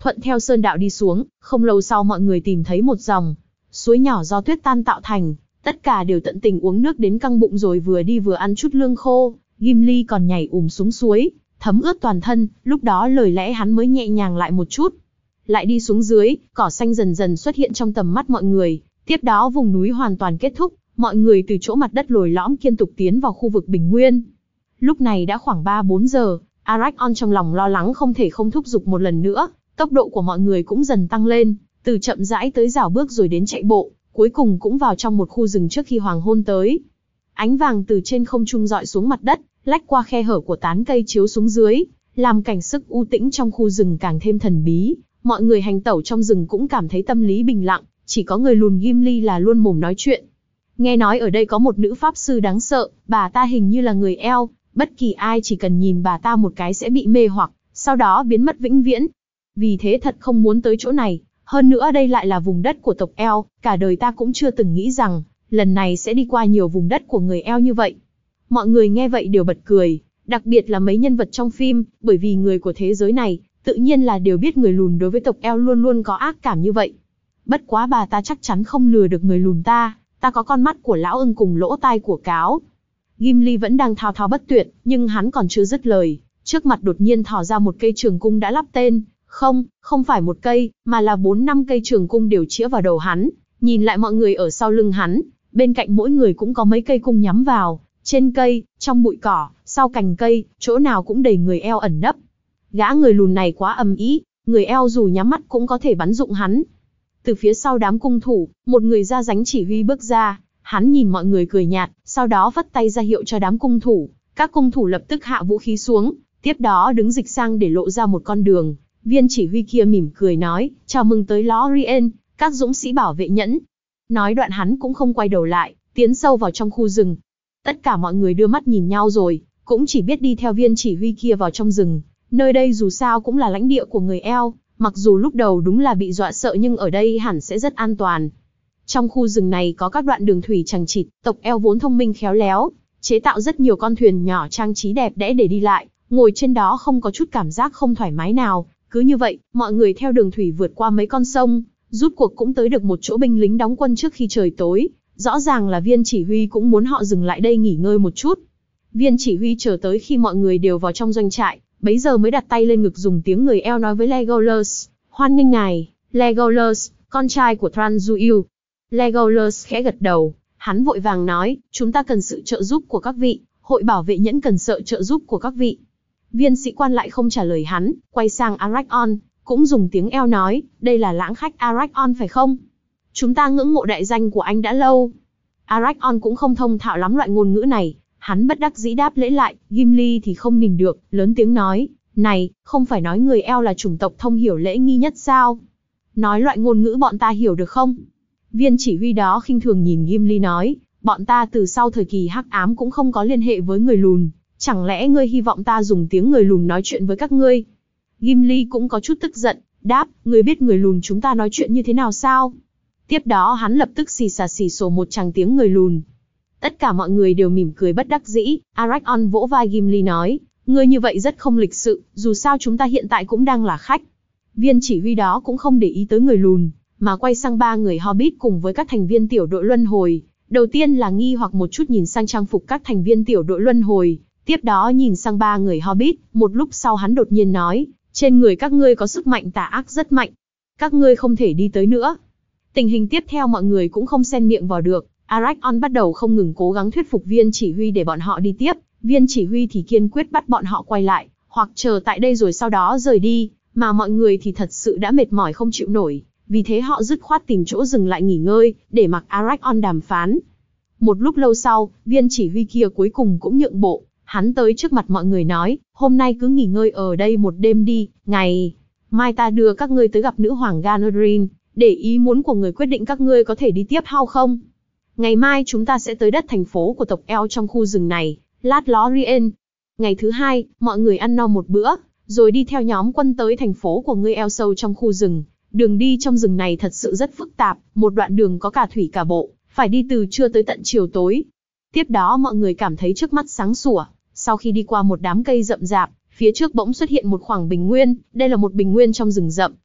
thuận theo sơn đạo đi xuống, không lâu sau mọi người tìm thấy một dòng suối nhỏ do tuyết tan tạo thành, tất cả đều tận tình uống nước đến căng bụng rồi vừa đi vừa ăn chút lương khô. Gimli còn nhảy ùm xuống suối, thấm ướt toàn thân, lúc đó lời lẽ hắn mới nhẹ nhàng lại một chút. Lại đi xuống dưới, cỏ xanh dần dần xuất hiện trong tầm mắt mọi người, tiếp đó vùng núi hoàn toàn kết thúc, mọi người từ chỗ mặt đất lồi lõm kiên tục tiến vào khu vực bình nguyên. Lúc này đã khoảng ba bốn giờ, Aragorn trong lòng lo lắng không thể không thúc giục một lần nữa, tốc độ của mọi người cũng dần tăng lên, từ chậm rãi tới rảo bước rồi đến chạy bộ, cuối cùng cũng vào trong một khu rừng trước khi hoàng hôn tới. Ánh vàng từ trên không trung rọi xuống mặt đất, lách qua khe hở của tán cây chiếu xuống dưới, làm cảnh sắc u tĩnh trong khu rừng càng thêm thần bí. Mọi người hành tẩu trong rừng cũng cảm thấy tâm lý bình lặng, chỉ có người lùn Gimli là luôn mồm nói chuyện. Nghe nói ở đây có một nữ pháp sư đáng sợ, bà ta hình như là người Elf, bất kỳ ai chỉ cần nhìn bà ta một cái sẽ bị mê hoặc, sau đó biến mất vĩnh viễn. Vì thế thật không muốn tới chỗ này, hơn nữa đây lại là vùng đất của tộc Elf, cả đời ta cũng chưa từng nghĩ rằng, lần này sẽ đi qua nhiều vùng đất của người Elf như vậy. Mọi người nghe vậy đều bật cười, đặc biệt là mấy nhân vật trong phim, bởi vì người của thế giới này, tự nhiên là đều biết người lùn đối với tộc Elf luôn luôn có ác cảm như vậy. Bất quá bà ta chắc chắn không lừa được người lùn ta, ta có con mắt của lão ưng cùng lỗ tai của cáo. Gimli vẫn đang thao thao bất tuyệt, nhưng hắn còn chưa dứt lời, trước mặt đột nhiên thò ra một cây trường cung đã lắp tên, không, không phải một cây, mà là bốn năm cây trường cung đều chĩa vào đầu hắn. Nhìn lại mọi người ở sau lưng hắn, bên cạnh mỗi người cũng có mấy cây cung nhắm vào, trên cây, trong bụi cỏ, sau cành cây, chỗ nào cũng đầy người Elf ẩn nấp. Gã người lùn này quá ầm ĩ, người Elf dù nhắm mắt cũng có thể bắn dụng hắn. Từ phía sau đám cung thủ, một người da ránh chỉ huy bước ra, hắn nhìn mọi người cười nhạt, sau đó vất tay ra hiệu cho đám cung thủ, các cung thủ lập tức hạ vũ khí xuống, tiếp đó đứng dịch sang để lộ ra một con đường. Viên chỉ huy kia mỉm cười nói, chào mừng tới Lorien, các dũng sĩ bảo vệ nhẫn. Nói đoạn hắn cũng không quay đầu lại, tiến sâu vào trong khu rừng. Tất cả mọi người đưa mắt nhìn nhau rồi, cũng chỉ biết đi theo viên chỉ huy kia vào trong rừng. Nơi đây dù sao cũng là lãnh địa của người Elf, mặc dù lúc đầu đúng là bị dọa sợ nhưng ở đây hẳn sẽ rất an toàn. Trong khu rừng này có các đoạn đường thủy chằng chịt, tộc Elf vốn thông minh khéo léo, chế tạo rất nhiều con thuyền nhỏ trang trí đẹp đẽ để đi lại, ngồi trên đó không có chút cảm giác không thoải mái nào. Cứ như vậy, mọi người theo đường thủy vượt qua mấy con sông, rút cuộc cũng tới được một chỗ binh lính đóng quân trước khi trời tối. Rõ ràng là viên chỉ huy cũng muốn họ dừng lại đây nghỉ ngơi một chút. Viên chỉ huy chờ tới khi mọi người đều vào trong doanh trại, bấy giờ mới đặt tay lên ngực dùng tiếng người Elf nói với Legolas, hoan nghênh ngài, Legolas, con trai của Thranduil. Legolas khẽ gật đầu, hắn vội vàng nói, chúng ta cần sự trợ giúp của các vị, hội bảo vệ nhẫn cần sự trợ giúp của các vị. Viên sĩ quan lại không trả lời hắn, quay sang Aragorn, cũng dùng tiếng Elf nói, đây là lãng khách Aragorn phải không? Chúng ta ngưỡng mộ đại danh của anh đã lâu. Aragorn cũng không thông thạo lắm loại ngôn ngữ này, hắn bất đắc dĩ đáp lễ lại, Gimli thì không nhìn được, lớn tiếng nói, này, không phải nói người Elf là chủng tộc thông hiểu lễ nghi nhất sao? Nói loại ngôn ngữ bọn ta hiểu được không? Viên chỉ huy đó khinh thường nhìn Gimli nói, bọn ta từ sau thời kỳ hắc ám cũng không có liên hệ với người lùn, chẳng lẽ ngươi hy vọng ta dùng tiếng người lùn nói chuyện với các ngươi? Gimli cũng có chút tức giận, đáp, ngươi biết người lùn chúng ta nói chuyện như thế nào sao? Tiếp đó hắn lập tức xì xà xì xồ một tràng tiếng người lùn. Tất cả mọi người đều mỉm cười bất đắc dĩ, Aragorn vỗ vai Gimli nói, ngươi như vậy rất không lịch sự, dù sao chúng ta hiện tại cũng đang là khách. Viên chỉ huy đó cũng không để ý tới người lùn, mà quay sang ba người Hobbit cùng với các thành viên tiểu đội luân hồi. Đầu tiên là nghi hoặc một chút nhìn sang trang phục các thành viên tiểu đội luân hồi, tiếp đó nhìn sang ba người Hobbit, một lúc sau hắn đột nhiên nói, trên người các ngươi có sức mạnh tà ác rất mạnh, các ngươi không thể đi tới nữa. Tình hình tiếp theo mọi người cũng không xen miệng vào được, Aragorn bắt đầu không ngừng cố gắng thuyết phục viên chỉ huy để bọn họ đi tiếp, viên chỉ huy thì kiên quyết bắt bọn họ quay lại, hoặc chờ tại đây rồi sau đó rời đi, mà mọi người thì thật sự đã mệt mỏi không chịu nổi, vì thế họ dứt khoát tìm chỗ dừng lại nghỉ ngơi, để mặc Aragorn đàm phán. Một lúc lâu sau, viên chỉ huy kia cuối cùng cũng nhượng bộ, hắn tới trước mặt mọi người nói, hôm nay cứ nghỉ ngơi ở đây một đêm đi, ngày mai ta đưa các ngươi tới gặp nữ hoàng Ganondrin, để ý muốn của người quyết định các ngươi có thể đi tiếp hay không. Ngày mai chúng ta sẽ tới đất thành phố của tộc Elf trong khu rừng này, Lát Lorien. Ngày thứ hai, mọi người ăn no một bữa, rồi đi theo nhóm quân tới thành phố của người Elf sâu trong khu rừng. Đường đi trong rừng này thật sự rất phức tạp, một đoạn đường có cả thủy cả bộ, phải đi từ trưa tới tận chiều tối. Tiếp đó mọi người cảm thấy trước mắt sáng sủa, sau khi đi qua một đám cây rậm rạp, phía trước bỗng xuất hiện một khoảng bình nguyên, đây là một bình nguyên trong rừng rậm,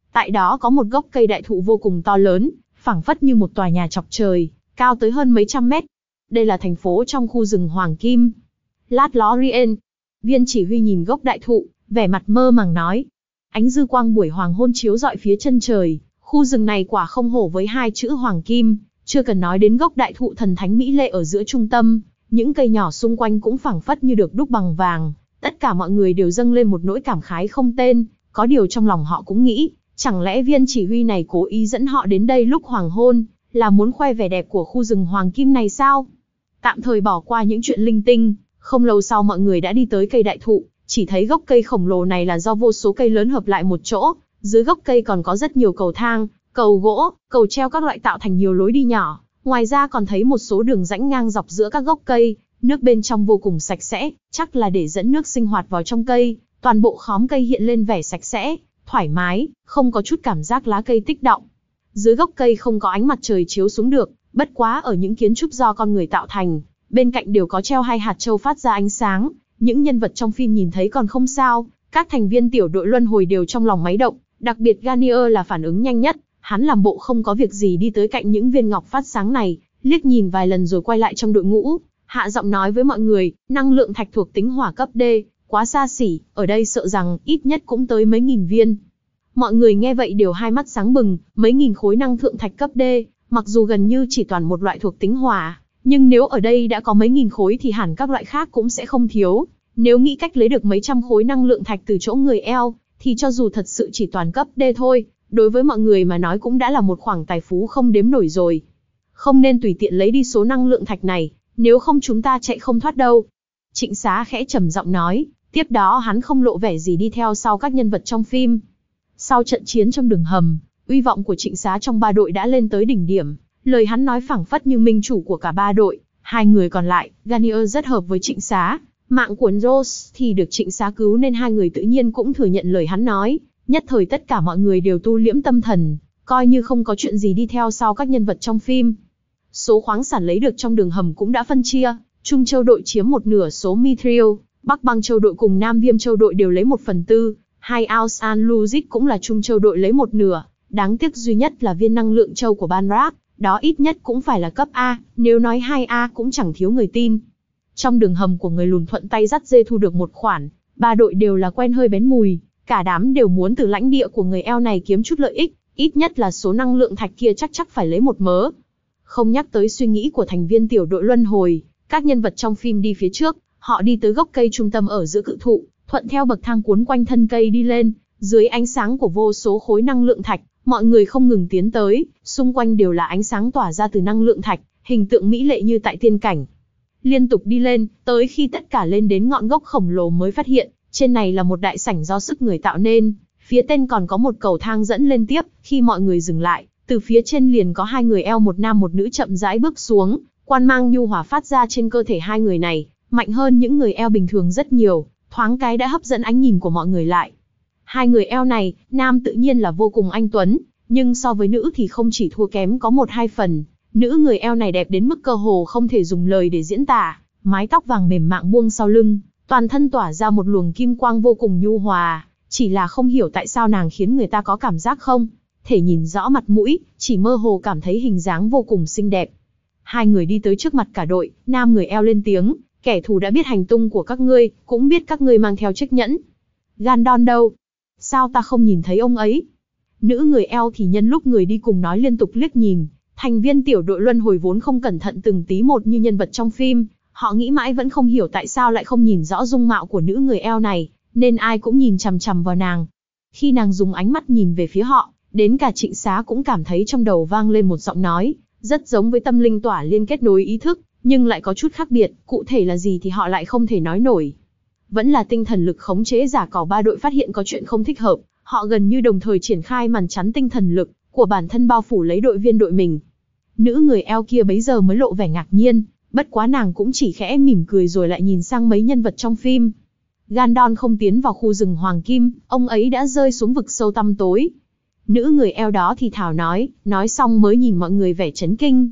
Tại đó có một gốc cây đại thụ vô cùng to lớn, phảng phất như một tòa nhà chọc trời, cao tới hơn mấy trăm mét. Đây là thành phố trong khu rừng Hoàng Kim. Lát Lorien. Viên chỉ huy nhìn gốc đại thụ, vẻ mặt mơ màng nói. Ánh dư quang buổi hoàng hôn chiếu rọi phía chân trời, khu rừng này quả không hổ với hai chữ Hoàng Kim, chưa cần nói đến gốc đại thụ thần thánh mỹ lệ ở giữa trung tâm, những cây nhỏ xung quanh cũng phảng phất như được đúc bằng vàng. Tất cả mọi người đều dâng lên một nỗi cảm khái không tên, có điều trong lòng họ cũng nghĩ, chẳng lẽ viên chỉ huy này cố ý dẫn họ đến đây lúc hoàng hôn, là muốn khoe vẻ đẹp của khu rừng Hoàng Kim này sao? Tạm thời bỏ qua những chuyện linh tinh, không lâu sau mọi người đã đi tới cây đại thụ, chỉ thấy gốc cây khổng lồ này là do vô số cây lớn hợp lại một chỗ, dưới gốc cây còn có rất nhiều cầu thang, cầu gỗ, cầu treo các loại tạo thành nhiều lối đi nhỏ, ngoài ra còn thấy một số đường rãnh ngang dọc giữa các gốc cây, nước bên trong vô cùng sạch sẽ, chắc là để dẫn nước sinh hoạt vào trong cây, toàn bộ khóm cây hiện lên vẻ sạch sẽ, thoải mái, không có chút cảm giác lá cây tích động. Dưới gốc cây không có ánh mặt trời chiếu xuống được, bất quá ở những kiến trúc do con người tạo thành, bên cạnh đều có treo hai hạt châu phát ra ánh sáng, những nhân vật trong phim nhìn thấy còn không sao, các thành viên tiểu đội luân hồi đều trong lòng máy động, đặc biệt Garnier là phản ứng nhanh nhất, hắn làm bộ không có việc gì đi tới cạnh những viên ngọc phát sáng này, liếc nhìn vài lần rồi quay lại trong đội ngũ, hạ giọng nói với mọi người, năng lượng thạch thuộc tính hỏa cấp D, quá xa xỉ, ở đây sợ rằng ít nhất cũng tới mấy nghìn viên. Mọi người nghe vậy đều hai mắt sáng bừng, mấy nghìn khối năng lượng thạch cấp D, mặc dù gần như chỉ toàn một loại thuộc tính hỏa, nhưng nếu ở đây đã có mấy nghìn khối thì hẳn các loại khác cũng sẽ không thiếu. Nếu nghĩ cách lấy được mấy trăm khối năng lượng thạch từ chỗ người eo, thì cho dù thật sự chỉ toàn cấp D thôi, đối với mọi người mà nói cũng đã là một khoản tài phú không đếm nổi rồi. Không nên tùy tiện lấy đi số năng lượng thạch này, nếu không chúng ta chạy không thoát đâu. Trịnh Xá khẽ trầm giọng nói, tiếp đó hắn không lộ vẻ gì đi theo sau các nhân vật trong phim. Sau trận chiến trong đường hầm, uy vọng của Trịnh Xá trong ba đội đã lên tới đỉnh điểm, lời hắn nói phảng phất như minh chủ của cả ba đội. Hai người còn lại, Garnier rất hợp với Trịnh Xá, mạng của Rose thì được Trịnh Xá cứu nên hai người tự nhiên cũng thừa nhận lời hắn nói. Nhất thời tất cả mọi người đều tu liễm tâm thần, coi như không có chuyện gì đi theo sau các nhân vật trong phim. Số khoáng sản lấy được trong đường hầm cũng đã phân chia, Trung Châu đội chiếm một nửa số Mithril, Bắc Băng Châu đội cùng Nam Viêm Châu đội đều lấy một phần tư, hai ounce Anluzic cũng là Trung Châu đội lấy một nửa. Đáng tiếc duy nhất là viên năng lượng châu của Banrak, đó ít nhất cũng phải là cấp A, nếu nói hai A cũng chẳng thiếu người tin. Trong đường hầm của người lùn thuận tay dắt dê thu được một khoản, ba đội đều là quen hơi bén mùi, cả đám đều muốn từ lãnh địa của người eo này kiếm chút lợi ích, ít nhất là số năng lượng thạch kia chắc chắc phải lấy một mớ. Không nhắc tới suy nghĩ của thành viên tiểu đội luân hồi, các nhân vật trong phim đi phía trước, họ đi tới gốc cây trung tâm ở giữa cự thụ, thuận theo bậc thang cuốn quanh thân cây đi lên, dưới ánh sáng của vô số khối năng lượng thạch, mọi người không ngừng tiến tới, xung quanh đều là ánh sáng tỏa ra từ năng lượng thạch, hình tượng mỹ lệ như tại tiên cảnh. Liên tục đi lên, tới khi tất cả lên đến ngọn gốc khổng lồ mới phát hiện, trên này là một đại sảnh do sức người tạo nên, phía tên còn có một cầu thang dẫn lên tiếp, khi mọi người dừng lại, từ phía trên liền có hai người eo một nam một nữ chậm rãi bước xuống, quan mang nhu hòa phát ra trên cơ thể hai người này, mạnh hơn những người eo bình thường rất nhiều, thoáng cái đã hấp dẫn ánh nhìn của mọi người lại. Hai người eo này, nam tự nhiên là vô cùng anh tuấn, nhưng so với nữ thì không chỉ thua kém có một hai phần, nữ người eo này đẹp đến mức cơ hồ không thể dùng lời để diễn tả, mái tóc vàng mềm mại buông sau lưng, toàn thân tỏa ra một luồng kim quang vô cùng nhu hòa, chỉ là không hiểu tại sao nàng khiến người ta có cảm giác không thể nhìn rõ mặt mũi, chỉ mơ hồ cảm thấy hình dáng vô cùng xinh đẹp. Hai người đi tới trước mặt cả đội, nam người eo lên tiếng, kẻ thù đã biết hành tung của các ngươi, cũng biết các ngươi mang theo chiếc nhẫn. Gandon đâu? Sao ta không nhìn thấy ông ấy? Nữ người eo thì nhân lúc người đi cùng nói liên tục liếc nhìn, thành viên tiểu đội luân hồi vốn không cẩn thận từng tí một như nhân vật trong phim, họ nghĩ mãi vẫn không hiểu tại sao lại không nhìn rõ dung mạo của nữ người eo này, nên ai cũng nhìn chằm chằm vào nàng. Khi nàng dùng ánh mắt nhìn về phía họ, đến cả Trịnh Xá cũng cảm thấy trong đầu vang lên một giọng nói, rất giống với tâm linh tỏa liên kết nối ý thức, nhưng lại có chút khác biệt, cụ thể là gì thì họ lại không thể nói nổi. Vẫn là tinh thần lực khống chế giả cỏ ba đội phát hiện có chuyện không thích hợp, họ gần như đồng thời triển khai màn chắn tinh thần lực của bản thân bao phủ lấy đội viên đội mình. Nữ người eo kia bấy giờ mới lộ vẻ ngạc nhiên, bất quá nàng cũng chỉ khẽ mỉm cười rồi lại nhìn sang mấy nhân vật trong phim. Gandon không tiến vào khu rừng Hoàng Kim, ông ấy đã rơi xuống vực sâu tăm tối. Nữ người eo đó thì thào nói, nói xong mới nhìn mọi người vẻ chấn kinh.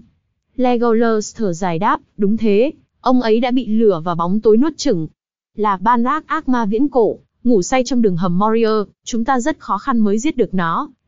Legolas thở dài đáp, đúng thế, ông ấy đã bị lửa và bóng tối nuốt chửng. Là Banrak ác ma viễn cổ, ngủ say trong đường hầm Moria, chúng ta rất khó khăn mới giết được nó,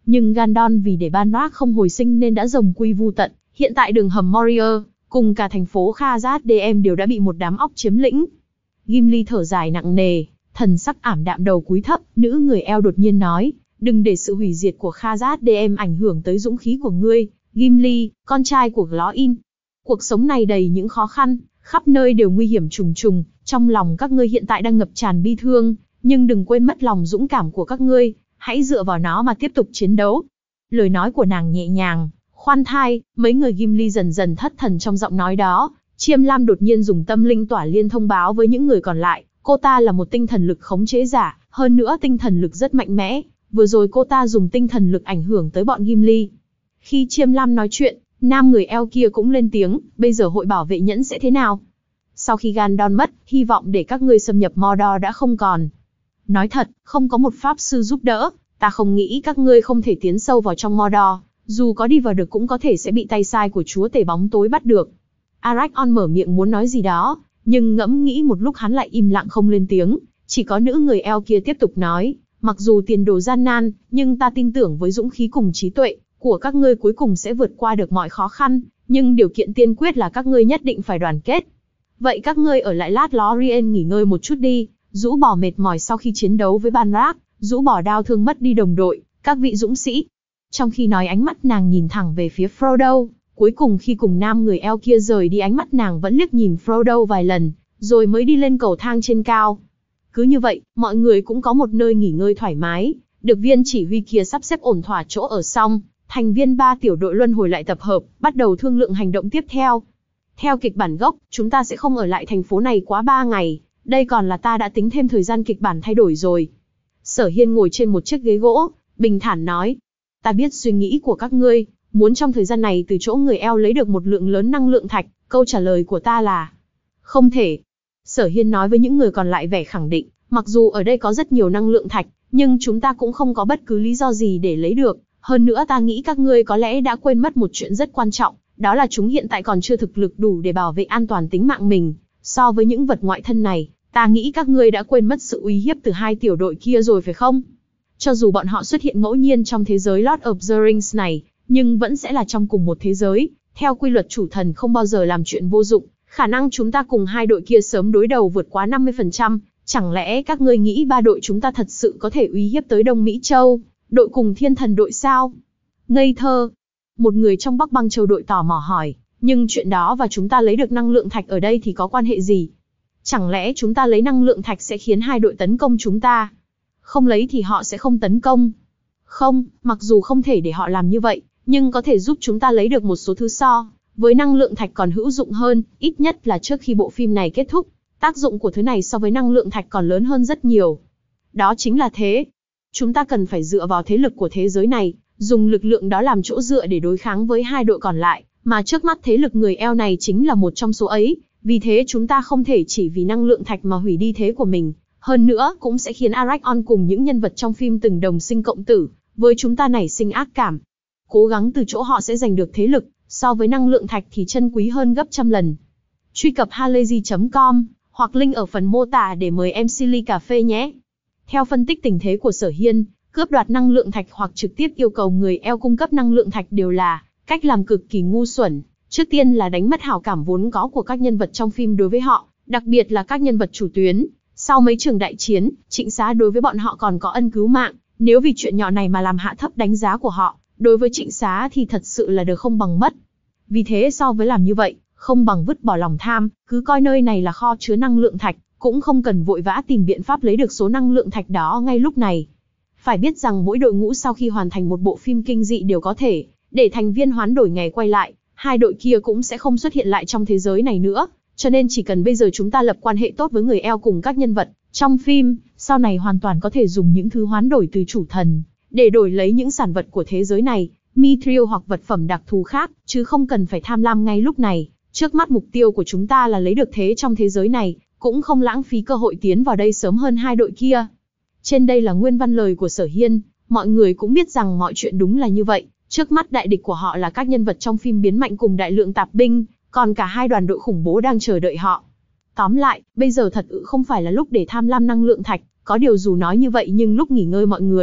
Nhưng Gandon vì để Banrat không hồi sinh nên đã rồng quy vu tận, hiện tại đường hầm Moria, cùng cả thành phố Khazad dê em đều đã bị một đám óc chiếm lĩnh. Gimli thở dài nặng nề, thần sắc ảm đạm đầu cúi thấp, nữ người eo đột nhiên nói, đừng để sự hủy diệt của Khazad dê em ảnh hưởng tới dũng khí của ngươi, Gimli, con trai của Glóin. Cuộc sống này đầy những khó khăn, khắp nơi đều nguy hiểm trùng trùng, trong lòng các ngươi hiện tại đang ngập tràn bi thương, nhưng đừng quên mất lòng dũng cảm của các ngươi, hãy dựa vào nó mà tiếp tục chiến đấu. Lời nói của nàng nhẹ nhàng, khoan thai, mấy người Gimli dần dần thất thần trong giọng nói đó. Chiêm Lam đột nhiên dùng tâm linh tỏa liên thông báo với những người còn lại, cô ta là một tinh thần lực khống chế giả, hơn nữa tinh thần lực rất mạnh mẽ, vừa rồi cô ta dùng tinh thần lực ảnh hưởng tới bọn Gimli. Khi Chiêm Lam nói chuyện, nam người eo kia cũng lên tiếng, bây giờ hội bảo vệ nhẫn sẽ thế nào? Sau khi Gandon mất, hy vọng để các ngươi xâm nhập Mordor đã không còn. Nói thật, không có một pháp sư giúp đỡ, ta không nghĩ các ngươi không thể tiến sâu vào trong Mordor, dù có đi vào được cũng có thể sẽ bị tay sai của chúa tể bóng tối bắt được. Aragorn mở miệng muốn nói gì đó, nhưng ngẫm nghĩ một lúc hắn lại im lặng không lên tiếng, chỉ có nữ người eo kia tiếp tục nói, mặc dù tiền đồ gian nan, nhưng ta tin tưởng với dũng khí cùng trí tuệ của các ngươi cuối cùng sẽ vượt qua được mọi khó khăn, nhưng điều kiện tiên quyết là các ngươi nhất định phải đoàn kết. Vậy các ngươi ở lại lát Lorien nghỉ ngơi một chút đi, rũ bỏ mệt mỏi sau khi chiến đấu với Banrat, rũ bỏ đau thương mất đi đồng đội, các vị dũng sĩ. Trong khi nói ánh mắt nàng nhìn thẳng về phía Frodo, cuối cùng khi cùng nam người eo kia rời đi ánh mắt nàng vẫn liếc nhìn Frodo vài lần, rồi mới đi lên cầu thang trên cao. Cứ như vậy, mọi người cũng có một nơi nghỉ ngơi thoải mái, được viên chỉ huy kia sắp xếp ổn thỏa chỗ ở xong, thành viên ba tiểu đội luân hồi lại tập hợp, bắt đầu thương lượng hành động tiếp theo. Theo kịch bản gốc, chúng ta sẽ không ở lại thành phố này quá ba ngày, đây còn là ta đã tính thêm thời gian kịch bản thay đổi rồi. Sở Hiên ngồi trên một chiếc ghế gỗ, bình thản nói, ta biết suy nghĩ của các ngươi, muốn trong thời gian này từ chỗ người eo lấy được một lượng lớn năng lượng thạch, câu trả lời của ta là không thể. Sở Hiên nói với những người còn lại vẻ khẳng định, mặc dù ở đây có rất nhiều năng lượng thạch, nhưng chúng ta cũng không có bất cứ lý do gì để lấy được, hơn nữa ta nghĩ các ngươi có lẽ đã quên mất một chuyện rất quan trọng, đó là chúng hiện tại còn chưa thực lực đủ để bảo vệ an toàn tính mạng mình. So với những vật ngoại thân này, ta nghĩ các ngươi đã quên mất sự uy hiếp từ hai tiểu đội kia rồi phải không? Cho dù bọn họ xuất hiện ngẫu nhiên trong thế giới Lord of the Rings này, nhưng vẫn sẽ là trong cùng một thế giới, theo quy luật chủ thần không bao giờ làm chuyện vô dụng, khả năng chúng ta cùng hai đội kia sớm đối đầu vượt quá năm mươi phần trăm, chẳng lẽ các ngươi nghĩ ba đội chúng ta thật sự có thể uy hiếp tới Đông Mỹ Châu, đội cùng Thiên Thần đội sao? Ngây thơ. Một người trong Bắc Băng Châu đội tò mò hỏi, nhưng chuyện đó và chúng ta lấy được năng lượng thạch ở đây thì có quan hệ gì? Chẳng lẽ chúng ta lấy năng lượng thạch sẽ khiến hai đội tấn công chúng ta? Không lấy thì họ sẽ không tấn công. Không, mặc dù không thể để họ làm như vậy, nhưng có thể giúp chúng ta lấy được một số thứ so với năng lượng thạch còn hữu dụng hơn, ít nhất là trước khi bộ phim này kết thúc. Tác dụng của thứ này so với năng lượng thạch còn lớn hơn rất nhiều. Đó chính là thế. Chúng ta cần phải dựa vào thế lực của thế giới này, dùng lực lượng đó làm chỗ dựa để đối kháng với hai đội còn lại, mà trước mắt thế lực người eo này chính là một trong số ấy, vì thế chúng ta không thể chỉ vì năng lượng thạch mà hủy đi thế của mình, hơn nữa cũng sẽ khiến Aragorn cùng những nhân vật trong phim từng đồng sinh cộng tử, với chúng ta nảy sinh ác cảm. Cố gắng từ chỗ họ sẽ giành được thế lực, so với năng lượng thạch thì chân quý hơn gấp trăm lần. Truy cập halayzi chấm com, hoặc link ở phần mô tả để mời em xê ly cà phê nhé. Theo phân tích tình thế của Sở Hiên, cướp đoạt năng lượng thạch hoặc trực tiếp yêu cầu người eo cung cấp năng lượng thạch đều là cách làm cực kỳ ngu xuẩn. Trước tiên là đánh mất hảo cảm vốn có của các nhân vật trong phim đối với họ, đặc biệt là các nhân vật chủ tuyến. Sau mấy trường đại chiến, Trịnh Xá đối với bọn họ còn có ân cứu mạng, nếu vì chuyện nhỏ này mà làm hạ thấp đánh giá của họ, đối với Trịnh Xá thì thật sự là được không bằng mất. Vì thế so với làm như vậy, không bằng vứt bỏ lòng tham, cứ coi nơi này là kho chứa năng lượng thạch, cũng không cần vội vã tìm biện pháp lấy được số năng lượng thạch đó ngay lúc này. Phải biết rằng mỗi đội ngũ sau khi hoàn thành một bộ phim kinh dị đều có thể để thành viên hoán đổi ngày quay lại, hai đội kia cũng sẽ không xuất hiện lại trong thế giới này nữa, cho nên chỉ cần bây giờ chúng ta lập quan hệ tốt với người eo cùng các nhân vật trong phim, sau này hoàn toàn có thể dùng những thứ hoán đổi từ chủ thần để đổi lấy những sản vật của thế giới này, mithril hoặc vật phẩm đặc thù khác, chứ không cần phải tham lam ngay lúc này. Trước mắt mục tiêu của chúng ta là lấy được thế trong thế giới này, cũng không lãng phí cơ hội tiến vào đây sớm hơn hai đội kia. Trên đây là nguyên văn lời của Sở Hiên, mọi người cũng biết rằng mọi chuyện đúng là như vậy. Trước mắt đại địch của họ là các nhân vật trong phim biến mạnh cùng đại lượng tạp binh, còn cả hai đoàn đội khủng bố đang chờ đợi họ. Tóm lại, bây giờ thật sự không phải là lúc để tham lam năng lượng thạch, có điều dù nói như vậy nhưng lúc nghỉ ngơi mọi người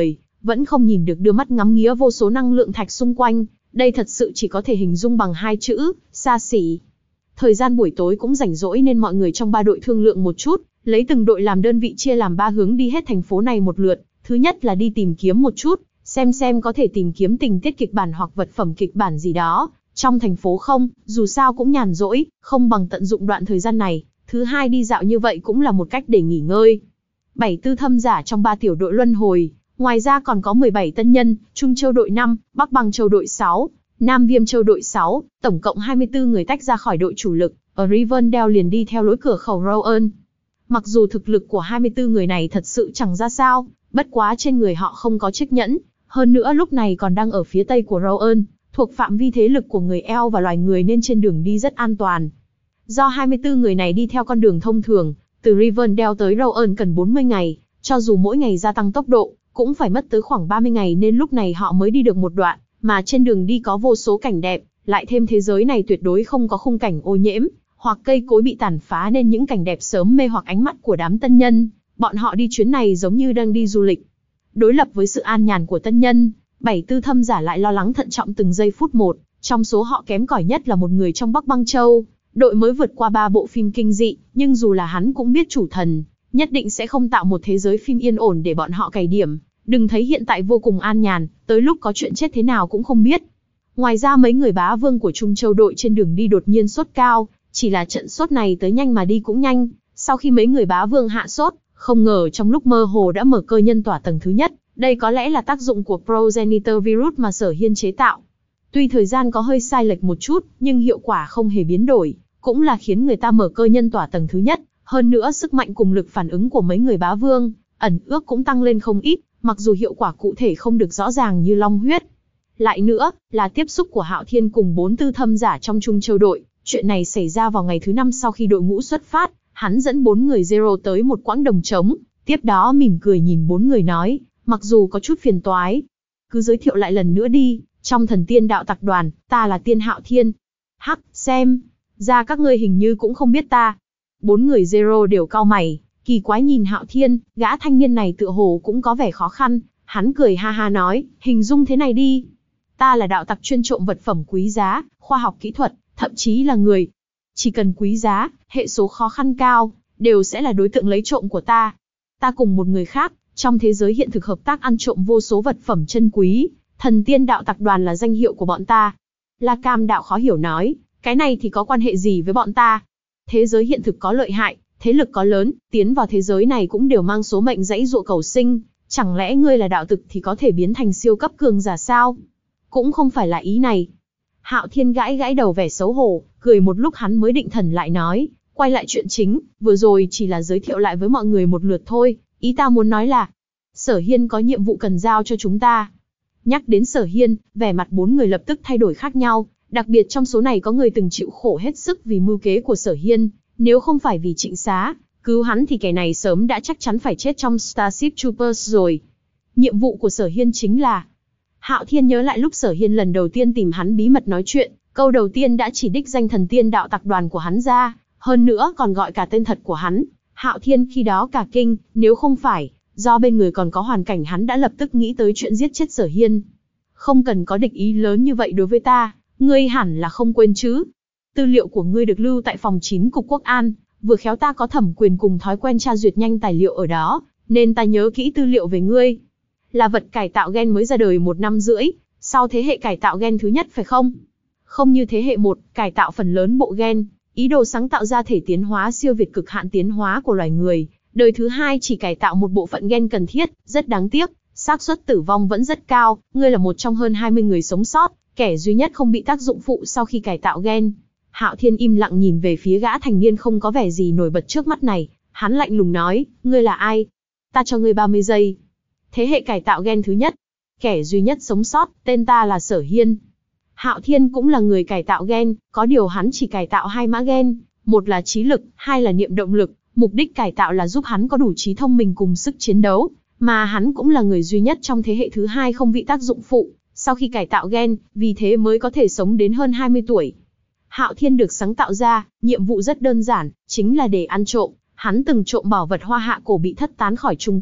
vẫn không nhìn được đưa mắt ngắm nghía vô số năng lượng thạch xung quanh, đây thật sự chỉ có thể hình dung bằng hai chữ, xa xỉ. Thời gian buổi tối cũng rảnh rỗi nên mọi người trong ba đội thương lượng một chút, lấy từng đội làm đơn vị chia làm ba hướng đi hết thành phố này một lượt. Thứ nhất là đi tìm kiếm một chút, xem xem có thể tìm kiếm tình tiết kịch bản hoặc vật phẩm kịch bản gì đó trong thành phố không, dù sao cũng nhàn rỗi, không bằng tận dụng đoạn thời gian này. Thứ hai, đi dạo như vậy cũng là một cách để nghỉ ngơi. Bảy tư thâm giả trong ba tiểu đội luân hồi, ngoài ra còn có mười bảy tân nhân, Trung Châu đội năm, Bắc Băng Châu đội sáu, Nam Viêm Châu đội sáu, tổng cộng hai mươi tư người tách ra khỏi đội chủ lực, ở Rivendell liền đi theo lối cửa khẩu Rowan. Mặc dù thực lực của hai mươi tư người này thật sự chẳng ra sao, bất quá trên người họ không có chiếc nhẫn, hơn nữa lúc này còn đang ở phía tây của Rowan, thuộc phạm vi thế lực của người Elf và loài người nên trên đường đi rất an toàn. Do hai mươi tư người này đi theo con đường thông thường, từ Rivendell tới Rowan cần bốn mươi ngày, cho dù mỗi ngày gia tăng tốc độ, cũng phải mất tới khoảng ba mươi ngày nên lúc này họ mới đi được một đoạn, mà trên đường đi có vô số cảnh đẹp, lại thêm thế giới này tuyệt đối không có khung cảnh ô nhiễm, hoặc cây cối bị tàn phá nên những cảnh đẹp sớm mê hoặc ánh mắt của đám tân nhân, bọn họ đi chuyến này giống như đang đi du lịch. Đối lập với sự an nhàn của tân nhân, bảy tư thâm giả lại lo lắng thận trọng từng giây phút một, trong số họ kém cỏi nhất là một người trong Bắc Băng Châu. Đội mới vượt qua ba bộ phim kinh dị, nhưng dù là hắn cũng biết chủ thần nhất định sẽ không tạo một thế giới phim yên ổn để bọn họ cày điểm. Đừng thấy hiện tại vô cùng an nhàn, tới lúc có chuyện chết thế nào cũng không biết. Ngoài ra mấy người bá vương của Trung Châu đội trên đường đi đột nhiên sốt cao, chỉ là trận sốt này tới nhanh mà đi cũng nhanh. Sau khi mấy người bá vương hạ sốt, không ngờ trong lúc mơ hồ đã mở cơ nhân tỏa tầng thứ nhất. Đây có lẽ là tác dụng của progenitor virus mà Sở Hiên chế tạo. Tuy thời gian có hơi sai lệch một chút, nhưng hiệu quả không hề biến đổi, cũng là khiến người ta mở cơ nhân tỏa tầng thứ nhất. Hơn nữa sức mạnh cùng lực phản ứng của mấy người bá vương, ẩn ước cũng tăng lên không ít, mặc dù hiệu quả cụ thể không được rõ ràng như long huyết. Lại nữa, là tiếp xúc của Hạo Thiên cùng bốn tư thâm giả trong Trung Châu đội. Chuyện này xảy ra vào ngày thứ năm sau khi đội ngũ xuất phát, hắn dẫn bốn người Zero tới một quãng đồng trống, tiếp đó mỉm cười nhìn bốn người nói, mặc dù có chút phiền toái, cứ giới thiệu lại lần nữa đi, trong Thần Tiên Đạo Tặc Đoàn, ta là Tiên Hạo Thiên. Hắc, xem ra các ngươi hình như cũng không biết ta. Bốn người Zero đều cau mày, kỳ quái nhìn Hạo Thiên, gã thanh niên này tựa hồ cũng có vẻ khó khăn, hắn cười ha ha nói, hình dung thế này đi. Ta là đạo tặc chuyên trộm vật phẩm quý giá, khoa học kỹ thuật, thậm chí là người. Chỉ cần quý giá, hệ số khó khăn cao, đều sẽ là đối tượng lấy trộm của ta. Ta cùng một người khác, trong thế giới hiện thực hợp tác ăn trộm vô số vật phẩm chân quý, Thần Tiên Đạo Tặc Đoàn là danh hiệu của bọn ta. La Cam Đạo khó hiểu nói, cái này thì có quan hệ gì với bọn ta? Thế giới hiện thực có lợi hại, thế lực có lớn, tiến vào thế giới này cũng đều mang số mệnh dãy dụa cầu sinh, chẳng lẽ ngươi là đạo tặc thì có thể biến thành siêu cấp cường giả sao? Cũng không phải là ý này. Hạo Thiên gãi gãi đầu vẻ xấu hổ, cười một lúc hắn mới định thần lại nói, quay lại chuyện chính, vừa rồi chỉ là giới thiệu lại với mọi người một lượt thôi, ý ta muốn nói là, Sở Hiên có nhiệm vụ cần giao cho chúng ta. Nhắc đến Sở Hiên, vẻ mặt bốn người lập tức thay đổi khác nhau, đặc biệt trong số này có người từng chịu khổ hết sức vì mưu kế của Sở Hiên, nếu không phải vì Trịnh Xá cứu hắn thì kẻ này sớm đã chắc chắn phải chết trong Starship Troopers rồi. Nhiệm vụ của Sở Hiên chính là... Hạo Thiên nhớ lại lúc Sở Hiên lần đầu tiên tìm hắn bí mật nói chuyện, câu đầu tiên đã chỉ đích danh Thần Tiên Đạo Tặc Đoàn của hắn ra, hơn nữa còn gọi cả tên thật của hắn. Hạo Thiên khi đó cả kinh, nếu không phải do bên người còn có hoàn cảnh hắn đã lập tức nghĩ tới chuyện giết chết Sở Hiên. Không cần có địch ý lớn như vậy đối với ta, ngươi hẳn là không quên chứ. Tư liệu của ngươi được lưu tại phòng chín Cục Quốc An, vừa khéo ta có thẩm quyền cùng thói quen tra duyệt nhanh tài liệu ở đó, nên ta nhớ kỹ tư liệu về ngươi. Là vật cải tạo gen mới ra đời một năm rưỡi, sau thế hệ cải tạo gen thứ nhất phải không? Không như thế hệ một, cải tạo phần lớn bộ gen, ý đồ sáng tạo ra thể tiến hóa siêu việt cực hạn tiến hóa của loài người. Đời thứ hai chỉ cải tạo một bộ phận gen cần thiết, rất đáng tiếc, xác suất tử vong vẫn rất cao, ngươi là một trong hơn hai mươi người sống sót, kẻ duy nhất không bị tác dụng phụ sau khi cải tạo gen. Hạo Thiên im lặng nhìn về phía gã thành niên không có vẻ gì nổi bật trước mắt này, hắn lạnh lùng nói, ngươi là ai? Ta cho ngươi ba mươi giây. Thế hệ cải tạo gen thứ nhất, kẻ duy nhất sống sót, tên ta là Sở Hiên. Hạo Thiên cũng là người cải tạo gen, có điều hắn chỉ cải tạo hai mã gen, một là trí lực, hai là niệm động lực. Mục đích cải tạo là giúp hắn có đủ trí thông minh cùng sức chiến đấu, mà hắn cũng là người duy nhất trong thế hệ thứ hai không bị tác dụng phụ sau khi cải tạo gen, vì thế mới có thể sống đến hơn hai mươi tuổi. Hạo Thiên được sáng tạo ra, nhiệm vụ rất đơn giản, chính là để ăn trộm. Hắn từng trộm bảo vật hoa hạ cổ bị thất tán khỏi Trung Quốc,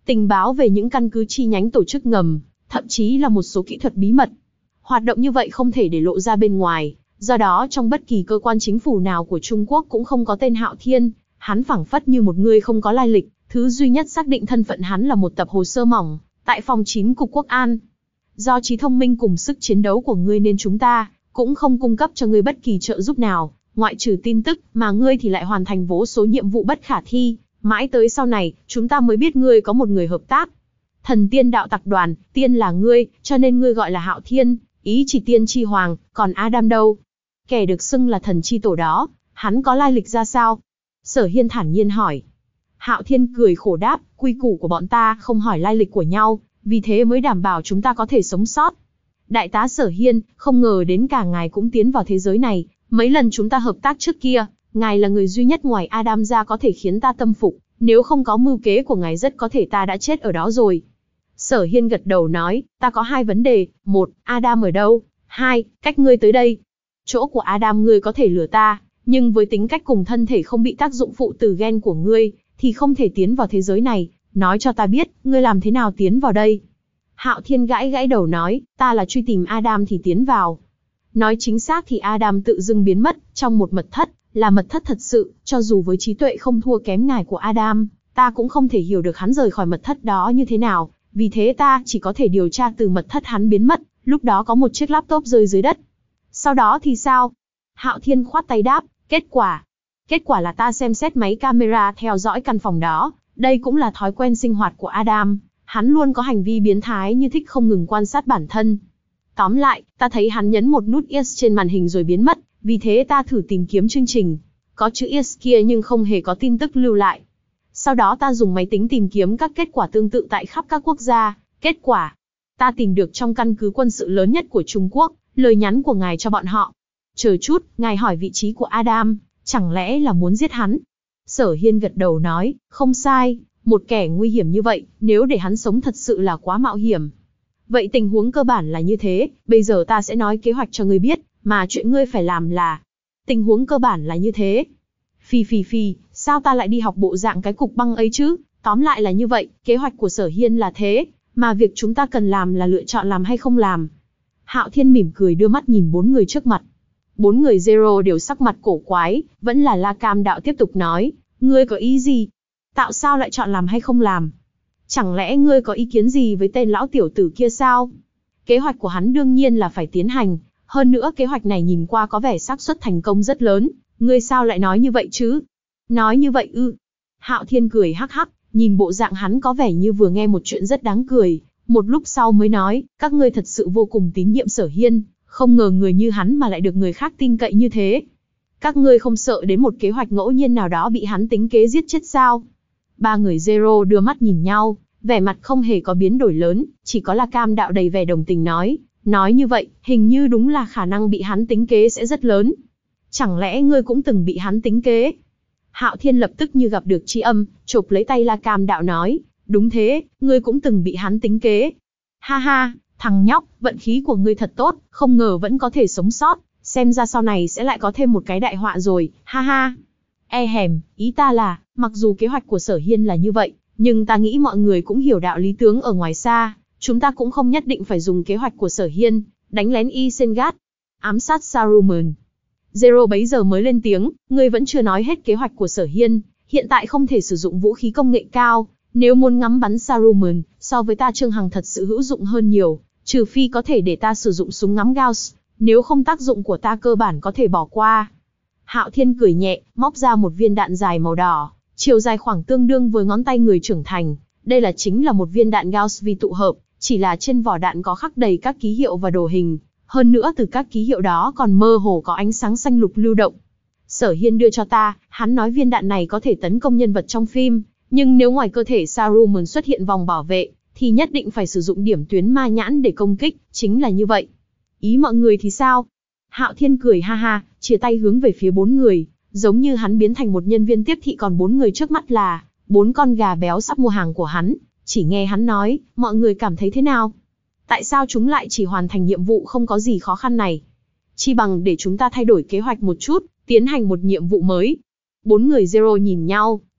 tình báo về những căn cứ chi nhánh tổ chức ngầm, thậm chí là một số kỹ thuật bí mật. Hoạt động như vậy không thể để lộ ra bên ngoài, do đó trong bất kỳ cơ quan chính phủ nào của Trung Quốc cũng không có tên Hạo Thiên, hắn phảng phất như một người không có lai lịch, thứ duy nhất xác định thân phận hắn là một tập hồ sơ mỏng, tại phòng chín Cục Quốc an. Do trí thông minh cùng sức chiến đấu của ngươi nên chúng ta cũng không cung cấp cho ngươi bất kỳ trợ giúp nào, ngoại trừ tin tức, mà ngươi thì lại hoàn thành vô số nhiệm vụ bất khả thi, mãi tới sau này, chúng ta mới biết ngươi có một người hợp tác. Thần Tiên Đạo Tặc Đoàn, tiên là ngươi, cho nên ngươi gọi là Hạo Thiên, ý chỉ tiên chi hoàng, còn Adam đâu? Kẻ được xưng là thần chi tổ đó, hắn có lai lịch ra sao? Sở Hiên thản nhiên hỏi. Hạo Thiên cười khổ đáp, quy củ của bọn ta không hỏi lai lịch của nhau, vì thế mới đảm bảo chúng ta có thể sống sót. Đại tá Sở Hiên, không ngờ đến cả ngài cũng tiến vào thế giới này, mấy lần chúng ta hợp tác trước kia, ngài là người duy nhất ngoài Adam ra có thể khiến ta tâm phục, nếu không có mưu kế của ngài rất có thể ta đã chết ở đó rồi. Sở Hiên gật đầu nói, ta có hai vấn đề, một, Adam ở đâu? Hai, cách ngươi tới đây. Chỗ của Adam ngươi có thể lừa ta, nhưng với tính cách cùng thân thể không bị tác dụng phụ từ gen của ngươi, thì không thể tiến vào thế giới này, nói cho ta biết, ngươi làm thế nào tiến vào đây? Hạo Thiên gãi gãi đầu nói, ta là truy tìm Adam thì tiến vào. Nói chính xác thì Adam tự dưng biến mất, trong một mật thất, là mật thất thật sự, cho dù với trí tuệ không thua kém ngài của Adam, ta cũng không thể hiểu được hắn rời khỏi mật thất đó như thế nào, vì thế ta chỉ có thể điều tra từ mật thất hắn biến mất, lúc đó có một chiếc laptop rơi dưới đất. Sau đó thì sao? Hạo Thiên khoát tay đáp, kết quả. Kết quả là ta xem xét máy camera theo dõi căn phòng đó, đây cũng là thói quen sinh hoạt của Adam, hắn luôn có hành vi biến thái như thích không ngừng quan sát bản thân. Tóm lại, ta thấy hắn nhấn một nút yes trên màn hình rồi biến mất, vì thế ta thử tìm kiếm chương trình. Có chữ yes kia nhưng không hề có tin tức lưu lại. Sau đó ta dùng máy tính tìm kiếm các kết quả tương tự tại khắp các quốc gia. Kết quả, ta tìm được trong căn cứ quân sự lớn nhất của Trung Quốc, lời nhắn của ngài cho bọn họ. Chờ chút, ngài hỏi vị trí của Adam, chẳng lẽ là muốn giết hắn? Sở Hiên gật đầu nói, không sai, một kẻ nguy hiểm như vậy, nếu để hắn sống thật sự là quá mạo hiểm. Vậy tình huống cơ bản là như thế, bây giờ ta sẽ nói kế hoạch cho ngươi biết, mà chuyện ngươi phải làm là... Tình huống cơ bản là như thế. Phi phi phi, sao ta lại đi học bộ dạng cái cục băng ấy chứ? Tóm lại là như vậy, kế hoạch của Sở Hiên là thế, mà việc chúng ta cần làm là lựa chọn làm hay không làm. Hạo Thiên mỉm cười đưa mắt nhìn bốn người trước mặt. Bốn người Zero đều sắc mặt cổ quái, vẫn là La Cam Đạo tiếp tục nói, ngươi có ý gì? Tạo sao lại chọn làm hay không làm? Chẳng lẽ ngươi có ý kiến gì với tên lão tiểu tử kia sao? Kế hoạch của hắn đương nhiên là phải tiến hành, hơn nữa kế hoạch này nhìn qua có vẻ xác suất thành công rất lớn, ngươi sao lại nói như vậy chứ? Nói như vậy ư? Hạo Thiên cười hắc hắc, nhìn bộ dạng hắn có vẻ như vừa nghe một chuyện rất đáng cười, một lúc sau mới nói, các ngươi thật sự vô cùng tín nhiệm Sở Hiên, không ngờ người như hắn mà lại được người khác tin cậy như thế. Các ngươi không sợ đến một kế hoạch ngẫu nhiên nào đó bị hắn tính kế giết chết sao? Ba người Zero đưa mắt nhìn nhau, vẻ mặt không hề có biến đổi lớn, chỉ có La Cam Đạo đầy vẻ đồng tình nói, nói như vậy, hình như đúng là khả năng bị hắn tính kế sẽ rất lớn. Chẳng lẽ ngươi cũng từng bị hắn tính kế? Hạo Thiên lập tức như gặp được tri âm, chộp lấy tay La Cam Đạo nói, đúng thế, ngươi cũng từng bị hắn tính kế. Ha ha, thằng nhóc, vận khí của ngươi thật tốt, không ngờ vẫn có thể sống sót, xem ra sau này sẽ lại có thêm một cái đại họa rồi, ha ha. E hèm, ý ta là, mặc dù kế hoạch của Sở Hiên là như vậy, nhưng ta nghĩ mọi người cũng hiểu đạo lý tướng ở ngoài xa, chúng ta cũng không nhất định phải dùng kế hoạch của Sở Hiên, đánh lén Isengard, ám sát Saruman. Zero bấy giờ mới lên tiếng, ngươi vẫn chưa nói hết kế hoạch của Sở Hiên, hiện tại không thể sử dụng vũ khí công nghệ cao, nếu muốn ngắm bắn Saruman, so với ta Trương Hằng thật sự hữu dụng hơn nhiều, trừ phi có thể để ta sử dụng súng ngắm Gauss, nếu không tác dụng của ta cơ bản có thể bỏ qua. Hạo Thiên cười nhẹ, móc ra một viên đạn dài màu đỏ, chiều dài khoảng tương đương với ngón tay người trưởng thành, đây là chính là một viên đạn Gauss vi tụ hợp, chỉ là trên vỏ đạn có khắc đầy các ký hiệu và đồ hình, hơn nữa từ các ký hiệu đó còn mơ hồ có ánh sáng xanh lục lưu động. Sở Hiên đưa cho ta, hắn nói viên đạn này có thể tấn công nhân vật trong phim, nhưng nếu ngoài cơ thể Saruman xuất hiện vòng bảo vệ, thì nhất định phải sử dụng điểm tuyến ma nhãn để công kích, chính là như vậy. Ý mọi người thì sao? Hạo Thiên cười ha ha, chia tay hướng về phía bốn người, giống như hắn biến thành một nhân viên tiếp thị, còn bốn người trước mắt là bốn con gà béo sắp mua hàng của hắn. Chỉ nghe hắn nói, mọi người cảm thấy thế nào? Tại sao chúng lại chỉ hoàn thành nhiệm vụ không có gì khó khăn này? Chi bằng để chúng ta thay đổi kế hoạch một chút, tiến hành một nhiệm vụ mới. Bốn người Zero nhìn nhau,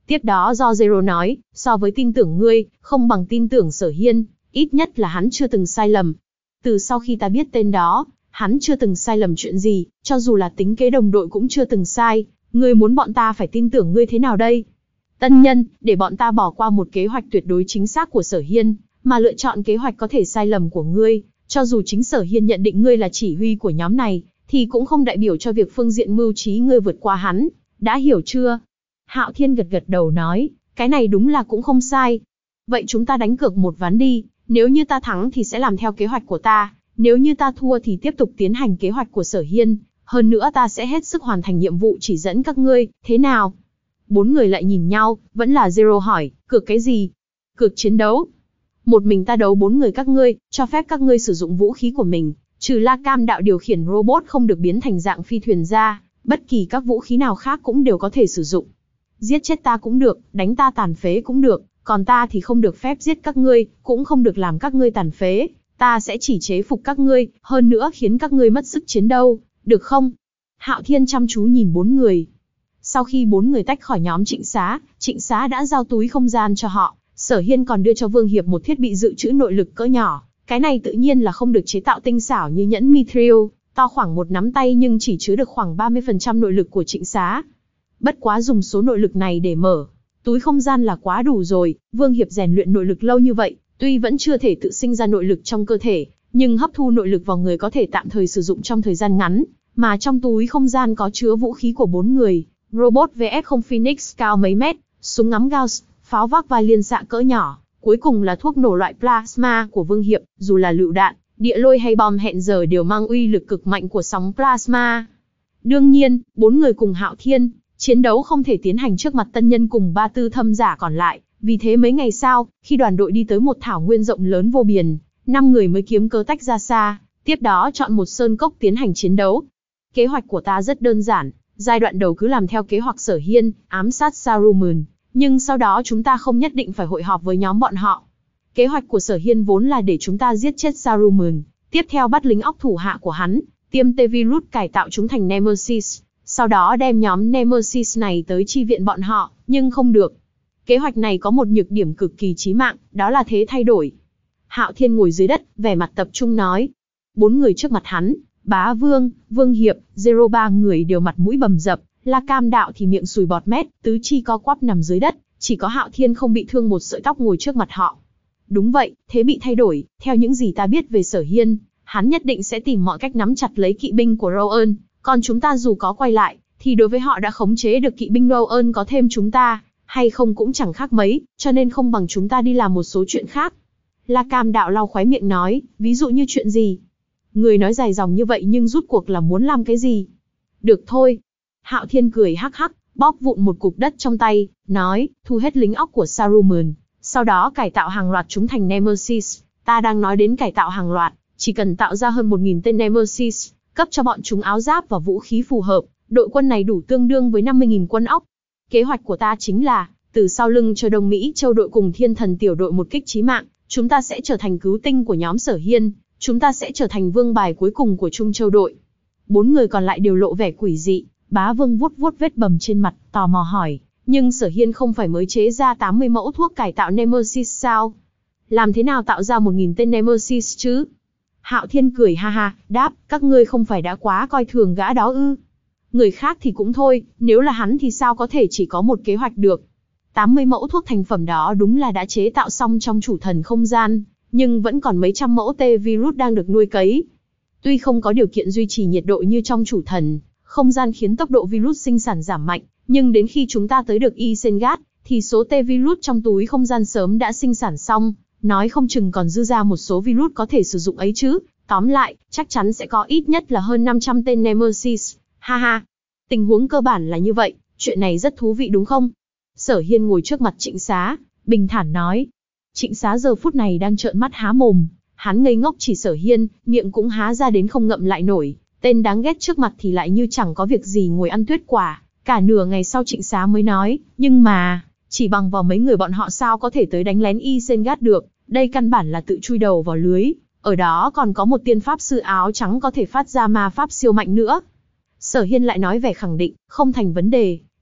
Tiếp đó do Zero nói, so với tin tưởng ngươi, không bằng tin tưởng Sở Hiên, ít nhất là hắn chưa từng sai lầm. Từ sau khi ta biết tên đó, hắn chưa từng sai lầm chuyện gì, cho dù là tính kế đồng đội cũng chưa từng sai, ngươi muốn bọn ta phải tin tưởng ngươi thế nào đây? Tân nhân, để bọn ta bỏ qua một kế hoạch tuyệt đối chính xác của Sở Hiên, mà lựa chọn kế hoạch có thể sai lầm của ngươi, cho dù chính Sở Hiên nhận định ngươi là chỉ huy của nhóm này, thì cũng không đại biểu cho việc phương diện mưu trí ngươi vượt qua hắn, đã hiểu chưa? Hạo Thiên gật gật đầu nói, cái này đúng là cũng không sai. Vậy chúng ta đánh cược một ván đi, nếu như ta thắng thì sẽ làm theo kế hoạch của ta, nếu như ta thua thì tiếp tục tiến hành kế hoạch của Sở Hiên, hơn nữa ta sẽ hết sức hoàn thành nhiệm vụ chỉ dẫn các ngươi, thế nào? Bốn người lại nhìn nhau, vẫn là Zero hỏi, cược cái gì? Cược chiến đấu. Một mình ta đấu bốn người các ngươi, cho phép các ngươi sử dụng vũ khí của mình, trừ La Cam đạo điều khiển robot không được biến thành dạng phi thuyền ra, bất kỳ các vũ khí nào khác cũng đều có thể sử dụng. Giết chết ta cũng được, đánh ta tàn phế cũng được, còn ta thì không được phép giết các ngươi, cũng không được làm các ngươi tàn phế, ta sẽ chỉ chế phục các ngươi, hơn nữa khiến các ngươi mất sức chiến đấu, được không? Hạo Thiên chăm chú nhìn bốn người. Sau khi bốn người tách khỏi nhóm Trịnh Xá, Trịnh Xá đã giao túi không gian cho họ, Sở Hiên còn đưa cho Vương Hiệp một thiết bị dự trữ nội lực cỡ nhỏ, cái này tự nhiên là không được chế tạo tinh xảo như nhẫn Mithril, to khoảng một nắm tay nhưng chỉ chứa được khoảng ba mươi phần trăm nội lực của Trịnh Xá. Bất quá dùng số nội lực này để mở túi không gian là quá đủ rồi, Vương Hiệp rèn luyện nội lực lâu như vậy, tuy vẫn chưa thể tự sinh ra nội lực trong cơ thể, nhưng hấp thu nội lực vào người có thể tạm thời sử dụng trong thời gian ngắn, mà trong túi không gian có chứa vũ khí của bốn người, robot vê ép không Phoenix cao mấy mét, súng ngắm Gauss, pháo vác vai liên xạ cỡ nhỏ, cuối cùng là thuốc nổ loại plasma của Vương Hiệp, dù là lựu đạn, địa lôi hay bom hẹn giờ đều mang uy lực cực mạnh của sóng plasma. Đương nhiên, bốn người cùng Hạo Thiên, chiến đấu không thể tiến hành trước mặt tân nhân cùng ba tư thâm giả còn lại, vì thế mấy ngày sau, khi đoàn đội đi tới một thảo nguyên rộng lớn vô biên, năm người mới kiếm cớ tách ra xa, tiếp đó chọn một sơn cốc tiến hành chiến đấu. Kế hoạch của ta rất đơn giản, giai đoạn đầu cứ làm theo kế hoạch Sở Hiên, ám sát Saruman, nhưng sau đó chúng ta không nhất định phải hội họp với nhóm bọn họ. Kế hoạch của Sở Hiên vốn là để chúng ta giết chết Saruman, tiếp theo bắt lính óc thủ hạ của hắn, tiêm T-virus cải tạo chúng thành Nemesis, sau đó đem nhóm Nemesis này tới chi viện bọn họ, nhưng không được. Kế hoạch này có một nhược điểm cực kỳ chí mạng, đó là thế thay đổi. Hạo Thiên ngồi dưới đất, vẻ mặt tập trung nói. Bốn người trước mặt hắn, Bá Vương, Vương Hiệp, Zero ba người đều mặt mũi bầm dập, La Cam đạo thì miệng sùi bọt mép, tứ chi co quắp nằm dưới đất, chỉ có Hạo Thiên không bị thương một sợi tóc ngồi trước mặt họ. Đúng vậy, thế bị thay đổi, theo những gì ta biết về Sở Hiên, hắn nhất định sẽ tìm mọi cách nắm chặt lấy kỵ binh của Rowan, còn chúng ta dù có quay lại, thì đối với họ đã khống chế được kỵ binh Rowan có thêm chúng ta, hay không cũng chẳng khác mấy, cho nên không bằng chúng ta đi làm một số chuyện khác. La Cam đạo lau khóe miệng nói, ví dụ như chuyện gì? Người nói dài dòng như vậy nhưng rút cuộc là muốn làm cái gì? Được thôi. Hạo Thiên cười hắc hắc, bóp vụn một cục đất trong tay, nói, thu hết lính óc của Saruman, sau đó cải tạo hàng loạt chúng thành Nemesis. Ta đang nói đến cải tạo hàng loạt, chỉ cần tạo ra hơn một nghìn tên Nemesis, cấp cho bọn chúng áo giáp và vũ khí phù hợp, đội quân này đủ tương đương với năm mươi nghìn quân óc. Kế hoạch của ta chính là, từ sau lưng cho Đông Mỹ Châu đội cùng Thiên Thần tiểu đội một kích chí mạng, chúng ta sẽ trở thành cứu tinh của nhóm Sở Hiên, chúng ta sẽ trở thành vương bài cuối cùng của Trung Châu đội. Bốn người còn lại đều lộ vẻ quỷ dị, Bá Vương vuốt vuốt vết bầm trên mặt, tò mò hỏi, nhưng Sở Hiên không phải mới chế ra tám mươi mẫu thuốc cải tạo Nemesis sao? Làm thế nào tạo ra một nghìn tên Nemesis chứ? Hạo Thiên cười ha ha, đáp, các ngươi không phải đã quá coi thường gã đó ư? Người khác thì cũng thôi, nếu là hắn thì sao có thể chỉ có một kế hoạch được? tám mươi mẫu thuốc thành phẩm đó đúng là đã chế tạo xong trong chủ thần không gian, nhưng vẫn còn mấy trăm mẫu T-virus đang được nuôi cấy. Tuy không có điều kiện duy trì nhiệt độ như trong chủ thần không gian khiến tốc độ virus sinh sản giảm mạnh, nhưng đến khi chúng ta tới được Isengard, thì số T-virus trong túi không gian sớm đã sinh sản xong, nói không chừng còn dư ra một số virus có thể sử dụng ấy chứ. Tóm lại, chắc chắn sẽ có ít nhất là hơn năm trăm tên Nemesis. Ha ha. Tình huống cơ bản là như vậy, chuyện này rất thú vị đúng không? Sở Hiên ngồi trước mặt Trịnh Xá, bình thản nói. Trịnh Xá giờ phút này đang trợn mắt há mồm, hắn ngây ngốc chỉ Sở Hiên, miệng cũng há ra đến không ngậm lại nổi, tên đáng ghét trước mặt thì lại như chẳng có việc gì ngồi ăn tuyết quả. Cả nửa ngày sau Trịnh Xá mới nói, nhưng mà, chỉ bằng vào mấy người bọn họ sao có thể tới đánh lén Isengard được, đây căn bản là tự chui đầu vào lưới, ở đó còn có một tiên pháp sư áo trắng có thể phát ra ma pháp siêu mạnh nữa. Sở Hiên lại nói vẻ khẳng định, không thành vấn đề,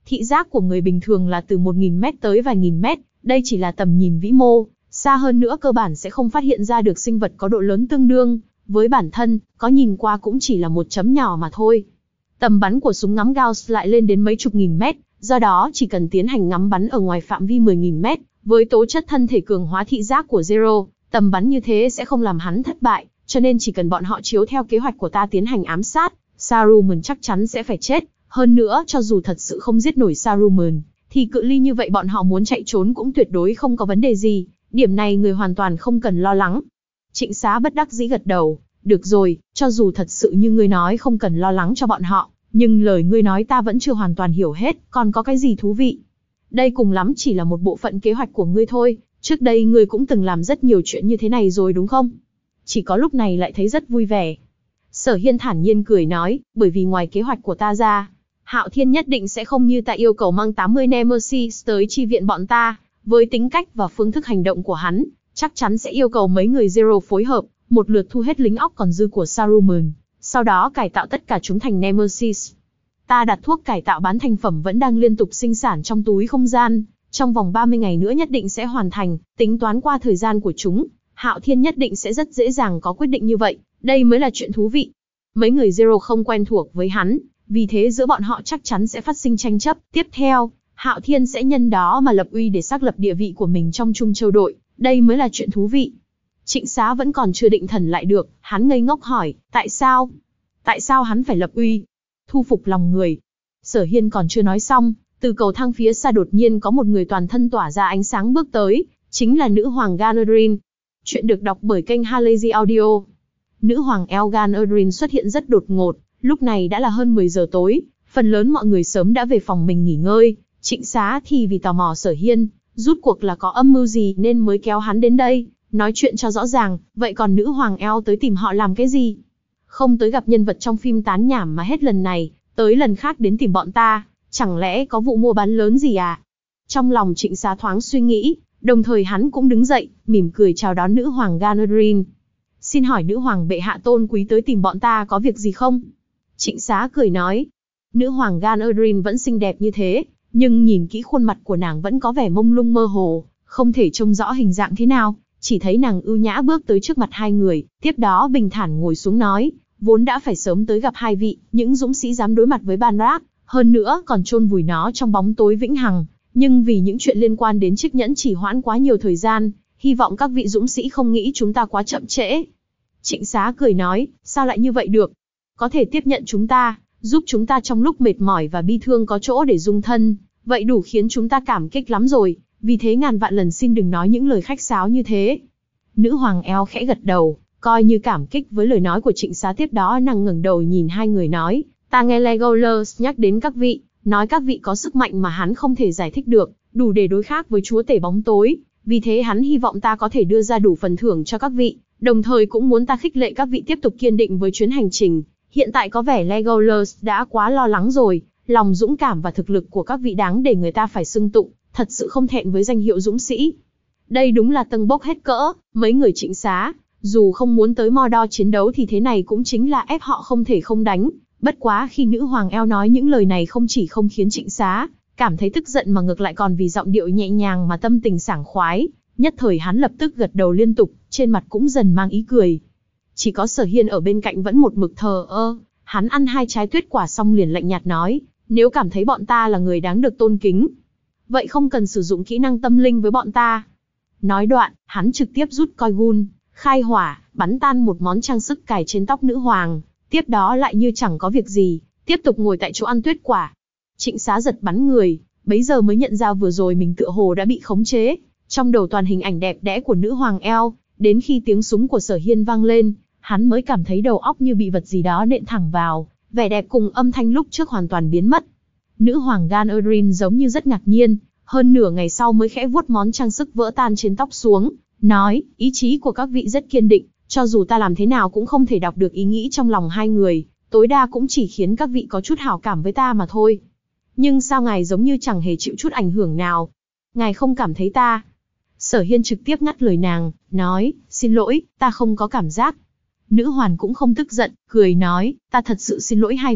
Thị giác của người bình thường là từ một nghìn mét tới vài nghìn mét, đây chỉ là tầm nhìn vĩ mô, xa hơn nữa cơ bản sẽ không phát hiện ra được sinh vật có độ lớn tương đương với bản thân, có nhìn qua cũng chỉ là một chấm nhỏ mà thôi. Tầm bắn của súng ngắm Gauss lại lên đến mấy chục nghìn mét, do đó chỉ cần tiến hành ngắm bắn ở ngoài phạm vi mười nghìn mét, với tố chất thân thể cường hóa thị giác của Zero, tầm bắn như thế sẽ không làm hắn thất bại, cho nên chỉ cần bọn họ chiếu theo kế hoạch của ta tiến hành ám sát, Saruman chắc chắn sẽ phải chết. Hơn nữa, cho dù thật sự không giết nổi Saruman, thì cự ly như vậy bọn họ muốn chạy trốn cũng tuyệt đối không có vấn đề gì, điểm này người hoàn toàn không cần lo lắng. Trịnh Xá bất đắc dĩ gật đầu, được rồi, cho dù thật sự như ngươi nói không cần lo lắng cho bọn họ, nhưng lời ngươi nói ta vẫn chưa hoàn toàn hiểu hết, còn có cái gì thú vị. Đây cùng lắm chỉ là một bộ phận kế hoạch của ngươi thôi, trước đây ngươi cũng từng làm rất nhiều chuyện như thế này rồi đúng không? Chỉ có lúc này lại thấy rất vui vẻ. Sở Hiên thản nhiên cười nói, bởi vì ngoài kế hoạch của ta ra, Hạo Thiên nhất định sẽ không như ta yêu cầu mang tám mươi Nemesis tới chi viện bọn ta, với tính cách và phương thức hành động của hắn, chắc chắn sẽ yêu cầu mấy người Zero phối hợp, một lượt thu hết lính óc còn dư của Saruman, sau đó cải tạo tất cả chúng thành Nemesis. Ta đặt thuốc cải tạo bán thành phẩm vẫn đang liên tục sinh sản trong túi không gian, trong vòng ba mươi ngày nữa nhất định sẽ hoàn thành, tính toán qua thời gian của chúng, Hạo Thiên nhất định sẽ rất dễ dàng có quyết định như vậy, đây mới là chuyện thú vị. Mấy người Zero không quen thuộc với hắn, vì thế giữa bọn họ chắc chắn sẽ phát sinh tranh chấp. Tiếp theo, Hạo Thiên sẽ nhân đó mà lập uy để xác lập địa vị của mình trong Trung Châu đội, đây mới là chuyện thú vị. Trịnh Xá vẫn còn chưa định thần lại được, hắn ngây ngốc hỏi, tại sao? Tại sao hắn phải lập uy? Thu phục lòng người. Sở Hiên còn chưa nói xong, từ cầu thang phía xa đột nhiên có một người toàn thân tỏa ra ánh sáng bước tới, chính là nữ hoàng Ganadrin. Chuyện được đọc bởi kênh Halazy Audio. Nữ hoàng El Ganadrin xuất hiện rất đột ngột, lúc này đã là hơn mười giờ tối, phần lớn mọi người sớm đã về phòng mình nghỉ ngơi, Trịnh Xá thì vì tò mò Sở Hiên, rút cuộc là có âm mưu gì nên mới kéo hắn đến đây, nói chuyện cho rõ ràng, vậy còn nữ hoàng El tới tìm họ làm cái gì? Không tới gặp nhân vật trong phim tán nhảm mà hết lần này, tới lần khác đến tìm bọn ta, chẳng lẽ có vụ mua bán lớn gì à? Trong lòng Trịnh Xá thoáng suy nghĩ, đồng thời hắn cũng đứng dậy, mỉm cười chào đón nữ hoàng Ganadrin. Xin hỏi nữ hoàng bệ hạ tôn quý tới tìm bọn ta có việc gì không? Trịnh Xá cười nói, nữ hoàng Ganadrin vẫn xinh đẹp như thế, nhưng nhìn kỹ khuôn mặt của nàng vẫn có vẻ mông lung mơ hồ, không thể trông rõ hình dạng thế nào, chỉ thấy nàng ưu nhã bước tới trước mặt hai người, tiếp đó bình thản ngồi xuống nói, vốn đã phải sớm tới gặp hai vị, những dũng sĩ dám đối mặt với Banrak, hơn nữa còn chôn vùi nó trong bóng tối vĩnh hằng, nhưng vì những chuyện liên quan đến chiếc nhẫn chỉ hoãn quá nhiều thời gian, hy vọng các vị dũng sĩ không nghĩ chúng ta quá chậm trễ. Trịnh Xá cười nói, sao lại như vậy được? Có thể tiếp nhận chúng ta, giúp chúng ta trong lúc mệt mỏi và bi thương có chỗ để dung thân, vậy đủ khiến chúng ta cảm kích lắm rồi, vì thế ngàn vạn lần xin đừng nói những lời khách sáo như thế. Nữ hoàng El khẽ gật đầu, coi như cảm kích với lời nói của Trịnh Xá, tiếp đó nàng ngẩng đầu nhìn hai người nói, ta nghe Legolas nhắc đến các vị, nói các vị có sức mạnh mà hắn không thể giải thích được, đủ để đối kháng với chúa tể bóng tối, vì thế hắn hy vọng ta có thể đưa ra đủ phần thưởng cho các vị, đồng thời cũng muốn ta khích lệ các vị tiếp tục kiên định với chuyến hành trình. Hiện tại có vẻ Legolas đã quá lo lắng rồi, lòng dũng cảm và thực lực của các vị đáng để người ta phải xưng tụng, thật sự không thẹn với danh hiệu dũng sĩ. Đây đúng là tâng bốc hết cỡ, mấy người Trịnh Xá, dù không muốn tới Mordor chiến đấu thì thế này cũng chính là ép họ không thể không đánh. Bất quá khi nữ hoàng El nói những lời này không chỉ không khiến Trịnh Xá cảm thấy tức giận mà ngược lại còn vì giọng điệu nhẹ nhàng mà tâm tình sảng khoái, nhất thời hắn lập tức gật đầu liên tục, trên mặt cũng dần mang ý cười. Chỉ có Sở Hiên ở bên cạnh vẫn một mực thờ ơ, hắn ăn hai trái tuyết quả xong liền lạnh nhạt nói, nếu cảm thấy bọn ta là người đáng được tôn kính, vậy không cần sử dụng kỹ năng tâm linh với bọn ta. Nói đoạn, hắn trực tiếp rút coi gun, khai hỏa, bắn tan một món trang sức cài trên tóc nữ hoàng, tiếp đó lại như chẳng có việc gì, tiếp tục ngồi tại chỗ ăn tuyết quả. Trịnh Xá giật bắn người, bấy giờ mới nhận ra vừa rồi mình tựa hồ đã bị khống chế, trong đầu toàn hình ảnh đẹp đẽ của nữ hoàng El, đến khi tiếng súng của Sở Hiên vang lên, hắn mới cảm thấy đầu óc như bị vật gì đó nện thẳng vào, vẻ đẹp cùng âm thanh lúc trước hoàn toàn biến mất. Nữ hoàng Ganadrin giống như rất ngạc nhiên, hơn nửa ngày sau mới khẽ vuốt món trang sức vỡ tan trên tóc xuống, nói, ý chí của các vị rất kiên định, cho dù ta làm thế nào cũng không thể đọc được ý nghĩ trong lòng hai người, tối đa cũng chỉ khiến các vị có chút hảo cảm với ta mà thôi. Nhưng sao ngài giống như chẳng hề chịu chút ảnh hưởng nào? Ngài không cảm thấy ta? Sở Hiên trực tiếp ngắt lời nàng, nói, xin lỗi, ta không có cảm giác. Nữ hoàn cũng không tức giận, cười nói, ta thật sự xin lỗi hai vị,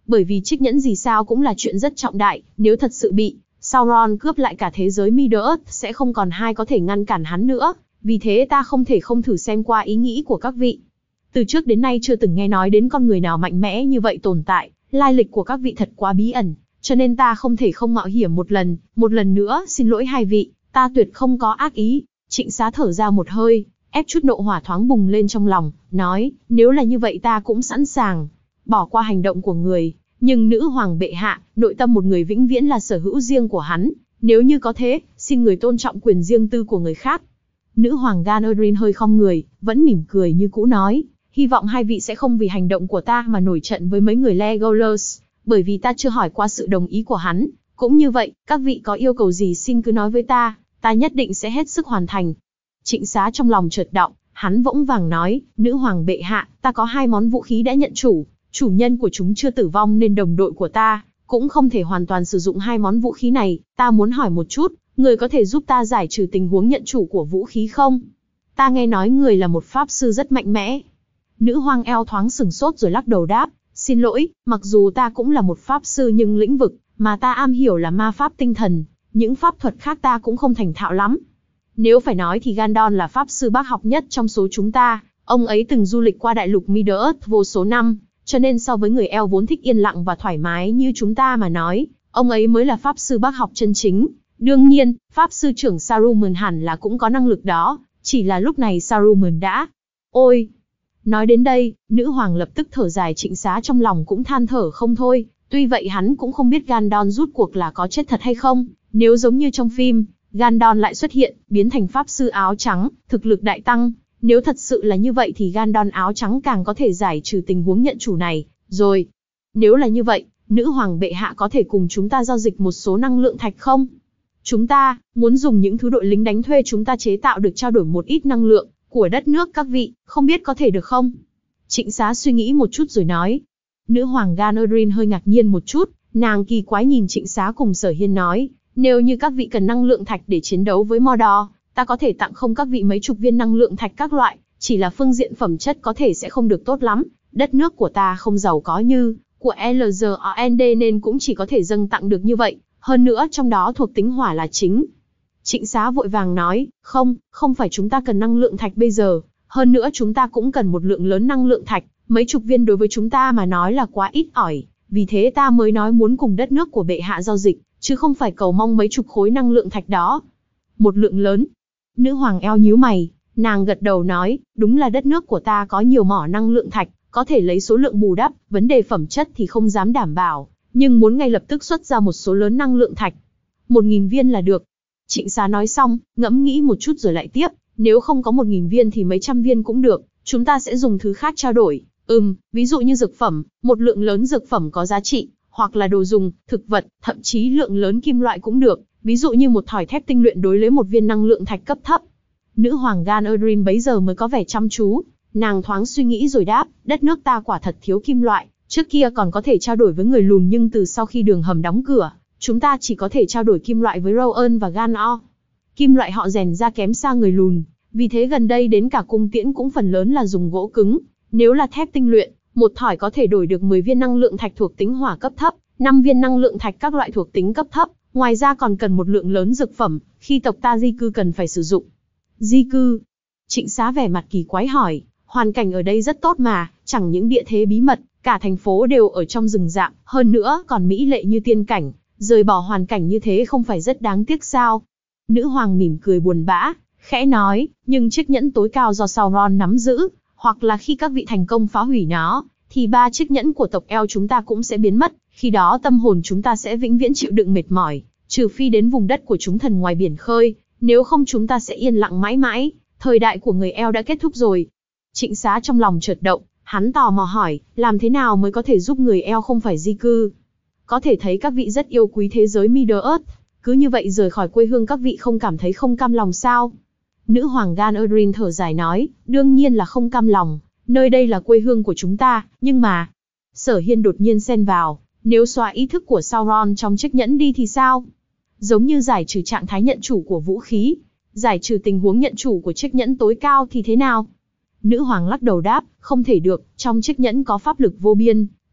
bởi vì chiếc nhẫn gì sao cũng là chuyện rất trọng đại, nếu thật sự bị Sauron cướp lại cả thế giới Middle-earth sẽ không còn ai có thể ngăn cản hắn nữa, vì thế ta không thể không thử xem qua ý nghĩ của các vị. Từ trước đến nay chưa từng nghe nói đến con người nào mạnh mẽ như vậy tồn tại, lai lịch của các vị thật quá bí ẩn, cho nên ta không thể không mạo hiểm một lần, một lần nữa xin lỗi hai vị, ta tuyệt không có ác ý. Trịnh Xá thở ra một hơi, ép chút nộ hỏa thoáng bùng lên trong lòng, nói, nếu là như vậy ta cũng sẵn sàng bỏ qua hành động của người, nhưng nữ hoàng bệ hạ, nội tâm một người vĩnh viễn là sở hữu riêng của hắn, nếu như có thế, xin người tôn trọng quyền riêng tư của người khác. Nữ hoàng Gan-erin hơi khom người, vẫn mỉm cười như cũ nói, hy vọng hai vị sẽ không vì hành động của ta mà nổi trận với mấy người Legolas, bởi vì ta chưa hỏi qua sự đồng ý của hắn, cũng như vậy, các vị có yêu cầu gì xin cứ nói với ta, ta nhất định sẽ hết sức hoàn thành. Trịnh Xá trong lòng chợt động, hắn vỗng vàng nói, nữ hoàng bệ hạ, ta có hai món vũ khí đã nhận chủ, chủ nhân của chúng chưa tử vong nên đồng đội của ta cũng không thể hoàn toàn sử dụng hai món vũ khí này, ta muốn hỏi một chút, người có thể giúp ta giải trừ tình huống nhận chủ của vũ khí không? Ta nghe nói người là một pháp sư rất mạnh mẽ. Nữ hoàng eo thoáng sừng sốt rồi lắc đầu đáp, xin lỗi, mặc dù ta cũng là một pháp sư nhưng lĩnh vực mà ta am hiểu là ma pháp tinh thần, những pháp thuật khác ta cũng không thành thạo lắm. Nếu phải nói thì Gandon là pháp sư bác học nhất trong số chúng ta, ông ấy từng du lịch qua đại lục Middle-earth vô số năm, cho nên so với người eo vốn thích yên lặng và thoải mái như chúng ta mà nói, ông ấy mới là pháp sư bác học chân chính. Đương nhiên, pháp sư trưởng Saruman hẳn là cũng có năng lực đó, chỉ là lúc này Saruman đã... Ôi! Nói đến đây, nữ hoàng lập tức thở dài. Trịnh Xá trong lòng cũng than thở không thôi, tuy vậy hắn cũng không biết Gandon rút cuộc là có chết thật hay không, nếu giống như trong phim, Gandon lại xuất hiện, biến thành pháp sư áo trắng, thực lực đại tăng. Nếu thật sự là như vậy thì Gandon áo trắng càng có thể giải trừ tình huống nhận chủ này, rồi. Nếu là như vậy, nữ hoàng bệ hạ có thể cùng chúng ta giao dịch một số năng lượng thạch không? Chúng ta muốn dùng những thứ đội lính đánh thuê chúng ta chế tạo được trao đổi một ít năng lượng của đất nước các vị, không biết có thể được không? Trịnh Xá suy nghĩ một chút rồi nói. Nữ hoàng Gan-erin hơi ngạc nhiên một chút, nàng kỳ quái nhìn Trịnh Xá cùng Sở Hiên nói, nếu như các vị cần năng lượng thạch để chiến đấu với Mordor, ta có thể tặng không các vị mấy chục viên năng lượng thạch các loại, chỉ là phương diện phẩm chất có thể sẽ không được tốt lắm, đất nước của ta không giàu có như của lờ giê en đê nên cũng chỉ có thể dâng tặng được như vậy, hơn nữa trong đó thuộc tính hỏa là chính. Trịnh Xá vội vàng nói, không, không phải chúng ta cần năng lượng thạch bây giờ, hơn nữa chúng ta cũng cần một lượng lớn năng lượng thạch, mấy chục viên đối với chúng ta mà nói là quá ít ỏi, vì thế ta mới nói muốn cùng đất nước của bệ hạ giao dịch, chứ không phải cầu mong mấy chục khối năng lượng thạch đó. Một lượng lớn. Nữ hoàng eo nhíu mày, nàng gật đầu nói, đúng là đất nước của ta có nhiều mỏ năng lượng thạch, có thể lấy số lượng bù đắp, vấn đề phẩm chất thì không dám đảm bảo, nhưng muốn ngay lập tức xuất ra một số lớn năng lượng thạch. Một nghìn viên là được. Trịnh Xá nói xong, ngẫm nghĩ một chút rồi lại tiếp, nếu không có một nghìn viên thì mấy trăm viên cũng được, chúng ta sẽ dùng thứ khác trao đổi. Ừm, ví dụ như dược phẩm, một lượng lớn dược phẩm có giá trị, hoặc là đồ dùng, thực vật, thậm chí lượng lớn kim loại cũng được, ví dụ như một thỏi thép tinh luyện đối lấy một viên năng lượng thạch cấp thấp. Nữ hoàng Gan-erin bấy giờ mới có vẻ chăm chú, nàng thoáng suy nghĩ rồi đáp, đất nước ta quả thật thiếu kim loại, trước kia còn có thể trao đổi với người lùn nhưng từ sau khi đường hầm đóng cửa, chúng ta chỉ có thể trao đổi kim loại với Rowan và Gan-o. Kim loại họ rèn ra kém xa người lùn, vì thế gần đây đến cả cung tiễn cũng phần lớn là dùng gỗ cứng. Nếu là thép tinh luyện, một thỏi có thể đổi được mười viên năng lượng thạch thuộc tính hỏa cấp thấp, năm viên năng lượng thạch các loại thuộc tính cấp thấp, ngoài ra còn cần một lượng lớn dược phẩm, khi tộc ta di cư cần phải sử dụng. Di cư? Trịnh Xá vẻ mặt kỳ quái hỏi, hoàn cảnh ở đây rất tốt mà, chẳng những địa thế bí mật, cả thành phố đều ở trong rừng rậm, hơn nữa còn mỹ lệ như tiên cảnh, rời bỏ hoàn cảnh như thế không phải rất đáng tiếc sao? Nữ hoàng mỉm cười buồn bã, khẽ nói, nhưng chiếc nhẫn tối cao do Sauron nắm giữ, hoặc là khi các vị thành công phá hủy nó, thì ba chiếc nhẫn của tộc eo chúng ta cũng sẽ biến mất, khi đó tâm hồn chúng ta sẽ vĩnh viễn chịu đựng mệt mỏi, trừ phi đến vùng đất của chúng thần ngoài biển khơi, nếu không chúng ta sẽ yên lặng mãi mãi, thời đại của người eo đã kết thúc rồi. Trịnh Xá trong lòng chợt động, hắn tò mò hỏi, làm thế nào mới có thể giúp người eo không phải di cư? Có thể thấy các vị rất yêu quý thế giới Middle-earth, cứ như vậy rời khỏi quê hương các vị không cảm thấy không cam lòng sao? Nữ hoàng Gan-erin thở dài nói, đương nhiên là không cam lòng, nơi đây là quê hương của chúng ta, nhưng mà... Sở Hiên đột nhiên xen vào, nếu xóa ý thức của Sauron trong chiếc nhẫn đi thì sao? Giống như giải trừ trạng thái nhận chủ của vũ khí, giải trừ tình huống nhận chủ của chiếc nhẫn tối cao thì thế nào? Nữ hoàng lắc đầu đáp, không thể được, trong chiếc nhẫn có pháp lực vô biên,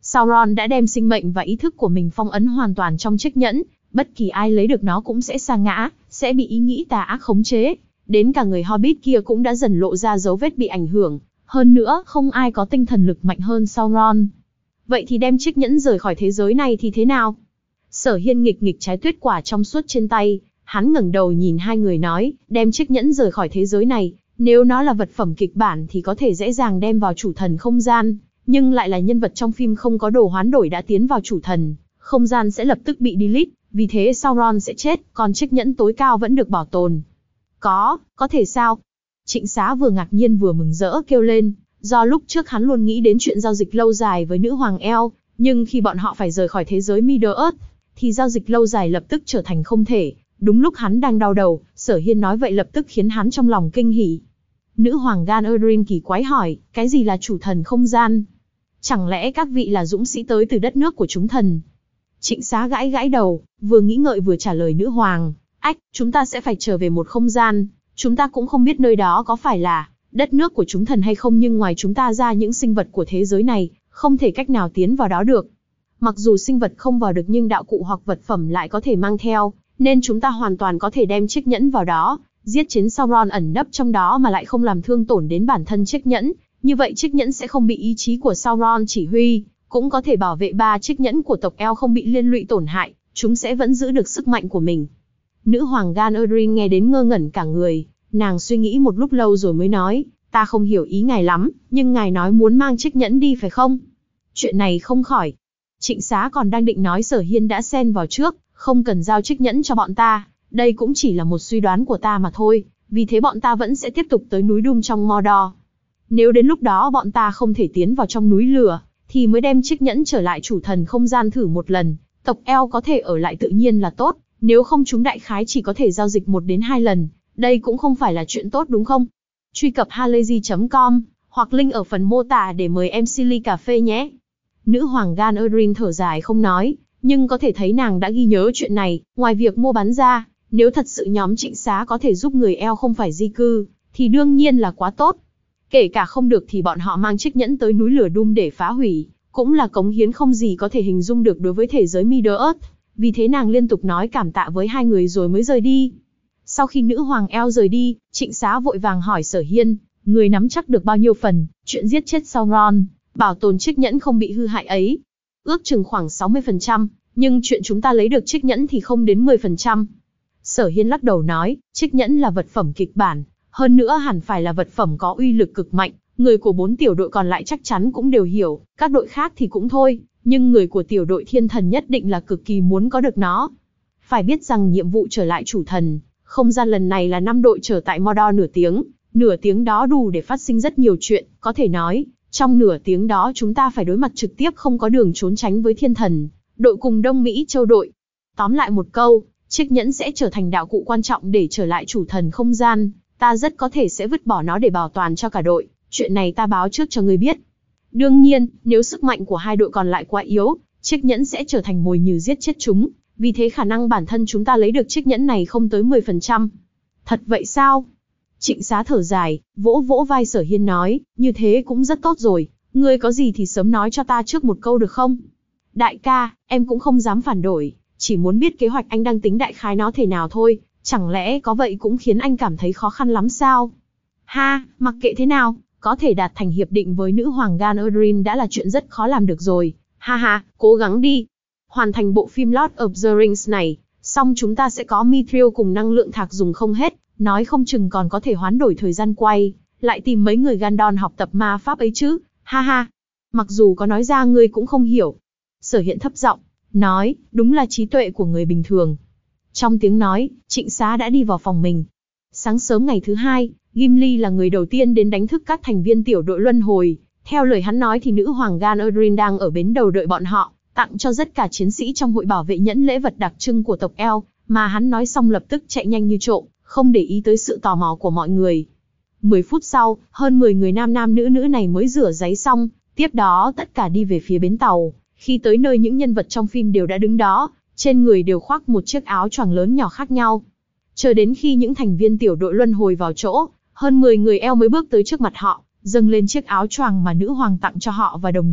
Sauron đã đem sinh mệnh và ý thức của mình phong ấn hoàn toàn trong chiếc nhẫn, bất kỳ ai lấy được nó cũng sẽ sa ngã, sẽ bị ý nghĩ tà ác khống chế. Đến cả người Hobbit kia cũng đã dần lộ ra dấu vết bị ảnh hưởng. Hơn nữa, không ai có tinh thần lực mạnh hơn Sauron. Vậy thì đem chiếc nhẫn rời khỏi thế giới này thì thế nào? Sở Hiên nghịch nghịch trái tuyết quả trong suốt trên tay, hắn ngẩng đầu nhìn hai người nói, đem chiếc nhẫn rời khỏi thế giới này, nếu nó là vật phẩm kịch bản thì có thể dễ dàng đem vào chủ thần không gian, nhưng lại là nhân vật trong phim không có đồ hoán đổi đã tiến vào chủ thần, không gian sẽ lập tức bị delete, vì thế Sauron sẽ chết, còn chiếc nhẫn tối cao vẫn được bảo tồn. Có, có thể sao? Trịnh Xá vừa ngạc nhiên vừa mừng rỡ kêu lên, do lúc trước hắn luôn nghĩ đến chuyện giao dịch lâu dài với nữ hoàng eo, nhưng khi bọn họ phải rời khỏi thế giới Middle-earth, thì giao dịch lâu dài lập tức trở thành không thể. Đúng lúc hắn đang đau đầu, Sở Hiên nói vậy lập tức khiến hắn trong lòng kinh hỉ. Nữ hoàng Gan-Erin kỳ quái hỏi, cái gì là chủ thần không gian? Chẳng lẽ các vị là dũng sĩ tới từ đất nước của chúng thần? Trịnh Xá gãi gãi đầu, vừa nghĩ ngợi vừa trả lời nữ hoàng, ách, chúng ta sẽ phải trở về một không gian, chúng ta cũng không biết nơi đó có phải là đất nước của chúng thần hay không, nhưng ngoài chúng ta ra những sinh vật của thế giới này, không thể cách nào tiến vào đó được. Mặc dù sinh vật không vào được nhưng đạo cụ hoặc vật phẩm lại có thể mang theo, nên chúng ta hoàn toàn có thể đem chiếc nhẫn vào đó, giết chết Sauron ẩn nấp trong đó mà lại không làm thương tổn đến bản thân chiếc nhẫn. Như vậy chiếc nhẫn sẽ không bị ý chí của Sauron chỉ huy, cũng có thể bảo vệ ba chiếc nhẫn của tộc Eo không bị liên lụy tổn hại, chúng sẽ vẫn giữ được sức mạnh của mình. Nữ hoàng Gan-Erin nghe đến ngơ ngẩn cả người, nàng suy nghĩ một lúc lâu rồi mới nói, ta không hiểu ý ngài lắm, nhưng ngài nói muốn mang chiếc nhẫn đi phải không? Chuyện này không khỏi. Trịnh Xá còn đang định nói Sở Hiên đã xen vào trước, không cần giao chiếc nhẫn cho bọn ta, đây cũng chỉ là một suy đoán của ta mà thôi, vì thế bọn ta vẫn sẽ tiếp tục tới núi Doom trong Mordor. Nếu đến lúc đó bọn ta không thể tiến vào trong núi lửa, thì mới đem chiếc nhẫn trở lại chủ thần không gian thử một lần, tộc Eo có thể ở lại tự nhiên là tốt, nếu không chúng đại khái chỉ có thể giao dịch một đến hai lần, đây cũng không phải là chuyện tốt đúng không? Truy cập halayzi chấm com, hoặc link ở phần mô tả để mời em xê ly cà phê nhé. Nữ hoàng Gan-Erin thở dài không nói, nhưng có thể thấy nàng đã ghi nhớ chuyện này, ngoài việc mua bán ra, nếu thật sự nhóm Trịnh Xá có thể giúp người Eo không phải di cư, thì đương nhiên là quá tốt. Kể cả không được thì bọn họ mang chiếc nhẫn tới núi lửa Doom để phá hủy, cũng là cống hiến không gì có thể hình dung được đối với thế giới Middle-earth, vì thế nàng liên tục nói cảm tạ với hai người rồi mới rời đi. Sau khi nữ hoàng Eo rời đi, Trịnh Xá vội vàng hỏi Sở Hiên, người nắm chắc được bao nhiêu phần, chuyện giết chết Sauron, bảo tồn chiếc nhẫn không bị hư hại ấy. Ước chừng khoảng sáu mươi phần trăm, nhưng chuyện chúng ta lấy được chiếc nhẫn thì không đến mười phần trăm. Sở Hiên lắc đầu nói, chiếc nhẫn là vật phẩm kịch bản, hơn nữa hẳn phải là vật phẩm có uy lực cực mạnh, người của bốn tiểu đội còn lại chắc chắn cũng đều hiểu, các đội khác thì cũng thôi, nhưng người của tiểu đội thiên thần nhất định là cực kỳ muốn có được nó. Phải biết rằng nhiệm vụ trở lại chủ thần không gian lần này là năm đội trở tại Mordor nửa tiếng, nửa tiếng đó đủ để phát sinh rất nhiều chuyện, có thể nói, trong nửa tiếng đó chúng ta phải đối mặt trực tiếp không có đường trốn tránh với thiên thần, đội cùng Đông Mỹ châu đội. Tóm lại một câu, chiếc nhẫn sẽ trở thành đạo cụ quan trọng để trở lại chủ thần không gian, ta rất có thể sẽ vứt bỏ nó để bảo toàn cho cả đội, chuyện này ta báo trước cho ngươi biết. Đương nhiên, nếu sức mạnh của hai đội còn lại quá yếu, chiếc nhẫn sẽ trở thành mồi nhử giết chết chúng, vì thế khả năng bản thân chúng ta lấy được chiếc nhẫn này không tới mười phần trăm. Thật vậy sao? Trịnh Xá thở dài, vỗ vỗ vai Sở Hiên nói, như thế cũng rất tốt rồi, ngươi có gì thì sớm nói cho ta trước một câu được không? Đại ca, em cũng không dám phản đổi, chỉ muốn biết kế hoạch anh đang tính đại khái nó thế nào thôi, chẳng lẽ có vậy cũng khiến anh cảm thấy khó khăn lắm sao? Ha, mặc kệ thế nào, có thể đạt thành hiệp định với nữ hoàng Gan-Erin đã là chuyện rất khó làm được rồi, ha ha, cố gắng đi. Hoàn thành bộ phim Lord of the Rings này, xong chúng ta sẽ có Mithril cùng năng lượng thạc dùng không hết, nói không chừng còn có thể hoán đổi thời gian quay, lại tìm mấy người Gandon học tập ma pháp ấy chứ, ha ha. Mặc dù có nói ra ngươi cũng không hiểu. Sở Hiện thấp giọng nói, đúng là trí tuệ của người bình thường. Trong tiếng nói, Trịnh Xá đã đi vào phòng mình. Sáng sớm ngày thứ hai, Gimli là người đầu tiên đến đánh thức các thành viên tiểu đội luân hồi. Theo lời hắn nói thì nữ hoàng Gan-Erin đang ở bến đầu đợi bọn họ, tặng cho tất cả chiến sĩ trong hội bảo vệ nhẫn lễ vật đặc trưng của tộc Eo, mà hắn nói xong lập tức chạy nhanh như trộm, không để ý tới sự tò mò của mọi người. mười phút sau, hơn mười người nam nam nữ nữ này mới rửa giấy xong, tiếp đó tất cả đi về phía bến tàu. Khi tới nơi những nhân vật trong phim đều đã đứng đó, trên người đều khoác một chiếc áo choàng lớn nhỏ khác nhau. Chờ đến khi những thành viên tiểu đội luân hồi vào chỗ, hơn mười người Eo mới bước tới trước mặt họ, dâng lên chiếc áo choàng mà nữ hoàng tặng cho họ và đồng đội,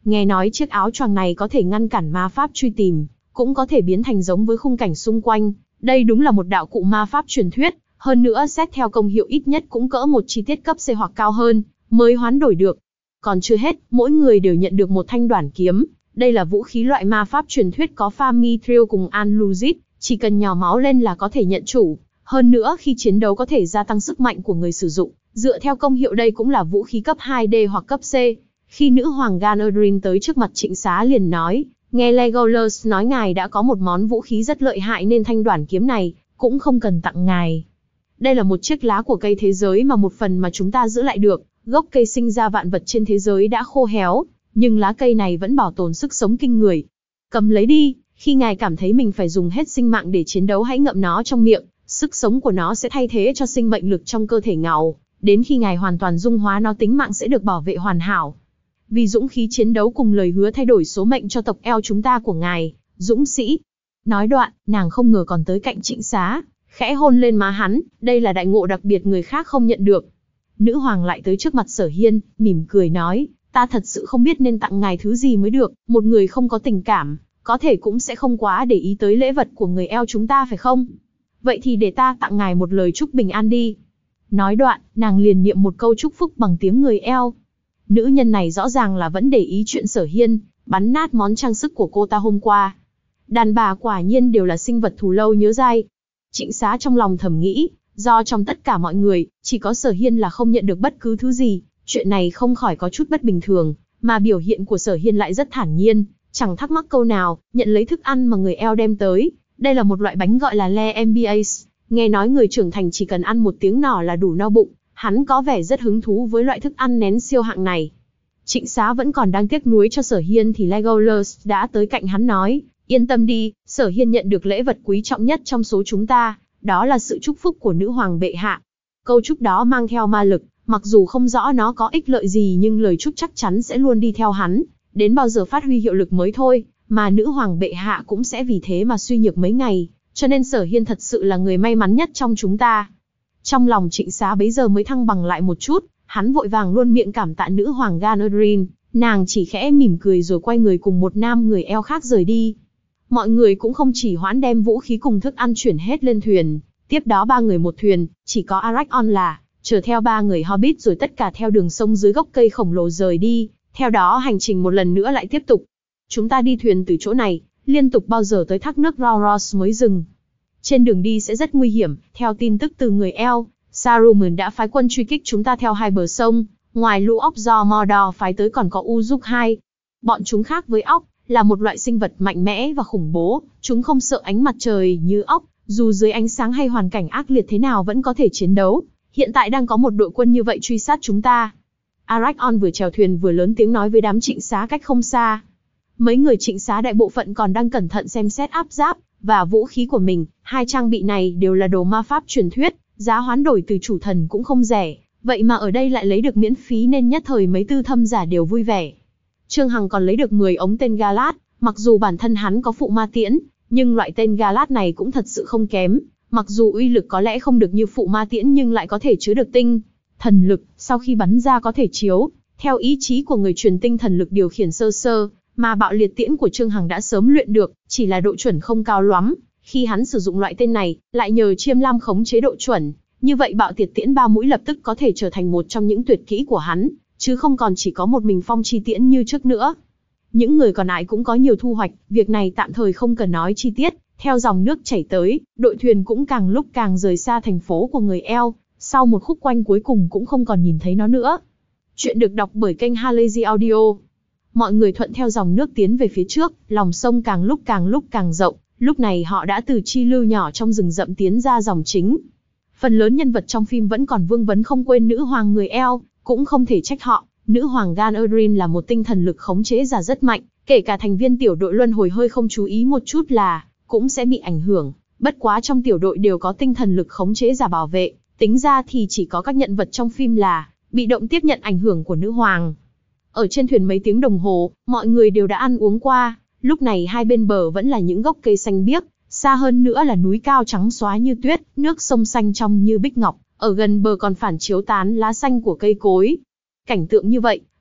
Nghe nói chiếc áo choàng này có thể ngăn cản ma pháp truy tìm, cũng có thể biến thành giống với khung cảnh xung quanh. Đây đúng là một đạo cụ ma pháp truyền thuyết, hơn nữa xét theo công hiệu ít nhất cũng cỡ một chi tiết cấp C hoặc cao hơn, mới hoán đổi được. Còn chưa hết, mỗi người đều nhận được một thanh đoản kiếm. Đây là vũ khí loại ma pháp truyền thuyết có pha mithril cùng Anluzit, chỉ cần nhỏ máu lên là có thể nhận chủ. Hơn nữa khi chiến đấu có thể gia tăng sức mạnh của người sử dụng. Dựa theo công hiệu đây cũng là vũ khí cấp hai D hoặc cấp C. Khi nữ hoàng Ganondorf tới trước mặt Trịnh Xá liền nói, nghe Legolas nói ngài đã có một món vũ khí rất lợi hại nên thanh đoản kiếm này cũng không cần tặng ngài. Đây là một chiếc lá của cây thế giới mà một phần mà chúng ta giữ lại được. Gốc cây sinh ra vạn vật trên thế giới đã khô héo, nhưng lá cây này vẫn bảo tồn sức sống kinh người. Cầm lấy đi, khi ngài cảm thấy mình phải dùng hết sinh mạng để chiến đấu hãy ngậm nó trong miệng, sức sống của nó sẽ thay thế cho sinh mệnh lực trong cơ thể ngài. Đến khi ngài hoàn toàn dung hóa nó tính mạng sẽ được bảo vệ hoàn hảo. Vì dũng khí chiến đấu cùng lời hứa thay đổi số mệnh cho tộc eo chúng ta của ngài, dũng sĩ. Nói đoạn, nàng không ngờ còn tới cạnh Trịnh Xá, khẽ hôn lên má hắn, đây là đại ngộ đặc biệt người khác không nhận được. Nữ hoàng lại tới trước mặt Sở Hiên, mỉm cười nói, ta thật sự không biết nên tặng ngài thứ gì mới được, một người không có tình cảm, có thể cũng sẽ không quá để ý tới lễ vật của người eo chúng ta phải không? Vậy thì để ta tặng ngài một lời chúc bình an đi. Nói đoạn, nàng liền niệm một câu chúc phúc bằng tiếng người eo. Nữ nhân này rõ ràng là vẫn để ý chuyện Sở Hiên, bắn nát món trang sức của cô ta hôm qua. Đàn bà quả nhiên đều là sinh vật thù lâu nhớ dai. Trịnh Xá trong lòng thầm nghĩ, do trong tất cả mọi người, chỉ có Sở Hiên là không nhận được bất cứ thứ gì, chuyện này không khỏi có chút bất bình thường, mà biểu hiện của Sở Hiên lại rất thản nhiên, chẳng thắc mắc câu nào, nhận lấy thức ăn mà người eo đem tới. Đây là một loại bánh gọi là le em bê a, nghe nói người trưởng thành chỉ cần ăn một tiếng nỏ là đủ no bụng, hắn có vẻ rất hứng thú với loại thức ăn nén siêu hạng này. Trịnh Xá vẫn còn đang tiếc nuối cho Sở Hiên thì Legolas đã tới cạnh hắn nói, yên tâm đi, Sở Hiên nhận được lễ vật quý trọng nhất trong số chúng ta, đó là sự chúc phúc của nữ hoàng bệ hạ. Câu chúc đó mang theo ma lực, mặc dù không rõ nó có ích lợi gì nhưng lời chúc chắc chắn sẽ luôn đi theo hắn, đến bao giờ phát huy hiệu lực mới thôi, mà nữ hoàng bệ hạ cũng sẽ vì thế mà suy nhược mấy ngày, cho nên Sở Hiên thật sự là người may mắn nhất trong chúng ta. Trong lòng Trịnh Xá bấy giờ mới thăng bằng lại một chút, hắn vội vàng luôn miệng cảm tạ nữ hoàng Ganondorf, nàng chỉ khẽ mỉm cười rồi quay người cùng một nam người eo khác rời đi. Mọi người cũng không chỉ hoãn đem vũ khí cùng thức ăn chuyển hết lên thuyền, tiếp đó ba người một thuyền, chỉ có Aragorn là chở theo ba người Hobbit rồi tất cả theo đường sông dưới gốc cây khổng lồ rời đi, theo đó hành trình một lần nữa lại tiếp tục. Chúng ta đi thuyền từ chỗ này, liên tục bao giờ tới thác nước Rauros mới dừng. Trên đường đi sẽ rất nguy hiểm, theo tin tức từ người eo, Saruman đã phái quân truy kích chúng ta theo hai bờ sông, ngoài lũ ốc do Mordor phái tới còn có Uruk hai. Bọn chúng khác với ốc, là một loại sinh vật mạnh mẽ và khủng bố, chúng không sợ ánh mặt trời như ốc, dù dưới ánh sáng hay hoàn cảnh ác liệt thế nào vẫn có thể chiến đấu. Hiện tại đang có một đội quân như vậy truy sát chúng ta. Aragorn vừa chèo thuyền vừa lớn tiếng nói với đám Trịnh Xá cách không xa. Mấy người Trịnh Xá đại bộ phận còn đang cẩn thận xem xét áp giáp và vũ khí của mình, hai trang bị này đều là đồ ma pháp truyền thuyết, giá hoán đổi từ chủ thần cũng không rẻ, vậy mà ở đây lại lấy được miễn phí nên nhất thời mấy tư thâm giả đều vui vẻ. Trương Hằng còn lấy được mười ống tên Galat, mặc dù bản thân hắn có phụ ma tiễn, nhưng loại tên Galat này cũng thật sự không kém, mặc dù uy lực có lẽ không được như phụ ma tiễn nhưng lại có thể chứa được tinh thần lực, sau khi bắn ra có thể chiếu theo ý chí của người truyền tinh thần lực điều khiển sơ sơ, mà bạo liệt tiễn của Trương Hằng đã sớm luyện được, chỉ là độ chuẩn không cao lắm. Khi hắn sử dụng loại tên này, lại nhờ Chiêm Lam khống chế độ chuẩn, như vậy bạo tiệt tiễn ba mũi lập tức có thể trở thành một trong những tuyệt kỹ của hắn, chứ không còn chỉ có một mình phong chi tiễn như trước nữa. Những người còn lại cũng có nhiều thu hoạch, việc này tạm thời không cần nói chi tiết. Theo dòng nước chảy tới, đội thuyền cũng càng lúc càng rời xa thành phố của người eo, sau một khúc quanh cuối cùng cũng không còn nhìn thấy nó nữa. Chuyện được đọc bởi kênh Halazy Audio. Mọi người thuận theo dòng nước tiến về phía trước, lòng sông càng lúc càng lúc càng rộng, lúc này họ đã từ chi lưu nhỏ trong rừng rậm tiến ra dòng chính. Phần lớn nhân vật trong phim vẫn còn vương vấn không quên nữ hoàng người eo, cũng không thể trách họ, nữ hoàng Ganondorf là một tinh thần lực khống chế giả rất mạnh, kể cả thành viên tiểu đội luân hồi hơi không chú ý một chút là cũng sẽ bị ảnh hưởng, bất quá trong tiểu đội đều có tinh thần lực khống chế giả bảo vệ, tính ra thì chỉ có các nhân vật trong phim là bị động tiếp nhận ảnh hưởng của nữ hoàng. Ở trên thuyền mấy tiếng đồng hồ, mọi người đều đã ăn uống qua, lúc này hai bên bờ vẫn là những gốc cây xanh biếc, xa hơn nữa là núi cao trắng xóa như tuyết, nước sông xanh trong như bích ngọc, ở gần bờ còn phản chiếu tán lá xanh của cây cối. Cảnh tượng như vậy,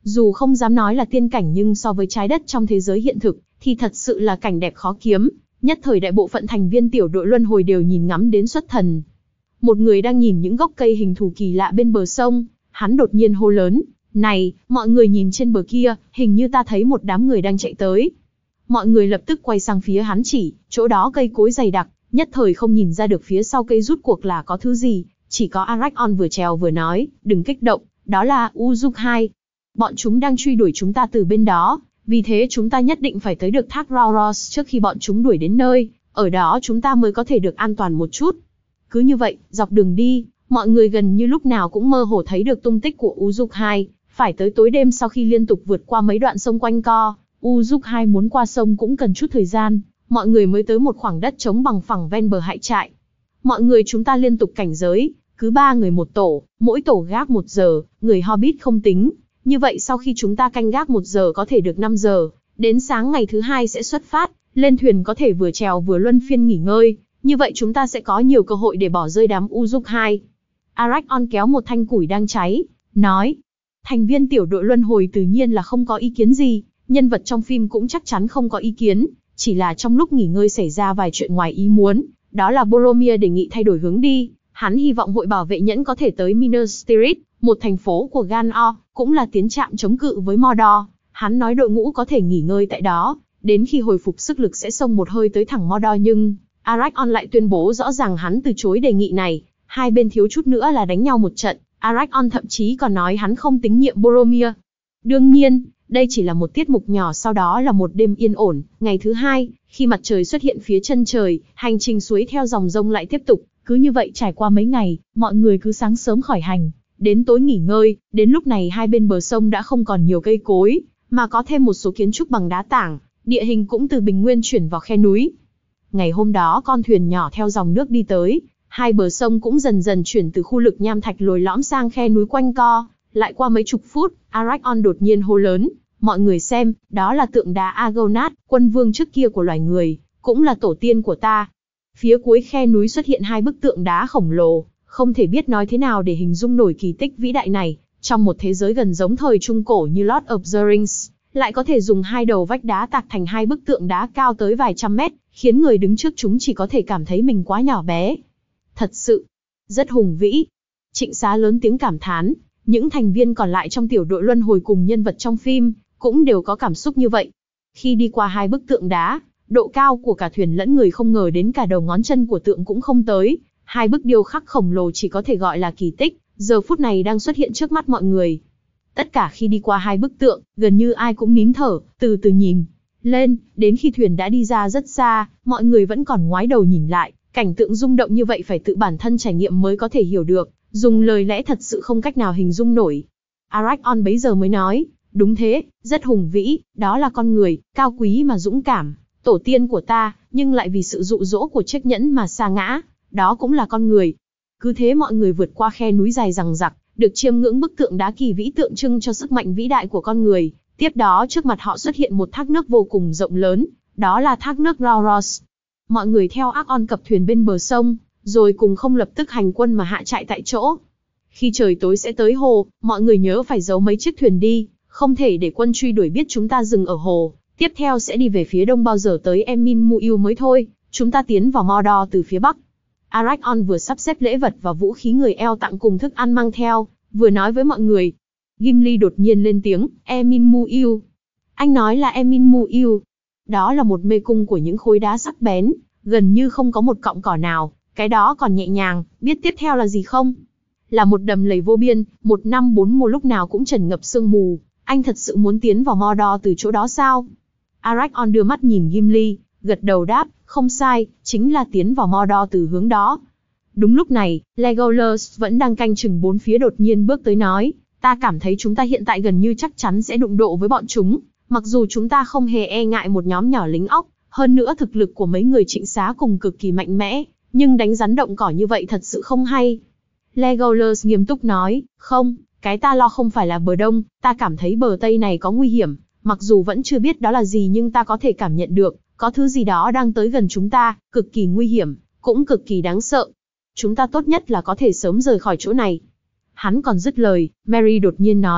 Dù không dám nói là tiên cảnh nhưng so với trái đất trong thế giới hiện thực, thì thật sự là cảnh đẹp khó kiếm. Nhất thời đại bộ phận thành viên tiểu đội luân hồi đều nhìn ngắm đến xuất thần. Một người đang nhìn những gốc cây hình thù kỳ lạ bên bờ sông, hắn đột nhiên hô lớn, này, mọi người nhìn trên bờ kia, hình như ta thấy một đám người đang chạy tới. Mọi người lập tức quay sang phía hắn chỉ, chỗ đó cây cối dày đặc, nhất thời không nhìn ra được phía sau cây rút cuộc là có thứ gì, chỉ có Arachon vừa trèo vừa nói, đừng kích động, đó là Uruk-hai. Bọn chúng đang truy đuổi chúng ta từ bên đó, vì thế chúng ta nhất định phải tới được thác Rauros trước khi bọn chúng đuổi đến nơi, ở đó chúng ta mới có thể được an toàn một chút. Cứ như vậy, dọc đường đi, mọi người gần như lúc nào cũng mơ hồ thấy được tung tích của Uruk-hai, phải tới tối đêm sau khi liên tục vượt qua mấy đoạn sông quanh co, Uruk-hai muốn qua sông cũng cần chút thời gian, mọi người mới tới một khoảng đất trống bằng phẳng ven bờ hại trại. Mọi người chúng ta liên tục cảnh giới, cứ ba người một tổ, mỗi tổ gác một giờ, người Hobbit không tính. Như vậy sau khi chúng ta canh gác một giờ có thể được năm giờ, đến sáng ngày thứ hai sẽ xuất phát, lên thuyền có thể vừa chèo vừa luân phiên nghỉ ngơi, như vậy chúng ta sẽ có nhiều cơ hội để bỏ rơi đám Uruk-hai. Arachon kéo một thanh củi đang cháy, nói. Thành viên tiểu đội luân hồi tự nhiên là không có ý kiến gì, nhân vật trong phim cũng chắc chắn không có ý kiến, chỉ là trong lúc nghỉ ngơi xảy ra vài chuyện ngoài ý muốn, đó là Boromir đề nghị thay đổi hướng đi, hắn hy vọng hội bảo vệ nhẫn có thể tới Minas Tirith, một thành phố của Gan-o, cũng là tiến trạm chống cự với Mordor. Hắn nói đội ngũ có thể nghỉ ngơi tại đó, đến khi hồi phục sức lực sẽ xông một hơi tới thẳng Mordor nhưng Arachon lại tuyên bố rõ ràng hắn từ chối đề nghị này, hai bên thiếu chút nữa là đánh nhau một trận, Arachon thậm chí còn nói hắn không tín nhiệm Boromir. Đương nhiên, đây chỉ là một tiết mục nhỏ, sau đó là một đêm yên ổn, ngày thứ hai, khi mặt trời xuất hiện phía chân trời, hành trình suối theo dòng sông lại tiếp tục, cứ như vậy trải qua mấy ngày, mọi người cứ sáng sớm khởi hành, đến tối nghỉ ngơi, đến lúc này hai bên bờ sông đã không còn nhiều cây cối, mà có thêm một số kiến trúc bằng đá tảng, địa hình cũng từ bình nguyên chuyển vào khe núi. Ngày hôm đó con thuyền nhỏ theo dòng nước đi tới, hai bờ sông cũng dần dần chuyển từ khu lực nham thạch lồi lõm sang khe núi quanh co, lại qua mấy chục phút, Arachon đột nhiên hô lớn, mọi người xem, đó là tượng đá Argonath, quân vương trước kia của loài người, cũng là tổ tiên của ta. Phía cuối khe núi xuất hiện hai bức tượng đá khổng lồ, không thể biết nói thế nào để hình dung nổi kỳ tích vĩ đại này, trong một thế giới gần giống thời Trung Cổ như Lord of the Rings, lại có thể dùng hai đầu vách đá tạc thành hai bức tượng đá cao tới vài trăm mét, khiến người đứng trước chúng chỉ có thể cảm thấy mình quá nhỏ bé. Thật sự, rất hùng vĩ. Trịnh Xá lớn tiếng cảm thán, những thành viên còn lại trong tiểu đội luân hồi cùng nhân vật trong phim, cũng đều có cảm xúc như vậy. Khi đi qua hai bức tượng đá, độ cao của cả thuyền lẫn người không ngờ đến cả đầu ngón chân của tượng cũng không tới, hai bức điêu khắc khổng lồ chỉ có thể gọi là kỳ tích, giờ phút này đang xuất hiện trước mắt mọi người. Tất cả khi đi qua hai bức tượng, gần như ai cũng nín thở, từ từ nhìn lên, đến khi thuyền đã đi ra rất xa, mọi người vẫn còn ngoái đầu nhìn lại, cảnh tượng rung động như vậy phải tự bản thân trải nghiệm mới có thể hiểu được, dùng lời lẽ thật sự không cách nào hình dung nổi. Arachon bấy giờ mới nói, đúng thế, rất hùng vĩ, đó là con người, cao quý mà dũng cảm, tổ tiên của ta, nhưng lại vì sự dụ dỗ của chiếc nhẫn mà sa ngã, đó cũng là con người. Cứ thế mọi người vượt qua khe núi dài dằng dặc, được chiêm ngưỡng bức tượng đá kỳ vĩ tượng trưng cho sức mạnh vĩ đại của con người. Tiếp đó trước mặt họ xuất hiện một thác nước vô cùng rộng lớn, đó là thác nước Rauros. Mọi người theo Arachon cập thuyền bên bờ sông, rồi cùng không lập tức hành quân mà hạ trại tại chỗ. Khi trời tối sẽ tới hồ, mọi người nhớ phải giấu mấy chiếc thuyền đi, không thể để quân truy đuổi biết chúng ta dừng ở hồ. Tiếp theo sẽ đi về phía đông bao giờ tới Emin Muil mới thôi, chúng ta tiến vào Mordor từ phía bắc. Arachon vừa sắp xếp lễ vật và vũ khí người eo tặng cùng thức ăn mang theo, vừa nói với mọi người. Gimli đột nhiên lên tiếng, Emin Muil. Anh nói là Emin Muil. Đó là một mê cung của những khối đá sắc bén, gần như không có một cọng cỏ nào, cái đó còn nhẹ nhàng, biết tiếp theo là gì không? Là một đầm lầy vô biên, một năm bốn mùa lúc nào cũng tràn ngập sương mù, anh thật sự muốn tiến vào Mordor từ chỗ đó sao? Arachon đưa mắt nhìn Gimli, gật đầu đáp, không sai, chính là tiến vào Mordor từ hướng đó. Đúng lúc này, Legolas vẫn đang canh chừng bốn phía đột nhiên bước tới nói, ta cảm thấy chúng ta hiện tại gần như chắc chắn sẽ đụng độ với bọn chúng, mặc dù chúng ta không hề e ngại một nhóm nhỏ lính ốc, hơn nữa thực lực của mấy người Trịnh Xá cùng cực kỳ mạnh mẽ, nhưng đánh rắn động cỏ như vậy thật sự không hay. Legolas nghiêm túc nói, không, cái ta lo không phải là bờ đông, ta cảm thấy bờ tây này có nguy hiểm, mặc dù vẫn chưa biết đó là gì nhưng ta có thể cảm nhận được, có thứ gì đó đang tới gần chúng ta, cực kỳ nguy hiểm, cũng cực kỳ đáng sợ. Chúng ta tốt nhất là có thể sớm rời khỏi chỗ này. Hắn còn dứt lời, Merry đột nhiên nói,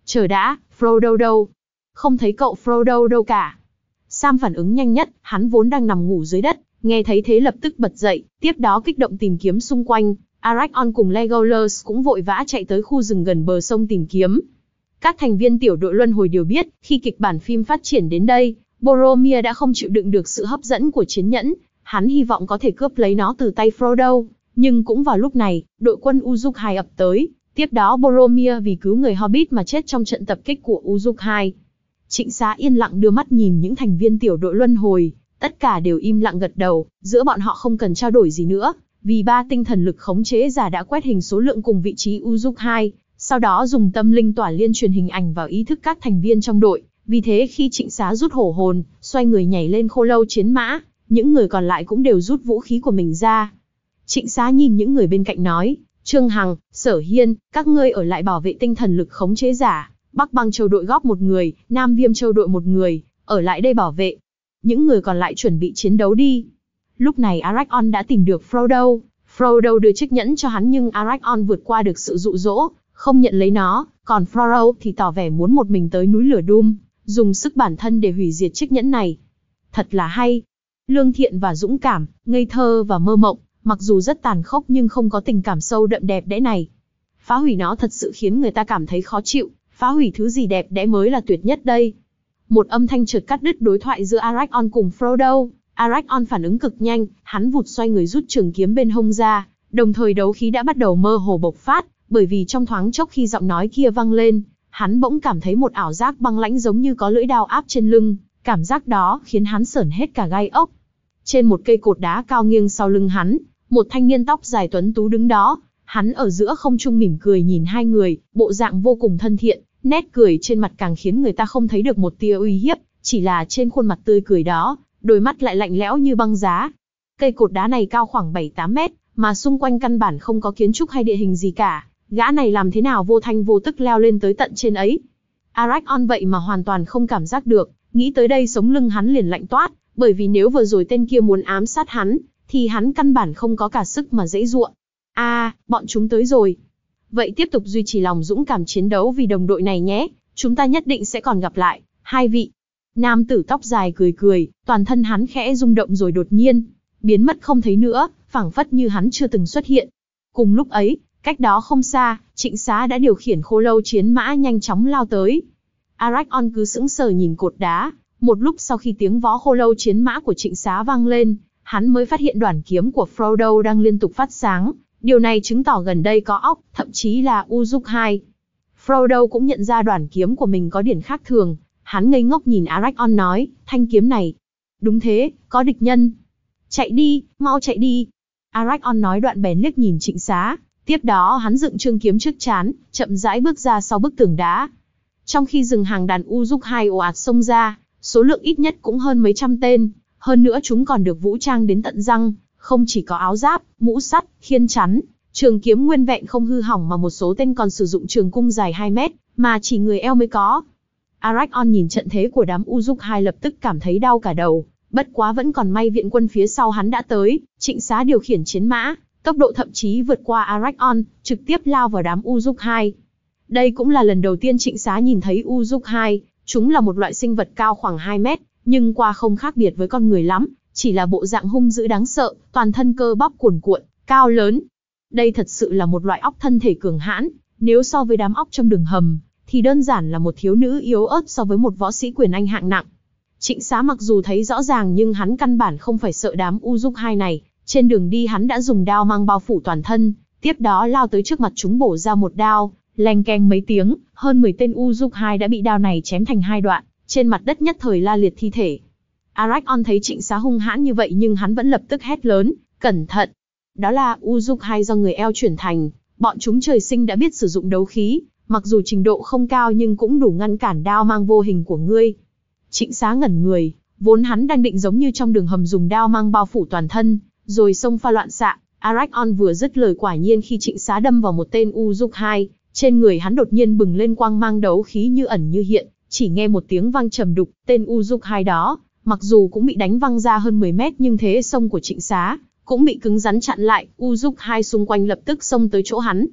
Chờ đã, Frodo đâu? Không thấy cậu Frodo đâu cả. Sam phản ứng nhanh nhất, hắn vốn đang nằm ngủ dưới đất, nghe thấy thế lập tức bật dậy, tiếp đó kích động tìm kiếm xung quanh. Aragorn cùng Legolas cũng vội vã chạy tới khu rừng gần bờ sông tìm kiếm. Các thành viên tiểu đội luân hồi đều biết, khi kịch bản phim phát triển đến đây, Boromir đã không chịu đựng được sự hấp dẫn của chiến nhẫn, hắn hy vọng có thể cướp lấy nó từ tay Frodo. Nhưng cũng vào lúc này, đội quân Uruk-hai ập tới, tiếp đó Boromir vì cứu người Hobbit mà chết trong trận tập kích của Uruk-hai. Trịnh Xá yên lặng đưa mắt nhìn những thành viên tiểu đội luân hồi, tất cả đều im lặng gật đầu, giữa bọn họ không cần trao đổi gì nữa, vì ba tinh thần lực khống chế giả đã quét hình số lượng cùng vị trí Uruk-hai, sau đó dùng tâm linh tỏa liên truyền hình ảnh vào ý thức các thành viên trong đội. Vì thế khi Trịnh Xá rút hổ hồn, xoay người nhảy lên khô lâu chiến mã, những người còn lại cũng đều rút vũ khí của mình ra. Trịnh Xá nhìn những người bên cạnh nói, Trương Hằng, Sở Hiên, các ngươi ở lại bảo vệ tinh thần lực khống chế giả, Bắc Băng Châu đội góp một người, Nam Viêm Châu đội một người, ở lại đây bảo vệ. Những người còn lại chuẩn bị chiến đấu đi. Lúc này Aragorn đã tìm được Frodo. Frodo đưa chiếc nhẫn cho hắn nhưng Aragorn vượt qua được sự dụ dỗ, không nhận lấy nó, còn Frodo thì tỏ vẻ muốn một mình tới núi lửa Doom, dùng sức bản thân để hủy diệt chiếc nhẫn này. Thật là hay. Lương thiện và dũng cảm, ngây thơ và mơ mộng, mặc dù rất tàn khốc nhưng không có tình cảm sâu đậm đẹp đẽ này. Phá hủy nó thật sự khiến người ta cảm thấy khó chịu, phá hủy thứ gì đẹp đẽ mới là tuyệt nhất đây. Một âm thanh chợt cắt đứt đối thoại giữa Aragorn cùng Frodo. Aragorn phản ứng cực nhanh, hắn vụt xoay người rút trường kiếm bên hông ra, đồng thời đấu khí đã bắt đầu mơ hồ bộc phát, bởi vì trong thoáng chốc khi giọng nói kia vang lên, hắn bỗng cảm thấy một ảo giác băng lãnh giống như có lưỡi dao áp trên lưng, cảm giác đó khiến hắn sởn hết cả gai ốc. Trên một cây cột đá cao nghiêng sau lưng hắn, một thanh niên tóc dài tuấn tú đứng đó, hắn ở giữa không trung mỉm cười nhìn hai người, bộ dạng vô cùng thân thiện, nét cười trên mặt càng khiến người ta không thấy được một tia uy hiếp, chỉ là trên khuôn mặt tươi cười đó, đôi mắt lại lạnh lẽo như băng giá. Cây cột đá này cao khoảng bảy tám mét, mà xung quanh căn bản không có kiến trúc hay địa hình gì cả, gã này làm thế nào vô thanh vô tức leo lên tới tận trên ấy. Aragorn vậy mà hoàn toàn không cảm giác được, nghĩ tới đây sống lưng hắn liền lạnh toát, bởi vì nếu vừa rồi tên kia muốn ám sát hắn, thì hắn căn bản không có cả sức mà giãy giụa. A, à, bọn chúng tới rồi. Vậy tiếp tục duy trì lòng dũng cảm chiến đấu vì đồng đội này nhé, chúng ta nhất định sẽ còn gặp lại, hai vị. Nam tử tóc dài cười cười, toàn thân hắn khẽ rung động rồi đột nhiên biến mất không thấy nữa, phảng phất như hắn chưa từng xuất hiện. Cùng lúc ấy, cách đó không xa, Trịnh Xá đã điều khiển khô lâu chiến mã nhanh chóng lao tới. Aragorn cứ sững sờ nhìn cột đá, một lúc sau khi tiếng vó khô lâu chiến mã của Trịnh Xá vang lên, hắn mới phát hiện đoản kiếm của Frodo đang liên tục phát sáng. Điều này chứng tỏ gần đây có óc, thậm chí là Uruk-hai. Frodo cũng nhận ra đoản kiếm của mình có điểm khác thường, hắn ngây ngốc nhìn Aragorn nói, thanh kiếm này. Đúng thế, có địch nhân. Chạy đi, mau chạy đi. Aragorn nói đoạn bèn liếc nhìn Trịnh Xá, tiếp đó hắn dựng trương kiếm trước trán, chậm rãi bước ra sau bức tường đá. Trong khi rừng hàng đàn Uruk-hai ồ ạt xông ra, số lượng ít nhất cũng hơn mấy trăm tên, hơn nữa chúng còn được vũ trang đến tận răng. Không chỉ có áo giáp, mũ sắt, khiên chắn, trường kiếm nguyên vẹn không hư hỏng mà một số tên còn sử dụng trường cung dài hai mét, mà chỉ người eo mới có. Aragorn nhìn trận thế của đám Uruk-hai lập tức cảm thấy đau cả đầu, bất quá vẫn còn may viện quân phía sau hắn đã tới. Trịnh Xá điều khiển chiến mã, tốc độ thậm chí vượt qua Aragorn, trực tiếp lao vào đám Uruk-hai. Đây cũng là lần đầu tiên Trịnh Xá nhìn thấy Uruk-hai, chúng là một loại sinh vật cao khoảng hai mét, nhưng qua không khác biệt với con người lắm. Chỉ là bộ dạng hung dữ đáng sợ, toàn thân cơ bắp cuồn cuộn, cao lớn. Đây thật sự là một loại óc thân thể cường hãn, nếu so với đám óc trong đường hầm, thì đơn giản là một thiếu nữ yếu ớt so với một võ sĩ quyền anh hạng nặng. Trịnh Xá mặc dù thấy rõ ràng nhưng hắn căn bản không phải sợ đám Uruk-hai này, trên đường đi hắn đã dùng đao mang bao phủ toàn thân, tiếp đó lao tới trước mặt chúng bổ ra một đao, leng keng mấy tiếng, hơn mười tên Uruk-hai đã bị đao này chém thành hai đoạn, trên mặt đất nhất thời la liệt thi thể. Aragorn thấy Trịnh Xá hung hãn như vậy nhưng hắn vẫn lập tức hét lớn, cẩn thận. Đó là Uruk-hai do người eo chuyển thành, bọn chúng trời sinh đã biết sử dụng đấu khí, mặc dù trình độ không cao nhưng cũng đủ ngăn cản đao mang vô hình của ngươi. Trịnh Xá ngẩn người, vốn hắn đang định giống như trong đường hầm dùng đao mang bao phủ toàn thân, rồi xông pha loạn xạ. Aragorn vừa dứt lời quả nhiên khi Trịnh Xá đâm vào một tên Uruk-hai, trên người hắn đột nhiên bừng lên quang mang đấu khí như ẩn như hiện, chỉ nghe một tiếng vang trầm đục, tên Uruk-hai đó mặc dù cũng bị đánh văng ra hơn mười mét nhưng thế xông của Trịnh Xá cũng bị cứng rắn chặn lại. Uruk-hai xung quanh lập tức xông tới chỗ hắn.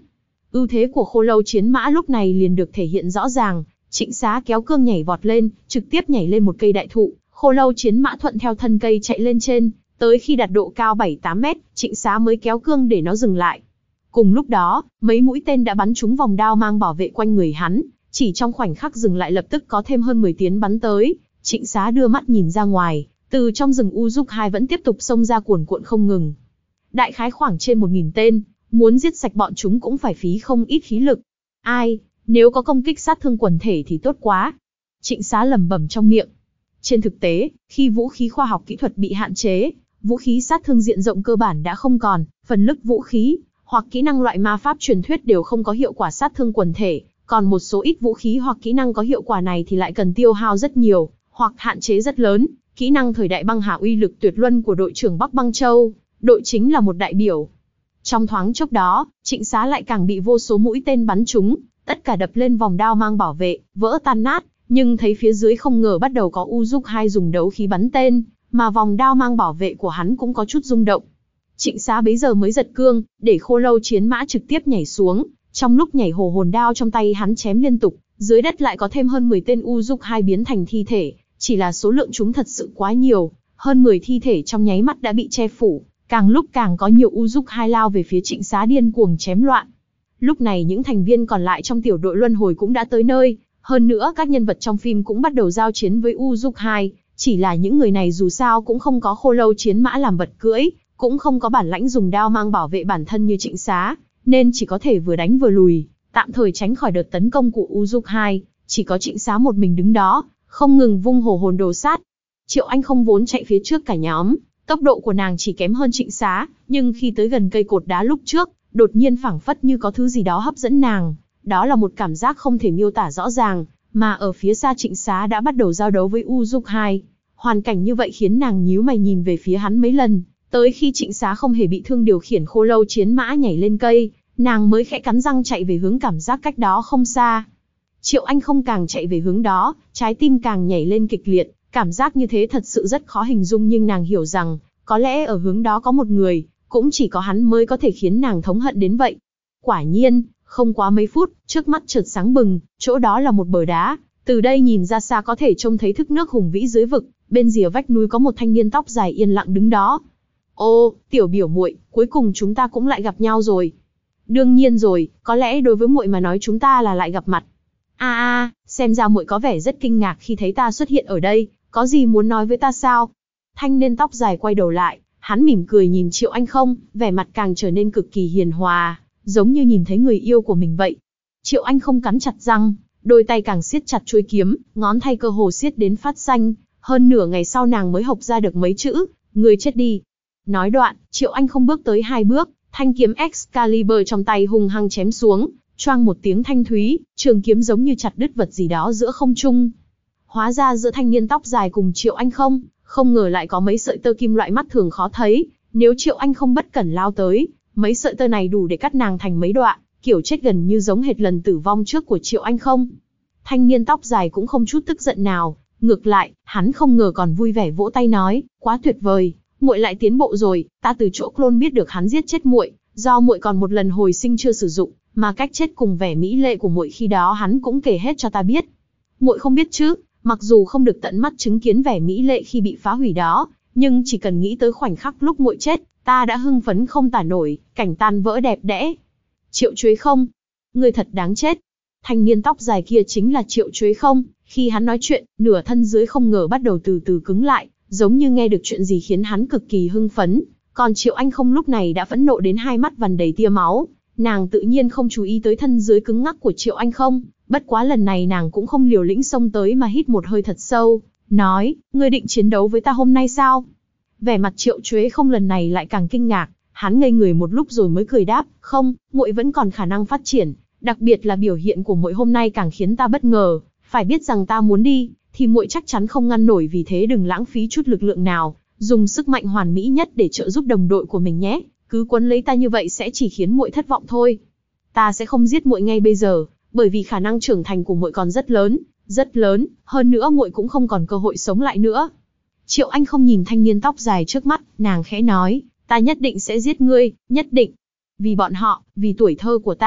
Ưu thế của khô lâu chiến mã lúc này liền được thể hiện rõ ràng. Trịnh Xá kéo cương nhảy vọt lên, trực tiếp nhảy lên một cây đại thụ, khô lâu chiến mã thuận theo thân cây chạy lên trên, tới khi đạt độ cao bảy tám mét, Trịnh Xá mới kéo cương để nó dừng lại. Cùng lúc đó, mấy mũi tên đã bắn trúng vòng đao mang bảo vệ quanh người hắn, chỉ trong khoảnh khắc dừng lại lập tức có thêm hơn mười tiếng bắn tới. Trịnh Xá đưa mắt nhìn ra ngoài, từ trong rừng Uruk-hai vẫn tiếp tục xông ra cuồn cuộn không ngừng. Đại khái khoảng trên một nghìn tên, muốn giết sạch bọn chúng cũng phải phí không ít khí lực. Ai, nếu có công kích sát thương quần thể thì tốt quá. Trịnh Xá lẩm bẩm trong miệng. Trên thực tế, khi vũ khí khoa học kỹ thuật bị hạn chế, vũ khí sát thương diện rộng cơ bản đã không còn, phần lớn vũ khí hoặc kỹ năng loại ma pháp truyền thuyết đều không có hiệu quả sát thương quần thể, còn một số ít vũ khí hoặc kỹ năng có hiệu quả này thì lại cần tiêu hao rất nhiều, hoặc hạn chế rất lớn. Kỹ năng thời đại băng hà uy lực tuyệt luân của đội trưởng Bắc Băng Châu, đội chính là một đại biểu. Trong thoáng chốc đó, Trịnh Xá lại càng bị vô số mũi tên bắn trúng, tất cả đập lên vòng đao mang bảo vệ, vỡ tan nát, nhưng thấy phía dưới không ngờ bắt đầu có Uruk-hai dùng đấu khí bắn tên, mà vòng đao mang bảo vệ của hắn cũng có chút rung động. Trịnh Xá bấy giờ mới giật cương, để khô lâu chiến mã trực tiếp nhảy xuống, trong lúc nhảy hồ hồn đao trong tay hắn chém liên tục, dưới đất lại có thêm hơn mười tên Uruk-hai biến thành thi thể, chỉ là số lượng chúng thật sự quá nhiều, hơn mười thi thể trong nháy mắt đã bị che phủ, càng lúc càng có nhiều Uruk-hai lao về phía Trịnh Xá điên cuồng chém loạn. Lúc này những thành viên còn lại trong tiểu đội luân hồi cũng đã tới nơi, hơn nữa các nhân vật trong phim cũng bắt đầu giao chiến với Uruk-hai, chỉ là những người này dù sao cũng không có khô lâu chiến mã làm vật cưỡi, cũng không có bản lãnh dùng đao mang bảo vệ bản thân như Trịnh Xá, nên chỉ có thể vừa đánh vừa lùi, tạm thời tránh khỏi đợt tấn công của Uruk-hai. Chỉ có Trịnh Xá một mình đứng đó, không ngừng vung hổ hồn đồ sát. Triệu Anh không vốn chạy phía trước cả nhóm, tốc độ của nàng chỉ kém hơn Trịnh Xá, nhưng khi tới gần cây cột đá lúc trước, đột nhiên phảng phất như có thứ gì đó hấp dẫn nàng. Đó là một cảm giác không thể miêu tả rõ ràng, mà ở phía xa Trịnh Xá đã bắt đầu giao đấu với Uruk-hai. Hoàn cảnh như vậy khiến nàng nhíu mày nhìn về phía hắn mấy lần, tới khi Trịnh Xá không hề bị thương điều khiển khô lâu chiến mã nhảy lên cây, nàng mới khẽ cắn răng chạy về hướng cảm giác cách đó không xa. Triệu Anh không càng chạy về hướng đó, trái tim càng nhảy lên kịch liệt, cảm giác như thế thật sự rất khó hình dung, nhưng nàng hiểu rằng, có lẽ ở hướng đó có một người, cũng chỉ có hắn mới có thể khiến nàng thống hận đến vậy. Quả nhiên, không quá mấy phút, trước mắt chợt sáng bừng, chỗ đó là một bờ đá, từ đây nhìn ra xa có thể trông thấy thác nước hùng vĩ dưới vực, bên rìa vách núi có một thanh niên tóc dài yên lặng đứng đó. Ô, tiểu biểu muội, cuối cùng chúng ta cũng lại gặp nhau rồi. Đương nhiên rồi, có lẽ đối với muội mà nói chúng ta là lại gặp mặt. A a, xem ra muội có vẻ rất kinh ngạc khi thấy ta xuất hiện ở đây, có gì muốn nói với ta sao? Thanh niên tóc dài quay đầu lại, hắn mỉm cười nhìn Triệu Anh không, vẻ mặt càng trở nên cực kỳ hiền hòa, giống như nhìn thấy người yêu của mình vậy. Triệu Anh không cắn chặt răng, đôi tay càng siết chặt chuôi kiếm, ngón tay cơ hồ siết đến phát xanh, hơn nửa ngày sau nàng mới hộc ra được mấy chữ, người chết đi. Nói đoạn, Triệu Anh không bước tới hai bước, thanh kiếm Excalibur trong tay hung hăng chém xuống, choang một tiếng thanh thúy, trường kiếm giống như chặt đứt vật gì đó giữa không trung. Hóa ra giữa thanh niên tóc dài cùng Triệu Anh không, không ngờ lại có mấy sợi tơ kim loại mắt thường khó thấy, nếu Triệu Anh không bất cẩn lao tới, mấy sợi tơ này đủ để cắt nàng thành mấy đoạn, kiểu chết gần như giống hệt lần tử vong trước của Triệu Anh không. Thanh niên tóc dài cũng không chút tức giận nào, ngược lại, hắn không ngờ còn vui vẻ vỗ tay nói, quá tuyệt vời, muội lại tiến bộ rồi, ta từ chỗ clone biết được hắn giết chết muội, do muội còn một lần hồi sinh chưa sử dụng, mà cách chết cùng vẻ mỹ lệ của muội khi đó hắn cũng kể hết cho ta biết. Muội không biết chứ, mặc dù không được tận mắt chứng kiến vẻ mỹ lệ khi bị phá hủy đó, nhưng chỉ cần nghĩ tới khoảnh khắc lúc muội chết, ta đã hưng phấn không tả nổi, cảnh tan vỡ đẹp đẽ. Triệu Chuế không, người thật đáng chết. Thanh niên tóc dài kia chính là Triệu Chuế không, khi hắn nói chuyện, nửa thân dưới không ngờ bắt đầu từ từ cứng lại, giống như nghe được chuyện gì khiến hắn cực kỳ hưng phấn, còn Triệu Anh không lúc này đã phẫn nộ đến hai mắt vằn đầy tia máu, nàng tự nhiên không chú ý tới thân dưới cứng ngắc của Triệu Anh không, bất quá lần này nàng cũng không liều lĩnh xông tới mà hít một hơi thật sâu, nói, ngươi định chiến đấu với ta hôm nay sao? Vẻ mặt Triệu Chuế không lần này lại càng kinh ngạc, hắn ngây người một lúc rồi mới cười đáp, không, muội vẫn còn khả năng phát triển, đặc biệt là biểu hiện của muội hôm nay càng khiến ta bất ngờ, phải biết rằng ta muốn đi, thì muội chắc chắn không ngăn nổi, vì thế đừng lãng phí chút lực lượng nào, dùng sức mạnh hoàn mỹ nhất để trợ giúp đồng đội của mình nhé, cứ quấn lấy ta như vậy sẽ chỉ khiến muội thất vọng thôi. Ta sẽ không giết muội ngay bây giờ, bởi vì khả năng trưởng thành của muội còn rất lớn, rất lớn, hơn nữa muội cũng không còn cơ hội sống lại nữa. Triệu Anh không nhìn thanh niên tóc dài trước mắt, nàng khẽ nói, ta nhất định sẽ giết ngươi, nhất định. Vì bọn họ, vì tuổi thơ của ta,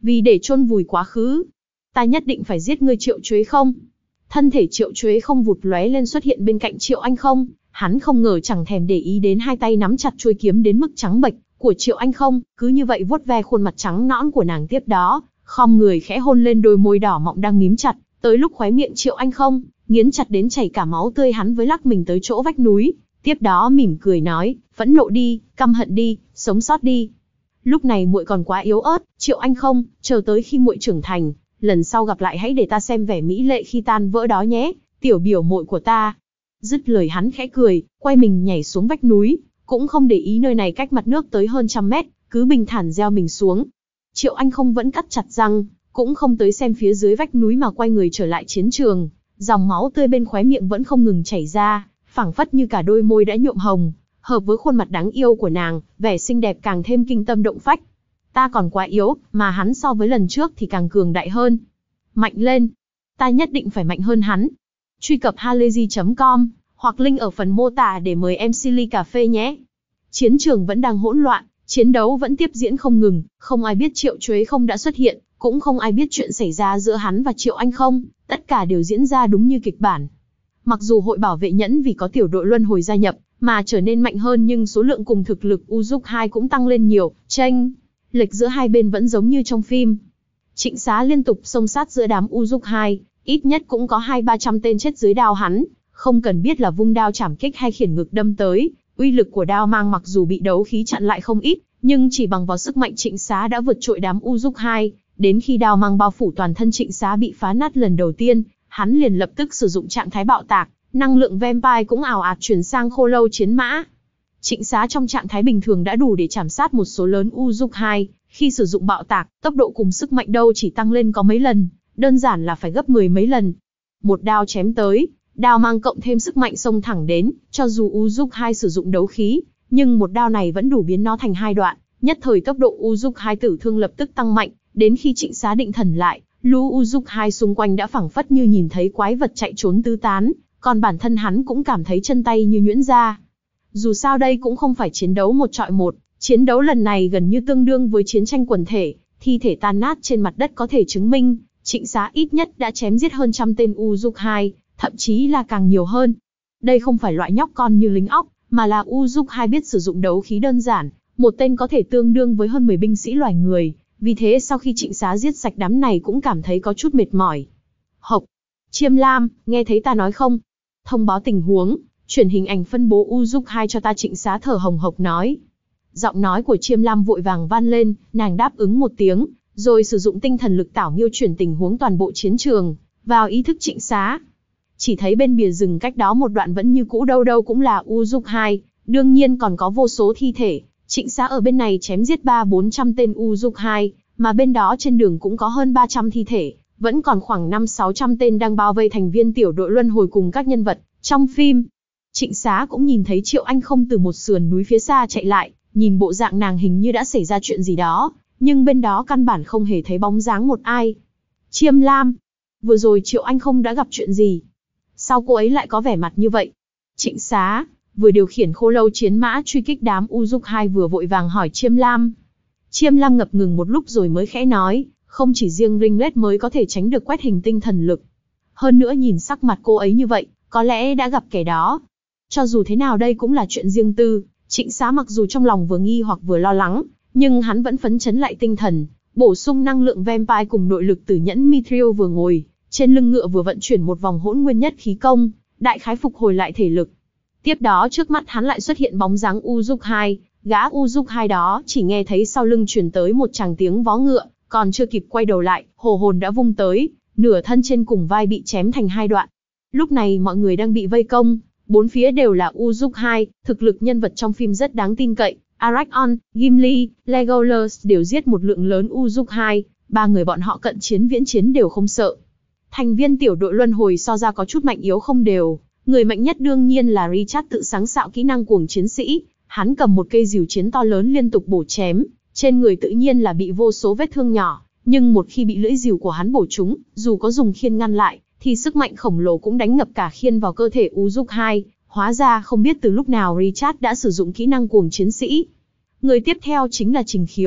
vì để chôn vùi quá khứ. Ta nhất định phải giết ngươi Triệu Chuế Không. Thân thể Triệu Chuế Không vụt lóe lên xuất hiện bên cạnh Triệu Anh Không, hắn không ngờ chẳng thèm để ý đến hai tay nắm chặt chuôi kiếm đến mức trắng bệch của Triệu Anh Không, cứ như vậy vuốt ve khuôn mặt trắng nõn của nàng, tiếp đó, khom người khẽ hôn lên đôi môi đỏ mọng đang mím chặt, tới lúc khóe miệng Triệu Anh Không nghiến chặt đến chảy cả máu tươi, hắn với lắc mình tới chỗ vách núi, tiếp đó mỉm cười nói, phẫn nộ đi, căm hận đi, sống sót đi. Lúc này muội còn quá yếu ớt, Triệu Anh Không, chờ tới khi muội trưởng thành, lần sau gặp lại hãy để ta xem vẻ mỹ lệ khi tan vỡ đó nhé, tiểu biểu muội của ta. Dứt lời hắn khẽ cười, quay mình nhảy xuống vách núi, cũng không để ý nơi này cách mặt nước tới hơn trăm mét, cứ bình thản gieo mình xuống. Triệu Anh Không vẫn cắt chặt răng, cũng không tới xem phía dưới vách núi mà quay người trở lại chiến trường, dòng máu tươi bên khóe miệng vẫn không ngừng chảy ra, phảng phất như cả đôi môi đã nhuộm hồng, hợp với khuôn mặt đáng yêu của nàng, vẻ xinh đẹp càng thêm kinh tâm động phách. Ta còn quá yếu, mà hắn so với lần trước thì càng cường đại hơn. Mạnh lên, ta nhất định phải mạnh hơn hắn. Truy cập halayzi chấm com hoặc link ở phần mô tả để mời em xê ly cà phê nhé. Chiến trường vẫn đang hỗn loạn, chiến đấu vẫn tiếp diễn không ngừng, không ai biết Triệu Chuế Không đã xuất hiện, cũng không ai biết chuyện xảy ra giữa hắn và Triệu Anh Không, tất cả đều diễn ra đúng như kịch bản. Mặc dù hội bảo vệ nhẫn vì có tiểu đội luân hồi gia nhập mà trở nên mạnh hơn, nhưng số lượng cùng thực lực Uruk hai cũng tăng lên nhiều, chênh lệch giữa hai bên vẫn giống như trong phim. Trịnh Xá liên tục xông sát giữa đám Uruk hai, ít nhất cũng có hai ba trăm tên chết dưới đao hắn, không cần biết là vung đao chảm kích hay khiển ngực đâm tới, uy lực của đao mang mặc dù bị đấu khí chặn lại không ít, nhưng chỉ bằng vào sức mạnh Trịnh Xá đã vượt trội đám Uruk hai, đến khi đao mang bao phủ toàn thân Trịnh Xá bị phá nát lần đầu tiên, hắn liền lập tức sử dụng trạng thái bạo tạc, năng lượng vampire cũng ào ạt chuyển sang khô lâu chiến mã. Trịnh Xá trong trạng thái bình thường đã đủ để chảm sát một số lớn Uruk hai, khi sử dụng bạo tạc, tốc độ cùng sức mạnh đâu chỉ tăng lên có mấy lần, đơn giản là phải gấp mười mấy lần. Một đao chém tới, đao mang cộng thêm sức mạnh xông thẳng đến, cho dù Uruk hai sử dụng đấu khí, nhưng một đao này vẫn đủ biến nó thành hai đoạn, nhất thời tốc độ Uruk hai tử thương lập tức tăng mạnh, đến khi Trịnh Xá định thần lại, lũ Uruk hai xung quanh đã phảng phất như nhìn thấy quái vật chạy trốn tứ tán, còn bản thân hắn cũng cảm thấy chân tay như nhuyễn ra. Dù sao đây cũng không phải chiến đấu một trọi một, chiến đấu lần này gần như tương đương với chiến tranh quần thể, thi thể tan nát trên mặt đất có thể chứng minh, Trịnh Xá ít nhất đã chém giết hơn trăm tên Uruk hai, thậm chí là càng nhiều hơn. Đây không phải loại nhóc con như lính óc, mà là Uruk hai biết sử dụng đấu khí đơn giản, một tên có thể tương đương với hơn mười binh sĩ loài người, vì thế sau khi Trịnh Xá giết sạch đám này cũng cảm thấy có chút mệt mỏi. Hộc! Chiêm Lam, nghe thấy ta nói không? Thông báo tình huống, chuyển hình ảnh phân bố Uruk hai cho ta, Trịnh Xá thở hồng hộc nói. Giọng nói của Chiêm Lam vội vàng vang lên, nàng đáp ứng một tiếng, rồi sử dụng tinh thần lực tảo nghiêu chuyển tình huống toàn bộ chiến trường vào ý thức Trịnh Xá. Chỉ thấy bên bìa rừng cách đó một đoạn vẫn như cũ đâu đâu cũng là Uruk hai, đương nhiên còn có vô số thi thể. Trịnh Xá ở bên này chém giết ba bốn trăm tên Uruk hai, mà bên đó trên đường cũng có hơn ba trăm thi thể, vẫn còn khoảng năm sáu trăm tên đang bao vây thành viên tiểu đội luân hồi cùng các nhân vật trong phim. Trịnh Xá cũng nhìn thấy Triệu Anh Không từ một sườn núi phía xa chạy lại, nhìn bộ dạng nàng hình như đã xảy ra chuyện gì đó, nhưng bên đó căn bản không hề thấy bóng dáng một ai. Chiêm Lam, vừa rồi Triệu Anh Không đã gặp chuyện gì? Sao cô ấy lại có vẻ mặt như vậy? Trịnh Xá vừa điều khiển khô lâu chiến mã truy kích đám Uruk hai vừa vội vàng hỏi Chiêm Lam. Chiêm Lam ngập ngừng một lúc rồi mới khẽ nói, không chỉ riêng Ringlet mới có thể tránh được quét hình tinh thần lực. Hơn nữa nhìn sắc mặt cô ấy như vậy, có lẽ đã gặp kẻ đó. Cho dù thế nào đây cũng là chuyện riêng tư, Trịnh Xá mặc dù trong lòng vừa nghi hoặc vừa lo lắng, nhưng hắn vẫn phấn chấn lại tinh thần, bổ sung năng lượng vampire cùng nội lực từ nhẫn Mithril, vừa ngồi trên lưng ngựa vừa vận chuyển một vòng hỗn nguyên nhất khí công, đại khái phục hồi lại thể lực. Tiếp đó trước mắt hắn lại xuất hiện bóng dáng Uruk hai, gã Uruk hai đó chỉ nghe thấy sau lưng truyền tới một tràng tiếng vó ngựa, còn chưa kịp quay đầu lại, hồ hồn đã vung tới, nửa thân trên cùng vai bị chém thành hai đoạn. Lúc này mọi người đang bị vây công, bốn phía đều là Uruk hai, thực lực nhân vật trong phim rất đáng tin cậy, Aragorn, Gimli, Legolas đều giết một lượng lớn Uruk hai, ba người bọn họ cận chiến viễn chiến đều không sợ. Thành viên tiểu đội luân hồi so ra có chút mạnh yếu không đều, người mạnh nhất đương nhiên là Richard tự sáng tạo kỹ năng cuồng chiến sĩ, hắn cầm một cây rìu chiến to lớn liên tục bổ chém, trên người tự nhiên là bị vô số vết thương nhỏ, nhưng một khi bị lưỡi rìu của hắn bổ trúng, dù có dùng khiên ngăn lại, thì sức mạnh khổng lồ cũng đánh ngập cả khiên vào cơ thể Uruk hai, hóa ra không biết từ lúc nào Richard đã sử dụng kỹ năng cuồng chiến sĩ. Người tiếp theo chính là Trình Khiếu,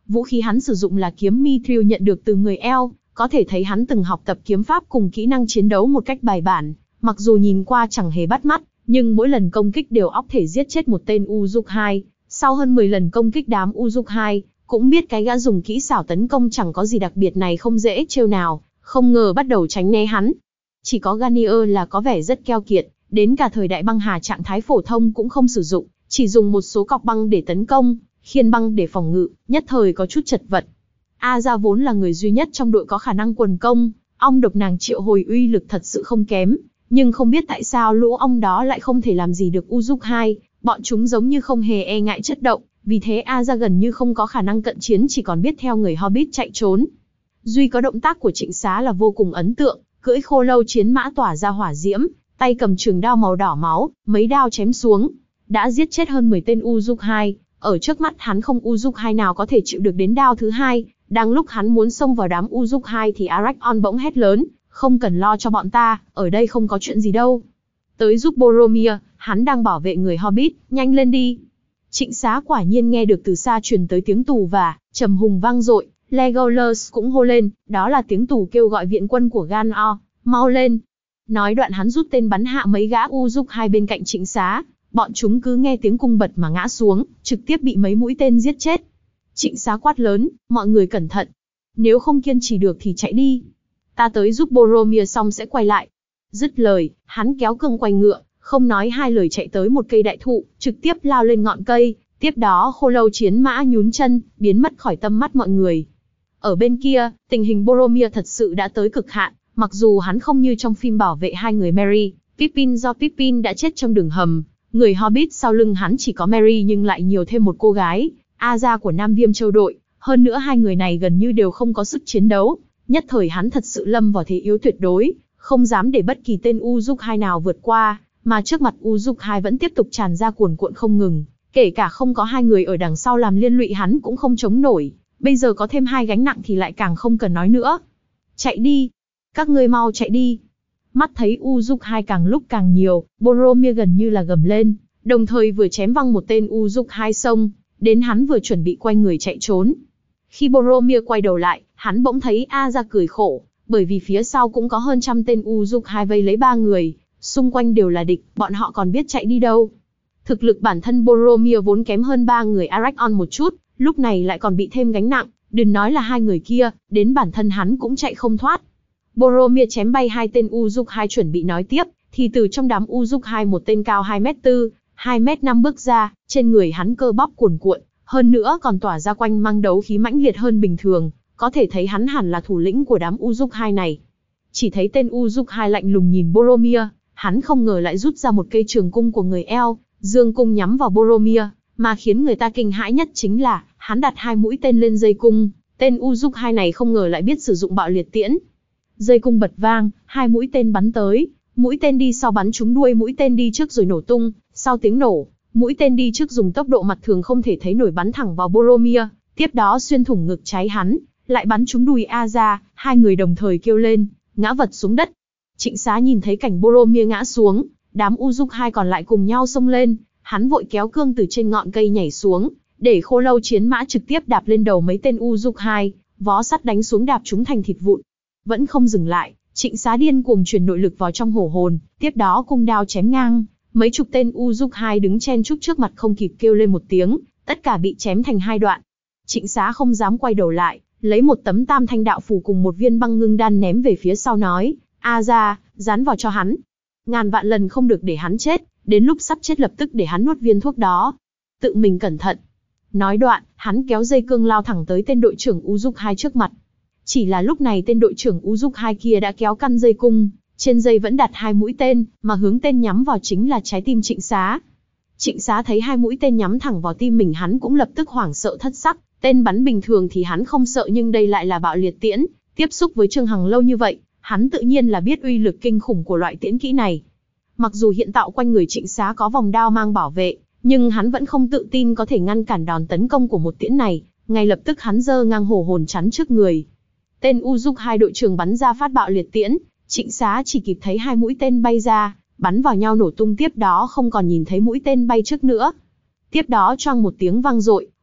Vũ khí hắn sử dụng là kiếm Mithril nhận được từ người Elf, có thể thấy hắn từng học tập kiếm pháp cùng kỹ năng chiến đấu một cách bài bản, mặc dù nhìn qua chẳng hề bắt mắt, nhưng mỗi lần công kích đều óc thể giết chết một tên Uruk-hai. Sau hơn mười lần công kích đám Uruk-hai, cũng biết cái gã dùng kỹ xảo tấn công chẳng có gì đặc biệt này không dễ trêu nào, không ngờ bắt đầu tránh né hắn. Chỉ có Garnier là có vẻ rất keo kiệt, đến cả thời đại băng hà trạng thái phổ thông cũng không sử dụng, chỉ dùng một số cọc băng để tấn công, khiên băng để phòng ngự, nhất thời có chút chật vật. Aja vốn là người duy nhất trong đội có khả năng quần công, ong độc nàng triệu hồi uy lực thật sự không kém, nhưng không biết tại sao lũ ong đó lại không thể làm gì được Uruk-hai, bọn chúng giống như không hề e ngại chất động, vì thế Aja gần như không có khả năng cận chiến, chỉ còn biết theo người Hobbit chạy trốn. Duy có động tác của Trịnh Xá là vô cùng ấn tượng, cưỡi khô lâu chiến mã tỏa ra hỏa diễm, tay cầm trường đao màu đỏ máu, mấy đao chém xuống, đã giết chết hơn mười tên Uruk-hai. Ở trước mắt hắn không Uruk-hai nào có thể chịu được đến đao thứ hai. Đang lúc hắn muốn xông vào đám Uruk-hai thì Aragorn bỗng hét lớn, không cần lo cho bọn ta, ở đây không có chuyện gì đâu. Tới giúp Boromir, hắn đang bảo vệ người Hobbit, nhanh lên đi. Trịnh Xá quả nhiên nghe được từ xa truyền tới tiếng tù và trầm hùng vang dội, Legolas cũng hô lên, đó là tiếng tù kêu gọi viện quân của Gan-o, mau lên. Nói đoạn hắn rút tên bắn hạ mấy gã Uruk-hai bên cạnh Trịnh Xá, bọn chúng cứ nghe tiếng cung bật mà ngã xuống, trực tiếp bị mấy mũi tên giết chết. Trịnh Xá quát lớn, mọi người cẩn thận. Nếu không kiên trì được thì chạy đi. Ta tới giúp Boromir xong sẽ quay lại. Dứt lời, hắn kéo cương quay ngựa, không nói hai lời chạy tới một cây đại thụ, trực tiếp lao lên ngọn cây. Tiếp đó khô lâu chiến mã nhún chân, biến mất khỏi tầm mắt mọi người. Ở bên kia, tình hình Boromir thật sự đã tới cực hạn, mặc dù hắn không như trong phim bảo vệ hai người Merry, Pippin do Pippin đã chết trong đường hầm. Người Hobbit sau lưng hắn chỉ có Merry nhưng lại nhiều thêm một cô gái, Aja của Nam Viêm Châu đội, hơn nữa hai người này gần như đều không có sức chiến đấu, nhất thời hắn thật sự lâm vào thế yếu tuyệt đối, không dám để bất kỳ tên Uruk-hai nào vượt qua, mà trước mặt Uruk-hai vẫn tiếp tục tràn ra cuồn cuộn không ngừng, kể cả không có hai người ở đằng sau làm liên lụy hắn cũng không chống nổi, bây giờ có thêm hai gánh nặng thì lại càng không cần nói nữa. Chạy đi, các ngươi mau chạy đi. Mắt thấy Uruk-hai càng lúc càng nhiều, Boromir gần như là gầm lên, đồng thời vừa chém văng một tên Uruk-hai xông đến hắn vừa chuẩn bị quay người chạy trốn. Khi Boromir quay đầu lại, hắn bỗng thấy Aja cười khổ, bởi vì phía sau cũng có hơn trăm tên Uruk-hai vây lấy ba người, xung quanh đều là địch, bọn họ còn biết chạy đi đâu. Thực lực bản thân Boromir vốn kém hơn ba người Aragorn một chút, lúc này lại còn bị thêm gánh nặng, đừng nói là hai người kia, đến bản thân hắn cũng chạy không thoát. Boromir chém bay hai tên Uruk-hai chuẩn bị nói tiếp, thì từ trong đám Uruk-hai một tên cao hai mét tư, hai mét năm bước ra, trên người hắn cơ bắp cuồn cuộn, hơn nữa còn tỏa ra quanh mang đấu khí mãnh liệt hơn bình thường, có thể thấy hắn hẳn là thủ lĩnh của đám Uruk-hai này. Chỉ thấy tên Uruk-hai lạnh lùng nhìn Boromir, hắn không ngờ lại rút ra một cây trường cung của người Elf, dương cung nhắm vào Boromir, mà khiến người ta kinh hãi nhất chính là, hắn đặt hai mũi tên lên dây cung, tên Uruk-hai này không ngờ lại biết sử dụng bạo liệt tiễn. Dây cung bật vang, hai mũi tên bắn tới, mũi tên đi sau bắn trúng đuôi mũi tên đi trước rồi nổ tung, sau tiếng nổ, mũi tên đi trước dùng tốc độ mặt thường không thể thấy nổi bắn thẳng vào Boromir, tiếp đó xuyên thủng ngực trái hắn, lại bắn trúng đùi Aja, hai người đồng thời kêu lên, ngã vật xuống đất. Trịnh Xá nhìn thấy cảnh Boromir ngã xuống, đám Uruk-hai còn lại cùng nhau xông lên, hắn vội kéo cương từ trên ngọn cây nhảy xuống, để khô lâu chiến mã trực tiếp đạp lên đầu mấy tên Uruk-hai, vó sắt đánh xuống đạp chúng thành thịt vụn. Vẫn không dừng lại, Trịnh Xá điên cuồng truyền nội lực vào trong hổ hồn, tiếp đó cung đao chém ngang, mấy chục tên Uruk-hai đứng chen chúc trước mặt không kịp kêu lên một tiếng, tất cả bị chém thành hai đoạn. Trịnh Xá không dám quay đầu lại, lấy một tấm tam thanh đạo phù cùng một viên băng ngưng đan ném về phía sau nói, Aja, dán vào cho hắn. Ngàn vạn lần không được để hắn chết, đến lúc sắp chết lập tức để hắn nuốt viên thuốc đó. Tự mình cẩn thận. Nói đoạn, hắn kéo dây cương lao thẳng tới tên đội trưởng Uruk-hai trước mặt. Chỉ là lúc này tên đội trưởng Uruk-hai kia đã kéo căn dây cung, trên dây vẫn đặt hai mũi tên, mà hướng tên nhắm vào chính là trái tim Trịnh Xá. Trịnh Xá thấy hai mũi tên nhắm thẳng vào tim mình hắn cũng lập tức hoảng sợ thất sắc, tên bắn bình thường thì hắn không sợ nhưng đây lại là bạo liệt tiễn, tiếp xúc với Trương Hằng lâu như vậy, hắn tự nhiên là biết uy lực kinh khủng của loại tiễn kỹ này. Mặc dù hiện tạo quanh người Trịnh Xá có vòng đao mang bảo vệ, nhưng hắn vẫn không tự tin có thể ngăn cản đòn tấn công của một tiễn này, ngay lập tức hắn giơ ngang hổ hồn chắn trước người. Tên Uruk-hai đội trưởng bắn ra phát bạo liệt tiễn, Trịnh Xá chỉ kịp thấy hai mũi tên bay ra, bắn vào nhau nổ tung tiếp đó không còn nhìn thấy mũi tên bay trước nữa. Tiếp đó choang một tiếng vang dội,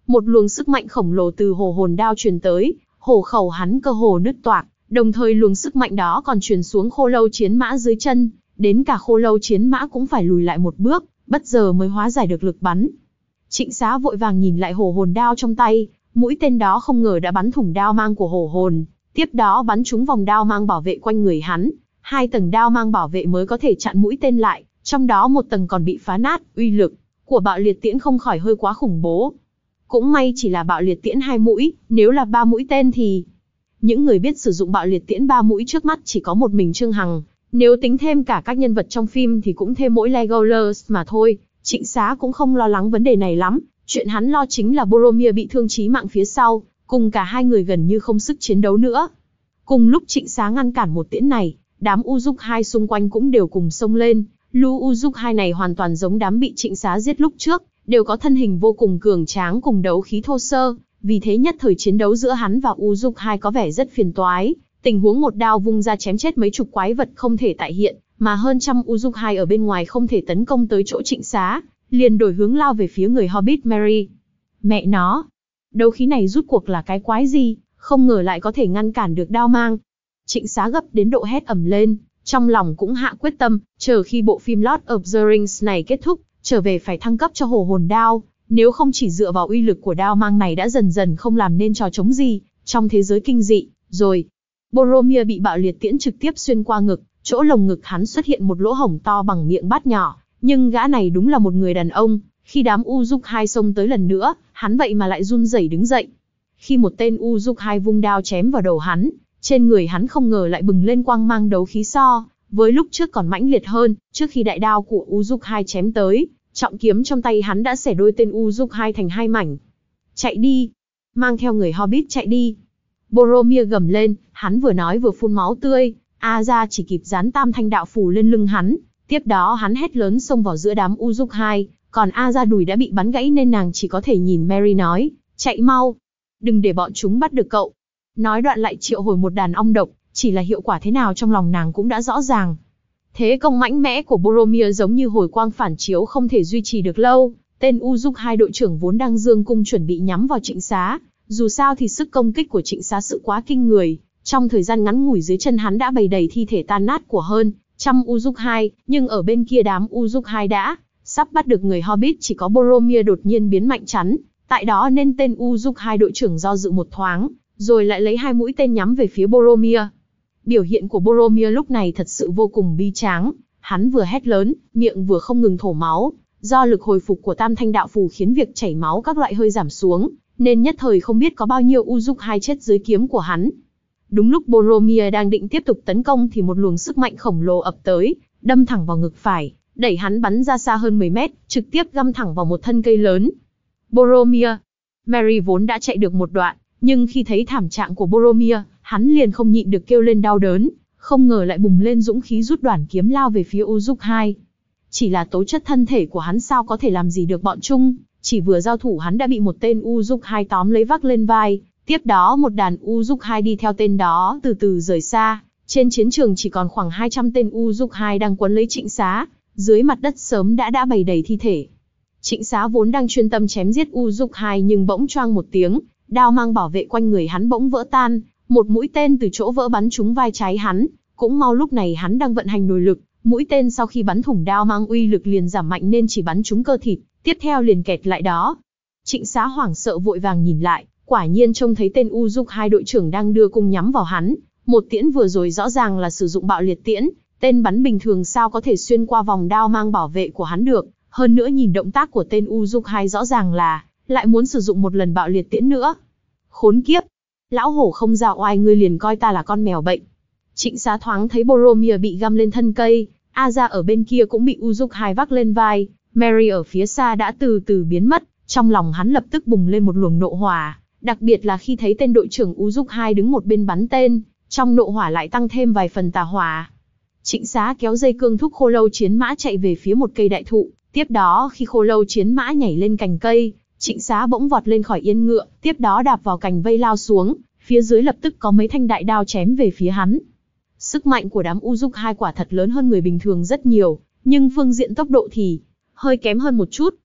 một luồng sức mạnh khổng lồ từ hổ hồn đao truyền tới, hổ khẩu hắn cơ hồ nứt toạc, đồng thời luồng sức mạnh đó còn truyền xuống khô lâu chiến mã dưới chân, đến cả khô lâu chiến mã cũng phải lùi lại một bước, bất giờ mới hóa giải được lực bắn. Trịnh Xá vội vàng nhìn lại hổ hồn đao trong tay, mũi tên đó không ngờ đã bắn thủng đao mang của hổ hồn, tiếp đó bắn trúng vòng đao mang bảo vệ quanh người hắn, hai tầng đao mang bảo vệ mới có thể chặn mũi tên lại, trong đó một tầng còn bị phá nát, uy lực của bạo liệt tiễn không khỏi hơi quá khủng bố. Cũng may chỉ là bạo liệt tiễn hai mũi, nếu là ba mũi tên thì... Những người biết sử dụng bạo liệt tiễn ba mũi trước mắt chỉ có một mình Trương Hằng, nếu tính thêm cả các nhân vật trong phim thì cũng thêm mỗi Legolas mà thôi. Trịnh Xá cũng không lo lắng vấn đề này lắm, chuyện hắn lo chính là Boromir bị thương chí mạng phía sau, cùng cả hai người gần như không sức chiến đấu nữa. Cùng lúc Trịnh Xá ngăn cản một tiễn này, đám Uruk-hai xung quanh cũng đều cùng xông lên. Lũ Uruk-hai này hoàn toàn giống đám bị Trịnh Xá giết lúc trước, đều có thân hình vô cùng cường tráng cùng đấu khí thô sơ, vì thế nhất thời chiến đấu giữa hắn và Uruk-hai có vẻ rất phiền toái. Tình huống một đao vung ra chém chết mấy chục quái vật không thể tại hiện, mà hơn trăm Uruk-hai ở bên ngoài không thể tấn công tới chỗ Trịnh Xá, liền đổi hướng lao về phía người Hobbit Merry. Mẹ nó, đấu khí này rút cuộc là cái quái gì, không ngờ lại có thể ngăn cản được đao mang. Trịnh Xá gấp đến độ hét ầm lên, trong lòng cũng hạ quyết tâm, chờ khi bộ phim Lord of the Rings này kết thúc, trở về phải thăng cấp cho hổ hồn đao, nếu không chỉ dựa vào uy lực của đao mang này đã dần dần không làm nên trò trống gì trong thế giới kinh dị rồi. Boromir bị bạo liệt tiễn trực tiếp xuyên qua ngực, chỗ lồng ngực hắn xuất hiện một lỗ hổng to bằng miệng bát nhỏ, nhưng gã này đúng là một người đàn ông, khi đám Uruk-hai xông tới lần nữa, hắn vậy mà lại run rẩy đứng dậy. Khi một tên Uruk-hai vung đao chém vào đầu hắn, trên người hắn không ngờ lại bừng lên quang mang đấu khí so với lúc trước còn mãnh liệt hơn. Trước khi đại đao của Uruk-hai chém tới, trọng kiếm trong tay hắn đã xẻ đôi tên Uruk-hai thành hai mảnh. Chạy đi, mang theo người Hobbit chạy đi. Boromir gầm lên, hắn vừa nói vừa phun máu tươi, Arya chỉ kịp dán tam thanh đạo phù lên lưng hắn, tiếp đó hắn hét lớn xông vào giữa đám Uruk-hai, còn Arya đùi đã bị bắn gãy nên nàng chỉ có thể nhìn Merry nói, chạy mau, đừng để bọn chúng bắt được cậu. Nói đoạn lại triệu hồi một đàn ong độc, chỉ là hiệu quả thế nào trong lòng nàng cũng đã rõ ràng. Thế công mạnh mẽ của Boromir giống như hồi quang phản chiếu không thể duy trì được lâu, tên Uruk-hai đội trưởng vốn đang giương cung chuẩn bị nhắm vào Trịnh Xá, dù sao thì sức công kích của Trịnh Xá sự quá kinh người, trong thời gian ngắn ngủi dưới chân hắn đã bày đầy thi thể tan nát của hơn trăm Uruk-hai, nhưng ở bên kia đám Uruk-hai đã sắp bắt được người Hobbit, chỉ có Boromir đột nhiên biến mạnh chắn, tại đó nên tên Uruk-hai đội trưởng do dự một thoáng, rồi lại lấy hai mũi tên nhắm về phía Boromir. Biểu hiện của Boromir lúc này thật sự vô cùng bi tráng, hắn vừa hét lớn, miệng vừa không ngừng thổ máu, do lực hồi phục của tam thanh đạo phù khiến việc chảy máu các loại hơi giảm xuống, nên nhất thời không biết có bao nhiêu Uruk-hai chết dưới kiếm của hắn. Đúng lúc Boromir đang định tiếp tục tấn công thì một luồng sức mạnh khổng lồ ập tới, đâm thẳng vào ngực phải, đẩy hắn bắn ra xa hơn mười mét, trực tiếp găm thẳng vào một thân cây lớn. Boromir, Merry vốn đã chạy được một đoạn, nhưng khi thấy thảm trạng của Boromir, hắn liền không nhịn được kêu lên đau đớn, không ngờ lại bùng lên dũng khí rút đoản kiếm lao về phía Uruk-hai. Chỉ là tố chất thân thể của hắn sao có thể làm gì được bọn chúng, chỉ vừa giao thủ hắn đã bị một tên Uruk-hai tóm lấy vác lên vai, tiếp đó một đàn Uruk-hai đi theo tên đó từ từ rời xa. Trên chiến trường chỉ còn khoảng hai trăm tên Uruk-hai đang quấn lấy Trịnh Xá, dưới mặt đất sớm đã đã bày đầy thi thể. Trịnh Xá vốn đang chuyên tâm chém giết Uruk-hai nhưng bỗng choang một tiếng, đao mang bảo vệ quanh người hắn bỗng vỡ tan, một mũi tên từ chỗ vỡ bắn trúng vai trái hắn. Cũng mau lúc này hắn đang vận hành nội lực, mũi tên sau khi bắn thủng đao mang uy lực liền giảm mạnh nên chỉ bắn trúng cơ thịt, tiếp theo liền kẹt lại đó. Trịnh Xá hoảng sợ vội vàng nhìn lại, quả nhiên trông thấy tên Uruk-hai đội trưởng đang đưa cung nhắm vào hắn. Một tiễn vừa rồi rõ ràng là sử dụng bạo liệt tiễn, tên bắn bình thường sao có thể xuyên qua vòng đao mang bảo vệ của hắn được. Hơn nữa nhìn động tác của tên Uruk-hai rõ ràng là lại muốn sử dụng một lần bạo liệt tiễn nữa. Khốn kiếp! Lão hổ không ra oai ngươi liền coi ta là con mèo bệnh. Trịnh Xá thoáng thấy Boromir bị găm lên thân cây, Arya ở bên kia cũng bị Uruk-hai vác lên vai, Merry ở phía xa đã từ từ biến mất, trong lòng hắn lập tức bùng lên một luồng nộ hỏa, đặc biệt là khi thấy tên đội trưởng Uruk-hai đứng một bên bắn tên, trong nộ hỏa lại tăng thêm vài phần tà hỏa. Trịnh Xá kéo dây cương thúc khô lâu chiến mã chạy về phía một cây đại thụ, tiếp đó khi khô lâu chiến mã nhảy lên cành cây, Trịnh Xá bỗng vọt lên khỏi yên ngựa, tiếp đó đạp vào cành vây lao xuống, phía dưới lập tức có mấy thanh đại đao chém về phía hắn. Sức mạnh của đám Uruk-hai quả thật lớn hơn người bình thường rất nhiều, nhưng phương diện tốc độ thì hơi kém hơn một chút,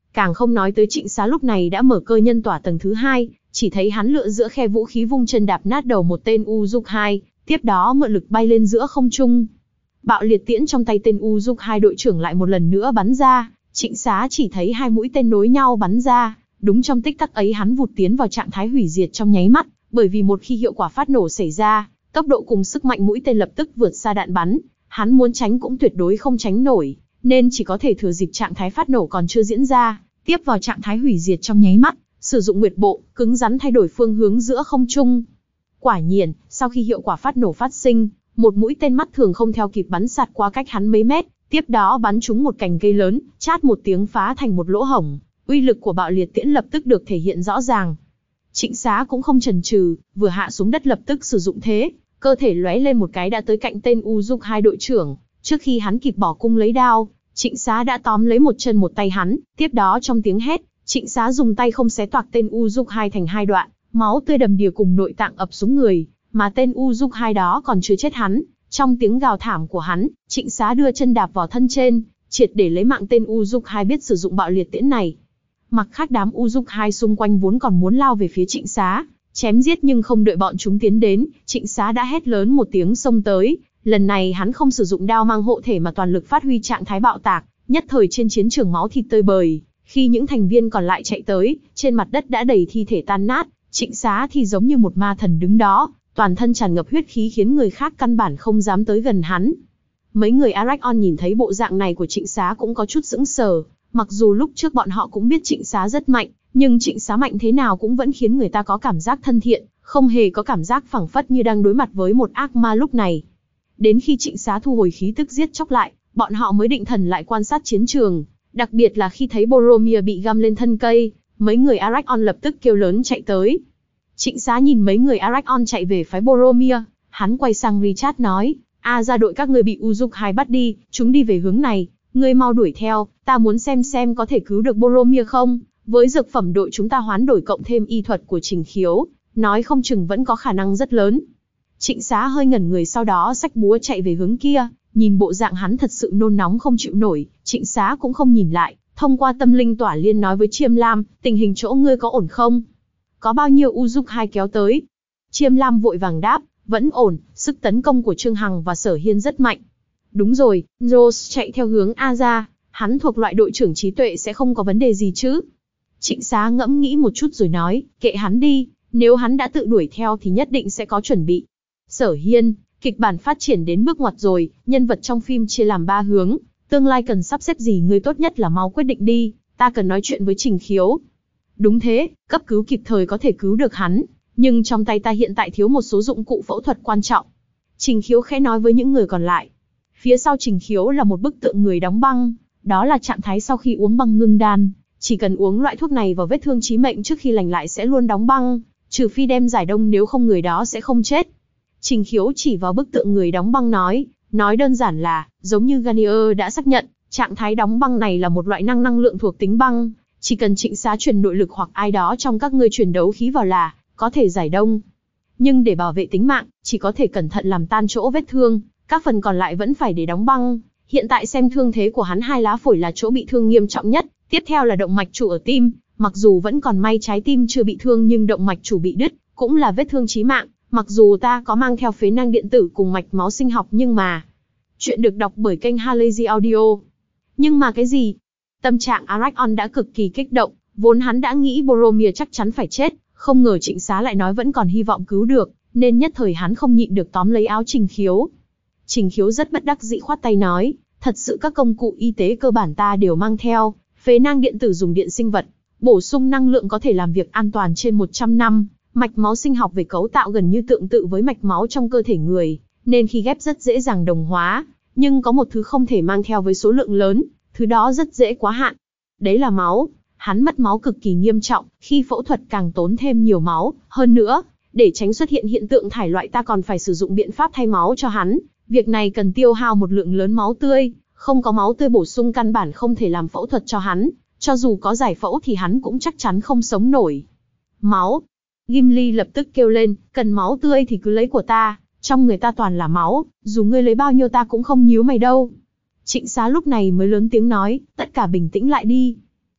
Càng không nói tới Trịnh Xá lúc này đã mở cơ nhân tỏa tầng thứ hai, chỉ thấy hắn lựa giữa khe vũ khí vung chân đạp nát đầu một tên U Dục hai, tiếp đó mượn lực bay lên giữa không trung. Bạo liệt tiễn trong tay tên U Dục hai đội trưởng lại một lần nữa bắn ra, Trịnh Xá chỉ thấy hai mũi tên nối nhau bắn ra, đúng trong tích tắc ấy hắn vụt tiến vào trạng thái hủy diệt trong nháy mắt, bởi vì một khi hiệu quả phát nổ xảy ra, tốc độ cùng sức mạnh mũi tên lập tức vượt xa đạn bắn, hắn muốn tránh cũng tuyệt đối không tránh nổi, nên chỉ có thể thừa dịp trạng thái phát nổ còn chưa diễn ra, tiếp vào trạng thái hủy diệt trong nháy mắt, sử dụng nguyệt bộ, cứng rắn thay đổi phương hướng giữa không trung. Quả nhiên, sau khi hiệu quả phát nổ phát sinh, một mũi tên mắt thường không theo kịp bắn sạt qua cách hắn mấy mét, tiếp đó bắn trúng một cành cây lớn, chát một tiếng phá thành một lỗ hổng, uy lực của bạo liệt tiễn lập tức được thể hiện rõ ràng. Trịnh Xá cũng không chần chừ, vừa hạ xuống đất lập tức sử dụng thế, cơ thể lóe lên một cái đã tới cạnh tên U Dục hai đội trưởng, trước khi hắn kịp bỏ cung lấy đao, Trịnh Xá đã tóm lấy một chân một tay hắn, tiếp đó trong tiếng hét, Trịnh Xá dùng tay không xé toạc tên U Dục hai thành hai đoạn, máu tươi đầm đìa cùng nội tạng ập xuống người, mà tên U Dục hai đó còn chưa chết hắn, trong tiếng gào thảm của hắn, Trịnh Xá đưa chân đạp vào thân trên, triệt để lấy mạng tên U Dục hai biết sử dụng bạo liệt tiễn này. Mặc khác đám U Dục hai xung quanh vốn còn muốn lao về phía Trịnh Xá, chém giết nhưng không đợi bọn chúng tiến đến, Trịnh Xá đã hét lớn một tiếng xông tới, lần này hắn không sử dụng đao mang hộ thể mà toàn lực phát huy trạng thái bạo tạc, nhất thời trên chiến trường máu thịt tơi bời, khi những thành viên còn lại chạy tới, trên mặt đất đã đầy thi thể tan nát, Trịnh Xá thì giống như một ma thần đứng đó, toàn thân tràn ngập huyết khí khiến người khác căn bản không dám tới gần hắn. Mấy người Arachon nhìn thấy bộ dạng này của Trịnh Xá cũng có chút sững sờ, mặc dù lúc trước bọn họ cũng biết Trịnh Xá rất mạnh, nhưng Trịnh Xá mạnh thế nào cũng vẫn khiến người ta có cảm giác thân thiện, không hề có cảm giác phảng phất như đang đối mặt với một ác ma lúc này. Đến khi Trịnh Xá thu hồi khí tức giết chóc lại, bọn họ mới định thần lại quan sát chiến trường, đặc biệt là khi thấy Boromir bị găm lên thân cây, mấy người Arachon lập tức kêu lớn chạy tới. Trịnh Xá nhìn mấy người Arachon chạy về phái Boromir, hắn quay sang Richard nói, A ra đội các ngươi bị U Dục hai bắt đi, chúng đi về hướng này, ngươi mau đuổi theo, ta muốn xem xem có thể cứu được Boromir không, với dược phẩm đội chúng ta hoán đổi cộng thêm y thuật của Trình Khiếu, nói không chừng vẫn có khả năng rất lớn. Trịnh Xá hơi ngẩn người sau đó xách búa chạy về hướng kia, nhìn bộ dạng hắn thật sự nôn nóng không chịu nổi, Trịnh Xá cũng không nhìn lại, thông qua tâm linh tỏa liên nói với Chiêm Lam, tình hình chỗ ngươi có ổn không? Có bao nhiêu U Dục hai kéo tới? Chiêm Lam vội vàng đáp, vẫn ổn, sức tấn công của Trương Hằng và Sở Hiên rất mạnh. Đúng rồi, Rose chạy theo hướng A ra, hắn thuộc loại đội trưởng trí tuệ sẽ không có vấn đề gì chứ? Trịnh Xá ngẫm nghĩ một chút rồi nói, kệ hắn đi, nếu hắn đã tự đuổi theo thì nhất định sẽ có chuẩn bị. Sở Hiên, kịch bản phát triển đến bước ngoặt rồi, nhân vật trong phim chia làm ba hướng, tương lai cần sắp xếp gì ngươi tốt nhất là mau quyết định đi, ta cần nói chuyện với Trình Khiếu. Đúng thế, cấp cứu kịp thời có thể cứu được hắn, nhưng trong tay ta hiện tại thiếu một số dụng cụ phẫu thuật quan trọng. Trình Khiếu khẽ nói với những người còn lại. Phía sau Trình Khiếu là một bức tượng người đóng băng, đó là trạng thái sau khi uống băng ngưng đan, chỉ cần uống loại thuốc này vào vết thương chí mệnh trước khi lành lại sẽ luôn đóng băng, trừ phi đem giải đông nếu không người đó sẽ không chết. Trình Khiếu chỉ vào bức tượng người đóng băng nói, nói đơn giản là, giống như Garnier đã xác nhận, trạng thái đóng băng này là một loại năng năng lượng thuộc tính băng, chỉ cần Trịnh Xá truyền nội lực hoặc ai đó trong các ngươi truyền đấu khí vào là, có thể giải đông. Nhưng để bảo vệ tính mạng, chỉ có thể cẩn thận làm tan chỗ vết thương, các phần còn lại vẫn phải để đóng băng. Hiện tại xem thương thế của hắn hai lá phổi là chỗ bị thương nghiêm trọng nhất, tiếp theo là động mạch chủ ở tim, mặc dù vẫn còn may trái tim chưa bị thương nhưng động mạch chủ bị đứt, cũng là vết thương chí mạng, mặc dù ta có mang theo phế năng điện tử cùng mạch máu sinh học nhưng mà... Chuyện được đọc bởi kênh Halazy Audio. Nhưng mà cái gì? Tâm trạng Arachon đã cực kỳ kích động, vốn hắn đã nghĩ Boromir chắc chắn phải chết, không ngờ Trịnh Xá lại nói vẫn còn hy vọng cứu được, nên nhất thời hắn không nhịn được tóm lấy áo Trình Khiếu. Trình Khiếu rất bất đắc dĩ khoát tay nói, thật sự các công cụ y tế cơ bản ta đều mang theo, phế nang điện tử dùng điện sinh vật, bổ sung năng lượng có thể làm việc an toàn trên một trăm năm, mạch máu sinh học về cấu tạo gần như tương tự với mạch máu trong cơ thể người, nên khi ghép rất dễ dàng đồng hóa, nhưng có một thứ không thể mang theo với số lượng lớn, thứ đó rất dễ quá hạn. Đấy là máu, hắn mất máu cực kỳ nghiêm trọng, khi phẫu thuật càng tốn thêm nhiều máu, hơn nữa, để tránh xuất hiện hiện tượng thải loại ta còn phải sử dụng biện pháp thay máu cho hắn. Việc này cần tiêu hao một lượng lớn máu tươi, không có máu tươi bổ sung căn bản không thể làm phẫu thuật cho hắn, cho dù có giải phẫu thì hắn cũng chắc chắn không sống nổi. Máu. Gimli lập tức kêu lên, cần máu tươi thì cứ lấy của ta, trong người ta toàn là máu, dù ngươi lấy bao nhiêu ta cũng không nhíu mày đâu. Trịnh Xá lúc này mới lớn tiếng nói, tất cả bình tĩnh lại đi.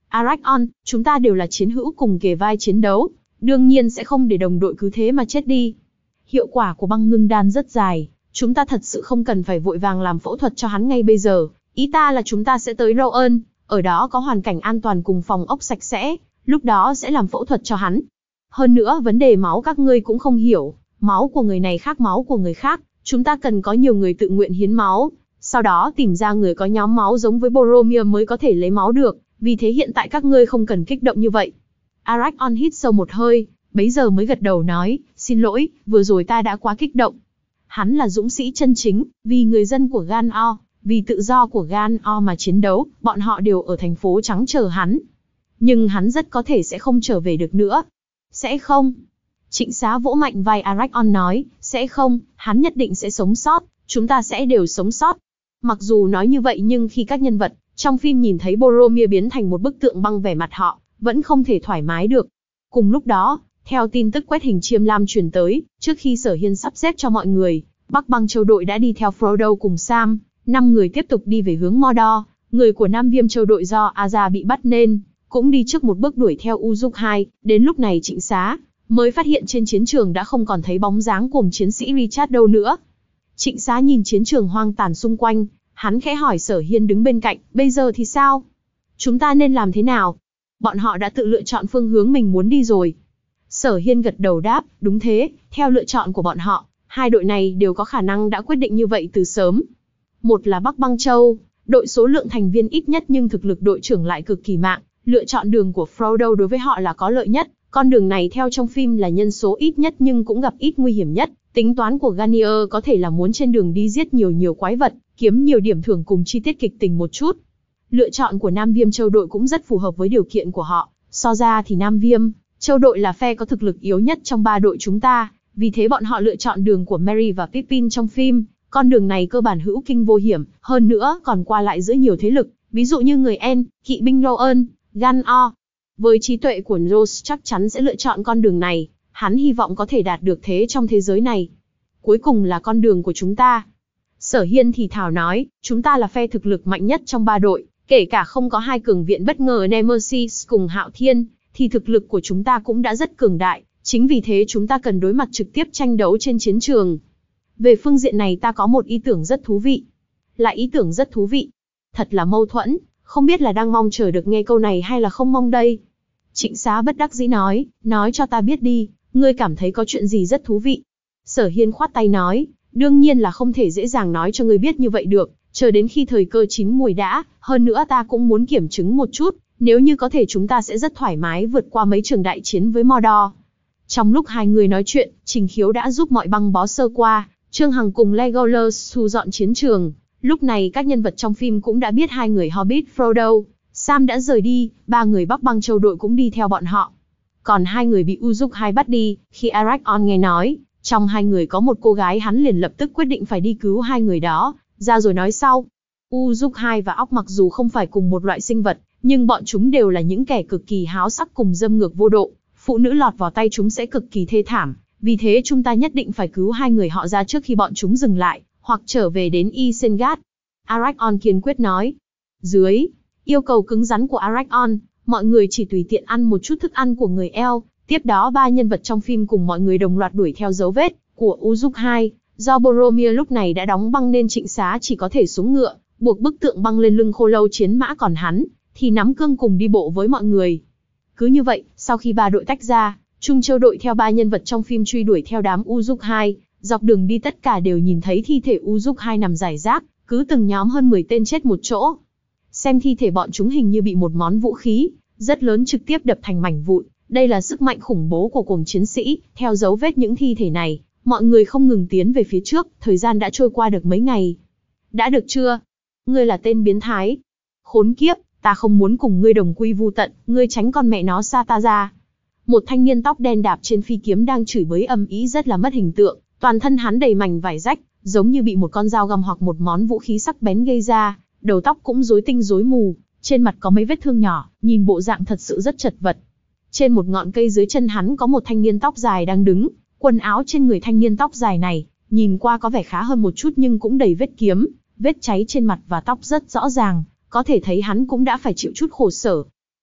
Arachon, chúng ta đều là chiến hữu cùng kề vai chiến đấu, đương nhiên sẽ không để đồng đội cứ thế mà chết đi. Hiệu quả của băng ngưng đan rất dài, chúng ta thật sự không cần phải vội vàng làm phẫu thuật cho hắn ngay bây giờ. Ý ta là chúng ta sẽ tới Rowan, ở đó có hoàn cảnh an toàn cùng phòng ốc sạch sẽ, lúc đó sẽ làm phẫu thuật cho hắn. Hơn nữa vấn đề máu các ngươi cũng không hiểu, máu của người này khác máu của người khác, chúng ta cần có nhiều người tự nguyện hiến máu, sau đó tìm ra người có nhóm máu giống với Boromir mới có thể lấy máu được, vì thế hiện tại các ngươi không cần kích động như vậy. Arachon hít sâu một hơi, bấy giờ mới gật đầu nói, xin lỗi, vừa rồi ta đã quá kích động. Hắn là dũng sĩ chân chính, vì người dân của Gan-o, vì tự do của Gan-o mà chiến đấu, bọn họ đều ở thành phố trắng chờ hắn. Nhưng hắn rất có thể sẽ không trở về được nữa. Sẽ không. Trịnh Xá vỗ mạnh vai Arachon nói, sẽ không, hắn nhất định sẽ sống sót, chúng ta sẽ đều sống sót. Mặc dù nói như vậy nhưng khi các nhân vật trong phim nhìn thấy Boromir biến thành một bức tượng băng vẻ mặt họ, vẫn không thể thoải mái được. Cùng lúc đó, theo tin tức quét hình chiêm lam truyền tới, trước khi Sở Hiên sắp xếp cho mọi người, Bắc Băng Châu đội đã đi theo Frodo cùng Sam, năm người tiếp tục đi về hướng Mordor, người của Nam Viêm Châu đội do Arya bị bắt nên cũng đi trước một bước đuổi theo Uruk-hai. Đến lúc này Trịnh Xá mới phát hiện trên chiến trường đã không còn thấy bóng dáng cùng chiến sĩ Richard đâu nữa. Trịnh Xá nhìn chiến trường hoang tàn xung quanh, hắn khẽ hỏi Sở Hiên đứng bên cạnh, bây giờ thì sao? Chúng ta nên làm thế nào? Bọn họ đã tự lựa chọn phương hướng mình muốn đi rồi. Sở Hiên gật đầu đáp, đúng thế, theo lựa chọn của bọn họ, hai đội này đều có khả năng đã quyết định như vậy từ sớm. Một là Bắc Băng Châu, đội số lượng thành viên ít nhất nhưng thực lực đội trưởng lại cực kỳ mạng, lựa chọn đường của Frodo đối với họ là có lợi nhất, con đường này theo trong phim là nhân số ít nhất nhưng cũng gặp ít nguy hiểm nhất, tính toán của Garnier có thể là muốn trên đường đi giết nhiều nhiều quái vật, kiếm nhiều điểm thưởng cùng chi tiết kịch tình một chút. Lựa chọn của Nam Viêm Châu đội cũng rất phù hợp với điều kiện của họ, so ra thì Nam Viêm Châu đội là phe có thực lực yếu nhất trong ba đội chúng ta, vì thế bọn họ lựa chọn đường của Merry và Pippin trong phim. Con đường này cơ bản hữu kinh vô hiểm, hơn nữa còn qua lại giữa nhiều thế lực, ví dụ như người En, kỵ binh Rowan, Gan-o. Với trí tuệ của Rose chắc chắn sẽ lựa chọn con đường này, hắn hy vọng có thể đạt được thế trong thế giới này. Cuối cùng là con đường của chúng ta. Sở Hiên thì thào nói, chúng ta là phe thực lực mạnh nhất trong ba đội, kể cả không có hai cường viện bất ngờ Nemesis cùng Hạo Thiên, thì thực lực của chúng ta cũng đã rất cường đại, chính vì thế chúng ta cần đối mặt trực tiếp tranh đấu trên chiến trường. Về phương diện này ta có một ý tưởng rất thú vị. Là ý tưởng rất thú vị. Thật là mâu thuẫn, không biết là đang mong chờ được nghe câu này hay là không mong đây. Trịnh Xá bất đắc dĩ nói, nói cho ta biết đi, ngươi cảm thấy có chuyện gì rất thú vị. Sở Hiên khoát tay nói, đương nhiên là không thể dễ dàng nói cho ngươi biết như vậy được, chờ đến khi thời cơ chín mùi đã, hơn nữa ta cũng muốn kiểm chứng một chút, nếu như có thể chúng ta sẽ rất thoải mái vượt qua mấy trường đại chiến với Mordor. Trong lúc hai người nói chuyện, Trình Khiếu đã giúp mọi băng bó sơ qua, Trương Hằng cùng Legolas thu dọn chiến trường. Lúc này các nhân vật trong phim cũng đã biết hai người Hobbit Frodo, Sam đã rời đi, ba người Bắc Băng Châu đội cũng đi theo bọn họ. Còn hai người bị Uruk-hai bắt đi, khi Arachon nghe nói, trong hai người có một cô gái hắn liền lập tức quyết định phải đi cứu hai người đó, ra rồi nói sau. Uruk-hai và óc mặc dù không phải cùng một loại sinh vật, nhưng bọn chúng đều là những kẻ cực kỳ háo sắc cùng dâm ngược vô độ, phụ nữ lọt vào tay chúng sẽ cực kỳ thê thảm, vì thế chúng ta nhất định phải cứu hai người họ ra trước khi bọn chúng dừng lại, hoặc trở về đến Isengard. Arachon kiên quyết nói. Dưới yêu cầu cứng rắn của Arachon, mọi người chỉ tùy tiện ăn một chút thức ăn của người eo. Tiếp đó ba nhân vật trong phim cùng mọi người đồng loạt đuổi theo dấu vết của Uruk-hai. Do Boromir lúc này đã đóng băng nên Trịnh Xá chỉ có thể xuống ngựa, buộc bức tượng băng lên lưng khô lâu chiến mã, còn hắn thì nắm cương cùng đi bộ với mọi người. Cứ như vậy, sau khi ba đội tách ra, Trung Châu đội theo ba nhân vật trong phim truy đuổi theo đám Uruk-hai, dọc đường đi tất cả đều nhìn thấy thi thể Uruk-hai nằm rải rác, cứ từng nhóm hơn mười tên chết một chỗ. Xem thi thể bọn chúng hình như bị một món vũ khí rất lớn trực tiếp đập thành mảnh vụn, đây là sức mạnh khủng bố của cuồng chiến sĩ. Theo dấu vết những thi thể này, mọi người không ngừng tiến về phía trước, thời gian đã trôi qua được mấy ngày. Đã được chưa? Ngươi là tên biến thái. Khốn kiếp, ta không muốn cùng ngươi đồng quy vu tận, ngươi tránh con mẹ nó xa ta ra. Một thanh niên tóc đen đạp trên phi kiếm đang chửi bới ầm ĩ rất là mất hình tượng, toàn thân hắn đầy mảnh vải rách, giống như bị một con dao găm hoặc một món vũ khí sắc bén gây ra, đầu tóc cũng rối tinh rối mù, trên mặt có mấy vết thương nhỏ, nhìn bộ dạng thật sự rất chật vật. Trên một ngọn cây dưới chân hắn có một thanh niên tóc dài đang đứng, quần áo trên người thanh niên tóc dài này, nhìn qua có vẻ khá hơn một chút nhưng cũng đầy vết kiếm, vết cháy trên mặt và tóc rất rõ ràng, có thể thấy hắn cũng đã phải chịu chút khổ sở.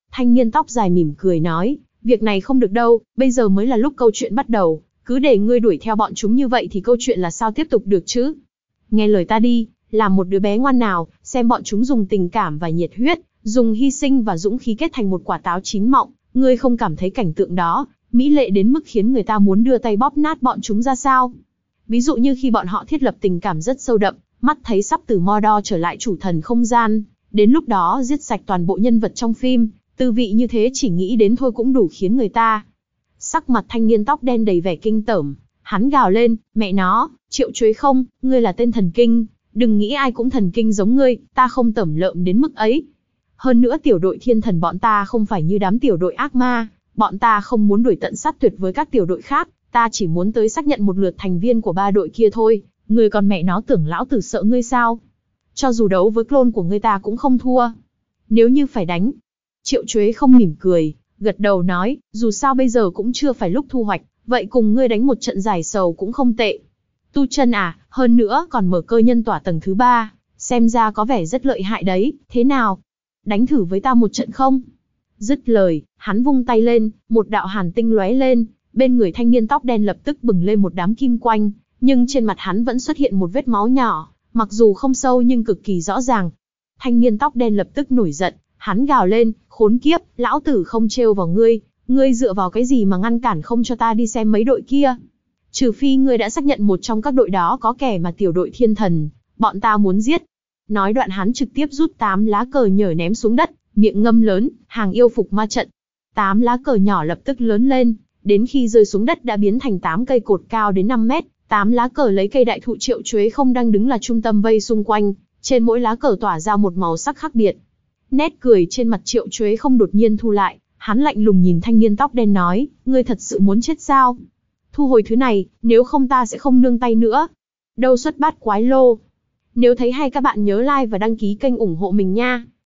Thanh niên tóc dài mỉm cười nói, việc này không được đâu, bây giờ mới là lúc câu chuyện bắt đầu, cứ để ngươi đuổi theo bọn chúng như vậy thì câu chuyện là sao tiếp tục được chứ? Nghe lời ta đi, làm một đứa bé ngoan nào, xem bọn chúng dùng tình cảm và nhiệt huyết, dùng hy sinh và dũng khí kết thành một quả táo chín mọng, ngươi không cảm thấy cảnh tượng đó mỹ lệ đến mức khiến người ta muốn đưa tay bóp nát bọn chúng ra sao? Ví dụ như khi bọn họ thiết lập tình cảm rất sâu đậm, mắt thấy sắp từ Mordor trở lại chủ thần không gian, đến lúc đó giết sạch toàn bộ nhân vật trong phim, tư vị như thế chỉ nghĩ đến thôi cũng đủ khiến người ta. Sắc mặt thanh niên tóc đen đầy vẻ kinh tởm, hắn gào lên, mẹ nó, Triệu Chuế không, ngươi là tên thần kinh, đừng nghĩ ai cũng thần kinh giống ngươi, ta không tởm lợm đến mức ấy. Hơn nữa tiểu đội thiên thần bọn ta không phải như đám tiểu đội ác ma, bọn ta không muốn đuổi tận sát tuyệt với các tiểu đội khác, ta chỉ muốn tới xác nhận một lượt thành viên của ba đội kia thôi, ngươi còn mẹ nó tưởng lão tử sợ ngươi sao? Cho dù đấu với clone của ngươi ta cũng không thua. Nếu như phải đánh, Triệu Chuế không mỉm cười, gật đầu nói, dù sao bây giờ cũng chưa phải lúc thu hoạch, vậy cùng ngươi đánh một trận giải sầu cũng không tệ. Tu chân à, hơn nữa còn mở cơ nhân tỏa tầng thứ ba, xem ra có vẻ rất lợi hại đấy, thế nào? Đánh thử với ta một trận không? Dứt lời, hắn vung tay lên, một đạo hàn tinh lóe lên, bên người thanh niên tóc đen lập tức bừng lên một đám kim quanh, nhưng trên mặt hắn vẫn xuất hiện một vết máu nhỏ, mặc dù không sâu nhưng cực kỳ rõ ràng. Thanh niên tóc đen lập tức nổi giận, hắn gào lên, khốn kiếp, lão tử không trêu vào ngươi, ngươi dựa vào cái gì mà ngăn cản không cho ta đi xem mấy đội kia? Trừ phi ngươi đã xác nhận một trong các đội đó có kẻ mà tiểu đội thiên thần, bọn ta muốn giết. Nói đoạn hắn trực tiếp rút tám lá cờ nhở ném xuống đất, miệng ngâm lớn, hàng yêu phục ma trận. Tám lá cờ nhỏ lập tức lớn lên, đến khi rơi xuống đất đã biến thành tám cây cột cao đến năm mét, tám lá cờ lấy cây đại thụ Triệu Chuế không đang đứng là trung tâm vây xung quanh, trên mỗi lá cờ tỏa ra một màu sắc khác biệt. Nét cười trên mặt Triệu Chuế không đột nhiên thu lại, hắn lạnh lùng nhìn thanh niên tóc đen nói, ngươi thật sự muốn chết sao? Thu hồi thứ này, nếu không ta sẽ không nương tay nữa. Đâu xuất bát quái lô. Nếu thấy hay các bạn nhớ like và đăng ký kênh ủng hộ mình nha.